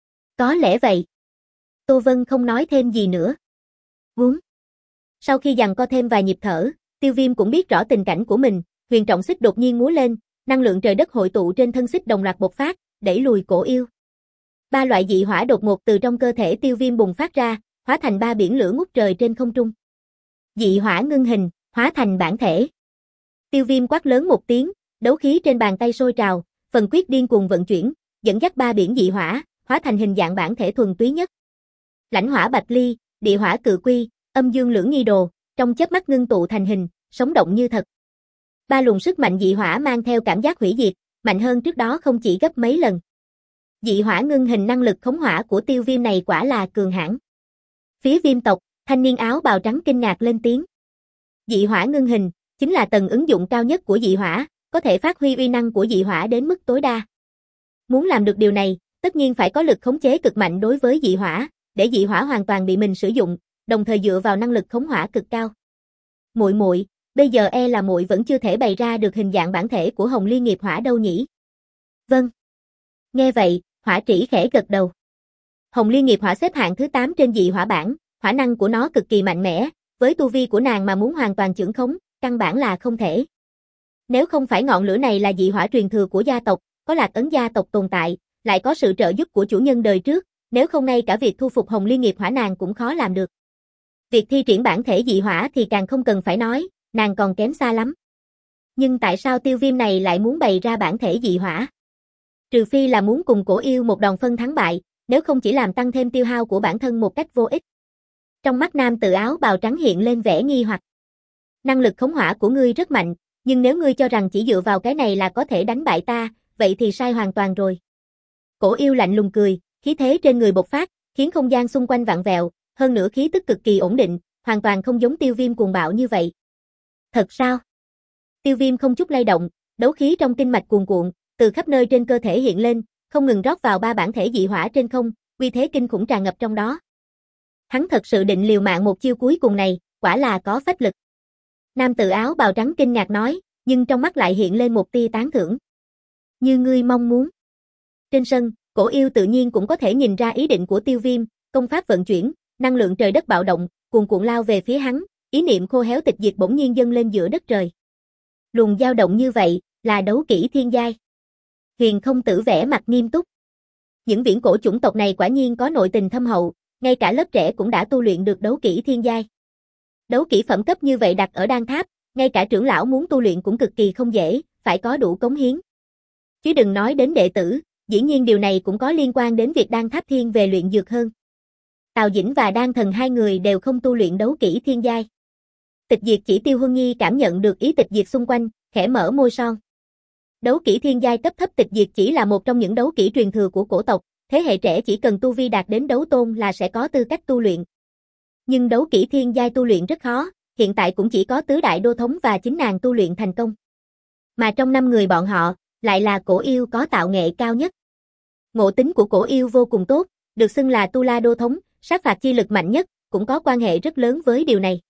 Có lẽ vậy. Tô Vân không nói thêm gì nữa. Vốn. Sau khi giằng co thêm vài nhịp thở, Tiêu Viêm cũng biết rõ tình cảnh của mình, huyền trọng xích đột nhiên múa lên, năng lượng trời đất hội tụ trên thân xích đồng loạt bộc phát, đẩy lùi Cổ Yêu. Ba loại dị hỏa đột ngột từ trong cơ thể Tiêu Viêm bùng phát ra, hóa thành ba biển lửa ngút trời trên không trung. Dị hỏa ngưng hình, hóa thành bản thể. Tiêu Viêm quát lớn một tiếng, đấu khí trên bàn tay sôi trào, phần quyết điên cuồng vận chuyển, dẫn dắt ba biển dị hỏa, hóa thành hình dạng bản thể thuần túy nhất. Lãnh hỏa bạch ly, địa hỏa cự quy, âm dương lưỡng nghi đồ, trong chớp mắt ngưng tụ thành hình, sống động như thật. Ba luồng sức mạnh dị hỏa mang theo cảm giác hủy diệt, mạnh hơn trước đó không chỉ gấp mấy lần. Dị hỏa ngưng hình năng lực khống hỏa của Tiêu Viêm này quả là cường hãn. Phía Viêm tộc, thanh niên áo bào trắng kinh ngạc lên tiếng. Dị hỏa ngưng hình chính là tầng ứng dụng cao nhất của dị hỏa, có thể phát huy uy năng của dị hỏa đến mức tối đa. Muốn làm được điều này, tất nhiên phải có lực khống chế cực mạnh đối với dị hỏa, để dị hỏa hoàn toàn bị mình sử dụng, đồng thời dựa vào năng lực khống hỏa cực cao. Muội muội, bây giờ e là muội vẫn chưa thể bày ra được hình dạng bản thể của Hồng Liên nghiệp hỏa đâu nhỉ? Vâng. Nghe vậy, Hỏa Trĩ khẽ gật đầu. Hồng Liên nghiệp hỏa xếp hạng thứ tám trên dị hỏa bảng, hỏa năng của nó cực kỳ mạnh mẽ, với tu vi của nàng mà muốn hoàn toàn chưởng khống, căn bản là không thể. Nếu không phải ngọn lửa này là dị hỏa truyền thừa của gia tộc, có Lạc Ấn gia tộc tồn tại, lại có sự trợ giúp của chủ nhân đời trước, nếu không ngay cả việc thu phục Hồng Liên nghiệp hỏa nàng cũng khó làm được. Việc thi triển bản thể dị hỏa thì càng không cần phải nói, nàng còn kém xa lắm. Nhưng tại sao Tiêu Viêm này lại muốn bày ra bản thể dị hỏa? Trừ phi là muốn cùng Cổ Yêu một đòn phân thắng bại, nếu không chỉ làm tăng thêm tiêu hao của bản thân một cách vô ích. Trong mắt nam tự áo bào trắng hiện lên vẻ nghi hoặc. Năng lực khống hỏa của ngươi rất mạnh, nhưng nếu ngươi cho rằng chỉ dựa vào cái này là có thể đánh bại ta, vậy thì sai hoàn toàn rồi. Cổ Yêu lạnh lùng cười, khí thế trên người bộc phát, khiến không gian xung quanh vặn vẹo, hơn nữa khí tức cực kỳ ổn định, hoàn toàn không giống Tiêu Viêm cuồng bạo như vậy. Thật sao? Tiêu Viêm không chút lay động, đấu khí trong kinh mạch cuồn cuộn, từ khắp nơi trên cơ thể hiện lên, không ngừng rót vào ba bản thể dị hỏa trên không, uy thế kinh khủng tràn ngập trong đó. Hắn thật sự định liều mạng một chiêu cuối cùng này, quả là có phách lực. Nam tự áo bào trắng kinh ngạc nói, nhưng trong mắt lại hiện lên một tia tán thưởng. Như ngươi mong muốn. Trên sân, Cổ Yêu tự nhiên cũng có thể nhìn ra ý định của Tiêu Viêm, công pháp vận chuyển, năng lượng trời đất bạo động, cuồn cuộn lao về phía hắn, ý niệm khô héo tịch diệt bỗng nhiên dâng lên giữa đất trời. Luồng dao động như vậy, là đấu kỹ thiên giai. Huyền Không Tử vẻ mặt nghiêm túc. Những viễn cổ chủng tộc này quả nhiên có nội tình thâm hậu, ngay cả lớp trẻ cũng đã tu luyện được đấu kỹ thiên giai. Đấu kỹ phẩm cấp như vậy đặt ở đan tháp, ngay cả trưởng lão muốn tu luyện cũng cực kỳ không dễ, phải có đủ cống hiến. Chứ đừng nói đến đệ tử, dĩ nhiên điều này cũng có liên quan đến việc đan tháp thiên về luyện dược hơn. Tào Dĩnh và Đan Thần hai người đều không tu luyện đấu kỹ thiên giai. Tịch diệt chỉ Tiêu Huân Nhi cảm nhận được ý tịch diệt xung quanh, khẽ mở môi son. Đấu kỹ thiên giai cấp thấp tịch diệt chỉ là một trong những đấu kỹ truyền thừa của cổ tộc, thế hệ trẻ chỉ cần tu vi đạt đến đấu tôn là sẽ có tư cách tu luyện. Nhưng đấu kỹ thiên giai tu luyện rất khó, hiện tại cũng chỉ có tứ đại đô thống và chính nàng tu luyện thành công. Mà trong năm người bọn họ, lại là cổ yêu có tạo nghệ cao nhất. Ngộ tính của cổ yêu vô cùng tốt, được xưng là tu la đô thống, sát phạt chi lực mạnh nhất, cũng có quan hệ rất lớn với điều này.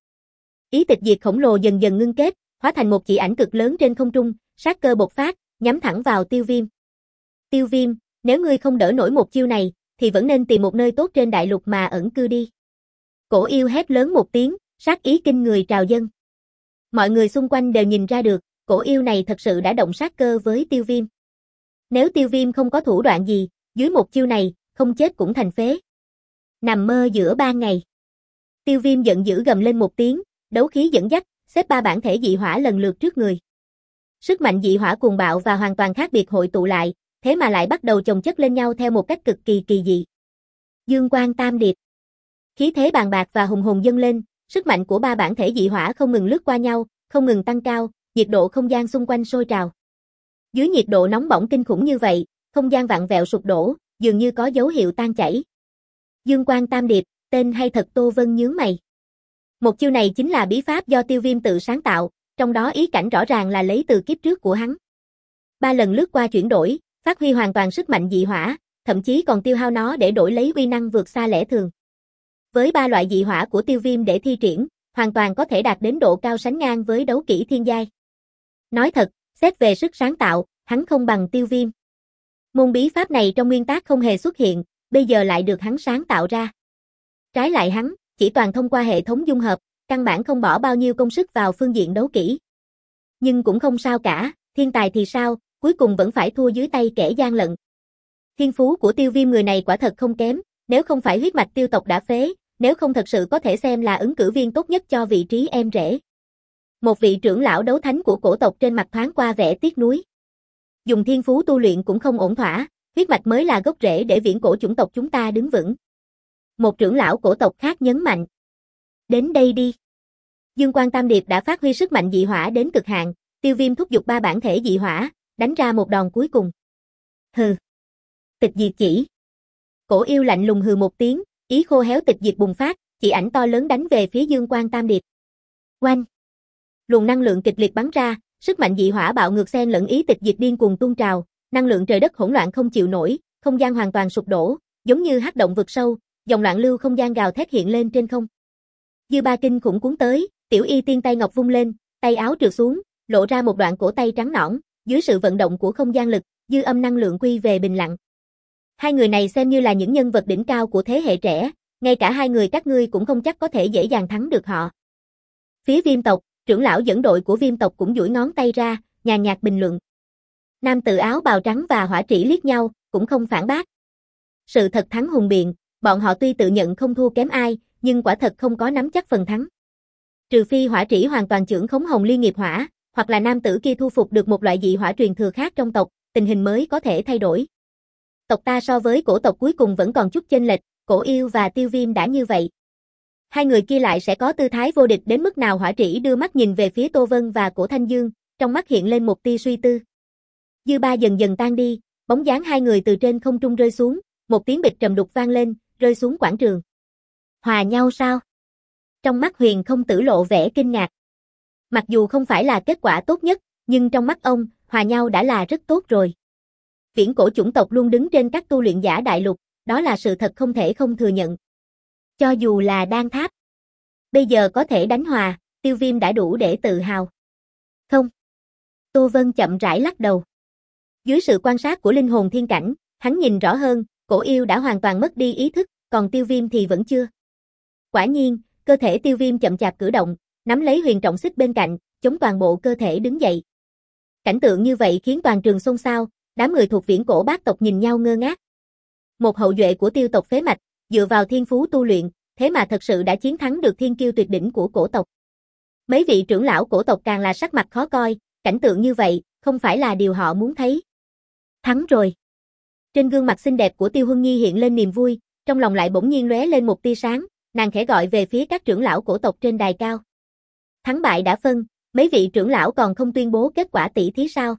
Ý tịch diệt khổng lồ dần dần ngưng kết, hóa thành một chỉ ảnh cực lớn trên không trung, sát cơ bộc phát, nhắm thẳng vào Tiêu Viêm. Tiêu Viêm, nếu ngươi không đỡ nổi một chiêu này, thì vẫn nên tìm một nơi tốt trên đại lục mà ẩn cư đi. Cổ yêu hét lớn một tiếng, sát ý kinh người trào dâng. Mọi người xung quanh đều nhìn ra được, cổ yêu này thật sự đã động sát cơ với Tiêu Viêm. Nếu Tiêu Viêm không có thủ đoạn gì, dưới một chiêu này, không chết cũng thành phế. Nằm mơ giữa ban ngày. Tiêu Viêm giận dữ gầm lên một tiếng, đấu khí dẫn dắt, xếp ba bản thể dị hỏa lần lượt trước người. Sức mạnh dị hỏa cuồng bạo và hoàn toàn khác biệt hội tụ lại, thế mà lại bắt đầu chồng chất lên nhau theo một cách cực kỳ kỳ dị. Dương quang tam điệp. Khí thế bàn bạc và hùng hồn dâng lên, sức mạnh của ba bản thể dị hỏa không ngừng lướt qua nhau, không ngừng tăng cao, nhiệt độ không gian xung quanh sôi trào. Dưới nhiệt độ nóng bỏng kinh khủng như vậy, không gian vặn vẹo sụp đổ, dường như có dấu hiệu tan chảy. Dương quang tam điệp, tên hay thật. Tô Vân nhướng mày. Một chiêu này chính là bí pháp do Tiêu Viêm tự sáng tạo, trong đó ý cảnh rõ ràng là lấy từ kiếp trước của hắn. Ba lần lướt qua chuyển đổi, phát huy hoàn toàn sức mạnh dị hỏa, thậm chí còn tiêu hao nó để đổi lấy uy năng vượt xa lẽ thường. Với ba loại dị hỏa của Tiêu Viêm để thi triển, hoàn toàn có thể đạt đến độ cao sánh ngang với đấu kỹ thiên giai. Nói thật, xét về sức sáng tạo, hắn không bằng Tiêu Viêm. Môn bí pháp này trong nguyên tắc không hề xuất hiện, bây giờ lại được hắn sáng tạo ra. Trái lại hắn, chỉ toàn thông qua hệ thống dung hợp, căn bản không bỏ bao nhiêu công sức vào phương diện đấu kỹ. Nhưng cũng không sao cả, thiên tài thì sao, cuối cùng vẫn phải thua dưới tay kẻ gian lận. Thiên phú của Tiêu Viêm người này quả thật không kém, nếu không phải huyết mạch tiêu tộc đã phế, nếu không thật sự có thể xem là ứng cử viên tốt nhất cho vị trí em rể. Một vị trưởng lão đấu thánh của cổ tộc trên mặt thoáng qua vẻ tiếc nuối. Dùng thiên phú tu luyện cũng không ổn thỏa, huyết mạch mới là gốc rễ để viễn cổ chủng tộc chúng ta đứng vững. Một trưởng lão cổ tộc khác nhấn mạnh. Đến đây đi. Dương quang tam điệp đã phát huy sức mạnh dị hỏa đến cực hạn, Tiêu Viêm thúc giục ba bản thể dị hỏa, đánh ra một đòn cuối cùng. Hừ. Tịch diệt chỉ. Cổ yêu lạnh lùng hừ một tiếng, ý khô héo tịch diệt bùng phát, chỉ ảnh to lớn đánh về phía Dương quang tam điệp. Oanh. Luồng năng lượng kịch liệt bắn ra, sức mạnh dị hỏa bạo ngược xen lẫn ý tịch diệt điên cuồng tuôn trào, năng lượng trời đất hỗn loạn không chịu nổi, không gian hoàn toàn sụp đổ, giống như hắc động vực sâu, dòng loạn lưu không gian gào thét hiện lên trên không. Dư ba kinh khủng cuốn tới, Tiểu Y Tiên tay ngọc vung lên, tay áo trượt xuống, lộ ra một đoạn cổ tay trắng nõn, dưới sự vận động của không gian lực, dư âm năng lượng quy về bình lặng. Hai người này xem như là những nhân vật đỉnh cao của thế hệ trẻ, ngay cả hai người các ngươi cũng không chắc có thể dễ dàng thắng được họ. Phía Viêm tộc, trưởng lão dẫn đội của Viêm tộc cũng duỗi ngón tay ra, nhàn nhạt bình luận. Nam tử áo bào trắng và Hỏa Trĩ liếc nhau, cũng không phản bác. Sự thật thắng hùng biện, bọn họ tuy tự nhận không thua kém ai, nhưng quả thật không có nắm chắc phần thắng. Trừ phi Hỏa Trĩ hoàn toàn chưởng khống Hồng Liên nghiệp hỏa, hoặc là nam tử kia thu phục được một loại dị hỏa truyền thừa khác trong tộc, tình hình mới có thể thay đổi. Tộc ta so với cổ tộc cuối cùng vẫn còn chút chênh lệch, cổ yêu và Tiêu Viêm đã như vậy. Hai người kia lại sẽ có tư thái vô địch đến mức nào? Hỏa Trĩ đưa mắt nhìn về phía Tô Vân và Cổ Thanh Dương, trong mắt hiện lên một tia suy tư. Dư ba dần dần tan đi, bóng dáng hai người từ trên không trung rơi xuống, một tiếng bịch trầm đục vang lên, rơi xuống quảng trường. Hòa nhau sao? Trong mắt Huyền Không Tử lộ vẻ kinh ngạc. Mặc dù không phải là kết quả tốt nhất, nhưng trong mắt ông, hòa nhau đã là rất tốt rồi. Viễn cổ chủng tộc luôn đứng trên các tu luyện giả đại lục, đó là sự thật không thể không thừa nhận. Cho dù là Đan Tháp, bây giờ có thể đánh hòa, Tiêu Viêm đã đủ để tự hào. Không. Tô Vân chậm rãi lắc đầu. Dưới sự quan sát của linh hồn thiên cảnh, hắn nhìn rõ hơn, cổ yêu đã hoàn toàn mất đi ý thức, còn Tiêu Viêm thì vẫn chưa. Quả nhiên, cơ thể Tiêu Viêm chậm chạp cử động, nắm lấy huyền trọng xích bên cạnh, chống toàn bộ cơ thể đứng dậy. Cảnh tượng như vậy khiến toàn trường xôn xao, đám người thuộc viễn cổ bát tộc nhìn nhau ngơ ngác. Một hậu duệ của Tiêu tộc phế mạch, dựa vào thiên phú tu luyện, thế mà thật sự đã chiến thắng được thiên kiêu tuyệt đỉnh của cổ tộc. Mấy vị trưởng lão cổ tộc càng là sắc mặt khó coi, cảnh tượng như vậy, không phải là điều họ muốn thấy. Thắng rồi. Trên gương mặt xinh đẹp của Tiêu Huân Nhi hiện lên niềm vui, trong lòng lại bỗng nhiên lóe lên một tia sáng, nàng khẽ gọi về phía các trưởng lão cổ tộc trên đài cao. Thắng bại đã phân, mấy vị trưởng lão còn không tuyên bố kết quả tỷ thí sao?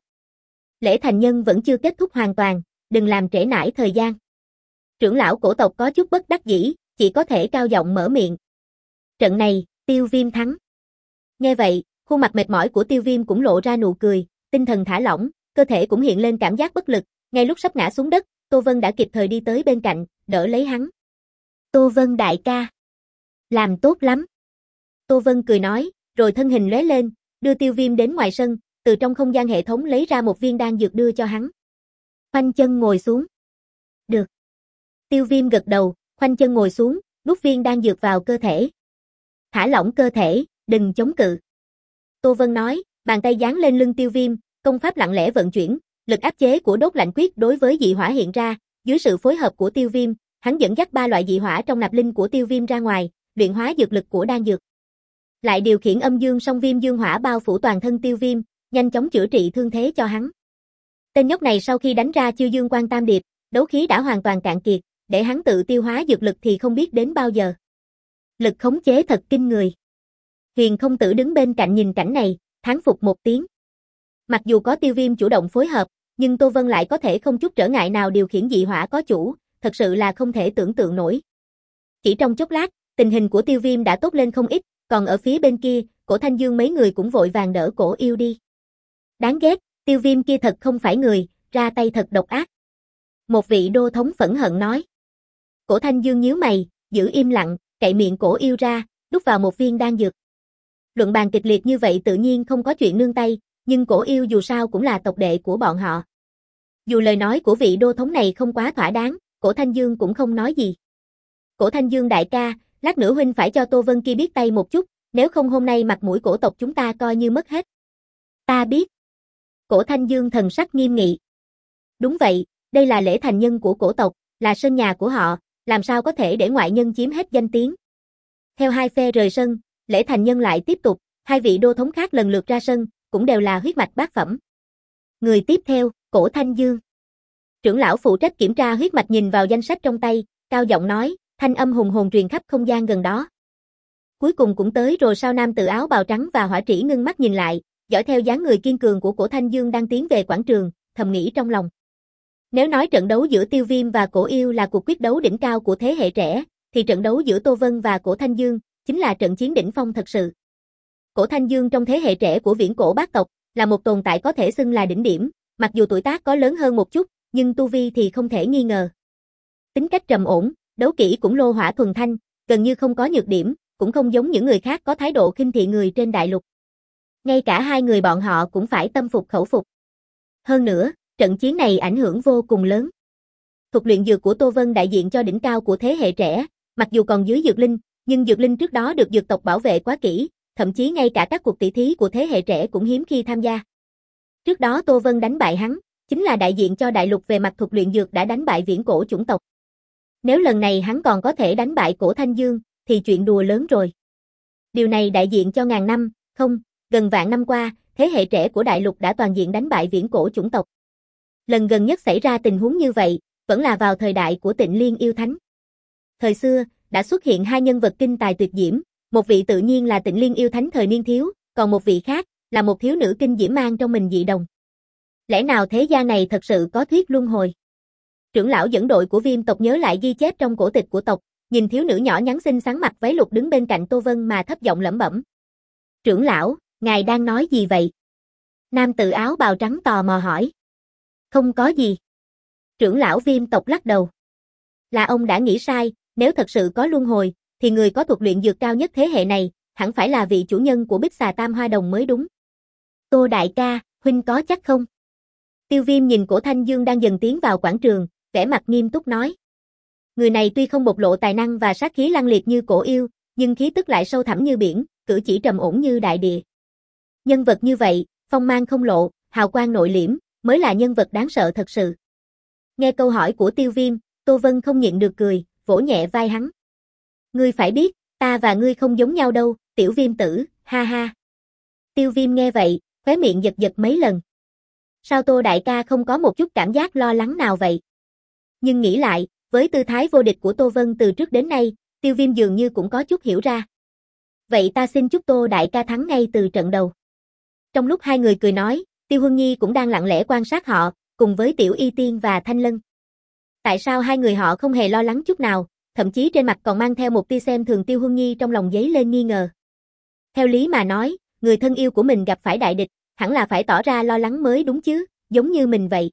Lễ thành nhân vẫn chưa kết thúc hoàn toàn, đừng làm trễ nải thời gian. Trưởng lão cổ tộc có chút bất đắc dĩ, chỉ có thể cao giọng mở miệng. Trận này, Tiêu Viêm thắng. Nghe vậy, khuôn mặt mệt mỏi của Tiêu Viêm cũng lộ ra nụ cười, tinh thần thả lỏng, cơ thể cũng hiện lên cảm giác bất lực, ngay lúc sắp ngã xuống đất, Tô Vân đã kịp thời đi tới bên cạnh, đỡ lấy hắn. Tô Vân đại ca. Làm tốt lắm. Tô Vân cười nói, rồi thân hình lóe lên, đưa Tiêu Viêm đến ngoài sân, từ trong không gian hệ thống lấy ra một viên đan dược đưa cho hắn. Khoanh chân ngồi xuống. Được. Tiêu Viêm gật đầu, khoanh chân ngồi xuống, nuốt viên đan dược vào cơ thể. Thả lỏng cơ thể, đừng chống cự. Tô Vân nói, bàn tay giáng lên lưng Tiêu Viêm, công pháp lặng lẽ vận chuyển, lực áp chế của đốt lạnh quyết đối với dị hỏa hiện ra, dưới sự phối hợp của Tiêu Viêm, hắn dẫn dắt ba loại dị hỏa trong nạp linh của Tiêu Viêm ra ngoài, luyện hóa dược lực của đan dược. Lại điều khiển âm dương song viêm dương hỏa bao phủ toàn thân Tiêu Viêm, nhanh chóng chữa trị thương thế cho hắn. Tên nhóc này sau khi đánh ra chiêu dương quan tam điệp, đấu khí đã hoàn toàn cạn kiệt, để hắn tự tiêu hóa dược lực thì không biết đến bao giờ. Lực khống chế thật kinh người. Huyền Không Tử đứng bên cạnh nhìn cảnh này, thán phục một tiếng. Mặc dù có Tiêu Viêm chủ động phối hợp, nhưng Tô Vân lại có thể không chút trở ngại nào điều khiển dị hỏa có chủ, thật sự là không thể tưởng tượng nổi. Chỉ trong chốc lát, tình hình của Tiêu Viêm đã tốt lên không ít, còn ở phía bên kia, Cổ Thanh Dương mấy người cũng vội vàng đỡ Cổ Yêu đi. Đáng ghét, Tiêu Viêm kia thật không phải người, ra tay thật độc ác. Một vị đô thống phẫn hận nói. Cổ Thanh Dương nhíu mày, giữ im lặng, cậy miệng Cổ Yêu ra, đút vào một viên đan dược. Luận bàn kịch liệt như vậy tự nhiên không có chuyện nương tay, nhưng Cổ Yêu dù sao cũng là tộc đệ của bọn họ. Dù lời nói của vị đô thống này không quá thỏa đáng, Cổ Thanh Dương cũng không nói gì. Cổ Thanh Dương đại ca, lát nữa huynh phải cho Tô Vân kia biết tay một chút, nếu không hôm nay mặt mũi cổ tộc chúng ta coi như mất hết. Ta biết. Cổ Thanh Dương thần sắc nghiêm nghị. Đúng vậy, đây là lễ thành nhân của cổ tộc, là sân nhà của họ, làm sao có thể để ngoại nhân chiếm hết danh tiếng. Theo hai phe rời sân, lễ thành nhân lại tiếp tục, hai vị đô thống khác lần lượt ra sân, cũng đều là huyết mạch bát phẩm. Người tiếp theo, Cổ Thanh Dương. Trưởng lão phụ trách kiểm tra huyết mạch nhìn vào danh sách trong tay, cao giọng nói, thanh âm hùng hồn truyền khắp không gian gần đó. Cuối cùng cũng tới rồi sao nam tự áo bào trắng và hỏa trĩ ngưng mắt nhìn lại, dõi theo dáng người kiên cường của Cổ Thanh Dương đang tiến về quảng trường, thầm nghĩ trong lòng. Nếu nói trận đấu giữa Tiêu Viêm và Cổ Yêu là cuộc quyết đấu đỉnh cao của thế hệ trẻ, thì trận đấu giữa Tô Vân và Cổ Thanh Dương chính là trận chiến đỉnh phong thật sự. Cổ Thanh Dương trong thế hệ trẻ của viễn cổ bát tộc là một tồn tại có thể xưng là đỉnh điểm, mặc dù tuổi tác có lớn hơn một chút, nhưng tu vi thì không thể nghi ngờ. Tính cách trầm ổn, đấu kỹ cũng lô hỏa thuần thanh, gần như không có nhược điểm, cũng không giống những người khác có thái độ khinh thị người trên đại lục. Ngay cả hai người bọn họ cũng phải tâm phục khẩu phục. Hơn nữa, trận chiến này ảnh hưởng vô cùng lớn. Thuật luyện dược của Tô Vân đại diện cho đỉnh cao của thế hệ trẻ, mặc dù còn dưới dược linh, nhưng dược linh trước đó được dược tộc bảo vệ quá kỹ, thậm chí ngay cả các cuộc tỷ thí của thế hệ trẻ cũng hiếm khi tham gia. Trước đó Tô Vân đánh bại hắn, chính là đại diện cho đại lục về mặt thuật luyện dược đã đánh bại viễn cổ chủng tộc. Nếu lần này hắn còn có thể đánh bại Cổ Thanh Dương, thì chuyện đùa lớn rồi. Điều này đại diện cho ngàn năm, không, gần vạn năm qua, thế hệ trẻ của đại lục đã toàn diện đánh bại viễn cổ chủng tộc. Lần gần nhất xảy ra tình huống như vậy, vẫn là vào thời đại của Tịnh Liên yêu thánh. Thời xưa, đã xuất hiện hai nhân vật kinh tài tuyệt diễm, một vị tự nhiên là Tịnh Liên yêu thánh thời niên thiếu, còn một vị khác, là một thiếu nữ kinh diễm mang trong mình dị đồng. Lẽ nào thế gian này thật sự có thuyết luân hồi? Trưởng lão dẫn đội của Viêm tộc nhớ lại ghi chép trong cổ tịch của tộc, nhìn thiếu nữ nhỏ nhắn xinh xắn mặc váy lục đứng bên cạnh Tô Vân mà thấp giọng lẩm bẩm. Trưởng lão, ngài đang nói gì vậy? Nam tử áo bào trắng tò mò hỏi. Không có gì. Trưởng lão Viêm tộc lắc đầu. Là ông đã nghĩ sai, nếu thật sự có luân hồi, thì người có thuật luyện dược cao nhất thế hệ này, hẳn phải là vị chủ nhân của Bích Xà Tam Hoa Đồng mới đúng. Tô đại ca, huynh có chắc không? Tiêu Viêm nhìn Cổ Thanh Dương đang dần tiến vào quảng trường, vẻ mặt nghiêm túc nói. Người này tuy không bộc lộ tài năng và sát khí lăng liệt như Cổ Yêu, nhưng khí tức lại sâu thẳm như biển, cử chỉ trầm ổn như đại địa. Nhân vật như vậy, phong mang không lộ, hào quang nội liễm, mới là nhân vật đáng sợ thật sự. Nghe câu hỏi của Tiêu Viêm, Tô Vân không nhịn được cười, vỗ nhẹ vai hắn. Ngươi phải biết, ta và ngươi không giống nhau đâu, tiểu Viêm tử, ha ha. Tiêu Viêm nghe vậy, khóe miệng giật giật mấy lần. Sao Tô đại ca không có một chút cảm giác lo lắng nào vậy? Nhưng nghĩ lại, với tư thái vô địch của Tô Vân từ trước đến nay, Tiêu Viêm dường như cũng có chút hiểu ra. Vậy ta xin chúc Tô đại ca thắng ngay từ trận đầu. Trong lúc hai người cười nói, Tiêu Huân Nhi cũng đang lặng lẽ quan sát họ, cùng với Tiểu Y Tiên và Thanh Lân. Tại sao hai người họ không hề lo lắng chút nào, thậm chí trên mặt còn mang theo một tia xem thường Tiêu Huân Nhi trong lòng dấy lên nghi ngờ. Theo lý mà nói, người thân yêu của mình gặp phải đại địch, hẳn là phải tỏ ra lo lắng mới đúng chứ, giống như mình vậy.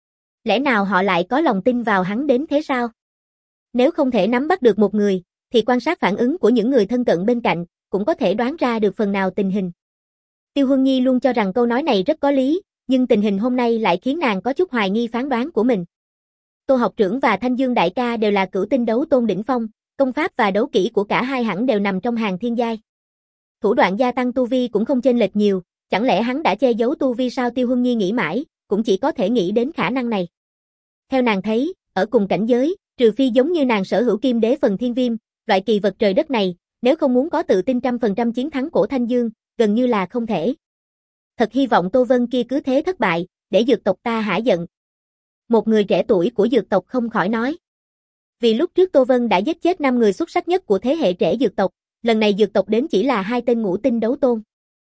Lẽ nào họ lại có lòng tin vào hắn đến thế sao? Nếu không thể nắm bắt được một người, thì quan sát phản ứng của những người thân cận bên cạnh, cũng có thể đoán ra được phần nào tình hình. Tiêu Huân Nhi luôn cho rằng câu nói này rất có lý, nhưng tình hình hôm nay lại khiến nàng có chút hoài nghi phán đoán của mình. Tô học trưởng và Thanh Dương đại ca đều là cửu tinh đấu tôn đỉnh phong, công pháp và đấu kỹ của cả hai hẳn đều nằm trong hàng thiên giai. Thủ đoạn gia tăng tu vi cũng không chênh lệch nhiều, chẳng lẽ hắn đã che giấu tu vi sao? Tiêu Huân Nhi nghĩ mãi, cũng chỉ có thể nghĩ đến khả năng này. Theo nàng thấy, ở cùng cảnh giới, trừ phi giống như nàng sở hữu kim đế phần thiên viêm, loại kỳ vật trời đất này, nếu không muốn có tự tin trăm phần trăm chiến thắng Cổ Thanh Dương, gần như là không thể. Thật hy vọng Tô Vân kia cứ thế thất bại, để dược tộc ta hả giận. Một người trẻ tuổi của dược tộc không khỏi nói. Vì lúc trước Tô Vân đã giết chết năm người xuất sắc nhất của thế hệ trẻ dược tộc, lần này dược tộc đến chỉ là hai tên ngũ tinh đấu tôn.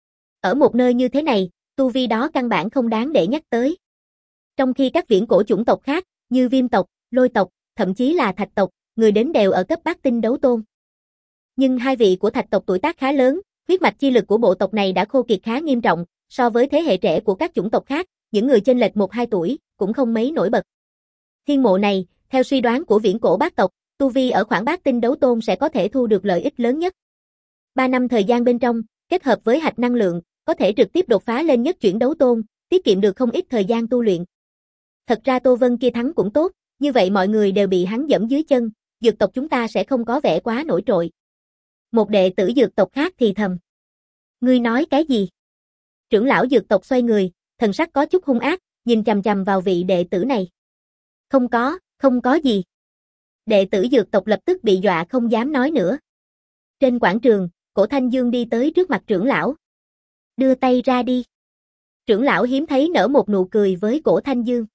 Ở một nơi như thế này, tu vi đó căn bản không đáng để nhắc tới. Trong khi các viễn cổ chủng tộc khác, như Viêm tộc, Lôi tộc, thậm chí là Thạch tộc, người đến đều ở cấp bát tinh đấu tôn. Nhưng hai vị của Thạch tộc tuổi tác khá lớn, huyết mạch chi lực của bộ tộc này đã khô kiệt khá nghiêm trọng, so với thế hệ trẻ của các chủng tộc khác, những người chênh lệch một hai tuổi, cũng không mấy nổi bật. Thiên mộ này, theo suy đoán của viễn cổ bát tộc, tu vi ở khoảng bát tinh đấu tôn sẽ có thể thu được lợi ích lớn nhất. Ba năm thời gian bên trong, kết hợp với hạch năng lượng, có thể trực tiếp đột phá lên nhất chuyển đấu tôn, tiết kiệm được không ít thời gian tu luyện. Thật ra Tô Vân kia thắng cũng tốt, như vậy mọi người đều bị hắn dẫm dưới chân, dược tộc chúng ta sẽ không có vẻ quá nổi trội. Một đệ tử dược tộc khác thì thầm. Ngươi nói cái gì? Trưởng lão dược tộc xoay người, thần sắc có chút hung ác, nhìn chằm chằm vào vị đệ tử này. Không có, không có gì. Đệ tử dược tộc lập tức bị dọa không dám nói nữa. Trên quảng trường, Cổ Thanh Dương đi tới trước mặt trưởng lão. Đưa tay ra đi. Trưởng lão hiếm thấy nở một nụ cười với Cổ Thanh Dương.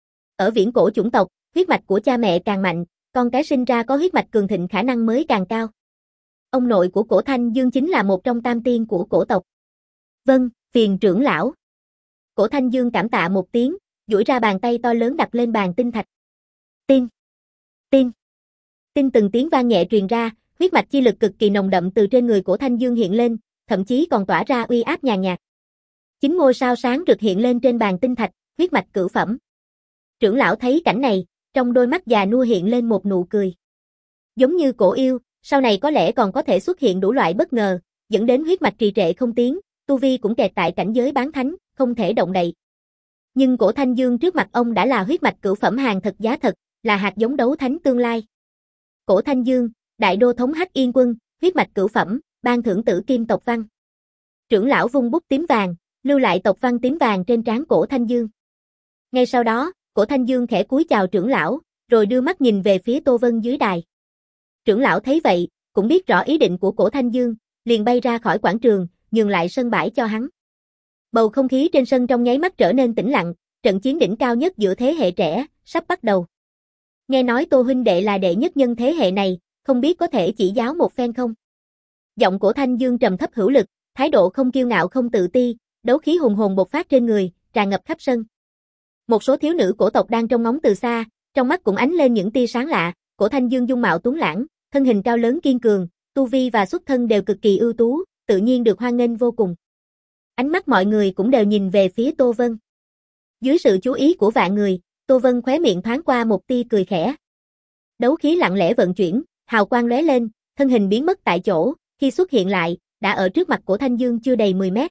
Ở viễn cổ chủng tộc, huyết mạch của cha mẹ càng mạnh, con cái sinh ra có huyết mạch cường thịnh khả năng mới càng cao. Ông nội của Cổ Thanh Dương chính là một trong tam tiên của cổ tộc. Vâng, phiền trưởng lão. Cổ Thanh Dương cảm tạ một tiếng, duỗi ra bàn tay to lớn đặt lên bàn tinh thạch. Tiên, tiên, tiên từng tiếng vang nhẹ truyền ra, huyết mạch chi lực cực kỳ nồng đậm từ trên người Cổ Thanh Dương hiện lên, thậm chí còn tỏa ra uy áp nhàn nhạt. Chín ngôi sao sáng rực hiện lên trên bàn tinh thạch, huyết mạch cửu phẩm. Trưởng lão thấy cảnh này, trong đôi mắt già nua hiện lên một nụ cười. Giống như cổ yêu, sau này có lẽ còn có thể xuất hiện đủ loại bất ngờ, dẫn đến huyết mạch trì trệ không tiến, tu vi cũng kẹt tại cảnh giới bán thánh, không thể động đậy. Nhưng Cổ Thanh Dương trước mặt ông đã là huyết mạch cửu phẩm hàng thật giá thật, là hạt giống đấu thánh tương lai. Cổ Thanh Dương, đại đô thống Hắc Yên Quân, huyết mạch cửu phẩm, ban thưởng tử kim tộc văn. Trưởng lão vung bút tím vàng, lưu lại tộc văn tím vàng trên trán Cổ Thanh Dương. Ngay sau đó, Cổ Thanh Dương khẽ cúi chào trưởng lão, rồi đưa mắt nhìn về phía Tô Vân dưới đài. Trưởng lão thấy vậy, cũng biết rõ ý định của Cổ Thanh Dương, liền bay ra khỏi quảng trường, nhường lại sân bãi cho hắn. Bầu không khí trên sân trong nháy mắt trở nên tĩnh lặng, trận chiến đỉnh cao nhất giữa thế hệ trẻ, sắp bắt đầu. Nghe nói Tô huynh đệ là đệ nhất nhân thế hệ này, không biết có thể chỉ giáo một phen không? Giọng Cổ Thanh Dương trầm thấp hữu lực, thái độ không kiêu ngạo không tự ti, đấu khí hùng hồn bộc phát trên người, tràn ngập khắp sân. Một số thiếu nữ cổ tộc đang trông ngóng từ xa, trong mắt cũng ánh lên những tia sáng lạ. Cổ Thanh Dương dung mạo tuấn lãng, thân hình cao lớn kiên cường, tu vi và xuất thân đều cực kỳ ưu tú, tự nhiên được hoan nghênh vô cùng. Ánh mắt mọi người cũng đều nhìn về phía Tô Vân. Dưới sự chú ý của vạn người, Tô Vân khóe miệng thoáng qua một tia cười khẽ. Đấu khí lặng lẽ vận chuyển, hào quang lóe lên, thân hình biến mất tại chỗ, khi xuất hiện lại, đã ở trước mặt Cổ Thanh Dương chưa đầy mười mét.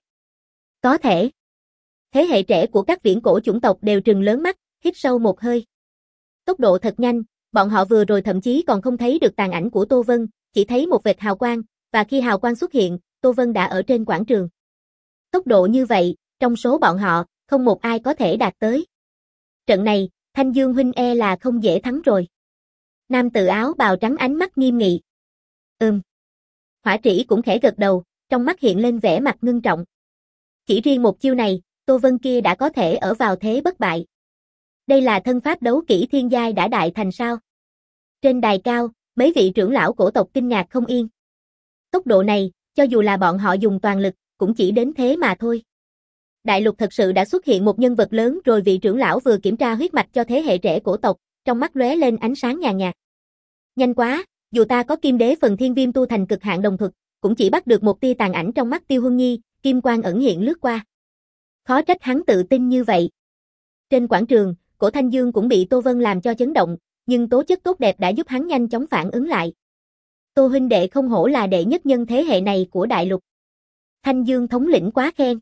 Có thể. Thế hệ trẻ của các viễn cổ chủng tộc đều trừng lớn mắt, hít sâu một hơi. Tốc độ thật nhanh, bọn họ vừa rồi thậm chí còn không thấy được tàn ảnh của Tô Vân, chỉ thấy một vệt hào quang, và khi hào quang xuất hiện, Tô Vân đã ở trên quảng trường. Tốc độ như vậy, trong số bọn họ, không một ai có thể đạt tới. Trận này, Thanh Dương huynh e là không dễ thắng rồi. Nam tử áo bào trắng ánh mắt nghiêm nghị. Ừm. Hỏa Trĩ cũng khẽ gật đầu, trong mắt hiện lên vẻ mặt ngưng trọng. Chỉ riêng một chiêu này, Tô Vân kia đã có thể ở vào thế bất bại. Đây là thân pháp đấu kỹ thiên giai đã đại thành sao? Trên đài cao, mấy vị trưởng lão cổ tộc kinh ngạc không yên. Tốc độ này, Cho dù là bọn họ dùng toàn lực, cũng chỉ đến thế mà thôi. Đại lục thật sự đã xuất hiện một nhân vật lớn rồi. Vị trưởng lão vừa kiểm tra huyết mạch cho thế hệ trẻ cổ tộc, trong mắt lóe lên ánh sáng nhàn nhạt. Nhanh quá, dù ta có kim đế phần thiên viêm tu thành cực hạn đồng thuật, cũng chỉ bắt được một tia tàn ảnh trong mắt Tiêu Huân Nhi, kim quang ẩn hiện lướt qua. Khó trách hắn tự tin như vậy. Trên quảng trường, Cổ Thanh Dương cũng bị Tô Vân làm cho chấn động, nhưng tố chất tốt đẹp đã giúp hắn nhanh chóng phản ứng lại. Tô huynh đệ không hổ là đệ nhất nhân thế hệ này của đại lục. Thanh Dương thống lĩnh quá khen.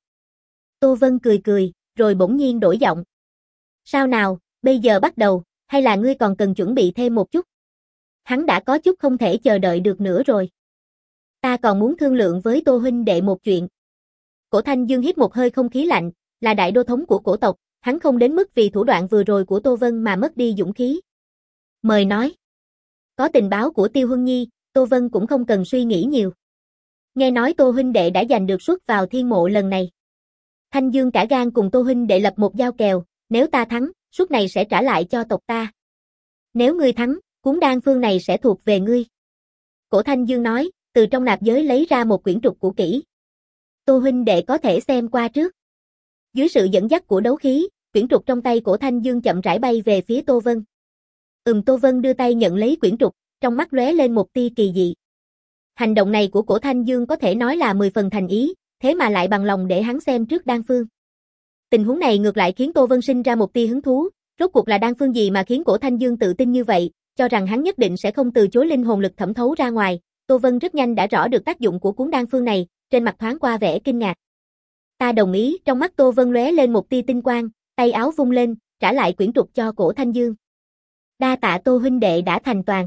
Tô Vân cười cười, rồi bỗng nhiên đổi giọng. Sao nào, bây giờ bắt đầu, hay là ngươi còn cần chuẩn bị thêm một chút? Hắn đã có chút không thể chờ đợi được nữa rồi. Ta còn muốn thương lượng với Tô huynh đệ một chuyện. Cổ Thanh Dương hít một hơi không khí lạnh, là đại đô thống của cổ tộc, hắn không đến mức vì thủ đoạn vừa rồi của Tô Vân mà mất đi dũng khí. Mời nói. Có tình báo của Tiêu Huân Nhi, Tô Vân cũng không cần suy nghĩ nhiều. Nghe nói Tô huynh đệ đã giành được suất vào thiên mộ lần này. Thanh Dương cả gan cùng Tô huynh đệ lập một giao kèo, nếu ta thắng, suất này sẽ trả lại cho tộc ta. Nếu ngươi thắng, cuốn đan phương này sẽ thuộc về ngươi. Cổ Thanh Dương nói, từ trong nạp giới lấy ra một quyển trục cũ kỹ. Tô huynh đệ có thể xem qua trước. Dưới sự dẫn dắt của đấu khí, quyển trục trong tay Cổ Thanh Dương chậm rãi bay về phía Tô Vân. Ừm Tô Vân đưa tay nhận lấy quyển trục, trong mắt lóe lên một tia kỳ dị. Hành động này của Cổ Thanh Dương có thể nói là mười phần thành ý, thế mà lại bằng lòng để hắn xem trước đan phương. Tình huống này ngược lại khiến Tô Vân sinh ra một tia hứng thú, rốt cuộc là đan phương gì mà khiến Cổ Thanh Dương tự tin như vậy, cho rằng hắn nhất định sẽ không từ chối linh hồn lực thẩm thấu ra ngoài. Tô Vân rất nhanh đã rõ được tác dụng của cuốn đan phương này, trên mặt thoáng qua vẻ kinh ngạc. Ta đồng ý, trong mắt Tô Vân lóe lên một tia tinh quang, tay áo vung lên, trả lại quyển trục cho Cổ Thanh Dương. Đa tạ Tô huynh đệ đã thành toàn.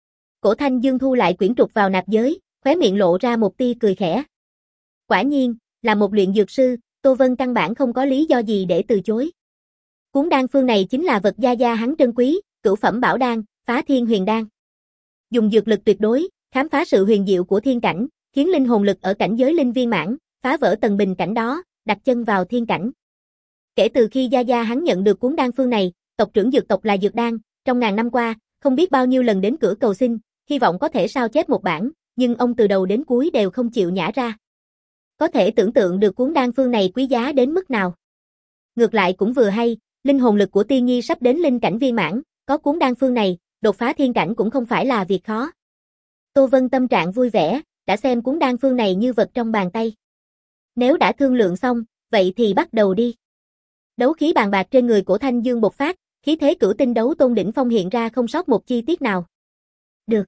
Cổ Thanh Dương thu lại quyển trục vào nạp giới, khóe miệng lộ ra một tia cười khẽ. Quả nhiên, là một luyện dược sư, Tô Vân căn bản không có lý do gì để từ chối. Cuốn đan phương này chính là vật gia gia hắn trân quý, cửu phẩm bảo đan, Phá Thiên Huyền Đan. Dùng dược lực tuyệt đối, khám phá sự huyền diệu của thiên cảnh, khiến linh hồn lực ở cảnh giới linh viên mãn, phá vỡ tầng bình cảnh đó, đặt chân vào thiên cảnh. Kể từ khi gia gia hắn nhận được cuốn đan phương này, tộc trưởng dược tộc là Dược Đan, trong ngàn năm qua, không biết bao nhiêu lần đến cửa cầu xin, hy vọng có thể sao chép một bản, nhưng ông từ đầu đến cuối đều không chịu nhả ra. Có thể tưởng tượng được cuốn đan phương này quý giá đến mức nào. Ngược lại cũng vừa hay, linh hồn lực của Tiên Nhi sắp đến linh cảnh viên mãn, có cuốn đan phương này, đột phá thiên cảnh cũng không phải là việc khó. Tô Vân tâm trạng vui vẻ, đã xem cuốn đan phương này như vật trong bàn tay. Nếu đã thương lượng xong, vậy thì bắt đầu đi. Đấu khí bàn bạc trên người Cổ Thanh Dương bộc phát, khí thế cửu tinh đấu tôn đỉnh phong hiện ra không sót một chi tiết nào. Được.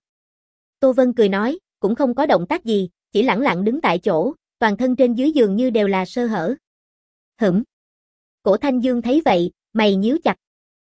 Tô Vân cười nói, cũng không có động tác gì, chỉ lẳng lặng đứng tại chỗ, toàn thân trên dưới dường như đều là sơ hở. Hửm. Cổ Thanh Dương thấy vậy, mày nhíu chặt.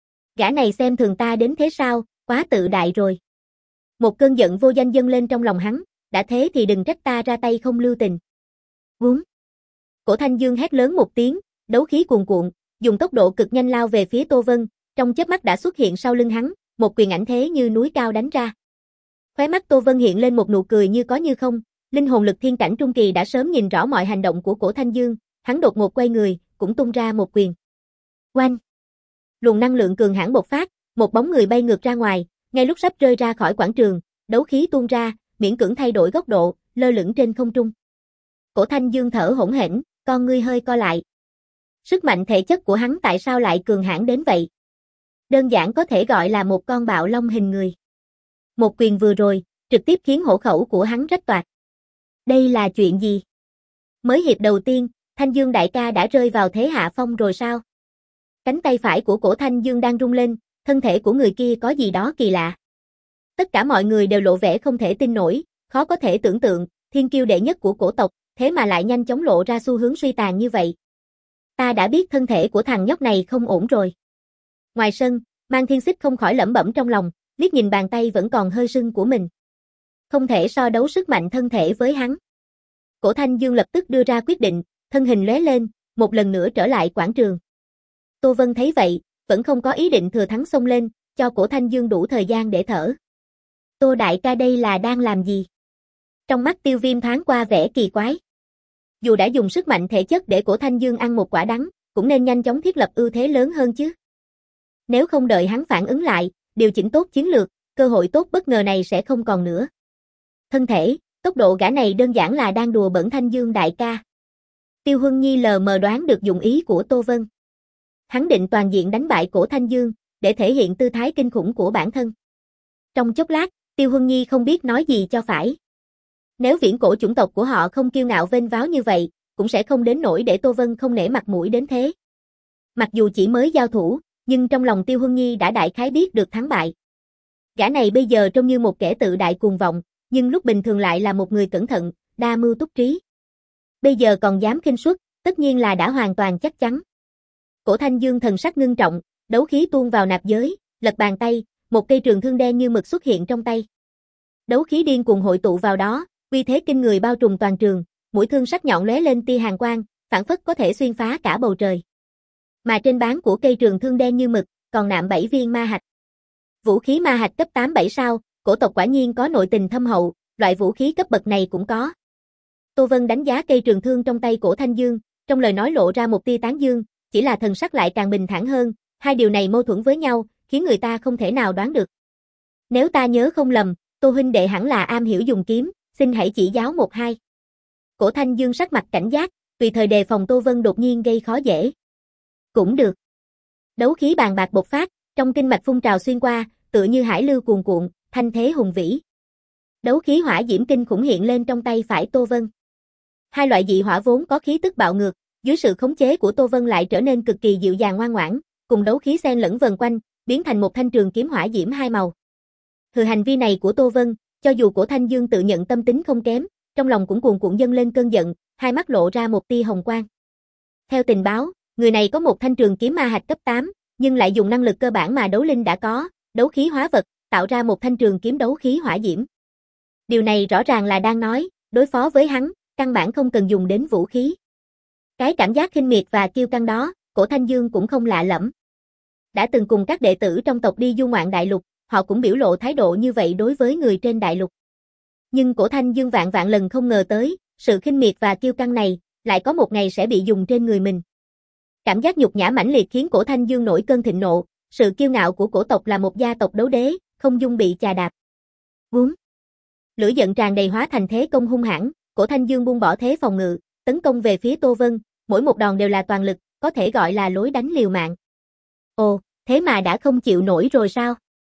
Gã này xem thường ta đến thế sao, quá tự đại rồi. Một cơn giận vô danh dâng lên trong lòng hắn, đã thế thì đừng trách ta ra tay không lưu tình. Vúng. Cổ Thanh Dương hét lớn một tiếng, đấu khí cuồn cuộn, dùng tốc độ cực nhanh lao về phía Tô Vân, trong chớp mắt đã xuất hiện sau lưng hắn, một quyền ảnh thế như núi cao đánh ra. Khóe mắt Tô Vân hiện lên một nụ cười như có như không, linh hồn lực thiên cảnh trung kỳ đã sớm nhìn rõ mọi hành động của Cổ Thanh Dương, hắn đột ngột quay người, cũng tung ra một quyền. Oanh! Luồng năng lượng cường hãn bộc phát, một bóng người bay ngược ra ngoài, ngay lúc sắp rơi ra khỏi quảng trường, đấu khí tuôn ra, miễn cưỡng thay đổi góc độ, lơ lửng trên không trung. Cổ Thanh Dương thở hổn hển, con ngươi hơi co lại. Sức mạnh thể chất của hắn tại sao lại cường hãn đến vậy? Đơn giản có thể gọi là một con bạo long hình người. Một quyền vừa rồi, trực tiếp khiến hổ khẩu của hắn rách toạc. Đây là chuyện gì? Mới hiệp đầu tiên, Thanh Dương đại ca đã rơi vào thế hạ phong rồi sao? Cánh tay phải của Cổ Thanh Dương đang rung lên, thân thể của người kia có gì đó kỳ lạ. Tất cả mọi người đều lộ vẻ không thể tin nổi, khó có thể tưởng tượng, thiên kiêu đệ nhất của cổ tộc, thế mà lại nhanh chóng lộ ra xu hướng suy tàn như vậy. Ta đã biết thân thể của thằng nhóc này không ổn rồi. Ngoài sân, Mang Thiên Xích không khỏi lẩm bẩm trong lòng, liếc nhìn bàn tay vẫn còn hơi sưng của mình. Không thể so đấu sức mạnh thân thể với hắn. Cổ Thanh Dương lập tức đưa ra quyết định, thân hình lóe lên, một lần nữa trở lại quảng trường. Tô Vân thấy vậy, vẫn không có ý định thừa thắng xông lên, cho Cổ Thanh Dương đủ thời gian để thở. Tô đại ca đây là đang làm gì? Trong mắt Tiêu Viêm thoáng qua vẻ kỳ quái. Dù đã dùng sức mạnh thể chất để Cổ Thanh Dương ăn một quả đắng, cũng nên nhanh chóng thiết lập ưu thế lớn hơn chứ. Nếu không đợi hắn phản ứng lại, điều chỉnh tốt chiến lược, cơ hội tốt bất ngờ này sẽ không còn nữa. Thân thể, Tốc độ gã này đơn giản là đang đùa bỡn Thanh Dương đại ca. Tiêu Huân Nhi lờ mờ đoán được dụng ý của Tô Vân. Hắn định toàn diện đánh bại cổ Thanh Dương, để thể hiện tư thái kinh khủng của bản thân. Trong chốc lát, Tiêu Huân Nhi không biết nói gì cho phải. Nếu viễn cổ chủng tộc của họ không kiêu ngạo vênh váo như vậy, cũng sẽ không đến nỗi để Tô Vân không nể mặt mũi đến thế. Mặc dù chỉ mới giao thủ, nhưng trong lòng Tiêu Huân Nhi đã đại khái biết được thắng bại. Gã này bây giờ trông như một kẻ tự đại cuồng vọng, nhưng lúc bình thường lại là một người cẩn thận, đa mưu túc trí. Bây giờ còn dám khinh suất, tất nhiên là đã hoàn toàn chắc chắn. Cổ Thanh Dương thần sắc ngưng trọng, đấu khí tuôn vào nạp giới, lật bàn tay, một cây trường thương đen như mực xuất hiện trong tay. Đấu khí điên cuồng hội tụ vào đó, uy thế kinh người bao trùm toàn trường, mũi thương sắc nhọn lóe lên tia hàn quang, phảng phất có thể xuyên phá cả bầu trời. Mà trên bán của cây trường thương đen như mực, còn nạm bảy viên ma hạch. Vũ khí ma hạch cấp tám bảy sao, cổ tộc quả nhiên có nội tình thâm hậu, loại vũ khí cấp bậc này cũng có. Tô Vân đánh giá cây trường thương trong tay cổ Thanh Dương, trong lời nói lộ ra một tia tán dương, chỉ là thần sắc lại càng bình thản hơn, hai điều này mâu thuẫn với nhau, khiến người ta không thể nào đoán được. Nếu ta nhớ không lầm, Tô huynh đệ hẳn là am hiểu dùng kiếm, xin hãy chỉ giáo một hai. Cổ Thanh Dương sắc mặt cảnh giác, tùy thời đề phòng Tô Vân đột nhiên gây khó dễ. Cũng được. Đấu khí bàn bạc bộc phát, trong kinh mạch phun trào xuyên qua, tựa như hải lưu cuồn cuộn, thanh thế hùng vĩ. Đấu khí hỏa diễm kinh khủng hiện lên trong tay phải Tô Vân. Hai loại dị hỏa vốn có khí tức bạo ngược, dưới sự khống chế của Tô Vân lại trở nên cực kỳ dịu dàng ngoan ngoãn, cùng đấu khí xen lẫn vần quanh, biến thành một thanh trường kiếm hỏa diễm hai màu. Từ hành vi này của Tô Vân, cho dù cổ Thanh Dương tự nhận tâm tính không kém, trong lòng cũng cuồn cuộn dâng lên cơn giận, hai mắt lộ ra một tia hồng quang. Theo tình báo, người này có một thanh trường kiếm ma hạch cấp tám, nhưng lại dùng năng lực cơ bản mà đấu linh đã có, đấu khí hóa vật, tạo ra một thanh trường kiếm đấu khí hỏa diễm. Điều này rõ ràng là đang nói, đối phó với hắn, căn bản không cần dùng đến vũ khí. Cái cảm giác khinh miệt và kiêu căng đó, cổ Thanh Dương cũng không lạ lẫm. Đã từng cùng các đệ tử trong tộc đi du ngoạn đại lục, họ cũng biểu lộ thái độ như vậy đối với người trên đại lục. Nhưng cổ Thanh Dương vạn vạn lần không ngờ tới, sự khinh miệt và kiêu căng này, lại có một ngày sẽ bị dùng trên người mình. Cảm giác nhục nhã mãnh liệt khiến cổ Thanh Dương nổi cơn thịnh nộ, sự kiêu ngạo của cổ tộc là một gia tộc đấu đế, không dung bị chà đạp. Vúng. Lửa giận tràn đầy hóa thành thế công hung hãn, cổ Thanh Dương buông bỏ thế phòng ngự, tấn công về phía Tô Vân, mỗi một đòn đều là toàn lực, có thể gọi là lối đánh liều mạng. Ồ, thế mà đã không chịu nổi rồi sao?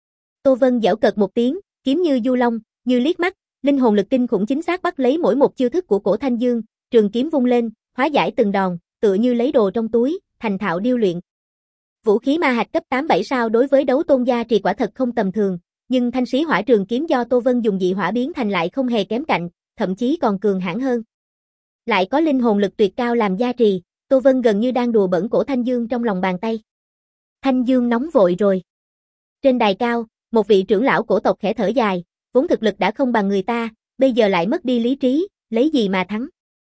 Tô Vân giễu cợt một tiếng, kiếm như du long, như liếc mắt, linh hồn lực kinh khủng chính xác bắt lấy mỗi một chiêu thức của cổ Thanh Dương, trường kiếm vung lên, hóa giải từng đòn, tựa như lấy đồ trong túi, thành thạo điêu luyện. Vũ khí ma hạch cấp tám bảy sao đối với đấu tôn gia trì quả thật không tầm thường, nhưng thanh sĩ hỏa trường kiếm do Tô Vân dùng dị hỏa biến thành lại không hề kém cạnh, thậm chí còn cường hãn hơn. Lại có linh hồn lực tuyệt cao làm gia trì, Tô Vân gần như đang đùa bỡn cổ Thanh Dương trong lòng bàn tay. Thanh Dương nóng vội rồi. Trên đài cao, một vị trưởng lão cổ tộc khẽ thở dài, vốn thực lực đã không bằng người ta, bây giờ lại mất đi lý trí, lấy gì mà thắng.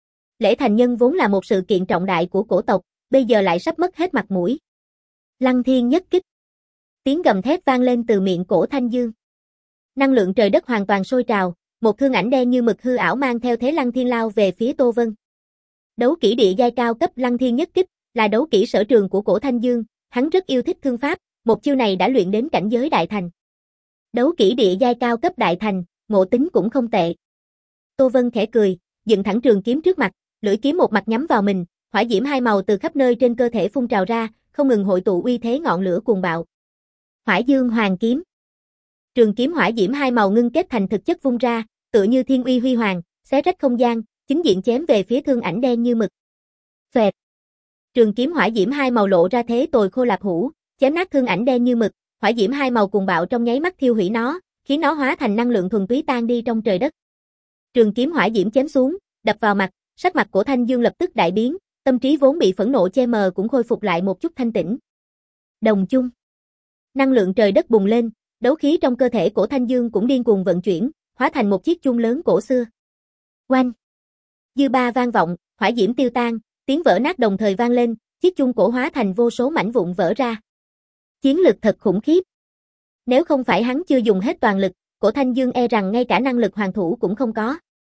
Lễ thành nhân vốn là một sự kiện trọng đại của cổ tộc, bây giờ lại sắp mất hết mặt mũi. Lăng thiên nhất kích. Tiếng gầm thét vang lên từ miệng cổ Thanh Dương. Năng lượng trời đất hoàn toàn sôi trào, một thương ảnh đen như mực hư ảo mang theo thế lăng thiên lao về phía Tô Vân. Đấu kỹ địa giai cao cấp lăng thiên nhất kích, là đấu kỹ sở trường của cổ Thanh Dương, hắn rất yêu thích thương pháp, một chiêu này đã luyện đến cảnh giới đại thành. Đấu kỹ địa giai cao cấp đại thành, ngộ tính cũng không tệ. Tô Vân khẽ cười, dựng thẳng trường kiếm trước mặt, lưỡi kiếm một mặt nhắm vào mình, hỏa diễm hai màu từ khắp nơi trên cơ thể phun trào ra, không ngừng hội tụ uy thế ngọn lửa cuồng bạo. Hỏa Dương Hoàng kiếm. Trường kiếm hỏa diễm hai màu ngưng kết thành thực chất vung ra, tựa như thiên uy huy hoàng, xé rách không gian, chính diện chém về phía thương ảnh đen như mực. Phệt. Trường kiếm hỏa diễm hai màu lộ ra thế tồi khô lạp hủ, chém nát thương ảnh đen như mực, hỏa diễm hai màu cuồng bạo trong nháy mắt thiêu hủy nó, khiến nó hóa thành năng lượng thuần túy tan đi trong trời đất. Trường kiếm hỏa diễm chém xuống, đập vào mặt, sắc mặt của Thanh Dương lập tức đại biến, tâm trí vốn bị phẫn nộ che mờ cũng khôi phục lại một chút thanh tĩnh. Đồng chung. Năng lượng trời đất bùng lên, đấu khí trong cơ thể của Thanh Dương cũng điên cuồng vận chuyển, hóa thành một chiếc chuông lớn cổ xưa. Oanh! Dư ba vang vọng, hỏa diễm tiêu tan, tiếng vỡ nát đồng thời vang lên, chiếc chuông cổ hóa thành vô số mảnh vụn vỡ ra. Chiến lực thật khủng khiếp. Nếu không phải hắn chưa dùng hết toàn lực, cổ Thanh Dương e rằng ngay cả năng lực hoàn thủ cũng không có.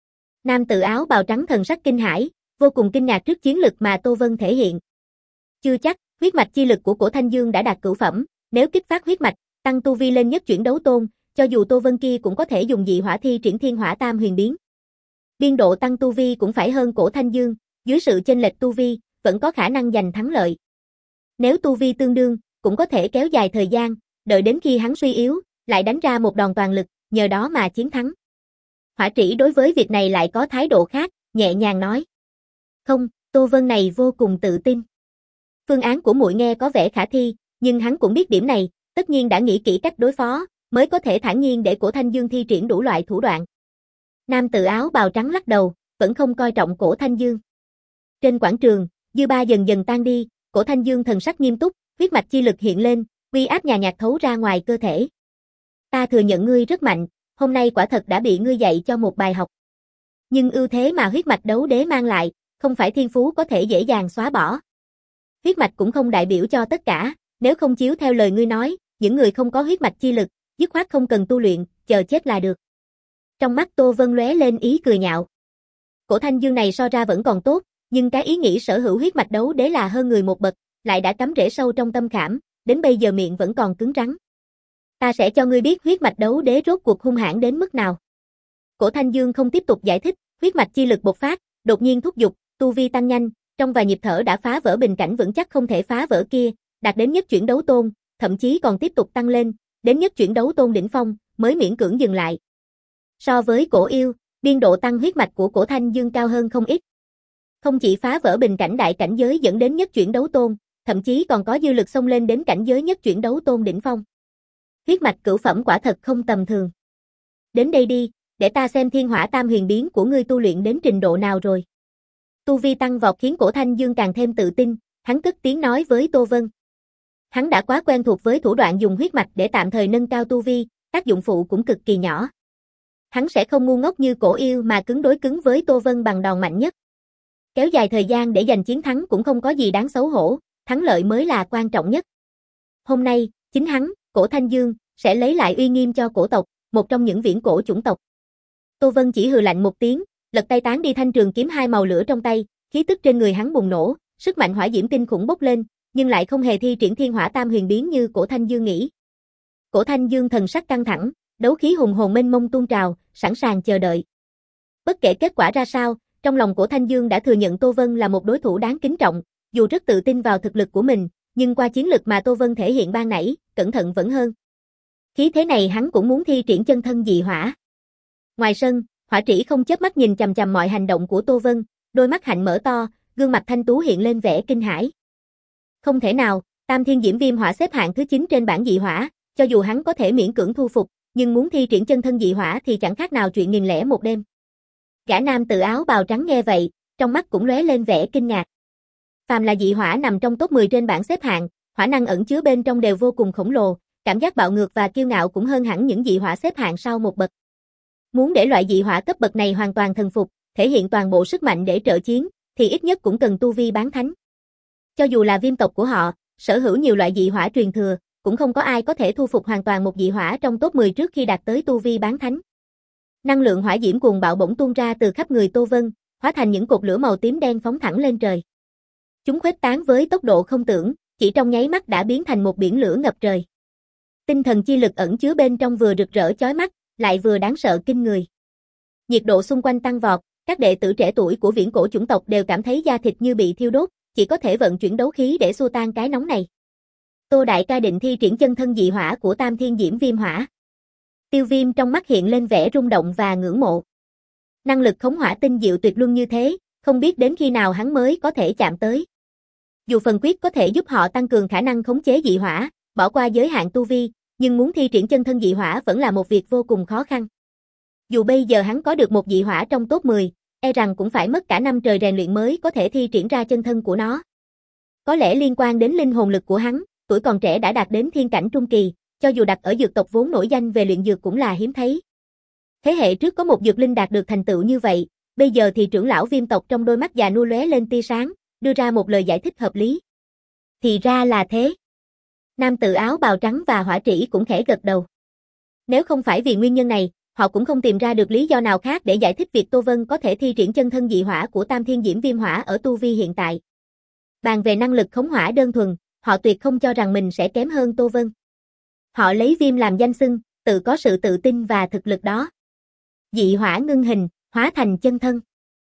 Nam tử áo bào trắng thần sắc kinh hãi, vô cùng kinh ngạc trước chiến lực mà Tô Vân thể hiện. Chưa chắc, huyết mạch chi lực của cổ Thanh Dương đã đạt cửu phẩm, nếu kích phát huyết mạch, tăng tu vi lên nhất chuyển đấu tôn, cho dù Tô Vân kia cũng có thể dùng dị hỏa thi triển thiên hỏa tam huyền biến. Biên độ tăng tu vi cũng phải hơn Cổ Thanh Dương, dưới sự chênh lệch tu vi, vẫn có khả năng giành thắng lợi. Nếu tu vi tương đương, cũng có thể kéo dài thời gian, đợi đến khi hắn suy yếu, lại đánh ra một đòn toàn lực, nhờ đó mà chiến thắng. Hỏa Trĩ đối với việc này lại có thái độ khác, nhẹ nhàng nói. Không, Tô Vân này vô cùng tự tin. Phương án của muội nghe có vẻ khả thi, nhưng hắn cũng biết điểm này, tất nhiên đã nghĩ kỹ cách đối phó, mới có thể thản nhiên để Cổ Thanh Dương thi triển đủ loại thủ đoạn. Nam tự áo bào trắng lắc đầu, vẫn không coi trọng Cổ Thanh Dương. Trên quảng trường, dư ba dần dần tan đi, Cổ Thanh Dương thần sắc nghiêm túc, huyết mạch chi lực hiện lên, uy áp nhàn nhạt thấu ra ngoài cơ thể. Ta thừa nhận ngươi rất mạnh, hôm nay quả thật đã bị ngươi dạy cho một bài học. Nhưng ưu thế mà huyết mạch đấu đế mang lại, không phải thiên phú có thể dễ dàng xóa bỏ. Huyết mạch cũng không đại biểu cho tất cả, nếu không chiếu theo lời ngươi nói, những người không có huyết mạch chi lực, dứt khoát không cần tu luyện, chờ chết là được. Trong mắt Tô Vân lóe lên ý cười nhạo. Cổ Thanh Dương này so ra vẫn còn tốt, nhưng cái ý nghĩ sở hữu huyết mạch đấu đế là hơn người một bậc, lại đã cắm rễ sâu trong tâm khảm, đến bây giờ miệng vẫn còn cứng rắn. Ta sẽ cho ngươi biết huyết mạch đấu đế rốt cuộc hung hãn đến mức nào. Cổ Thanh Dương không tiếp tục giải thích, huyết mạch chi lực bộc phát, đột nhiên thúc giục, tu vi tăng nhanh, trong vài nhịp thở đã phá vỡ bình cảnh vững chắc không thể phá vỡ kia, đạt đến nhất chuyển đấu tôn, thậm chí còn tiếp tục tăng lên, đến nhất chuyển đấu tôn đỉnh phong, mới miễn cưỡng dừng lại. So với Cổ Yêu, biên độ tăng huyết mạch của Cổ Thanh Dương cao hơn không ít. Không chỉ phá vỡ bình cảnh đại cảnh giới dẫn đến nhất chuyển đấu tôn, thậm chí còn có dư lực xông lên đến cảnh giới nhất chuyển đấu tôn đỉnh phong. Huyết mạch cửu phẩm quả thật không tầm thường. Đến đây đi, để ta xem thiên hỏa tam huyền biến của ngươi tu luyện đến trình độ nào rồi. Tu vi tăng vọt khiến Cổ Thanh Dương càng thêm tự tin, hắn cất tiếng nói với Tô Vân. Hắn đã quá quen thuộc với thủ đoạn dùng huyết mạch để tạm thời nâng cao tu vi, tác dụng phụ cũng cực kỳ nhỏ. Hắn sẽ không ngu ngốc như Cổ Yêu mà cứng đối cứng với Tô Vân bằng đòn mạnh nhất. Kéo dài thời gian để giành chiến thắng cũng không có gì đáng xấu hổ, thắng lợi mới là quan trọng nhất. Hôm nay, chính hắn, Cổ Thanh Dương, sẽ lấy lại uy nghiêm cho cổ tộc, một trong những viễn cổ chủng tộc. Tô Vân chỉ hừ lạnh một tiếng, lật tay tán đi thanh trường kiếm hai màu lửa trong tay, khí tức trên người hắn bùng nổ, sức mạnh hỏa diễm kinh khủng bốc lên, nhưng lại không hề thi triển thiên hỏa tam huyền biến như Cổ Thanh Dương nghĩ. Cổ Thanh Dương thần sắc căng thẳng, đấu khí hùng hồn mênh mông tuôn trào, sẵn sàng chờ đợi. Bất kể kết quả ra sao, trong lòng Cổ Thanh Dương đã thừa nhận Tô Vân là một đối thủ đáng kính trọng, dù rất tự tin vào thực lực của mình, nhưng qua chiến lực mà Tô Vân thể hiện ban nãy, cẩn thận vẫn hơn. Khí thế này hắn cũng muốn thi triển chân thân dị hỏa. Ngoài sân, Hỏa Trĩ không chớp mắt nhìn chằm chằm mọi hành động của Tô Vân, đôi mắt hạnh mở to, gương mặt thanh tú hiện lên vẻ kinh hãi. Không thể nào, Tam Thiên Diễm Viêm Hỏa xếp hạng thứ chín trên bảng dị hỏa, cho dù hắn có thể miễn cưỡng thu phục, nhưng muốn thi triển chân thân dị hỏa thì chẳng khác nào chuyện nghìn lẻ một đêm. Gã nam tự áo bào trắng nghe vậy, trong mắt cũng lóe lên vẻ kinh ngạc. Phàm là dị hỏa nằm trong top mười trên bảng xếp hạng, hỏa năng ẩn chứa bên trong đều vô cùng khổng lồ, cảm giác bạo ngược và kiêu ngạo cũng hơn hẳn những dị hỏa xếp hạng sau một bậc. Muốn để loại dị hỏa cấp bậc này hoàn toàn thần phục, thể hiện toàn bộ sức mạnh để trợ chiến, thì ít nhất cũng cần tu vi bán thánh. Cho dù là viêm tộc của họ, sở hữu nhiều loại dị hỏa truyền thừa, cũng không có ai có thể thu phục hoàn toàn một dị hỏa trong top mười trước khi đạt tới tu vi bán thánh. Năng lượng hỏa diễm cuồng bạo bỗng tuôn ra từ khắp người Tô Vân, hóa thành những cột lửa màu tím đen phóng thẳng lên trời. Chúng khuếch tán với tốc độ không tưởng, chỉ trong nháy mắt đã biến thành một biển lửa ngập trời. Tinh thần chi lực ẩn chứa bên trong vừa rực rỡ chói mắt, lại vừa đáng sợ kinh người. Nhiệt độ xung quanh tăng vọt, các đệ tử trẻ tuổi của viễn cổ chủng tộc đều cảm thấy da thịt như bị thiêu đốt, chỉ có thể vận chuyển đấu khí để xua tan cái nóng này. Tô đại ca định thi triển chân thân dị hỏa của Tam Thiên Diễm Viêm Hỏa. Tiêu Viêm trong mắt hiện lên vẻ rung động và ngưỡng mộ. Năng lực khống hỏa tinh diệu tuyệt luân như thế, không biết đến khi nào hắn mới có thể chạm tới. Dù phần quyết có thể giúp họ tăng cường khả năng khống chế dị hỏa, bỏ qua giới hạn tu vi, nhưng muốn thi triển chân thân dị hỏa vẫn là một việc vô cùng khó khăn. Dù bây giờ hắn có được một dị hỏa trong top mười, e rằng cũng phải mất cả năm trời rèn luyện mới có thể thi triển ra chân thân của nó. Có lẽ liên quan đến linh hồn lực của hắn, tuổi còn trẻ đã đạt đến thiên cảnh trung kỳ, cho dù đặt ở dược tộc vốn nổi danh về luyện dược cũng là hiếm thấy. Thế hệ trước có một dược linh đạt được thành tựu như vậy, bây giờ thì trưởng lão viêm tộc trong đôi mắt già nua lóe lên tia sáng, đưa ra một lời giải thích hợp lý. Thì ra là thế. Nam tự áo bào trắng và Hỏa Trĩ cũng khẽ gật đầu. Nếu không phải vì nguyên nhân này, họ cũng không tìm ra được lý do nào khác để giải thích việc Tô Vân có thể thi triển chân thân dị hỏa của Tam Thiên Diễm Viêm Hỏa ở tu vi hiện tại. Bàn về năng lực khống hỏa đơn thuần, họ tuyệt không cho rằng mình sẽ kém hơn Tô Vân. Họ lấy viêm làm danh xưng, tự có sự tự tin và thực lực đó. Dị hỏa ngưng hình, hóa thành chân thân.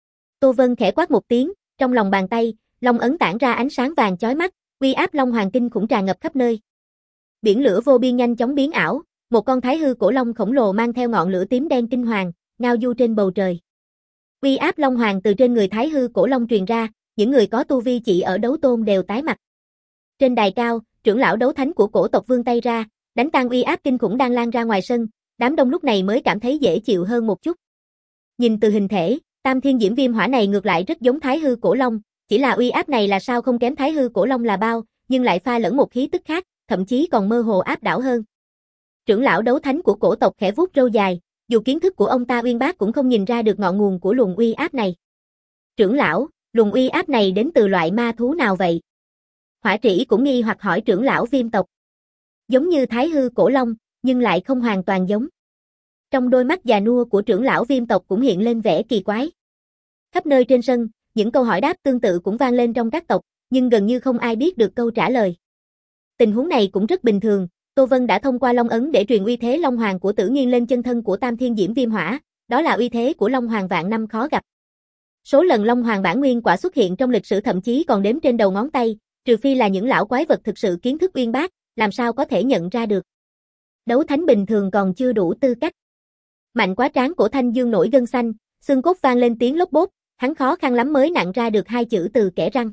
Tô Vân khẽ quát một tiếng, trong lòng bàn tay, long ấn tản ra ánh sáng vàng chói mắt, uy áp long hoàng kinh khủng tràn ngập khắp nơi. Biển lửa vô biên nhanh chóng biến ảo, một con thái hư cổ long khổng lồ mang theo ngọn lửa tím đen kinh hoàng, ngao du trên bầu trời. Uy áp long hoàng từ trên người thái hư cổ long truyền ra, những người có tu vi chỉ ở đấu tôn đều tái mặt. Trên đài cao, trưởng lão đấu thánh của cổ tộc vươn tay ra, đánh tan uy áp kinh khủng đang lan ra ngoài sân, đám đông lúc này mới cảm thấy dễ chịu hơn một chút. Nhìn từ hình thể, Tam Thiên Diễm Viêm Hỏa này ngược lại rất giống thái hư cổ long, chỉ là uy áp này là sao không kém thái hư cổ long là bao, nhưng lại pha lẫn một khí tức khác, thậm chí còn mơ hồ áp đảo hơn. Trưởng lão đấu thánh của cổ tộc khẽ vuốt râu dài, dù kiến thức của ông ta uyên bác cũng không nhìn ra được ngọn nguồn của luồng uy áp này. Trưởng lão, luồng uy áp này đến từ loại ma thú nào vậy? Hỏa Trĩ cũng nghi hoặc hỏi trưởng lão Viêm tộc. Giống như thái hư cổ long, nhưng lại không hoàn toàn giống. Trong đôi mắt già nua của trưởng lão Viêm tộc cũng hiện lên vẻ kỳ quái. Khắp nơi trên sân, những câu hỏi đáp tương tự cũng vang lên trong các tộc, nhưng gần như không ai biết được câu trả lời. Tình huống này cũng rất bình thường, Tô Vân đã thông qua Long ấn để truyền uy thế Long Hoàng của Tử Nghiên lên chân thân của Tam Thiên Diễm Viêm Hỏa, đó là uy thế của Long Hoàng vạn năm khó gặp. Số lần Long Hoàng bản nguyên quả xuất hiện trong lịch sử thậm chí còn đếm trên đầu ngón tay, trừ phi là những lão quái vật thực sự kiến thức uyên bác, làm sao có thể nhận ra được. Đấu thánh bình thường còn chưa đủ tư cách. Mạnh quá tráng Cổ Thanh Dương nổi gân xanh, xương cốt vang lên tiếng lốp bốp, hắn khó khăn lắm mới nặn ra được hai chữ từ kẽ răng.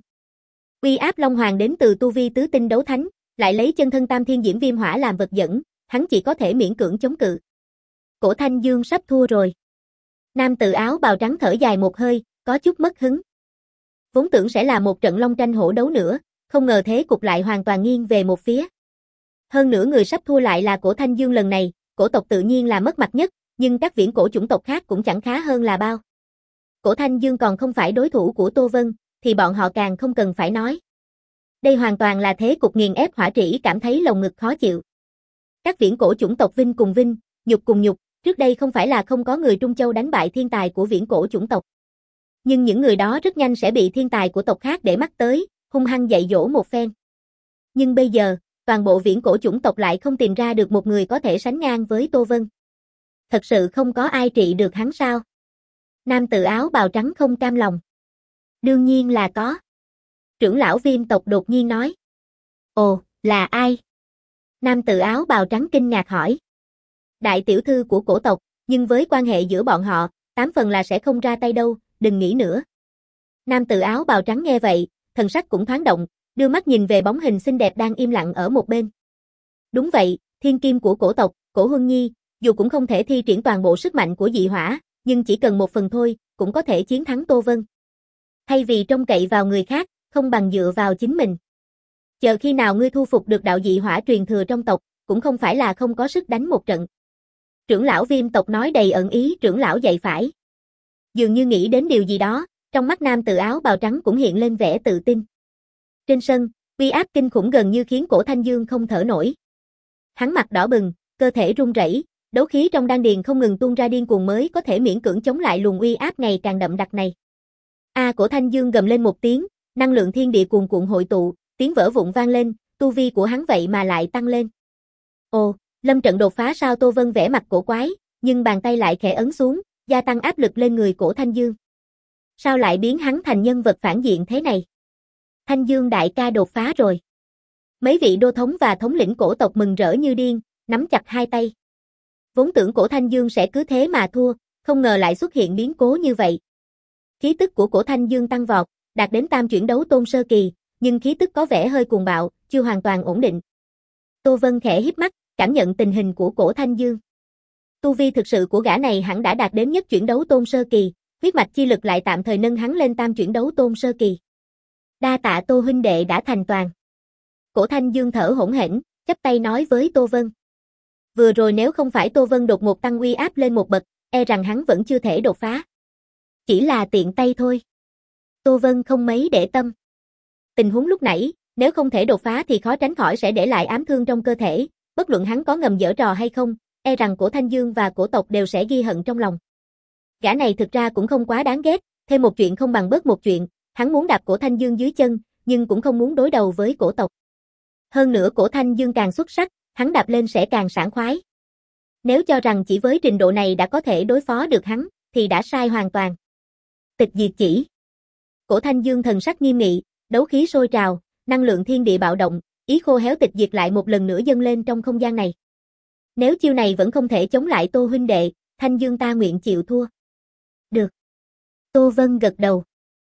Uy áp Long Hoàng đến từ tu vi tứ tinh đấu thánh, lại lấy chân thân Tam Thiên Diễm Viêm Hỏa làm vật dẫn, hắn chỉ có thể miễn cưỡng chống cự. Cổ Thanh Dương sắp thua rồi. Nam tự áo bào trắng thở dài một hơi, có chút mất hứng. Vốn tưởng sẽ là một trận long tranh hổ đấu nữa, không ngờ thế cục lại hoàn toàn nghiêng về một phía. Hơn nữa người sắp thua lại là Cổ Thanh Dương lần này, cổ tộc tự nhiên là mất mặt nhất, nhưng các viễn cổ chủng tộc khác cũng chẳng khá hơn là bao. Cổ Thanh Dương còn không phải đối thủ của Tô Vân, thì bọn họ càng không cần phải nói. Đây hoàn toàn là thế cục nghiền ép. Hỏa Trĩ cảm thấy lồng ngực khó chịu. Các viễn cổ chủng tộc vinh cùng vinh, nhục cùng nhục, trước đây không phải là không có người Trung Châu đánh bại thiên tài của viễn cổ chủng tộc. Nhưng những người đó rất nhanh sẽ bị thiên tài của tộc khác để mắt tới, hung hăng dạy dỗ một phen. Nhưng bây giờ, toàn bộ viễn cổ chủng tộc lại không tìm ra được một người có thể sánh ngang với Tô Vân. Thật sự không có ai trị được hắn sao? Nam tự áo bào trắng không cam lòng. Đương nhiên là có. Trưởng lão Viêm tộc đột nhiên nói. Ồ, là ai? Nam tự áo bào trắng kinh ngạc hỏi. Đại tiểu thư của cổ tộc, nhưng với quan hệ giữa bọn họ, tám phần là sẽ không ra tay đâu, đừng nghĩ nữa. Nam tự áo bào trắng nghe vậy, thần sắc cũng thoáng động, đưa mắt nhìn về bóng hình xinh đẹp đang im lặng ở một bên. Đúng vậy, thiên kim của cổ tộc, Cổ Huân Nhi, dù cũng không thể thi triển toàn bộ sức mạnh của dị hỏa, nhưng chỉ cần một phần thôi, cũng có thể chiến thắng Tô Vân. Thay vì trông cậy vào người khác, không bằng dựa vào chính mình. Chờ khi nào ngươi thu phục được đạo dị hỏa truyền thừa trong tộc, cũng không phải là không có sức đánh một trận. Trưởng lão Viêm tộc nói đầy ẩn ý. Trưởng lão dạy phải. Dường như nghĩ đến điều gì đó, trong mắt nam tự áo bào trắng cũng hiện lên vẻ tự tin. Trên sân, uy áp kinh khủng gần như khiến Cổ Thanh Dương không thở nổi. Hắn mặt đỏ bừng, cơ thể run rẩy, đấu khí trong đan điền không ngừng tuôn ra điên cuồng mới có thể miễn cưỡng chống lại luồng uy áp ngày càng đậm đặc này. A à, Cổ Thanh Dương gầm lên một tiếng, năng lượng thiên địa cuồn cuộn hội tụ, tiếng vỡ vụn vang lên, tu vi của hắn vậy mà lại tăng lên. Ồ, lâm trận đột phá sao? Tô Vân vẻ mặt cổ quái, nhưng bàn tay lại khẽ ấn xuống, gia tăng áp lực lên người Cổ Thanh Dương. Sao lại biến hắn thành nhân vật phản diện thế này? Thanh Dương đại ca đột phá rồi. Mấy vị đô thống và thống lĩnh cổ tộc mừng rỡ như điên, nắm chặt hai tay. Vốn tưởng Cổ Thanh Dương sẽ cứ thế mà thua, không ngờ lại xuất hiện biến cố như vậy. Khí tức của Cổ Thanh Dương tăng vọt, đạt đến tam chuyển đấu tôn sơ kỳ, nhưng khí tức có vẻ hơi cuồng bạo, chưa hoàn toàn ổn định. Tô Vân khẽ híp mắt, cảm nhận tình hình của Cổ Thanh Dương. Tu vi thực sự của gã này hẳn đã đạt đến nhất chuyển đấu tôn sơ kỳ, huyết mạch chi lực lại tạm thời nâng hắn lên tam chuyển đấu tôn sơ kỳ. Đa tạ Tô huynh đệ đã thành toàn. Cổ Thanh Dương thở hổn hển, chắp tay nói với Tô Vân. Vừa rồi nếu không phải Tô Vân đột ngột tăng uy áp lên một bậc, e rằng hắn vẫn chưa thể đột phá. Chỉ là tiện tay thôi. Tô Vân không mấy để tâm. Tình huống lúc nãy, nếu không thể đột phá thì khó tránh khỏi sẽ để lại ám thương trong cơ thể, bất luận hắn có ngầm giở trò hay không, e rằng Cổ Thanh Dương và cổ tộc đều sẽ ghi hận trong lòng. Gã này thực ra cũng không quá đáng ghét, thêm một chuyện không bằng bớt một chuyện, hắn muốn đạp Cổ Thanh Dương dưới chân, nhưng cũng không muốn đối đầu với cổ tộc. Hơn nữa Cổ Thanh Dương càng xuất sắc, hắn đạp lên sẽ càng sảng khoái. Nếu cho rằng chỉ với trình độ này đã có thể đối phó được hắn, thì đã sai hoàn toàn. Tịch diệt chỉ. Cổ Thanh Dương thần sắc nghiêm nghị, đấu khí sôi trào, năng lượng thiên địa bạo động, ý khô héo tịch diệt lại một lần nữa dâng lên trong không gian này. Nếu chiêu này vẫn không thể chống lại Tô huynh đệ, Thanh Dương ta nguyện chịu thua. Được. Tô Vân gật đầu.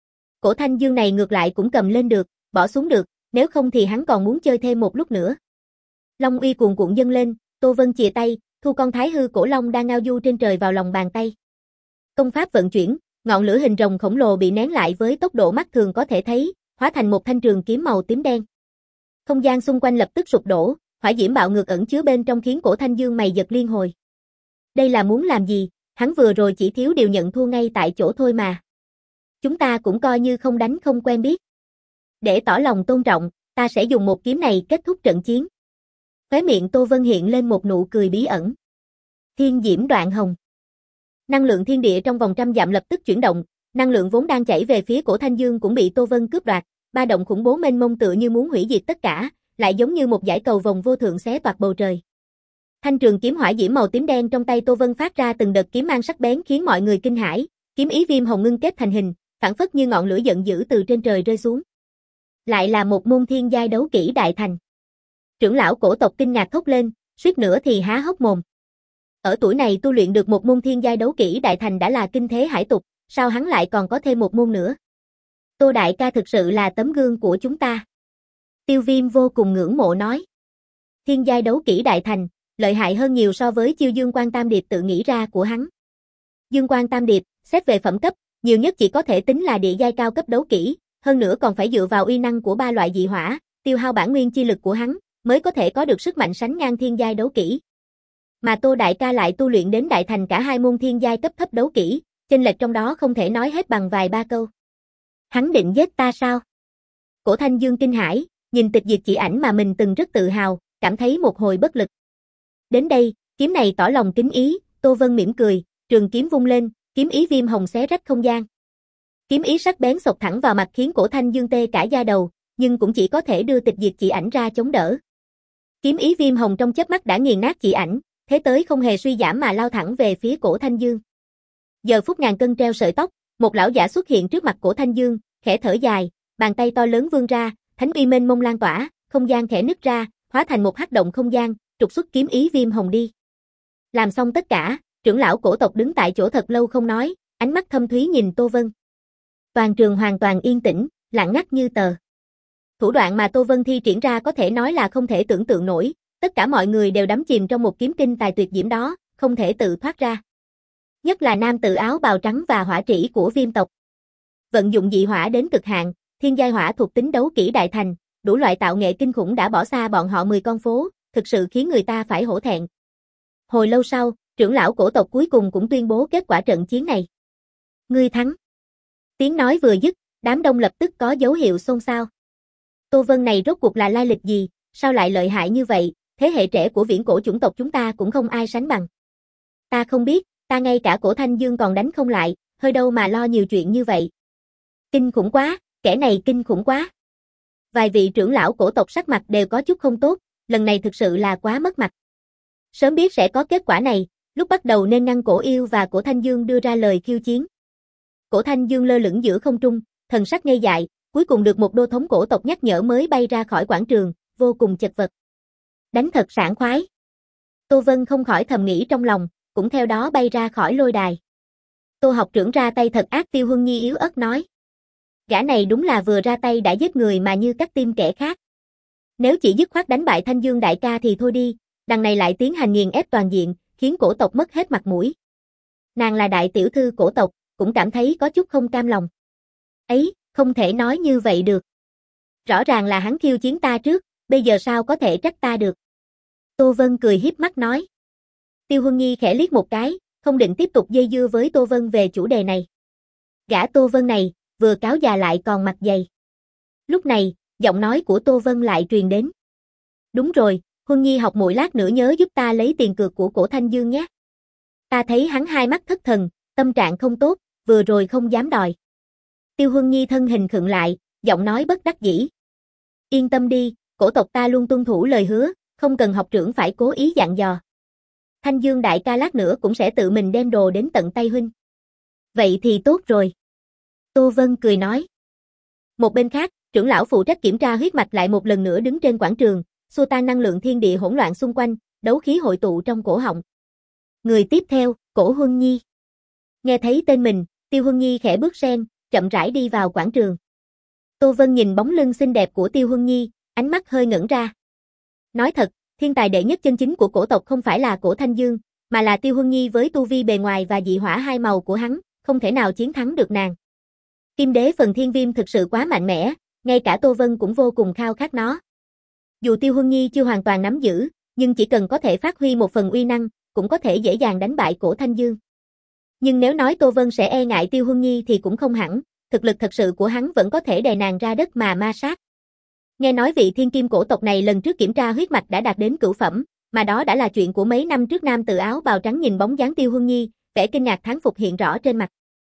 Cổ Thanh Dương này ngược lại cũng cầm lên được, bỏ xuống được, nếu không thì hắn còn muốn chơi thêm một lúc nữa. Long uy cuồn cuộn dâng lên, Tô Vân chìa tay, thu con thái hư cổ long đang ngao du trên trời vào lòng bàn tay. Công pháp vận chuyển, ngọn lửa hình rồng khổng lồ bị nén lại với tốc độ mắt thường có thể thấy, hóa thành một thanh trường kiếm màu tím đen. Không gian xung quanh lập tức sụp đổ, hỏa diễm bạo ngược ẩn chứa bên trong khiến Cổ Thanh Dương mày giật liên hồi. Đây là muốn làm gì? Hắn vừa rồi chỉ thiếu điều nhận thua ngay tại chỗ thôi mà. Chúng ta cũng coi như không đánh không quen biết. Để tỏ lòng tôn trọng, ta sẽ dùng một kiếm này kết thúc trận chiến. Khóe miệng Tô Vân hiện lên một nụ cười bí ẩn. Thiên diễm đoạn hồng. Năng lượng thiên địa trong vòng trăm dặm lập tức chuyển động, năng lượng vốn đang chảy về phía Cổ Thanh Dương cũng bị Tô Vân cướp đoạt, ba động khủng bố mênh mông tựa như muốn hủy diệt tất cả, lại giống như một dải cầu vồng vô thượng xé toạc bầu trời. Thanh trường kiếm hỏa diễm màu tím đen trong tay Tô Vân phát ra từng đợt kiếm mang sắc bén khiến mọi người kinh hãi, kiếm ý viêm hồng ngưng kết thành hình, phảng phất như ngọn lửa giận dữ từ trên trời rơi xuống. Lại là một môn thiên giai đấu kỹ đại thành. Trưởng lão cổ tộc kinh ngạc thốt lên, suýt nữa thì há hốc mồm. Ở tuổi này tu luyện được một môn thiên giai đấu kỹ đại thành đã là kinh thế hải tục, sao hắn lại còn có thêm một môn nữa? Tô đại ca thực sự là tấm gương của chúng ta. Tiêu Viêm vô cùng ngưỡng mộ nói. Thiên giai đấu kỹ đại thành, lợi hại hơn nhiều so với chiêu Dương Quan Tam Điệp tự nghĩ ra của hắn. Dương Quan Tam Điệp, xét về phẩm cấp, nhiều nhất chỉ có thể tính là địa giai cao cấp đấu kỹ, hơn nữa còn phải dựa vào uy năng của ba loại dị hỏa, tiêu hao bản nguyên chi lực của hắn, mới có thể có được sức mạnh sánh ngang thiên giai đấu kỹ. Mà Tô đại ca lại tu luyện đến đại thành cả hai môn thiên giai cấp thấp đấu kỹ, chênh lệch trong đó không thể nói hết bằng vài ba câu. Hắn định giết ta sao? Cổ Thanh Dương kinh hãi, nhìn tịch diệt chỉ ảnh mà mình từng rất tự hào, cảm thấy một hồi bất lực. Đến đây, kiếm này tỏ lòng kính ý, Tô Vân mỉm cười, trường kiếm vung lên, kiếm ý viêm hồng xé rách không gian. Kiếm ý sắc bén xộc thẳng vào mặt khiến Cổ Thanh Dương tê cả da đầu, nhưng cũng chỉ có thể đưa tịch diệt chỉ ảnh ra chống đỡ. Kiếm ý viêm hồng trong chớp mắt đã nghiền nát chỉ ảnh, thế tới không hề suy giảm mà lao thẳng về phía Cổ Thanh Dương. Giờ phút ngàn cân treo sợi tóc, một lão giả xuất hiện trước mặt Cổ Thanh Dương, khẽ thở dài, bàn tay to lớn vươn ra, thánh uy mênh mông lan tỏa, không gian khẽ nứt ra, hóa thành một hắc động không gian, trục xuất kiếm ý viêm hồng đi. Làm xong tất cả, trưởng lão cổ tộc đứng tại chỗ thật lâu không nói, ánh mắt thâm thúy nhìn Tô Vân. Toàn trường hoàn toàn yên tĩnh, lặng ngắt như tờ. Thủ đoạn mà Tô Vân thi triển ra có thể nói là không thể tưởng tượng nổi, tất cả mọi người đều đắm chìm trong một kiếm kinh tài tuyệt diễm đó, không thể tự thoát ra. Nhất là nam tử áo bào trắng và hỏa trĩ của Viêm tộc. Vận dụng dị hỏa đến cực hạn, thiên giai hỏa thuộc tính đấu kỹ đại thành, đủ loại tạo nghệ kinh khủng đã bỏ xa bọn họ mười con phố, thực sự khiến người ta phải hổ thẹn. Hồi lâu sau, trưởng lão cổ tộc cuối cùng cũng tuyên bố kết quả trận chiến này. Ngươi thắng. Tiếng nói vừa dứt, đám đông lập tức có dấu hiệu xôn xao. Tô Vân này rốt cuộc là lai lịch gì, sao lại lợi hại như vậy, thế hệ trẻ của viễn cổ chủng tộc chúng ta cũng không ai sánh bằng. Ta không biết, ta ngay cả Cổ Thanh Dương còn đánh không lại, hơi đâu mà lo nhiều chuyện như vậy. Kinh khủng quá, kẻ này kinh khủng quá. Vài vị trưởng lão cổ tộc sắc mặt đều có chút không tốt, lần này thực sự là quá mất mặt. Sớm biết sẽ có kết quả này, lúc bắt đầu nên ngăn Cổ Yêu và Cổ Thanh Dương đưa ra lời khiêu chiến. Cổ Thanh Dương lơ lửng giữa không trung, thần sắc ngây dại, cuối cùng được một đô thống cổ tộc nhắc nhở mới bay ra khỏi quảng trường, vô cùng chật vật. Đánh thật sảng khoái. Tô Vân không khỏi thầm nghĩ trong lòng, cũng theo đó bay ra khỏi lôi đài. Tô học trưởng ra tay thật ác, Tiêu Huân Nhi yếu ớt nói. Gã này đúng là vừa ra tay đã giết người mà như cắt tim kẻ khác. Nếu chỉ dứt khoát đánh bại Thanh Dương đại ca thì thôi đi, đằng này lại tiến hành nghiền ép toàn diện, khiến cổ tộc mất hết mặt mũi. Nàng là đại tiểu thư cổ tộc, cũng cảm thấy có chút không cam lòng. Ấy, không thể nói như vậy được. Rõ ràng là hắn khiêu chiến ta trước, bây giờ sao có thể trách ta được. Tô Vân cười hiếp mắt nói. Tiêu Huân Nhi khẽ liếc một cái, không định tiếp tục dây dưa với Tô Vân về chủ đề này. Gã Tô Vân này, vừa cáo già lại còn mặt dày. Lúc này, giọng nói của Tô Vân lại truyền đến. Đúng rồi, Huân Nhi học muội lát nữa nhớ giúp ta lấy tiền cược của Cổ Thanh Dương nhé. Ta thấy hắn hai mắt thất thần, tâm trạng không tốt, vừa rồi không dám đòi. Tiêu Huân Nhi thân hình khựng lại, giọng nói bất đắc dĩ. Yên tâm đi, cổ tộc ta luôn tuân thủ lời hứa, không cần học trưởng phải cố ý dặn dò. Thanh Dương đại ca lát nữa cũng sẽ tự mình đem đồ đến tận tay huynh. Vậy thì tốt rồi. Tô Vân cười nói. Một bên khác, trưởng lão phụ trách kiểm tra huyết mạch lại một lần nữa đứng trên quảng trường, xua tan năng lượng thiên địa hỗn loạn xung quanh, đấu khí hội tụ trong cổ họng. Người tiếp theo, Cổ Huân Nhi. Nghe thấy tên mình, Tiêu Huân Nhi khẽ bước sen, chậm rãi đi vào quảng trường. Tô Vân nhìn bóng lưng xinh đẹp của Tiêu Huân Nhi, ánh mắt hơi ngẩn ra. Nói thật, thiên tài đệ nhất chân chính của cổ tộc không phải là Cổ Thanh Dương, mà là Tiêu Huân Nhi với tu vi bề ngoài và dị hỏa hai màu của hắn, không thể nào chiến thắng được nàng. Kim đế phần thiên viêm thực sự quá mạnh mẽ, ngay cả Tô Vân cũng vô cùng khao khát nó. Dù Tiêu Huân Nhi chưa hoàn toàn nắm giữ, nhưng chỉ cần có thể phát huy một phần uy năng, cũng có thể dễ dàng đánh bại Cổ Thanh Dương. Nhưng nếu nói Tô Vân sẽ e ngại Tiêu Huân Nhi thì cũng không hẳn, thực lực thật sự của hắn vẫn có thể đè nàng ra đất mà ma sát. Nghe nói vị thiên kim cổ tộc này lần trước kiểm tra huyết mạch đã đạt đến cửu phẩm, mà đó đã là chuyện của mấy năm trước. Nam tự áo bào trắng nhìn bóng dáng Tiêu Huân Nhi, vẻ kinh ngạc thán phục hiện rõ trên mặt.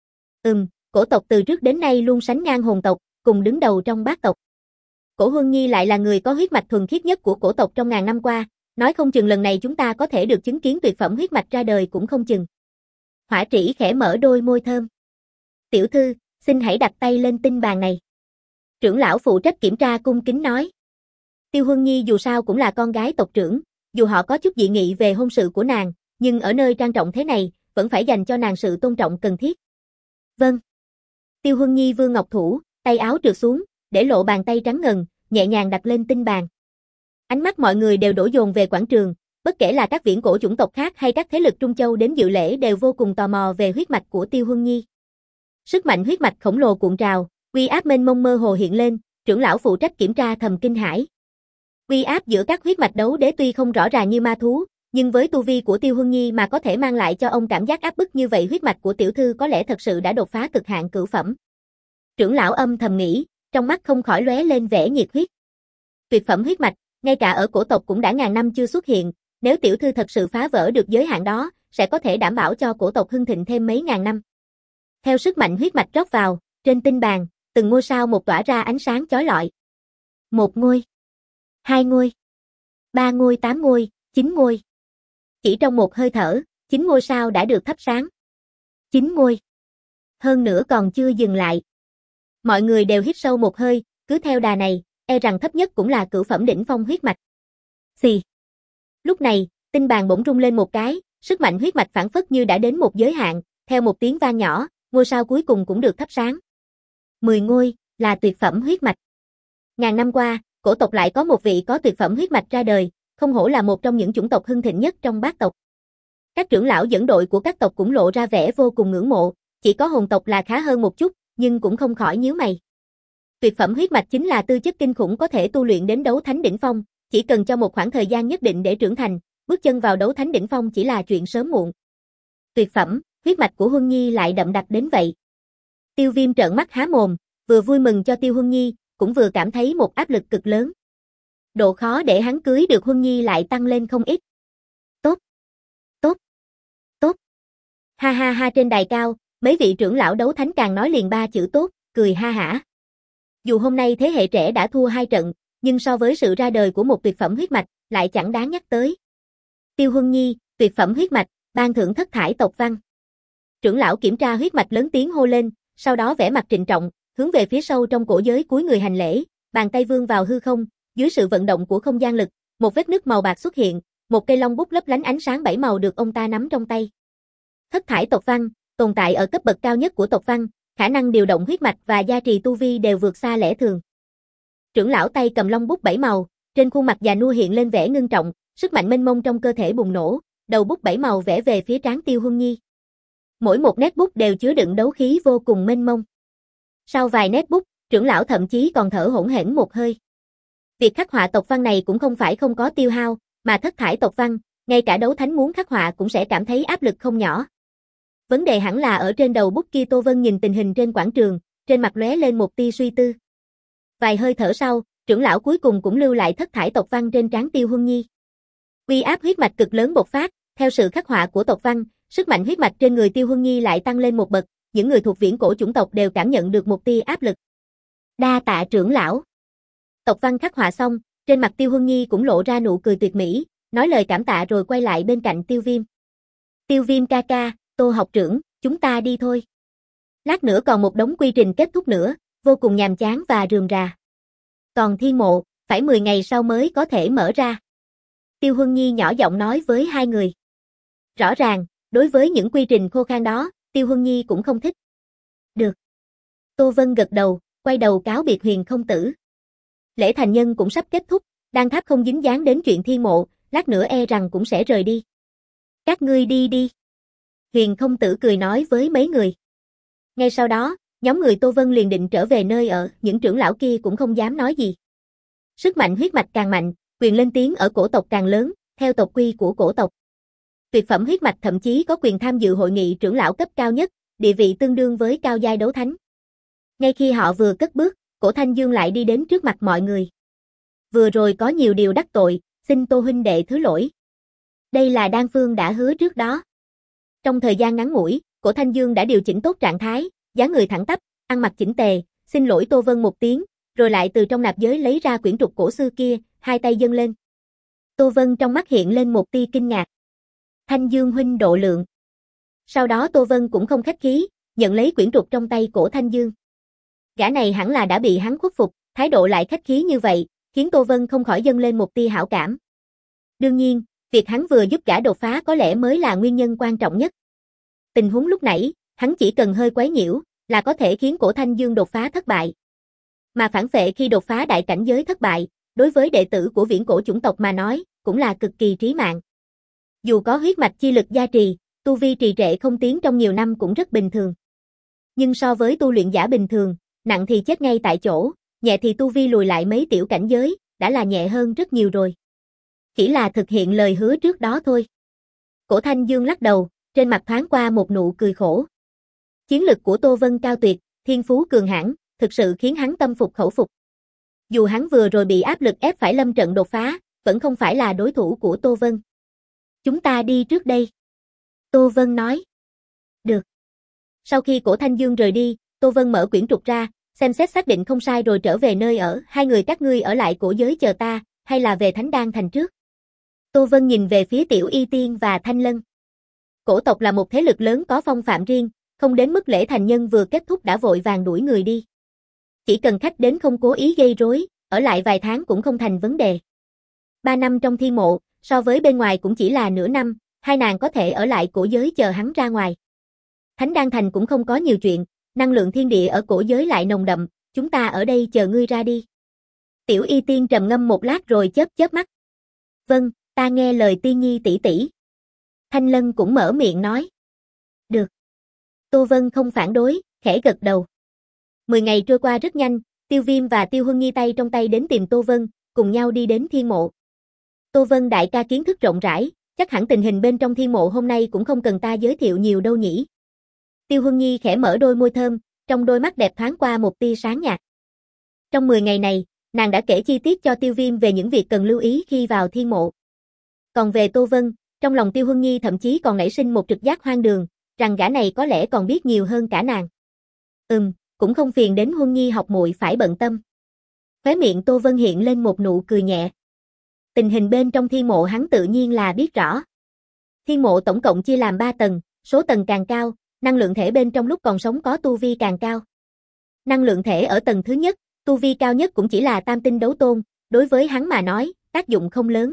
Ừm, cổ tộc từ trước đến nay luôn sánh ngang hồn tộc, cùng đứng đầu trong bát tộc. Cổ Huân Nhi lại là người có huyết mạch thuần khiết nhất của cổ tộc trong ngàn năm qua, nói không chừng lần này chúng ta có thể được chứng kiến tuyệt phẩm huyết mạch ra đời cũng không chừng. Hỏa Trĩ khẽ mở đôi môi thơm. Tiểu thư, xin hãy đặt tay lên tinh bàn này. Trưởng lão phụ trách kiểm tra cung kính nói. Tiêu Huân Nhi dù sao cũng là con gái tộc trưởng, dù họ có chút dị nghị về hôn sự của nàng, nhưng ở nơi trang trọng thế này, vẫn phải dành cho nàng sự tôn trọng cần thiết. Vâng. Tiêu Huân Nhi vươn ngọc thủ, tay áo trượt xuống, để lộ bàn tay trắng ngần, nhẹ nhàng đặt lên tinh bàn. Ánh mắt mọi người đều đổ dồn về quảng trường, bất kể là các viễn cổ chủng tộc khác hay các thế lực Trung Châu đến dự lễ đều vô cùng tò mò về huyết mạch của Tiêu Huân Nhi. Sức mạnh huyết mạch khổng lồ cuộn trào, uy áp mênh mông mơ hồ hiện lên, trưởng lão phụ trách kiểm tra thầm kinh hãi. Uy áp giữa các huyết mạch đấu đế tuy không rõ ràng như ma thú, nhưng với tu vi của Tiêu Huân Nhi mà có thể mang lại cho ông cảm giác áp bức như vậy, huyết mạch của tiểu thư có lẽ thật sự đã đột phá cực hạn cửu phẩm. Trưởng lão âm thầm nghĩ, trong mắt không khỏi lóe lên vẻ nhiệt huyết. Tuyệt phẩm huyết mạch, ngay cả ở cổ tộc cũng đã ngàn năm chưa xuất hiện, nếu tiểu thư thật sự phá vỡ được giới hạn đó, sẽ có thể đảm bảo cho cổ tộc hưng thịnh thêm mấy ngàn năm. Theo sức mạnh huyết mạch rót vào, trên tinh bàn, từng ngôi sao một tỏa ra ánh sáng chói lọi. Một ngôi, hai ngôi, ba ngôi, tám ngôi, chín ngôi. Chỉ trong một hơi thở, chín ngôi sao đã được thắp sáng. Chín ngôi. Hơn nữa còn chưa dừng lại. Mọi người đều hít sâu một hơi, cứ theo đà này, e rằng thấp nhất cũng là cửu phẩm đỉnh phong huyết mạch. Xì. Lúc này, tinh bàn bỗng rung lên một cái, sức mạnh huyết mạch phản phất như đã đến một giới hạn, theo một tiếng vang nhỏ, ngôi sao cuối cùng cũng được thắp sáng. Mười ngôi, là tuyệt phẩm huyết mạch. Ngàn năm qua, cổ tộc lại có một vị có tuyệt phẩm huyết mạch ra đời, không hổ là một trong những chủng tộc hưng thịnh nhất trong bát tộc. Các trưởng lão dẫn đội của các tộc cũng lộ ra vẻ vô cùng ngưỡng mộ, chỉ có hồn tộc là khá hơn một chút, nhưng cũng không khỏi nhíu mày. Tuyệt phẩm huyết mạch chính là tư chất kinh khủng có thể tu luyện đến đấu thánh đỉnh phong, chỉ cần cho một khoảng thời gian nhất định để trưởng thành, bước chân vào đấu thánh đỉnh phong chỉ là chuyện sớm muộn. Tuyệt phẩm, huyết mạch của Huân Nhi lại đậm đặc đến vậy. Tiêu Viêm trợn mắt há mồm, vừa vui mừng cho Tiêu Huân Nhi, cũng vừa cảm thấy một áp lực cực lớn. Độ khó để hắn cưới được Huân Nhi lại tăng lên không ít. Tốt, tốt, tốt. Ha ha ha, trên đài cao, mấy vị trưởng lão đấu thánh càng nói liền ba chữ tốt, cười ha hả. Dù hôm nay thế hệ trẻ đã thua hai trận, nhưng so với sự ra đời của một tuyệt phẩm huyết mạch, lại chẳng đáng nhắc tới. Tiêu Huân Nhi, tuyệt phẩm huyết mạch, ban thưởng thất thải tộc văn. Trưởng lão kiểm tra huyết mạch lớn tiếng hô lên, sau đó vẻ mặt trịnh trọng, hướng về phía sâu trong cổ giới cúi người hành lễ, bàn tay vươn vào hư không, dưới sự vận động của không gian lực, một vết nứt màu bạc xuất hiện, một cây long bút lấp lánh ánh sáng bảy màu được ông ta nắm trong tay. Thất thải tộc văn, tồn tại ở cấp bậc cao nhất của tộc văn, khả năng điều động huyết mạch và gia trì tu vi đều vượt xa lẽ thường. Trưởng lão tay cầm long bút bảy màu, trên khuôn mặt già nua hiện lên vẻ ngưng trọng, sức mạnh mênh mông trong cơ thể bùng nổ, đầu bút bảy màu vẽ về phía trán Tiêu Huân Nhi. Mỗi một nét bút đều chứa đựng đấu khí vô cùng mênh mông. Sau vài nét bút, trưởng lão thậm chí còn thở hổn hển một hơi. Việc khắc họa tộc văn này cũng không phải không có tiêu hao, mà thất thải tộc văn, ngay cả đấu thánh muốn khắc họa cũng sẽ cảm thấy áp lực không nhỏ. Vấn đề hẳn là ở trên đầu bút kia. Tô Vân nhìn tình hình trên quảng trường, trên mặt lóe lên một tia suy tư. Vài hơi thở sau, trưởng lão cuối cùng cũng lưu lại thất thải tộc văn trên trán Tiêu Huân Nhi. Uy áp huyết mạch cực lớn bộc phát, theo sự khắc họa của tộc văn, sức mạnh huyết mạch trên người Tiêu Huân Nhi lại tăng lên một bậc, những người thuộc viễn cổ chủng tộc đều cảm nhận được một tia áp lực. Đa tạ trưởng lão. Tộc văn khắc họa xong, trên mặt Tiêu Huân Nhi cũng lộ ra nụ cười tuyệt mỹ, nói lời cảm tạ rồi quay lại bên cạnh Tiêu Viêm. Tiêu Viêm ca ca, Tô học trưởng, chúng ta đi thôi. Lát nữa còn một đống quy trình kết thúc nữa, vô cùng nhàm chán và rườm rà. Còn thiên mộ, phải mười ngày sau mới có thể mở ra. Tiêu Huân Nhi nhỏ giọng nói với hai người. Rõ ràng, đối với những quy trình khô khan đó, Tiêu Huân Nhi cũng không thích. Được. Tô Vân gật đầu, quay đầu cáo biệt Huyền Không Tử. Lễ thành nhân cũng sắp kết thúc, Đan Tháp không dính dáng đến chuyện thiên mộ, lát nữa e rằng cũng sẽ rời đi. Các ngươi đi đi. Huyền Không Tử cười nói với mấy người. Ngay sau đó, nhóm người Tô Vân liền định trở về nơi ở, những trưởng lão kia cũng không dám nói gì. Sức mạnh huyết mạch càng mạnh, quyền lên tiếng ở cổ tộc càng lớn, theo tộc quy của cổ tộc. Tuyệt phẩm huyết mạch thậm chí có quyền tham dự hội nghị trưởng lão cấp cao nhất, địa vị tương đương với cao giai đấu thánh. Ngay khi họ vừa cất bước, Cổ Thanh Dương lại đi đến trước mặt mọi người. Vừa rồi có nhiều điều đắc tội, xin Tô huynh đệ thứ lỗi. Đây là Đan Phương đã hứa trước đó. Trong thời gian ngắn ngủi, Cổ Thanh Dương đã điều chỉnh tốt trạng thái, dáng người thẳng tắp, ăn mặc chỉnh tề, xin lỗi Tô Vân một tiếng, rồi lại từ trong nạp giới lấy ra quyển trục cổ xưa kia, hai tay dâng lên. Tô Vân trong mắt hiện lên một tia kinh ngạc. Thanh Dương huynh độ lượng. Sau đó Tô Vân cũng không khách khí, nhận lấy quyển trục trong tay Cổ Thanh Dương. Gã này hẳn là đã bị hắn khuất phục, thái độ lại khách khí như vậy, khiến Tô Vân không khỏi dâng lên một tia hảo cảm. Đương nhiên, việc hắn vừa giúp gã đột phá có lẽ mới là nguyên nhân quan trọng nhất. Tình huống lúc nãy, hắn chỉ cần hơi quấy nhiễu, là có thể khiến Cổ Thanh Dương đột phá thất bại. Mà phản phệ khi đột phá đại cảnh giới thất bại, đối với đệ tử của viễn cổ chủng tộc mà nói, cũng là cực kỳ trí mạng. Dù có huyết mạch chi lực gia trì, tu vi trì trệ không tiến trong nhiều năm cũng rất bình thường. Nhưng so với tu luyện giả bình thường, nặng thì chết ngay tại chỗ, nhẹ thì tu vi lùi lại mấy tiểu cảnh giới, đã là nhẹ hơn rất nhiều rồi. Chỉ là thực hiện lời hứa trước đó thôi. Cổ Thanh Dương lắc đầu, trên mặt thoáng qua một nụ cười khổ. Chiến lực của Tô Vân cao tuyệt, thiên phú cường hãn, thực sự khiến hắn tâm phục khẩu phục. Dù hắn vừa rồi bị áp lực ép phải lâm trận đột phá, vẫn không phải là đối thủ của Tô Vân. Chúng ta đi trước đây. Tô Vân nói. Được. Sau khi Cổ Thanh Dương rời đi, Tô Vân mở quyển trục ra, xem xét xác định không sai rồi trở về nơi ở. Hai người các ngươi ở lại cổ giới chờ ta, hay là về Thánh Đan Thành trước? Tô Vân nhìn về phía Tiểu Y Tiên và Thanh Lân. Cổ tộc là một thế lực lớn có phong phạm riêng, không đến mức lễ thành nhân vừa kết thúc đã vội vàng đuổi người đi. Chỉ cần khách đến không cố ý gây rối, ở lại vài tháng cũng không thành vấn đề. Ba năm trong thiên mộ, so với bên ngoài cũng chỉ là nửa năm, hai nàng có thể ở lại cổ giới chờ hắn ra ngoài. Thánh Đan Thành cũng không có nhiều chuyện, năng lượng thiên địa ở cổ giới lại nồng đậm, chúng ta ở đây chờ ngươi ra đi. Tiểu Y Tiên trầm ngâm một lát rồi chớp chớp mắt. Vâng, ta nghe lời Tiên Nhi tỷ tỷ. Thanh Lân cũng mở miệng nói. Được. Tô Vân không phản đối, khẽ gật đầu. Mười ngày trôi qua rất nhanh, Tiêu Viêm và Tiêu Huân Nhi tay trong tay đến tìm Tô Vân, cùng nhau đi đến thiên mộ. Tô Vân đại ca kiến thức rộng rãi, chắc hẳn tình hình bên trong thiên mộ hôm nay cũng không cần ta giới thiệu nhiều đâu nhỉ. Tiêu Huân Nhi khẽ mở đôi môi thơm, trong đôi mắt đẹp thoáng qua một tia sáng nhạt. Trong mười ngày này, nàng đã kể chi tiết cho Tiêu Viêm về những việc cần lưu ý khi vào thiên mộ. Còn về Tô Vân, trong lòng Tiêu Huân Nhi thậm chí còn nảy sinh một trực giác hoang đường, rằng gã này có lẽ còn biết nhiều hơn cả nàng. Ừm, cũng không phiền đến Huân Nhi học muội phải bận tâm. Khóe miệng Tô Vân hiện lên một nụ cười nhẹ. Tình hình bên trong thiên mộ hắn tự nhiên là biết rõ. Thiên mộ tổng cộng chia làm ba tầng, số tầng càng cao, năng lượng thể bên trong lúc còn sống có tu vi càng cao. Năng lượng thể ở tầng thứ nhất, tu vi cao nhất cũng chỉ là tam tinh đấu tôn, đối với hắn mà nói, tác dụng không lớn.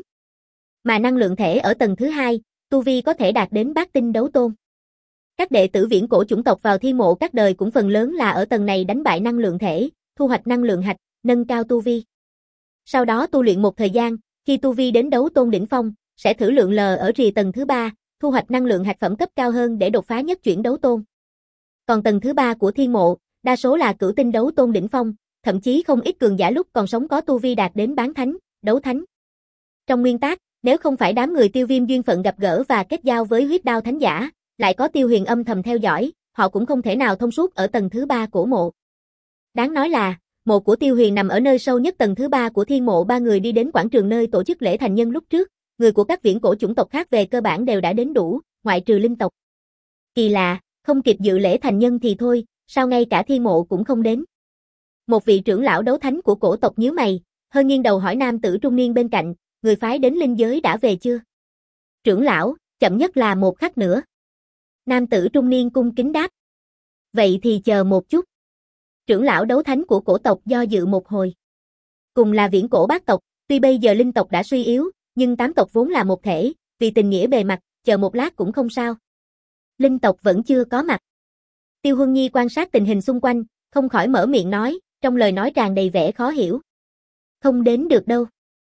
Mà năng lượng thể ở tầng thứ hai, tu vi có thể đạt đến bát tinh đấu tôn. Các đệ tử viễn cổ chủng tộc vào thiên mộ các đời cũng phần lớn là ở tầng này đánh bại năng lượng thể, thu hoạch năng lượng hạch, nâng cao tu vi. Sau đó tu luyện một thời gian, khi tu vi đến đấu tôn đỉnh phong, sẽ thử lượng lờ ở rìa tầng thứ ba, thu hoạch năng lượng hạch phẩm cấp cao hơn để đột phá nhất chuyển đấu tôn. Còn tầng thứ ba của thiên mộ, đa số là cửu tinh đấu tôn đỉnh phong, thậm chí không ít cường giả lúc còn sống có tu vi đạt đến bán thánh, đấu thánh. Trong nguyên tắc, nếu không phải đám người Tiêu Viêm duyên phận gặp gỡ và kết giao với huyết đao thánh giả, lại có Tiêu Huyền âm thầm theo dõi, họ cũng không thể nào thông suốt ở tầng thứ ba của mộ. Đáng nói là, mộ của Tiêu Huyền nằm ở nơi sâu nhất tầng thứ ba của thiên mộ. Ba người đi đến quảng trường nơi tổ chức lễ thành nhân lúc trước, người của các viễn cổ chủng tộc khác về cơ bản đều đã đến đủ, ngoại trừ linh tộc. Kỳ lạ, không kịp dự lễ thành nhân thì thôi, sao ngay cả thiên mộ cũng không đến. Một vị trưởng lão đấu thánh của cổ tộc nhíu mày, hơi nghiêng đầu hỏi nam tử trung niên bên cạnh, người phái đến linh giới đã về chưa? Trưởng lão, chậm nhất là một khắc nữa. Nam tử trung niên cung kính đáp. Vậy thì chờ một chút. Trưởng lão đấu thánh của cổ tộc do dự một hồi. Cùng là viễn cổ bát tộc, tuy bây giờ linh tộc đã suy yếu, nhưng tám tộc vốn là một thể, vì tình nghĩa bề mặt, chờ một lát cũng không sao. Linh tộc vẫn chưa có mặt. Tiêu Huân Nhi quan sát tình hình xung quanh, không khỏi mở miệng nói, trong lời nói tràn đầy vẻ khó hiểu. Không đến được đâu.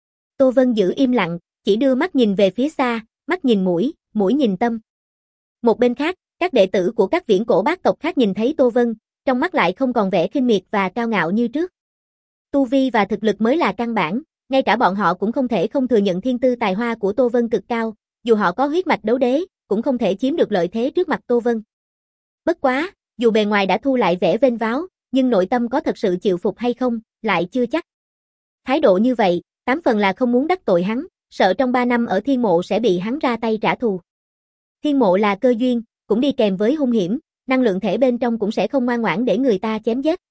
Tô Vân giữ im lặng, chỉ đưa mắt nhìn về phía xa, mắt nhìn mũi, mũi nhìn tâm. Một bên khác, các đệ tử của các viễn cổ bát tộc khác nhìn thấy Tô Vân, trong mắt lại không còn vẻ khinh miệt và cao ngạo như trước. Tu vi và thực lực mới là căn bản, ngay cả bọn họ cũng không thể không thừa nhận thiên tư tài hoa của Tô Vân cực cao, dù họ có huyết mạch đấu đế, cũng không thể chiếm được lợi thế trước mặt Tô Vân. Bất quá, dù bề ngoài đã thu lại vẻ vênh váo, nhưng nội tâm có thật sự chịu phục hay không, lại chưa chắc. Thái độ như vậy, tám phần là không muốn đắc tội hắn, sợ trong ba năm ở thiên mộ sẽ bị hắn ra tay trả thù. Thiên mộ là cơ duyên, cũng đi kèm với hung hiểm, năng lượng thể bên trong cũng sẽ không ngoan ngoãn để người ta chém giết.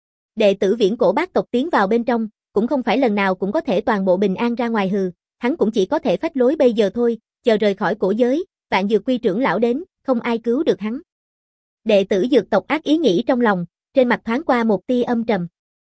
Đệ tử viễn cổ bát tộc tiến vào bên trong, cũng không phải lần nào cũng có thể toàn bộ bình an ra ngoài hừ, hắn cũng chỉ có thể phách lối bây giờ thôi, chờ rời khỏi cổ giới, Vạn Dược Quy trưởng lão đến, không ai cứu được hắn. Đệ tử dược tộc ác ý nghĩ trong lòng, trên mặt thoáng qua một tia âm trầm.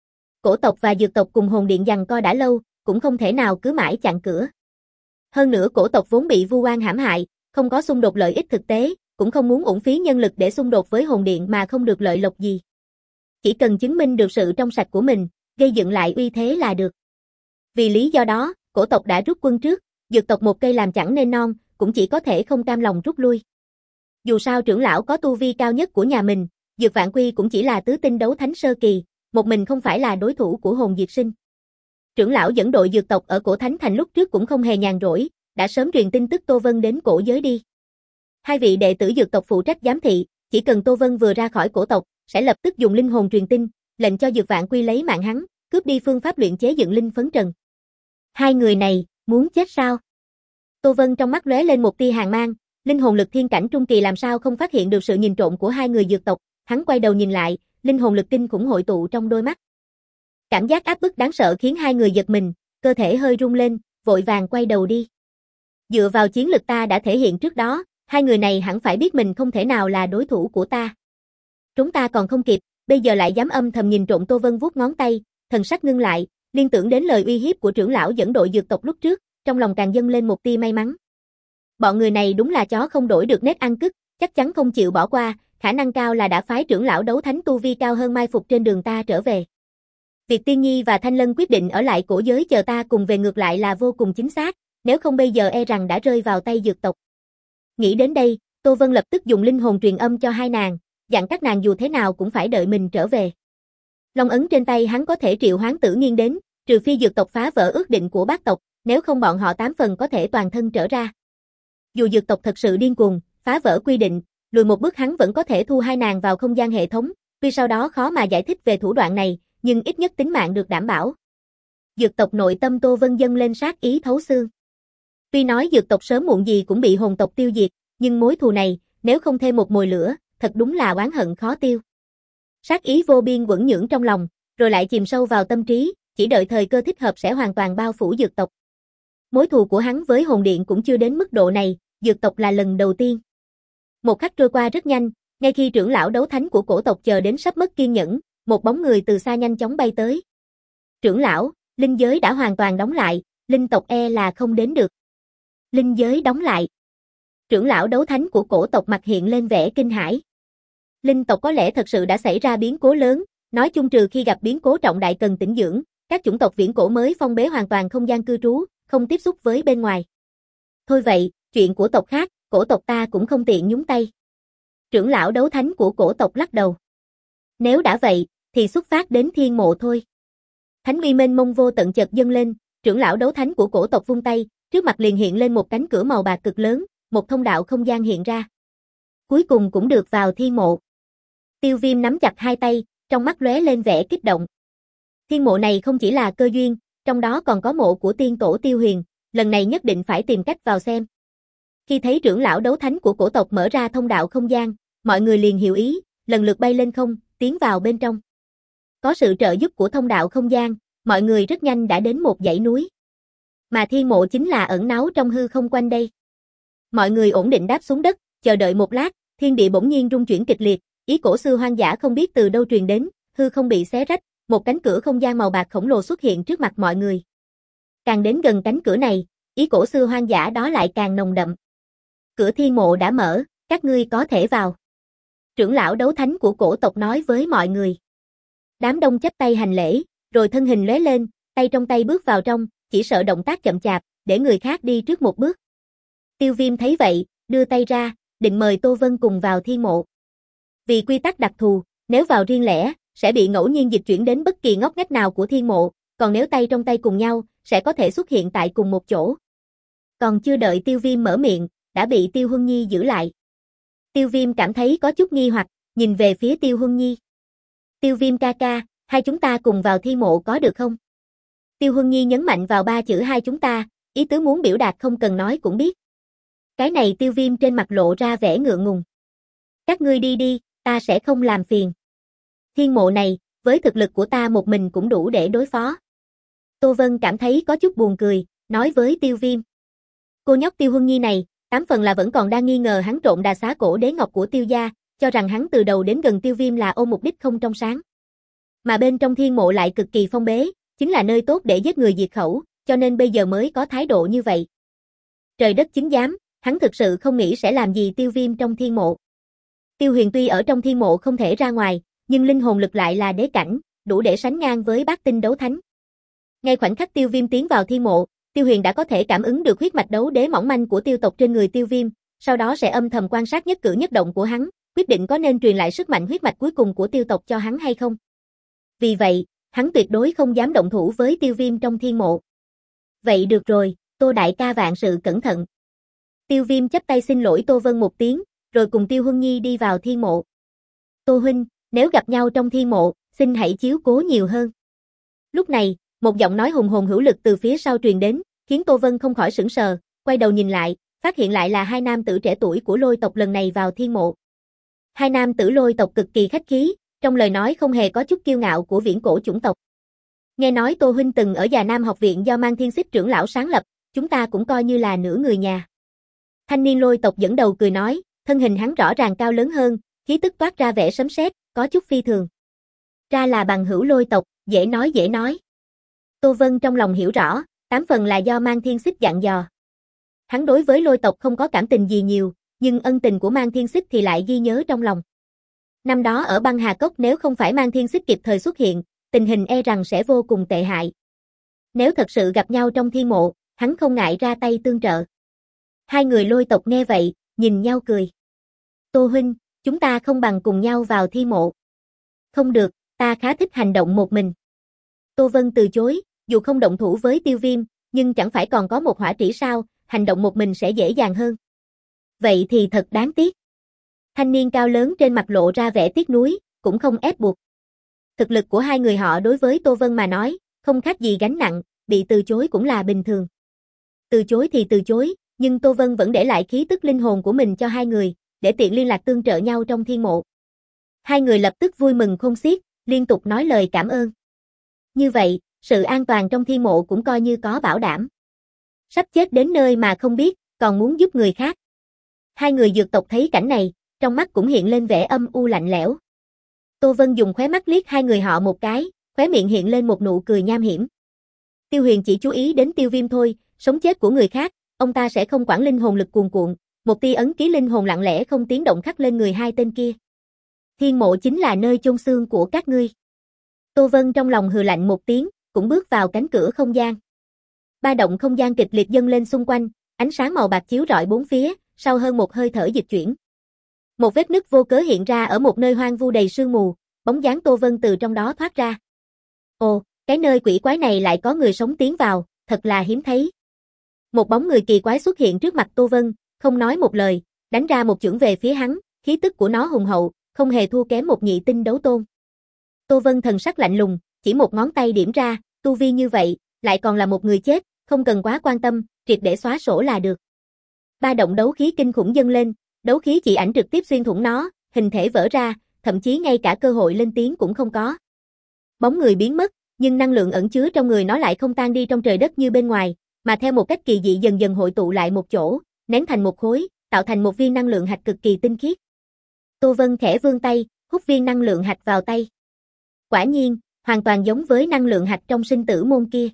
Cổ tộc và dược tộc cùng hồn điện giằng co đã lâu, cũng không thể nào cứ mãi chặn cửa. Hơn nữa cổ tộc vốn bị vu oan hãm hại, không có xung đột lợi ích thực tế, cũng không muốn uổng phí nhân lực để xung đột với hồn điện mà không được lợi lộc gì. Chỉ cần chứng minh được sự trong sạch của mình, gây dựng lại uy thế là được. Vì lý do đó, cổ tộc đã rút quân trước, dược tộc một cây làm chẳng nên non, cũng chỉ có thể không cam lòng rút lui. Dù sao trưởng lão có tu vi cao nhất của nhà mình, Dược Vạn Quy cũng chỉ là tứ tinh đấu thánh sơ kỳ, một mình không phải là đối thủ của Hồn Diệt Sinh. Trưởng lão dẫn đội dược tộc ở cổ thánh thành lúc trước cũng không hề nhàn rỗi, đã sớm truyền tin tức Tô Vân đến cổ giới đi. Hai vị đệ tử dược tộc phụ trách giám thị, chỉ cần Tô Vân vừa ra khỏi cổ tộc, sẽ lập tức dùng linh hồn truyền tin, lệnh cho Dược Vạn Quy lấy mạng hắn, cướp đi phương pháp luyện chế dựng linh phấn trần. Hai người này, muốn chết sao? Tô Vân trong mắt lóe lên một tia hàn mang, linh hồn lực thiên cảnh trung kỳ làm sao không phát hiện được sự nhìn trộm của hai người dược tộc, hắn quay đầu nhìn lại, linh hồn lực kinh khủng hội tụ trong đôi mắt. Cảm giác áp bức đáng sợ khiến hai người giật mình, cơ thể hơi rung lên, vội vàng quay đầu đi. Dựa vào chiến lực ta đã thể hiện trước đó, hai người này hẳn phải biết mình không thể nào là đối thủ của ta. Chúng ta còn không kịp, bây giờ lại dám âm thầm nhìn trộm. Tô Vân vuốt ngón tay, thần sắc ngưng lại, liên tưởng đến lời uy hiếp của trưởng lão dẫn đội dược tộc lúc trước, trong lòng càng dâng lên một tia may mắn. Bọn người này đúng là chó không đổi được nết ăn cứt, chắc chắn không chịu bỏ qua, khả năng cao là đã phái trưởng lão đấu thánh tu vi cao hơn mai phục trên đường ta trở về. Việc Tiên Nhi và Thanh Lân quyết định ở lại cổ giới chờ ta cùng về ngược lại là vô cùng chính xác, nếu không bây giờ e rằng đã rơi vào tay dược tộc. Nghĩ đến đây, Tô Vân lập tức dùng linh hồn truyền âm cho hai nàng, dặn các nàng dù thế nào cũng phải đợi mình trở về. Long ấn trên tay hắn có thể triệu hoán Tử Nghiên đến, trừ phi dược tộc phá vỡ ước định của bát tộc, nếu không bọn họ tám phần có thể toàn thân trở ra. Dù dược tộc thật sự điên cuồng, phá vỡ quy định, lùi một bước hắn vẫn có thể thu hai nàng vào không gian hệ thống, tuy sau đó khó mà giải thích về thủ đoạn này, nhưng ít nhất tính mạng được đảm bảo. Dược tộc nội tâm Tô Vân dâng lên sát ý thấu xương. Tuy nói dược tộc sớm muộn gì cũng bị hồn tộc tiêu diệt, nhưng mối thù này, nếu không thêm một mồi lửa, thật đúng là oán hận khó tiêu. Sát ý vô biên quẩn nhưỡng trong lòng, rồi lại chìm sâu vào tâm trí, chỉ đợi thời cơ thích hợp sẽ hoàn toàn bao phủ dược tộc. Mối thù của hắn với hồn điện cũng chưa đến mức độ này, dược tộc là lần đầu tiên. Một khắc trôi qua rất nhanh, ngay khi trưởng lão đấu thánh của cổ tộc chờ đến sắp mất kiên nhẫn, một bóng người từ xa nhanh chóng bay tới. Trưởng lão, linh giới đã hoàn toàn đóng lại, linh tộc e là không đến được. Linh giới đóng lại. Trưởng lão đấu thánh của cổ tộc mặt hiện lên vẻ kinh hãi. Linh tộc có lẽ thật sự đã xảy ra biến cố lớn, nói chung trừ khi gặp biến cố trọng đại cần tĩnh dưỡng, các chủng tộc viễn cổ mới phong bế hoàn toàn không gian cư trú, không tiếp xúc với bên ngoài. Thôi vậy, chuyện của tộc khác, cổ tộc ta cũng không tiện nhúng tay. Trưởng lão đấu thánh của cổ tộc lắc đầu. Nếu đã vậy, thì xuất phát đến thiên mộ thôi. Thánh uy mênh mông vô tận chợt dâng lên, trưởng lão đấu thánh của cổ tộc vung tay, trước mặt liền hiện lên một cánh cửa màu bạc cực lớn, một thông đạo không gian hiện ra. Cuối cùng cũng được vào thiên mộ. Tiêu Viêm nắm chặt hai tay, trong mắt lóe lên vẻ kích động. Thiên mộ này không chỉ là cơ duyên, trong đó còn có mộ của tiên tổ Tiêu Huyền, lần này nhất định phải tìm cách vào xem. Khi thấy trưởng lão đấu thánh của cổ tộc mở ra thông đạo không gian, mọi người liền hiểu ý, lần lượt bay lên không, tiến vào bên trong. Có sự trợ giúp của thông đạo không gian, mọi người rất nhanh đã đến một dãy núi. Mà thiên mộ chính là ẩn náu trong hư không quanh đây. Mọi người ổn định đáp xuống đất, chờ đợi một lát, thiên địa bỗng nhiên rung chuyển kịch liệt, ý cổ xưa hoang dã không biết từ đâu truyền đến, hư không bị xé rách, một cánh cửa không gian màu bạc khổng lồ xuất hiện trước mặt mọi người. Càng đến gần cánh cửa này, ý cổ xưa hoang dã đó lại càng nồng đậm. Cửa thiên mộ đã mở, các ngươi có thể vào. Trưởng lão đấu thánh của cổ tộc nói với mọi người. Đám đông chắp tay hành lễ, rồi thân hình lóe lên, tay trong tay bước vào trong, chỉ sợ động tác chậm chạp, để người khác đi trước một bước. Tiêu Viêm thấy vậy, đưa tay ra, định mời Tô Vân cùng vào thiên mộ. Vì quy tắc đặc thù, nếu vào riêng lẻ, sẽ bị ngẫu nhiên dịch chuyển đến bất kỳ ngóc ngách nào của thiên mộ, còn nếu tay trong tay cùng nhau, sẽ có thể xuất hiện tại cùng một chỗ. Còn chưa đợi Tiêu Viêm mở miệng, đã bị Tiêu Huân Nhi giữ lại. Tiêu Viêm cảm thấy có chút nghi hoặc, nhìn về phía Tiêu Huân Nhi. Tiêu Viêm ca ca, hai chúng ta cùng vào thiên mộ có được không? Tiêu Huân Nhi nhấn mạnh vào ba chữ hai chúng ta, ý tứ muốn biểu đạt không cần nói cũng biết. Cái này Tiêu Viêm trên mặt lộ ra vẻ ngượng ngùng. Các ngươi đi đi, ta sẽ không làm phiền. Thiên mộ này, với thực lực của ta một mình cũng đủ để đối phó. Tô Vân cảm thấy có chút buồn cười, nói với Tiêu Viêm. Cô nhóc Tiêu Huân Nhi này, tám phần là vẫn còn đang nghi ngờ hắn trộm đà xá cổ đế ngọc của Tiêu gia, cho rằng hắn từ đầu đến gần Tiêu Viêm là ôm mục đích không trong sáng. Mà bên trong thiên mộ lại cực kỳ phong bế, chính là nơi tốt để giết người diệt khẩu, cho nên bây giờ mới có thái độ như vậy. Trời đất chứng giám, hắn thực sự không nghĩ sẽ làm gì Tiêu Viêm trong thiên mộ. Tiêu Huyền tuy ở trong thiên mộ không thể ra ngoài, nhưng linh hồn lực lại là đế cảnh, đủ để sánh ngang với bát tinh đấu thánh. Ngay khoảnh khắc Tiêu Viêm tiến vào thiên mộ, Tiêu Huyền đã có thể cảm ứng được huyết mạch đấu đế mỏng manh của tiêu tộc trên người Tiêu Viêm, sau đó sẽ âm thầm quan sát nhất cử nhất động của hắn, quyết định có nên truyền lại sức mạnh huyết mạch cuối cùng của tiêu tộc cho hắn hay không. Vì vậy, hắn tuyệt đối không dám động thủ với Tiêu Viêm trong thiên mộ. Vậy được rồi, Tô đại ca vạn sự cẩn thận. Tiêu Viêm chắp tay xin lỗi Tô Vân một tiếng, rồi cùng Tiêu Huân Nhi đi vào thiên mộ. Tô huynh, nếu gặp nhau trong thiên mộ, xin hãy chiếu cố nhiều hơn. Lúc này, một giọng nói hùng hồn hữu lực từ phía sau truyền đến, khiến Tô Vân không khỏi sửng sờ, quay đầu nhìn lại, phát hiện lại là hai nam tử trẻ tuổi của Lôi tộc lần này vào thiên mộ. Hai nam tử Lôi tộc cực kỳ khách khí, trong lời nói không hề có chút kiêu ngạo của viễn cổ chủng tộc. Nghe nói Tô huynh từng ở Già Nam học viện do Mang Thiên Xích trưởng lão sáng lập, chúng ta cũng coi như là nửa người nhà. Thanh niên Lôi tộc dẫn đầu cười nói, thân hình hắn rõ ràng cao lớn hơn, khí tức toát ra vẻ sấm sét, có chút phi thường. Ra là bằng hữu Lôi tộc, dễ nói dễ nói. Tô Vân trong lòng hiểu rõ, tám phần là do Mang Thiên Xích dặn dò. Hắn đối với Lôi tộc không có cảm tình gì nhiều, nhưng ân tình của Mang Thiên Xích thì lại ghi nhớ trong lòng. Năm đó ở Băng Hà Cốc nếu không phải Mang Thiên Xích kịp thời xuất hiện, tình hình e rằng sẽ vô cùng tệ hại. Nếu thật sự gặp nhau trong thiên mộ, hắn không ngại ra tay tương trợ. Hai người Lôi tộc nghe vậy, nhìn nhau cười. Tô huynh, chúng ta không bằng cùng nhau vào thiên mộ. Không được, ta khá thích hành động một mình. Tô Vân từ chối, dù không động thủ với Tiêu Viêm, nhưng chẳng phải còn có một hỏa trĩ sao, hành động một mình sẽ dễ dàng hơn. Vậy thì thật đáng tiếc. Thanh niên cao lớn trên mặt lộ ra vẻ tiếc nuối, cũng không ép buộc. Thực lực của hai người họ đối với Tô Vân mà nói, không khác gì gánh nặng, bị từ chối cũng là bình thường. Từ chối thì từ chối, nhưng Tô Vân vẫn để lại khí tức linh hồn của mình cho hai người, để tiện liên lạc tương trợ nhau trong thiên mộ. Hai người lập tức vui mừng khôn xiết, liên tục nói lời cảm ơn. Như vậy, sự an toàn trong thiên mộ cũng coi như có bảo đảm. Sắp chết đến nơi mà không biết, còn muốn giúp người khác. Hai người dược tộc thấy cảnh này, trong mắt cũng hiện lên vẻ âm u lạnh lẽo. Tô Vân dùng khóe mắt liếc hai người họ một cái, khóe miệng hiện lên một nụ cười nham hiểm. Tiêu Huyền chỉ chú ý đến Tiêu Viêm thôi, sống chết của người khác, ông ta sẽ không quản linh hồn lực cuồn cuộn, một tia ấn ký linh hồn lặng lẽ không tiếng động khắc lên người hai tên kia. Thiên mộ chính là nơi chôn xương của các ngươi. Tô Vân trong lòng hừ lạnh một tiếng, cũng bước vào cánh cửa không gian. Ba động không gian kịch liệt dâng lên xung quanh, ánh sáng màu bạc chiếu rọi bốn phía, sau hơn một hơi thở dịch chuyển. Một vết nứt vô cớ hiện ra ở một nơi hoang vu đầy sương mù, bóng dáng Tô Vân từ trong đó thoát ra. Ồ, cái nơi quỷ quái này lại có người sống tiến vào, thật là hiếm thấy. Một bóng người kỳ quái xuất hiện trước mặt Tô Vân, không nói một lời, đánh ra một chưởng về phía hắn, khí tức của nó hùng hậu, không hề thua kém một nhị tinh đấu tôn. Tô Vân thần sắc lạnh lùng, chỉ một ngón tay điểm ra, tu vi như vậy, lại còn là một người chết, không cần quá quan tâm, triệt để xóa sổ là được. Ba động đấu khí kinh khủng dâng lên, đấu khí chỉ ảnh trực tiếp xuyên thủng nó, hình thể vỡ ra, thậm chí ngay cả cơ hội lên tiếng cũng không có. Bóng người biến mất, nhưng năng lượng ẩn chứa trong người nó lại không tan đi trong trời đất như bên ngoài, mà theo một cách kỳ dị dần dần hội tụ lại một chỗ, nén thành một khối, tạo thành một viên năng lượng hạch cực kỳ tinh khiết. Tô Vân khẽ vươn tay, hút viên năng lượng hạch vào tay. Quả nhiên, hoàn toàn giống với năng lượng hạch trong sinh tử môn kia.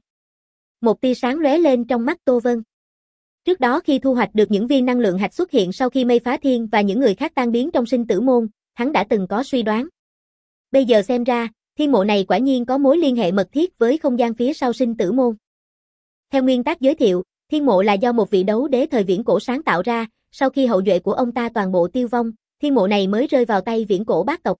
Một tia sáng lóe lên trong mắt Tô Vân. Trước đó khi thu hoạch được những viên năng lượng hạch xuất hiện sau khi Mây Phá Thiên và những người khác tan biến trong sinh tử môn, hắn đã từng có suy đoán. Bây giờ xem ra, thiên mộ này quả nhiên có mối liên hệ mật thiết với không gian phía sau sinh tử môn. Theo nguyên tắc giới thiệu, thiên mộ là do một vị đấu đế thời viễn cổ sáng tạo ra, sau khi hậu duệ của ông ta toàn bộ tiêu vong, thiên mộ này mới rơi vào tay viễn cổ bát tộc.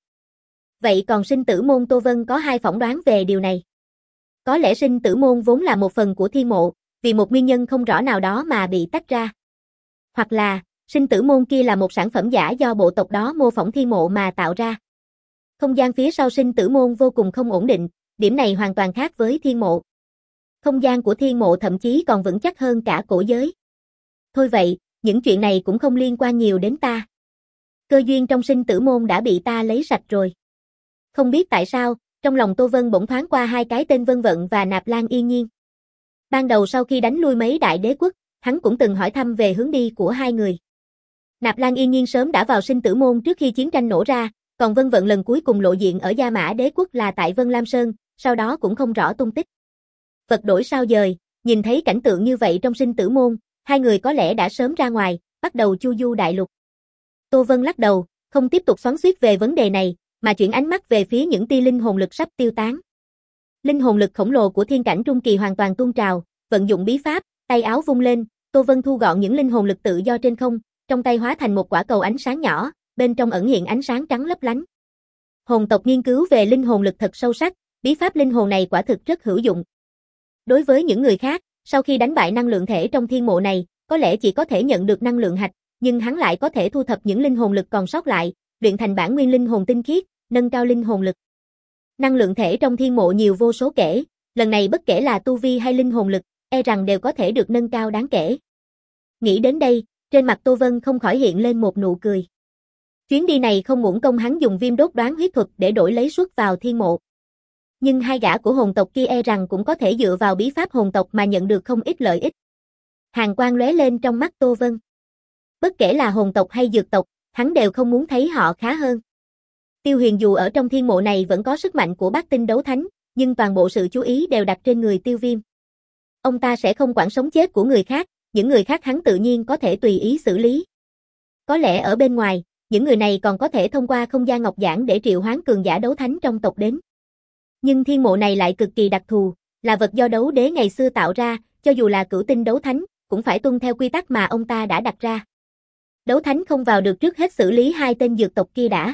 Vậy còn sinh tử môn, Tô Vân có hai phỏng đoán về điều này. Có lẽ sinh tử môn vốn là một phần của thiên mộ, vì một nguyên nhân không rõ nào đó mà bị tách ra. Hoặc là, sinh tử môn kia là một sản phẩm giả do bộ tộc đó mô phỏng thiên mộ mà tạo ra. Không gian phía sau sinh tử môn vô cùng không ổn định, điểm này hoàn toàn khác với thiên mộ. Không gian của thiên mộ thậm chí còn vững chắc hơn cả cổ giới. Thôi vậy, những chuyện này cũng không liên quan nhiều đến ta. Cơ duyên trong sinh tử môn đã bị ta lấy sạch rồi. Không biết tại sao, trong lòng Tô Vân bỗng thoáng qua hai cái tên Vân Vận và Nạp Lan Yên Nhiên. Ban đầu sau khi đánh lui mấy đại đế quốc, hắn cũng từng hỏi thăm về hướng đi của hai người. Nạp Lan Yên Nhiên sớm đã vào sinh tử môn trước khi chiến tranh nổ ra, còn Vân Vận lần cuối cùng lộ diện ở Gia Mã đế quốc là tại Vân Lam Sơn, sau đó cũng không rõ tung tích. Vật đổi sao dời, nhìn thấy cảnh tượng như vậy trong sinh tử môn, hai người có lẽ đã sớm ra ngoài, bắt đầu chu du đại lục. Tô Vân lắc đầu, không tiếp tục xoắn xuýt về vấn đề này, mà chuyển ánh mắt về phía những tia linh hồn lực sắp tiêu tán. Linh hồn lực khổng lồ của thiên cảnh trung kỳ hoàn toàn tuôn trào, vận dụng bí pháp, tay áo vung lên, Tô Vân thu gọn những linh hồn lực tự do trên không, trong tay hóa thành một quả cầu ánh sáng nhỏ, bên trong ẩn hiện ánh sáng trắng lấp lánh. Hồn tộc nghiên cứu về linh hồn lực thật sâu sắc, bí pháp linh hồn này quả thực rất hữu dụng. Đối với những người khác, sau khi đánh bại năng lượng thể trong thiên mộ này, có lẽ chỉ có thể nhận được năng lượng hạch, nhưng hắn lại có thể thu thập những linh hồn lực còn sót lại, luyện thành bản nguyên linh hồn tinh khiết, nâng cao linh hồn lực. Năng lượng thể trong thiên mộ nhiều vô số kể, lần này bất kể là tu vi hay linh hồn lực, e rằng đều có thể được nâng cao đáng kể. Nghĩ đến đây, trên mặt Tô Vân không khỏi hiện lên một nụ cười. Chuyến đi này không uổng công hắn dùng viêm đốt đoán huyết thuật để đổi lấy suất vào thiên mộ. Nhưng hai gã của hồn tộc kia e rằng cũng có thể dựa vào bí pháp hồn tộc mà nhận được không ít lợi ích. Hàn quang lóe lên trong mắt Tô Vân. Bất kể là hồn tộc hay dược tộc, hắn đều không muốn thấy họ khá hơn. Tiêu Huyền dù ở trong thiên mộ này vẫn có sức mạnh của bát tinh đấu thánh, nhưng toàn bộ sự chú ý đều đặt trên người Tiêu Viêm. Ông ta sẽ không quản sống chết của người khác, những người khác hắn tự nhiên có thể tùy ý xử lý. Có lẽ ở bên ngoài, những người này còn có thể thông qua không gian ngọc giản để triệu hoán cường giả đấu thánh trong tộc đến. Nhưng thiên mộ này lại cực kỳ đặc thù, là vật do đấu đế ngày xưa tạo ra, cho dù là cửu tinh đấu thánh, cũng phải tuân theo quy tắc mà ông ta đã đặt ra. Đấu thánh không vào được trước hết xử lý hai tên dược tộc kia đã.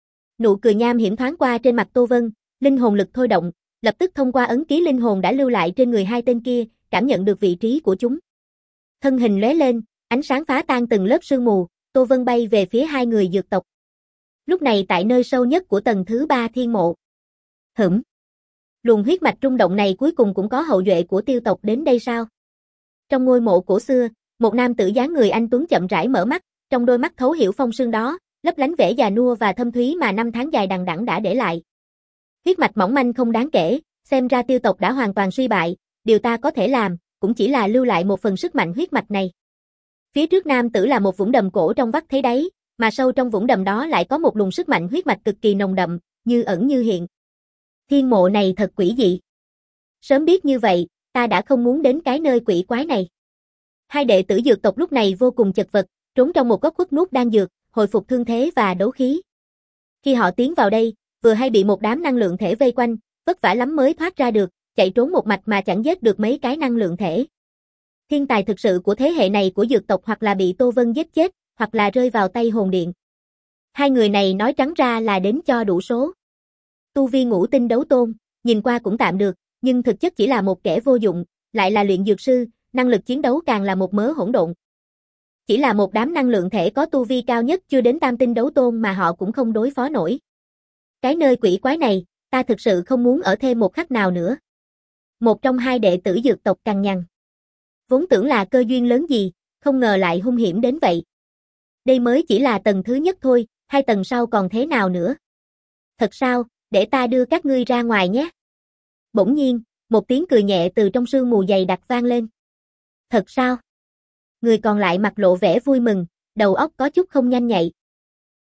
Nụ cười nham hiểm thoáng qua trên mặt Tô Vân, linh hồn lực thôi động, lập tức thông qua ấn ký linh hồn đã lưu lại trên người hai tên kia, cảm nhận được vị trí của chúng. Thân hình lóe lên, ánh sáng phá tan từng lớp sương mù, Tô Vân bay về phía hai người dược tộc. Lúc này tại nơi sâu nhất của tầng thứ ba thiên mộ. Hửm. Luồng huyết mạch rung động này cuối cùng cũng có hậu duệ của Tiêu tộc đến đây sao? Trong ngôi mộ cổ xưa, một nam tử dáng người anh tuấn chậm rãi mở mắt, trong đôi mắt thấu hiểu phong sương đó, lấp lánh vẻ già nua và thâm thúy mà năm tháng dài đằng đẵng đã để lại. Huyết mạch mỏng manh không đáng kể, xem ra Tiêu tộc đã hoàn toàn suy bại, điều ta có thể làm, cũng chỉ là lưu lại một phần sức mạnh huyết mạch này. Phía trước nam tử là một vũng đầm cổ trong vắt thấy đáy, mà sâu trong vũng đầm đó lại có một luồng sức mạnh huyết mạch cực kỳ nồng đậm, như ẩn như hiện. Thiên mộ này thật quỷ dị. Sớm biết như vậy, ta đã không muốn đến cái nơi quỷ quái này. Hai đệ tử dược tộc lúc này vô cùng chật vật, trốn trong một góc khuất nuốt đan dược, hồi phục thương thế và đấu khí. Khi họ tiến vào đây, vừa hay bị một đám năng lượng thể vây quanh, vất vả lắm mới thoát ra được, chạy trốn một mạch mà chẳng giết được mấy cái năng lượng thể. Thiên tài thực sự của thế hệ này của dược tộc hoặc là bị Tô Vân giết chết, hoặc là rơi vào tay hồn điện. Hai người này nói trắng ra là đến cho đủ số. Tu vi ngũ tinh đấu tôn, nhìn qua cũng tạm được, nhưng thực chất chỉ là một kẻ vô dụng, lại là luyện dược sư, năng lực chiến đấu càng là một mớ hỗn độn. Chỉ là một đám năng lượng thể có tu vi cao nhất chưa đến tam tinh đấu tôn mà họ cũng không đối phó nổi. Cái nơi quỷ quái này, ta thực sự không muốn ở thêm một khắc nào nữa. Một trong hai đệ tử dược tộc cằn nhằn. Vốn tưởng là cơ duyên lớn gì, không ngờ lại hung hiểm đến vậy. Đây mới chỉ là tầng thứ nhất thôi, hai tầng sau còn thế nào nữa. Thật sao, để ta đưa các ngươi ra ngoài nhé. Bỗng nhiên, một tiếng cười nhẹ từ trong sương mù dày đặc vang lên. Thật sao? Người còn lại mặt lộ vẻ vui mừng, đầu óc có chút không nhanh nhạy.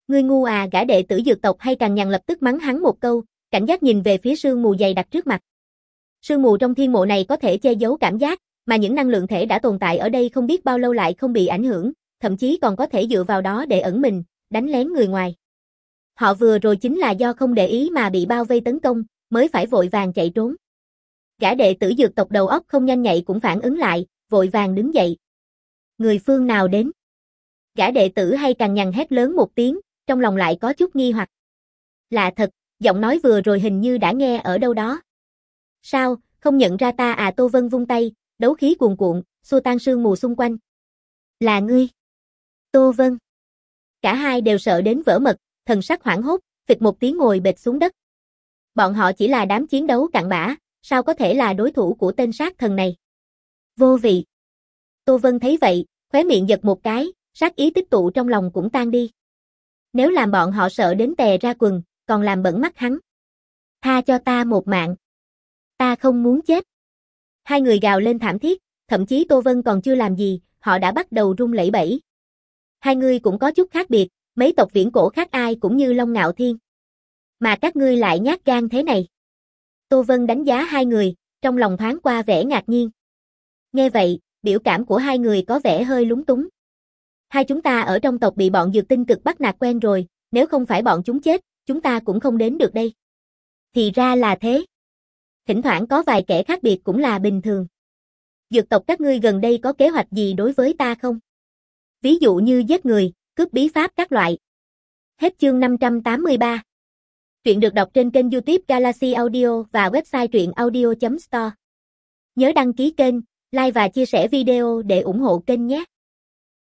Ngươi ngu à, gã đệ tử dược tộc hay cằn nhằn lập tức mắng hắn một câu, cảnh giác nhìn về phía sương mù dày đặc trước mặt. Sương mù trong thiên mộ này có thể che giấu cảm giác, mà những năng lượng thể đã tồn tại ở đây không biết bao lâu lại không bị ảnh hưởng, thậm chí còn có thể dựa vào đó để ẩn mình, đánh lén người ngoài. Họ vừa rồi chính là do không để ý mà bị bao vây tấn công, mới phải vội vàng chạy trốn. Gã đệ tử dược tộc đầu óc không nhanh nhạy cũng phản ứng lại, vội vàng đứng dậy. Người phương nào đến? Gã đệ tử hay cằn nhằn hét lớn một tiếng, trong lòng lại có chút nghi hoặc. Lạ thật, giọng nói vừa rồi hình như đã nghe ở đâu đó. Sao, không nhận ra ta à? Tô Vân vung tay, đấu khí cuồn cuộn, xua tan sương mù xung quanh. Là ngươi. Tô Vân. Cả hai đều sợ đến vỡ mật, thần sắc hoảng hốt, phịch một tiếng ngồi bệt xuống đất. Bọn họ chỉ là đám chiến đấu cặn bã, sao có thể là đối thủ của tên sát thần này? Vô vị. Tô Vân thấy vậy, khóe miệng giật một cái, sát ý tích tụ trong lòng cũng tan đi. Nếu làm bọn họ sợ đến tè ra quần, còn làm bẩn mắt hắn. Tha cho ta một mạng. Ta không muốn chết. Hai người gào lên thảm thiết, thậm chí Tô Vân còn chưa làm gì, họ đã bắt đầu run lẩy bẩy. Hai người cũng có chút khác biệt, mấy tộc viễn cổ khác ai cũng như Long Ngạo Thiên. Mà các ngươi lại nhát gan thế này. Tô Vân đánh giá hai người, trong lòng thoáng qua vẻ ngạc nhiên. Nghe vậy, biểu cảm của hai người có vẻ hơi lúng túng. Hai chúng ta ở trong tộc bị bọn dược tinh cực bắt nạt quen rồi, nếu không phải bọn chúng chết, chúng ta cũng không đến được đây. Thì ra là thế. Thỉnh thoảng có vài kẻ khác biệt cũng là bình thường. Dược tộc các ngươi gần đây có kế hoạch gì đối với ta không? Ví dụ như giết người, cướp bí pháp các loại. Hết chương năm trăm tám mươi ba. Truyện được đọc trên kênh YouTube Galaxy Audio và website truyện audio chấm store. Nhớ đăng ký kênh, like và chia sẻ video để ủng hộ kênh nhé.